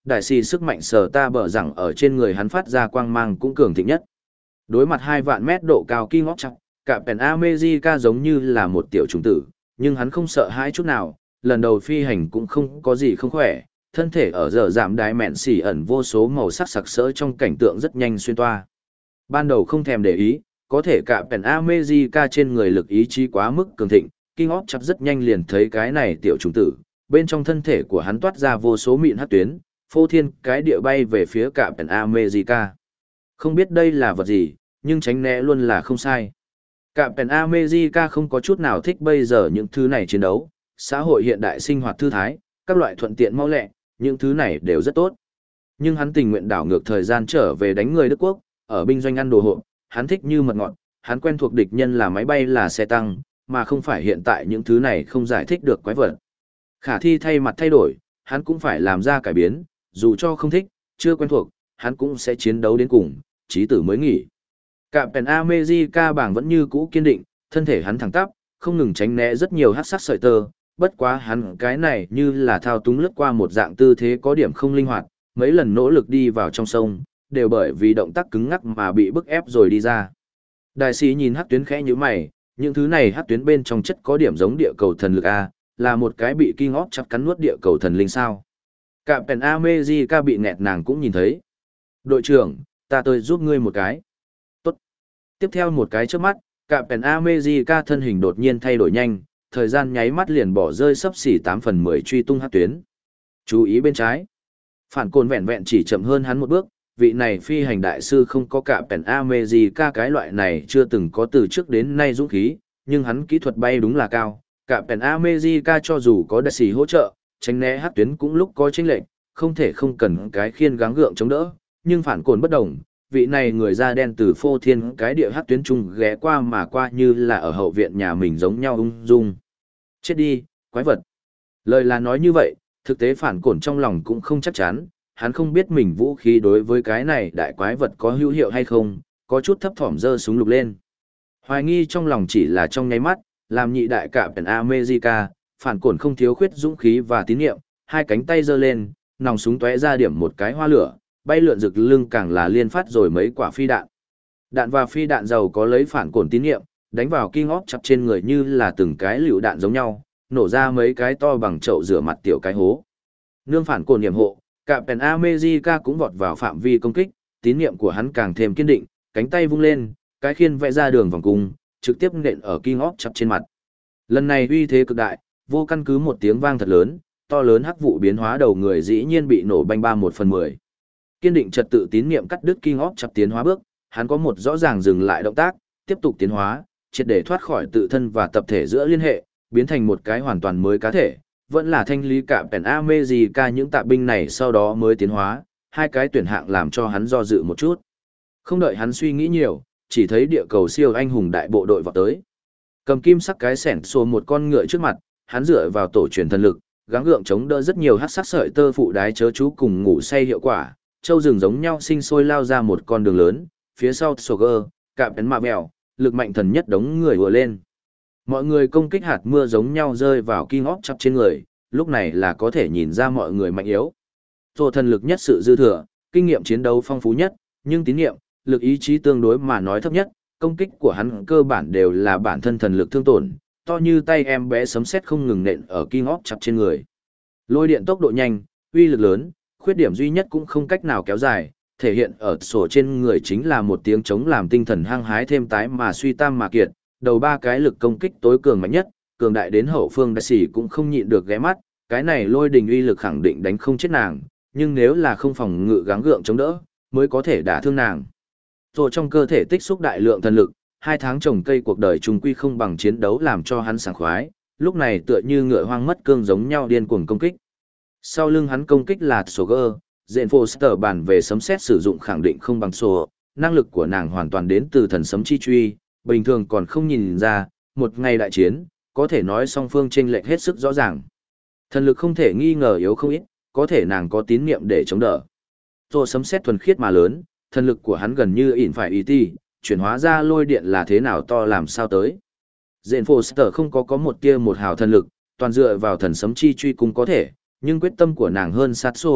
đại sĩ sức mạnh sở ta bở rằng ở trên người hắn phát ra quang mang cũng cường thịnh nhất. Đối mặt hai vạn mét độ cao King of Chặt, cả Pen America giống như là một tiểu trùng tử, nhưng hắn không sợ hãi chút nào, lần đầu phi hành cũng không có gì không khỏe, thân thể ở giờ giảm đái mẹn xỉ ẩn vô số màu sắc sặc sỡ trong cảnh tượng rất nhanh xuyên toa. Ban đầu không thèm để ý, có thể cả Pen America trên người lực ý chí quá mức cường thịnh, King of Chặt rất nhanh liền thấy cái này tiểu trùng tử, bên trong thân thể của hắn toát ra vô số mịn hắc tuyến, phô thiên cái địa bay về phía cả Pen America. Không biết đây là vật gì, nhưng tránh né luôn là không sai. Cả Pen America không có chút nào thích bây giờ những thứ này chiến đấu, xã hội hiện đại sinh hoạt thư thái, các loại thuận tiện mau lẹ, những thứ này đều rất tốt. Nhưng hắn tình nguyện đảo ngược thời gian trở về đánh người Đức Quốc, ở binh doanh ăn đồ hộp, hắn thích như mật ngọt, hắn quen thuộc địch nhân là máy bay là xe tăng, mà không phải hiện tại những thứ này không giải thích được quái vật. Khả thi thay mặt thay đổi, hắn cũng phải làm ra cải biến, dù cho không thích, chưa quen thuộc, hắn cũng sẽ chiến đấu đến cùng, chí tử mới nghỉ. Cả Pen America bảng vẫn như cũ kiên định, thân thể hắn thẳng tắp, không ngừng tránh né rất nhiều hắc sắc sợi tơ, bất quá hắn cái này như là thao túng lướt qua một dạng tư thế có điểm không linh hoạt, mấy lần nỗ lực đi vào trong sông, đều bởi vì động tác cứng ngắc mà bị bức ép rồi đi ra. Đại sĩ nhìn hắc tuyến khẽ như mày, những thứ này hắc tuyến bên trong chất có điểm giống địa cầu thần lực A, là một cái bị King of Chặt cắn nuốt địa cầu thần linh sao. Cả Pen America bị nghẹt nàng cũng nhìn thấy. Đội trưởng, ta tới giúp ngươi một cái. Tốt. Tiếp theo một cái trước mắt, cả Pen America thân hình đột nhiên thay đổi nhanh, thời gian nháy mắt liền bỏ rơi sấp xỉ tám phần mười truy tung hắc tuyến. Chú ý bên trái. Phản cồn vẹn vẹn chỉ chậm hơn hắn một bước, vị này phi hành đại sư không có cả Pen America cái loại này chưa từng có từ trước đến nay dũng khí, nhưng hắn kỹ thuật bay đúng là cao. Cả Pen America cho dù có đại sĩ hỗ trợ, tránh né hắc tuyến cũng lúc có chênh lệch, không thể không cần cái khiên gắng gượng chống đỡ, nhưng phản cồn bất đồng, vị này người da đen từ phô thiên cái địa hắc tuyến trung ghé qua mà qua như là ở hậu viện nhà mình giống nhau ung dung. Chết đi, quái vật. Lời là nói như vậy, thực tế phản cồn trong lòng cũng không chắc chắn, hắn không biết mình vũ khí đối với cái này đại quái vật có hữu hiệu hay không, có chút thấp thỏm giơ súng lục lên. Hoài nghi trong lòng chỉ là trong nháy mắt, làm nhị đại cả Pen America, phản cồn không thiếu khuyết dũng khí và tín nhiệm, hai cánh tay giơ lên, nòng súng tóe ra điểm một cái hoa lửa, bay lượn rực lưng càng là liên phát rồi mấy quả phi đạn. Đạn và phi đạn giàu có lấy phản cồn tín nhiệm, đánh vào King of Chặt trên người như là từng cái lựu đạn giống nhau, nổ ra mấy cái to bằng chậu rửa mặt tiểu cái hố. Nương phản cồn niệm hộ, cả Pen America cũng vọt vào phạm vi công kích, tín nhiệm của hắn càng thêm kiên định, cánh tay vung lên, cái khiên vẽ ra đường vòng cung, trực tiếp nện ở King of Chặt trên mặt. Lần này uy thế cực đại, vô căn cứ một tiếng vang thật lớn, to lớn hắc vụ biến hóa đầu người dĩ nhiên bị nổ banh ba một phần mười. Kiên định trật tự tín niệm cắt đứt King of Chặt tiến hóa bước, hắn có một rõ ràng dừng lại động tác, tiếp tục tiến hóa, triệt để thoát khỏi tự thân và tập thể giữa liên hệ, biến thành một cái hoàn toàn mới cá thể, vẫn là thanh lý cả Pen America những tạ binh này sau đó mới tiến hóa, hai cái tuyển hạng làm cho hắn do dự một chút. Không đợi hắn suy nghĩ nhiều, chỉ thấy địa cầu siêu anh hùng đại bộ đội vọt tới. Cầm kim sắc cái xẻng xô một con ngựa trước mặt, hắn dựa vào tổ truyền thần lực, gắng gượng chống đỡ rất nhiều hắc sắc sợi tơ phụ đái chớ chú cùng ngủ say hiệu quả, châu rừng giống nhau sinh sôi lao ra một con đường lớn, phía sau Soger, cả Pen mạ mèo, lực mạnh thần nhất đống người vừa lên. Mọi người công kích hạt mưa giống nhau rơi vào King of Chặt trên người, lúc này là có thể nhìn ra mọi người mạnh yếu. Tổ thần lực nhất sự dư thừa, kinh nghiệm chiến đấu phong phú nhất, nhưng tín nhiệm, lực ý chí tương đối mà nói thấp nhất, công kích của hắn cơ bản đều là bản thân thần lực thương tổn, to như tay em bé sấm sét không ngừng nện ở King of Chặt trên người. Lôi điện tốc độ nhanh, uy lực lớn, khuyết điểm duy nhất cũng không cách nào kéo dài, thể hiện ở sổ trên người chính là một tiếng chống làm tinh thần hăng hái thêm tái mà suy tam mà kiệt, đầu ba cái lực công kích tối cường mạnh nhất, cường đại đến hậu phương đại sĩ cũng không nhịn được ghé mắt, cái này lôi đình uy lực khẳng định đánh không chết nàng, nhưng nếu là không phòng ngự gắng gượng chống đỡ, mới có thể đả thương nàng. Rồi trong cơ thể tích xúc đại lượng thần lực, hai tháng trồng cây cuộc đời trùng quy không bằng chiến đấu làm cho hắn sảng khoái, lúc này tựa như ngựa hoang mất cương giống nhau điên cuồng công kích. Sau lưng hắn công kích là Soger, Jane Foster bản về sấm sét sử dụng khẳng định không bằng sổ, năng lực của nàng hoàn toàn đến từ thần sấm chi truy, bình thường còn không nhìn ra, một ngày đại chiến, có thể nói song phương chênh lệch hết sức rõ ràng. Thần lực không thể nghi ngờ yếu không ít, có thể nàng có tín niệm để chống đỡ. Rồi sấm sét thuần khiết mà lớn, thần lực của hắn gần như ỉn phải ý ti, chuyển hóa ra lôi điện là thế nào to làm sao tới. Jane Foster không có có một tia một hào thần lực, toàn dựa vào thần sấm chi truy cũng có thể, nhưng quyết tâm của nàng hơn sát sổ,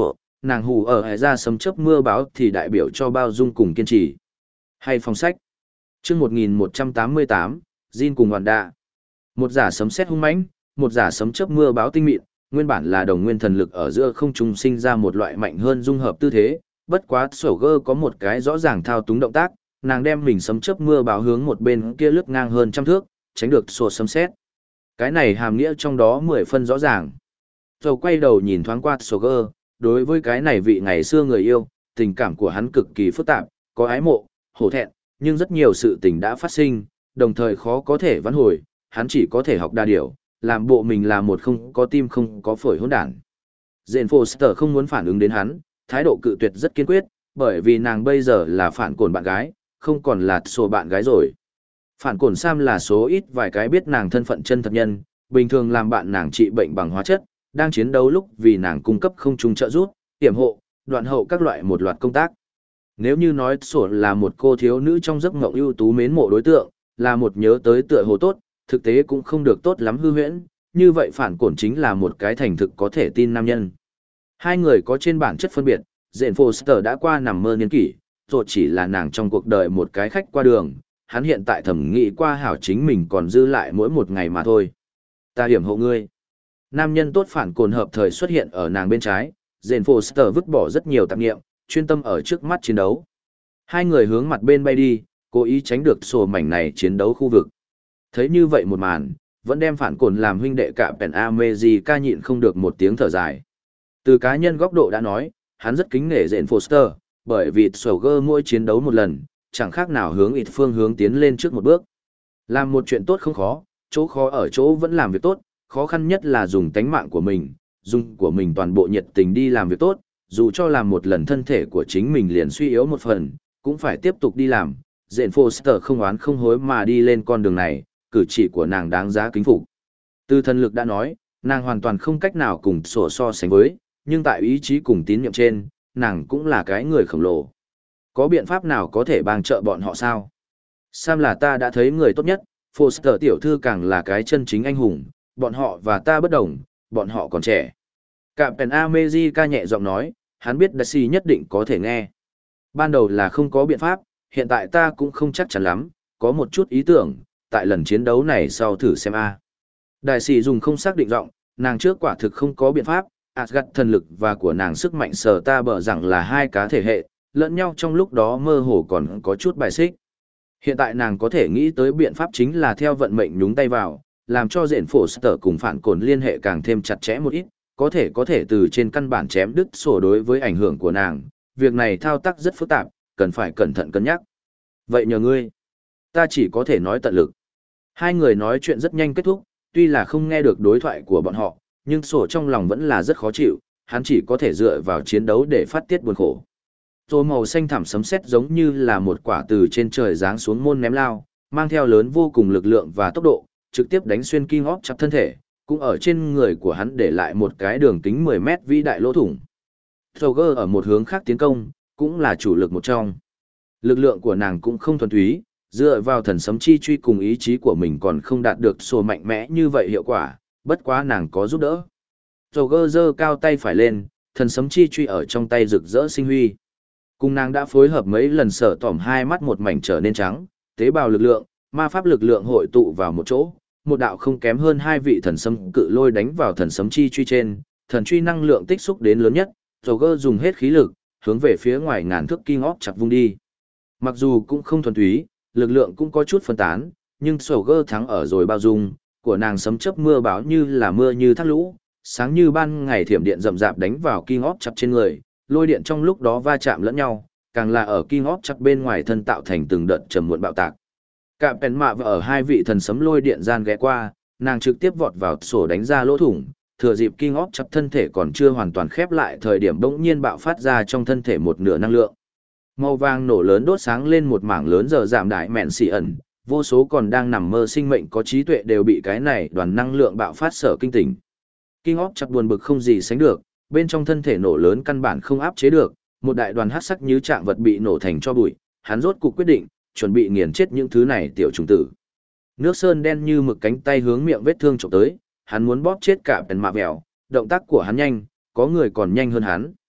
nàng hù ở hệ ra sấm chớp mưa báo thì đại biểu cho bao dung cùng kiên trì. Hay phong sách. chương một nghìn một trăm tám mươi tám, Jin cùng hoàn đạ. Một giả sấm sét hung mãnh, một giả sấm chớp mưa báo tinh mịn, nguyên bản là đồng nguyên thần lực ở giữa không trung sinh ra một loại mạnh hơn dung hợp tư thế, bất quá sổ gơ có một cái rõ ràng thao túng động tác, nàng đem mình sấm chớp mưa báo hướng một bên kia lướt ngang hơn trăm thước, tránh được sổ sấm sét. Cái này hàm nghĩa trong đó mười phân rõ ràng. Rồi quay đầu nhìn thoáng qua sổ gơ, đối với cái này vị ngày xưa người yêu, tình cảm của hắn cực kỳ phức tạp, có ái mộ, hổ thẹn, nhưng rất nhiều sự tình đã phát sinh, đồng thời khó có thể vãn hồi, hắn chỉ có thể học đa điều, làm bộ mình là một không có tim không có phổi hỗn đản. Jane Foster không muốn phản ứng đến hắn, thái độ cự tuyệt rất kiên quyết, bởi vì nàng bây giờ là phản cồn bạn gái, không còn là sổ bạn gái rồi. Phản cồn Sam là số ít vài cái biết nàng thân phận chân thật nhân, bình thường làm bạn nàng trị bệnh bằng hóa chất, đang chiến đấu lúc vì nàng cung cấp không trung trợ giúp, tiểm hộ, đoạn hậu các loại một loạt công tác. Nếu như nói sổ là một cô thiếu nữ trong giấc mộng ưu tú mến mộ đối tượng, là một nhớ tới tựa hồ tốt, thực tế cũng không được tốt lắm hư huyễn, như vậy phản cổn chính là một cái thành thực có thể tin nam nhân. Hai người có trên bản chất phân biệt, Jane Foster đã qua nằm mơ niên kỷ, rồi chỉ là nàng trong cuộc đời một cái khách qua đường, hắn hiện tại thẩm nghĩ qua hảo chính mình còn dư lại mỗi một ngày mà thôi. Ta hiểm hộ ngươi. Nam nhân tốt phản cồn hợp thời xuất hiện ở nàng bên trái, Jane Foster vứt bỏ rất nhiều tạp nghiệm, chuyên tâm ở trước mắt chiến đấu. Hai người hướng mặt bên bay đi, cố ý tránh được sổ mảnh này chiến đấu khu vực. Thấy như vậy một màn, vẫn đem phản cồn làm huynh đệ cả Pen America nhịn không được một tiếng thở dài. Từ cá nhân góc độ đã nói, hắn rất kính nể Jane Foster, bởi vì Soldier mỗi chiến đấu một lần, chẳng khác nào hướng ít phương hướng tiến lên trước một bước. Làm một chuyện tốt không khó, chỗ khó ở chỗ vẫn làm việc tốt, khó khăn nhất là dùng tánh mạng của mình, dùng của mình toàn bộ nhiệt tình đi làm việc tốt, dù cho làm một lần thân thể của chính mình liền suy yếu một phần, cũng phải tiếp tục đi làm. Jane Foster không oán không hối mà đi lên con đường này, cử chỉ của nàng đáng giá kính phục. Từ thân lực đã nói, nàng hoàn toàn không cách nào cùng sổ so sánh với, nhưng tại ý chí cùng tín nhiệm trên, nàng cũng là cái người khổng lồ. Có biện pháp nào có thể bằng trợ bọn họ sao? Sam là ta đã thấy người tốt nhất, Foster tiểu thư càng là cái chân chính anh hùng, bọn họ và ta bất đồng, bọn họ còn trẻ. Captain America nhẹ giọng nói, hắn biết Daisy nhất định có thể nghe. Ban đầu là không có biện pháp, hiện tại ta cũng không chắc chắn lắm, có một chút ý tưởng, tại lần chiến đấu này sau thử xem a. Đại sĩ dùng không xác định giọng, nàng trước quả thực không có biện pháp, Asgard thần lực và của nàng sức mạnh sở ta bở rằng là hai cá thể hệ, lẫn nhau trong lúc đó mơ hồ còn có chút bài xích. Hiện tại nàng có thể nghĩ tới biện pháp chính là theo vận mệnh nhúng tay vào, làm cho Jane Foster cùng phản cồn liên hệ càng thêm chặt chẽ một ít, có thể có thể từ trên căn bản chém đứt sổ đối với ảnh hưởng của nàng. Việc này thao tác rất phức tạp, cần phải cẩn thận cân nhắc. Vậy nhờ ngươi, ta chỉ có thể nói tận lực. Hai người nói chuyện rất nhanh kết thúc, tuy là không nghe được đối thoại của bọn họ, nhưng sổ trong lòng vẫn là rất khó chịu, hắn chỉ có thể dựa vào chiến đấu để phát tiết buồn khổ. Rồi màu xanh thẳm sấm sét giống như là một quả từ trên trời giáng xuống môn ném lao, mang theo lớn vô cùng lực lượng và tốc độ, trực tiếp đánh xuyên King of chặt thân thể, cũng ở trên người của hắn để lại một cái đường kính mười mét vĩ đại lỗ thủng. Troger ở một hướng khác tiến công, cũng là chủ lực một trong. Lực lượng của nàng cũng không thuần túy, dựa vào thần sấm chi truy cùng ý chí của mình còn không đạt được sổ mạnh mẽ như vậy hiệu quả, bất quá nàng có giúp đỡ. Troger giơ cao tay phải lên, thần sấm chi truy ở trong tay rực rỡ sinh huy. Cùng nàng đã phối hợp mấy lần sở tỏm hai mắt một mảnh trở nên trắng, tế bào lực lượng, ma pháp lực lượng hội tụ vào một chỗ, một đạo không kém hơn hai vị thần sấm cự lôi đánh vào thần sấm chi truy trên, thần truy năng lượng tích xúc đến lớn nhất, Troger dùng hết khí lực, hướng về phía ngoài ngàn thước King of chặt vung đi. Mặc dù cũng không thuần túy, lực lượng cũng có chút phân tán, nhưng Troger thắng ở rồi bao dung, của nàng sấm chớp mưa báo như là mưa như thác lũ, sáng như ban ngày thiểm điện rầm rạp đánh vào King of chặt trên người, lôi điện trong lúc đó va chạm lẫn nhau, càng là ở King of chặt bên ngoài thân tạo thành từng đợt trầm muộn bạo tạc. Cả Pen mạ và ở hai vị thần sấm lôi điện gian ghé qua, nàng trực tiếp vọt vào sổ đánh ra lỗ thủng, thừa dịp King of chặt thân thể còn chưa hoàn toàn khép lại thời điểm bỗng nhiên bạo phát ra trong thân thể một nửa năng lượng. Màu vàng nổ lớn đốt sáng lên một mảng lớn giờ giảm đại mẹn xì ẩn, vô số còn đang nằm mơ sinh mệnh có trí tuệ đều bị cái này đoàn năng lượng bạo phát sở kinh tỉnh. King of chặt buồn bực không gì sánh được, bên trong thân thể nổ lớn căn bản không áp chế được, một đại đoàn hắc sắc như trạng vật bị nổ thành cho bụi, hắn rốt cục quyết định, chuẩn bị nghiền chết những thứ này tiểu trùng tử. Nước sơn đen như mực cánh tay hướng miệng vết thương chụp tới, hắn muốn bóp chết cả Pen mạ vẹo, động tác của hắn nhanh, có người còn nhanh hơn hắn.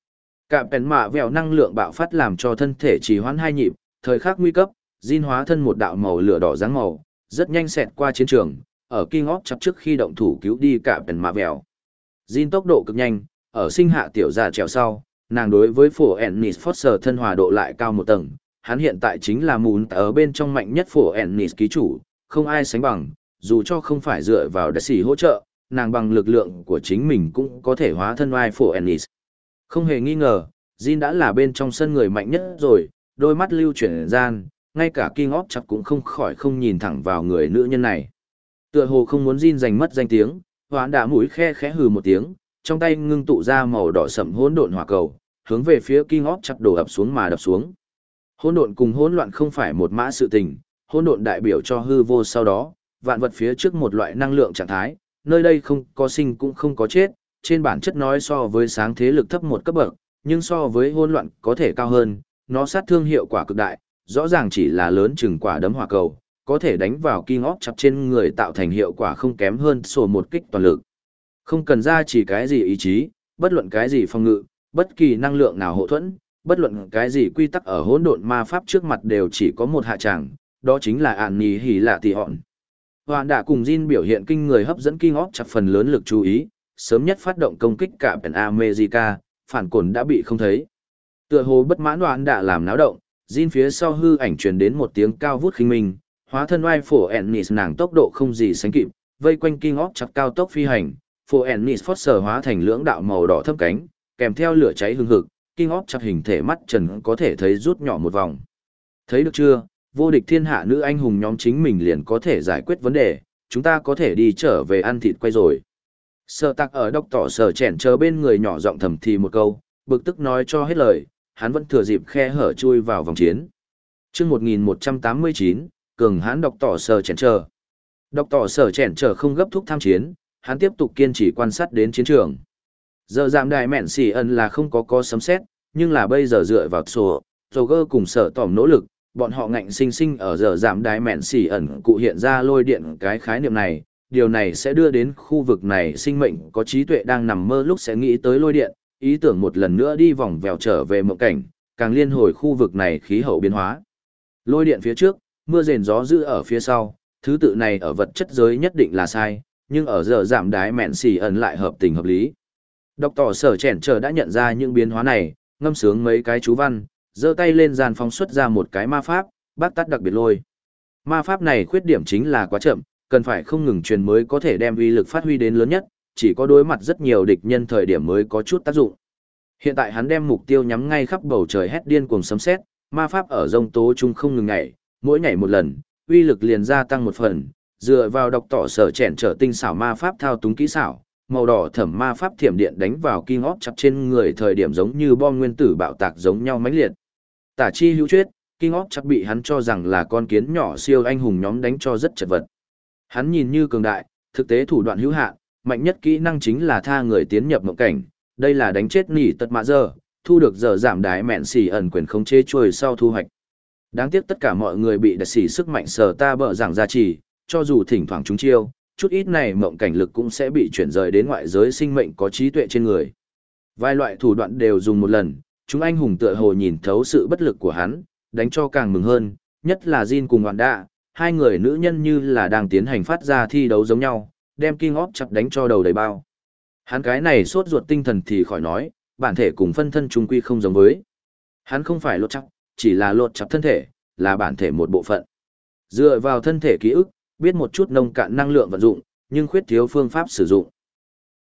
Cả bèn mạ vèo năng lượng bạo phát làm cho thân thể trì hoãn hai nhịp, thời khắc nguy cấp, Jin hóa thân một đạo màu lửa đỏ dáng màu, rất nhanh xẹt qua chiến trường, ở King of chập trước khi động thủ cứu đi cả bèn mạ vèo. Jin tốc độ cực nhanh, ở sinh hạ tiểu già trèo sau, nàng đối với phổ Ennis Foster thân hòa độ lại cao một tầng, hắn hiện tại chính là mùn ở bên trong mạnh nhất phổ Ennis ký chủ, không ai sánh bằng, dù cho không phải dựa vào đại sĩ hỗ trợ, nàng bằng lực lượng của chính mình cũng có thể hóa thân oai phổ Ennis. Không hề nghi ngờ, Jin đã là bên trong sân người mạnh nhất rồi, đôi mắt lưu chuyển gian, ngay cả King of chập cũng không khỏi không nhìn thẳng vào người nữ nhân này. Tựa hồ không muốn Jin giành mất danh tiếng, hoán đã mũi khe khẽ hừ một tiếng, trong tay ngưng tụ ra màu đỏ sẫm hỗn độn hỏa cầu, hướng về phía King of chập đổ ập xuống mà đập xuống. Hỗn độn cùng hỗn loạn không phải một mã sự tình, hỗn độn đại biểu cho hư vô, sau đó, vạn vật phía trước một loại năng lượng trạng thái, nơi đây không có sinh cũng không có chết, trên bản chất nói so với sáng thế lực thấp một cấp bậc, nhưng so với hỗn loạn có thể cao hơn, nó sát thương hiệu quả cực đại, rõ ràng chỉ là lớn chừng quả đấm hỏa cầu, có thể đánh vào King of chập trên người tạo thành hiệu quả không kém hơn sổ một kích toàn lực. Không cần ra chỉ cái gì ý chí, bất luận cái gì phòng ngự, bất kỳ năng lượng nào hộ thuẫn, bất luận cái gì quy tắc ở hỗn độn ma pháp trước mặt đều chỉ có một hạ tràng, đó chính là ạn nì hỉ lạ tì hòn. Hoàn đã cùng Jin biểu hiện kinh người hấp dẫn King of chập phần lớn lực chú ý, sớm nhất phát động công kích cả Pen America, phản cồn đã bị không thấy. Tựa hồ bất mãn Hoàn đã làm náo động, Jin phía sau hư ảnh truyền đến một tiếng cao vút khinh minh, hóa thân oai phổ Ennis nàng tốc độ không gì sánh kịp, vây quanh King of chập cao tốc phi hành, phổ Ennis Foster hóa thành lưỡng đạo màu đỏ thấp cánh, kèm theo lửa cháy hừng hực, King of chập hình thể mắt trần có thể thấy rút nhỏ một vòng. Thấy được chưa, vô địch thiên hạ nữ anh hùng nhóm chính mình liền có thể giải quyết vấn đề, chúng ta có thể đi trở về ăn thịt quay rồi. Sở tạc ở đốc tỏ sở chèn chờ bên người nhỏ giọng thầm thì một câu, bực tức nói cho hết lời, hắn vẫn thừa dịp khe hở chui vào vòng chiến. chương một nghìn một trăm tám mươi chín, cường hãn độc tỏ sở chèn chờ. Độc tỏ sở chèn chờ không gấp thúc tham chiến, hắn tiếp tục kiên trì quan sát đến chiến trường. Giờ giảm đại mẹn xì ẩn là không có có sấm xét, nhưng là bây giờ dựa vào sổ, Roger cùng sở tỏm nỗ lực, bọn họ ngạnh sinh sinh ở giờ giảm đại mẹn xì ẩn cụ hiện ra lôi điện cái khái niệm này, điều này sẽ đưa đến khu vực này sinh mệnh có trí tuệ đang nằm mơ lúc sẽ nghĩ tới lôi điện, ý tưởng một lần nữa đi vòng vèo trở về mộng cảnh, càng liên hồi khu vực này khí hậu biến hóa. Lôi điện phía trước, mưa rền gió dữ ở phía sau, thứ tự này ở vật chất giới nhất định là sai, nhưng ở giờ giảm đái mẹn xì ẩn lại hợp tình hợp lý. Độc tỏ sở chèn chờ đã nhận ra những biến hóa này, ngâm sướng mấy cái chú văn, giơ tay lên dàn phóng xuất ra một cái ma pháp, bác tắt đặc biệt lôi. Ma pháp này khuyết điểm chính là quá chậm, cần phải không ngừng truyền mới có thể đem uy lực phát huy đến lớn nhất, chỉ có đối mặt rất nhiều địch nhân thời điểm mới có chút tác dụng. Hiện tại hắn đem mục tiêu nhắm ngay khắp bầu trời hét điên cuồng sấm sét, ma pháp ở rông tố chung không ngừng nhảy, mỗi nhảy một lần, uy lực liền gia tăng một phần, dựa vào độc tỏ sở chèn trở tinh xảo ma pháp thao túng kỹ xảo, màu đỏ thẩm ma pháp thiểm điện đánh vào King of chập trên người thời điểm giống như bom nguyên tử bạo tạc giống nhau mãnh liệt. Tả chi hữu chuyết, King of chập bị hắn cho rằng là con kiến nhỏ siêu anh hùng nhóm đánh cho rất chật vật. Hắn nhìn như cường đại, thực tế thủ đoạn hữu hạn, mạnh nhất kỹ năng chính là tha người tiến nhập mộng cảnh, đây là đánh chết nỉ tật mạ giờ, thu được giờ giảm đái mẹn xỉ ẩn quyền khống chế trôi sau thu hoạch. Đáng tiếc tất cả mọi người bị đặc xỉ sức mạnh sở ta bở giảng gia trì, cho dù thỉnh thoảng chúng chiêu, chút ít này mộng cảnh lực cũng sẽ bị chuyển rời đến ngoại giới sinh mệnh có trí tuệ trên người. Vài loại thủ đoạn đều dùng một lần, chúng anh hùng tựa hồ nhìn thấu sự bất lực của hắn, đánh cho càng mừng hơn, nhất là Jin cùng Hoàn Đạ, hai người nữ nhân như là đang tiến hành phát ra thi đấu giống nhau, đem King of chập đánh cho đầu đầy bao. Hắn cái này sốt ruột tinh thần thì khỏi nói, bản thể cùng phân thân chung quy không giống với. Hắn không phải lột chập, chỉ là lột chập thân thể, là bản thể một bộ phận. Dựa vào thân thể ký ức, biết một chút nông cạn năng lượng vận dụng, nhưng khuyết thiếu phương pháp sử dụng.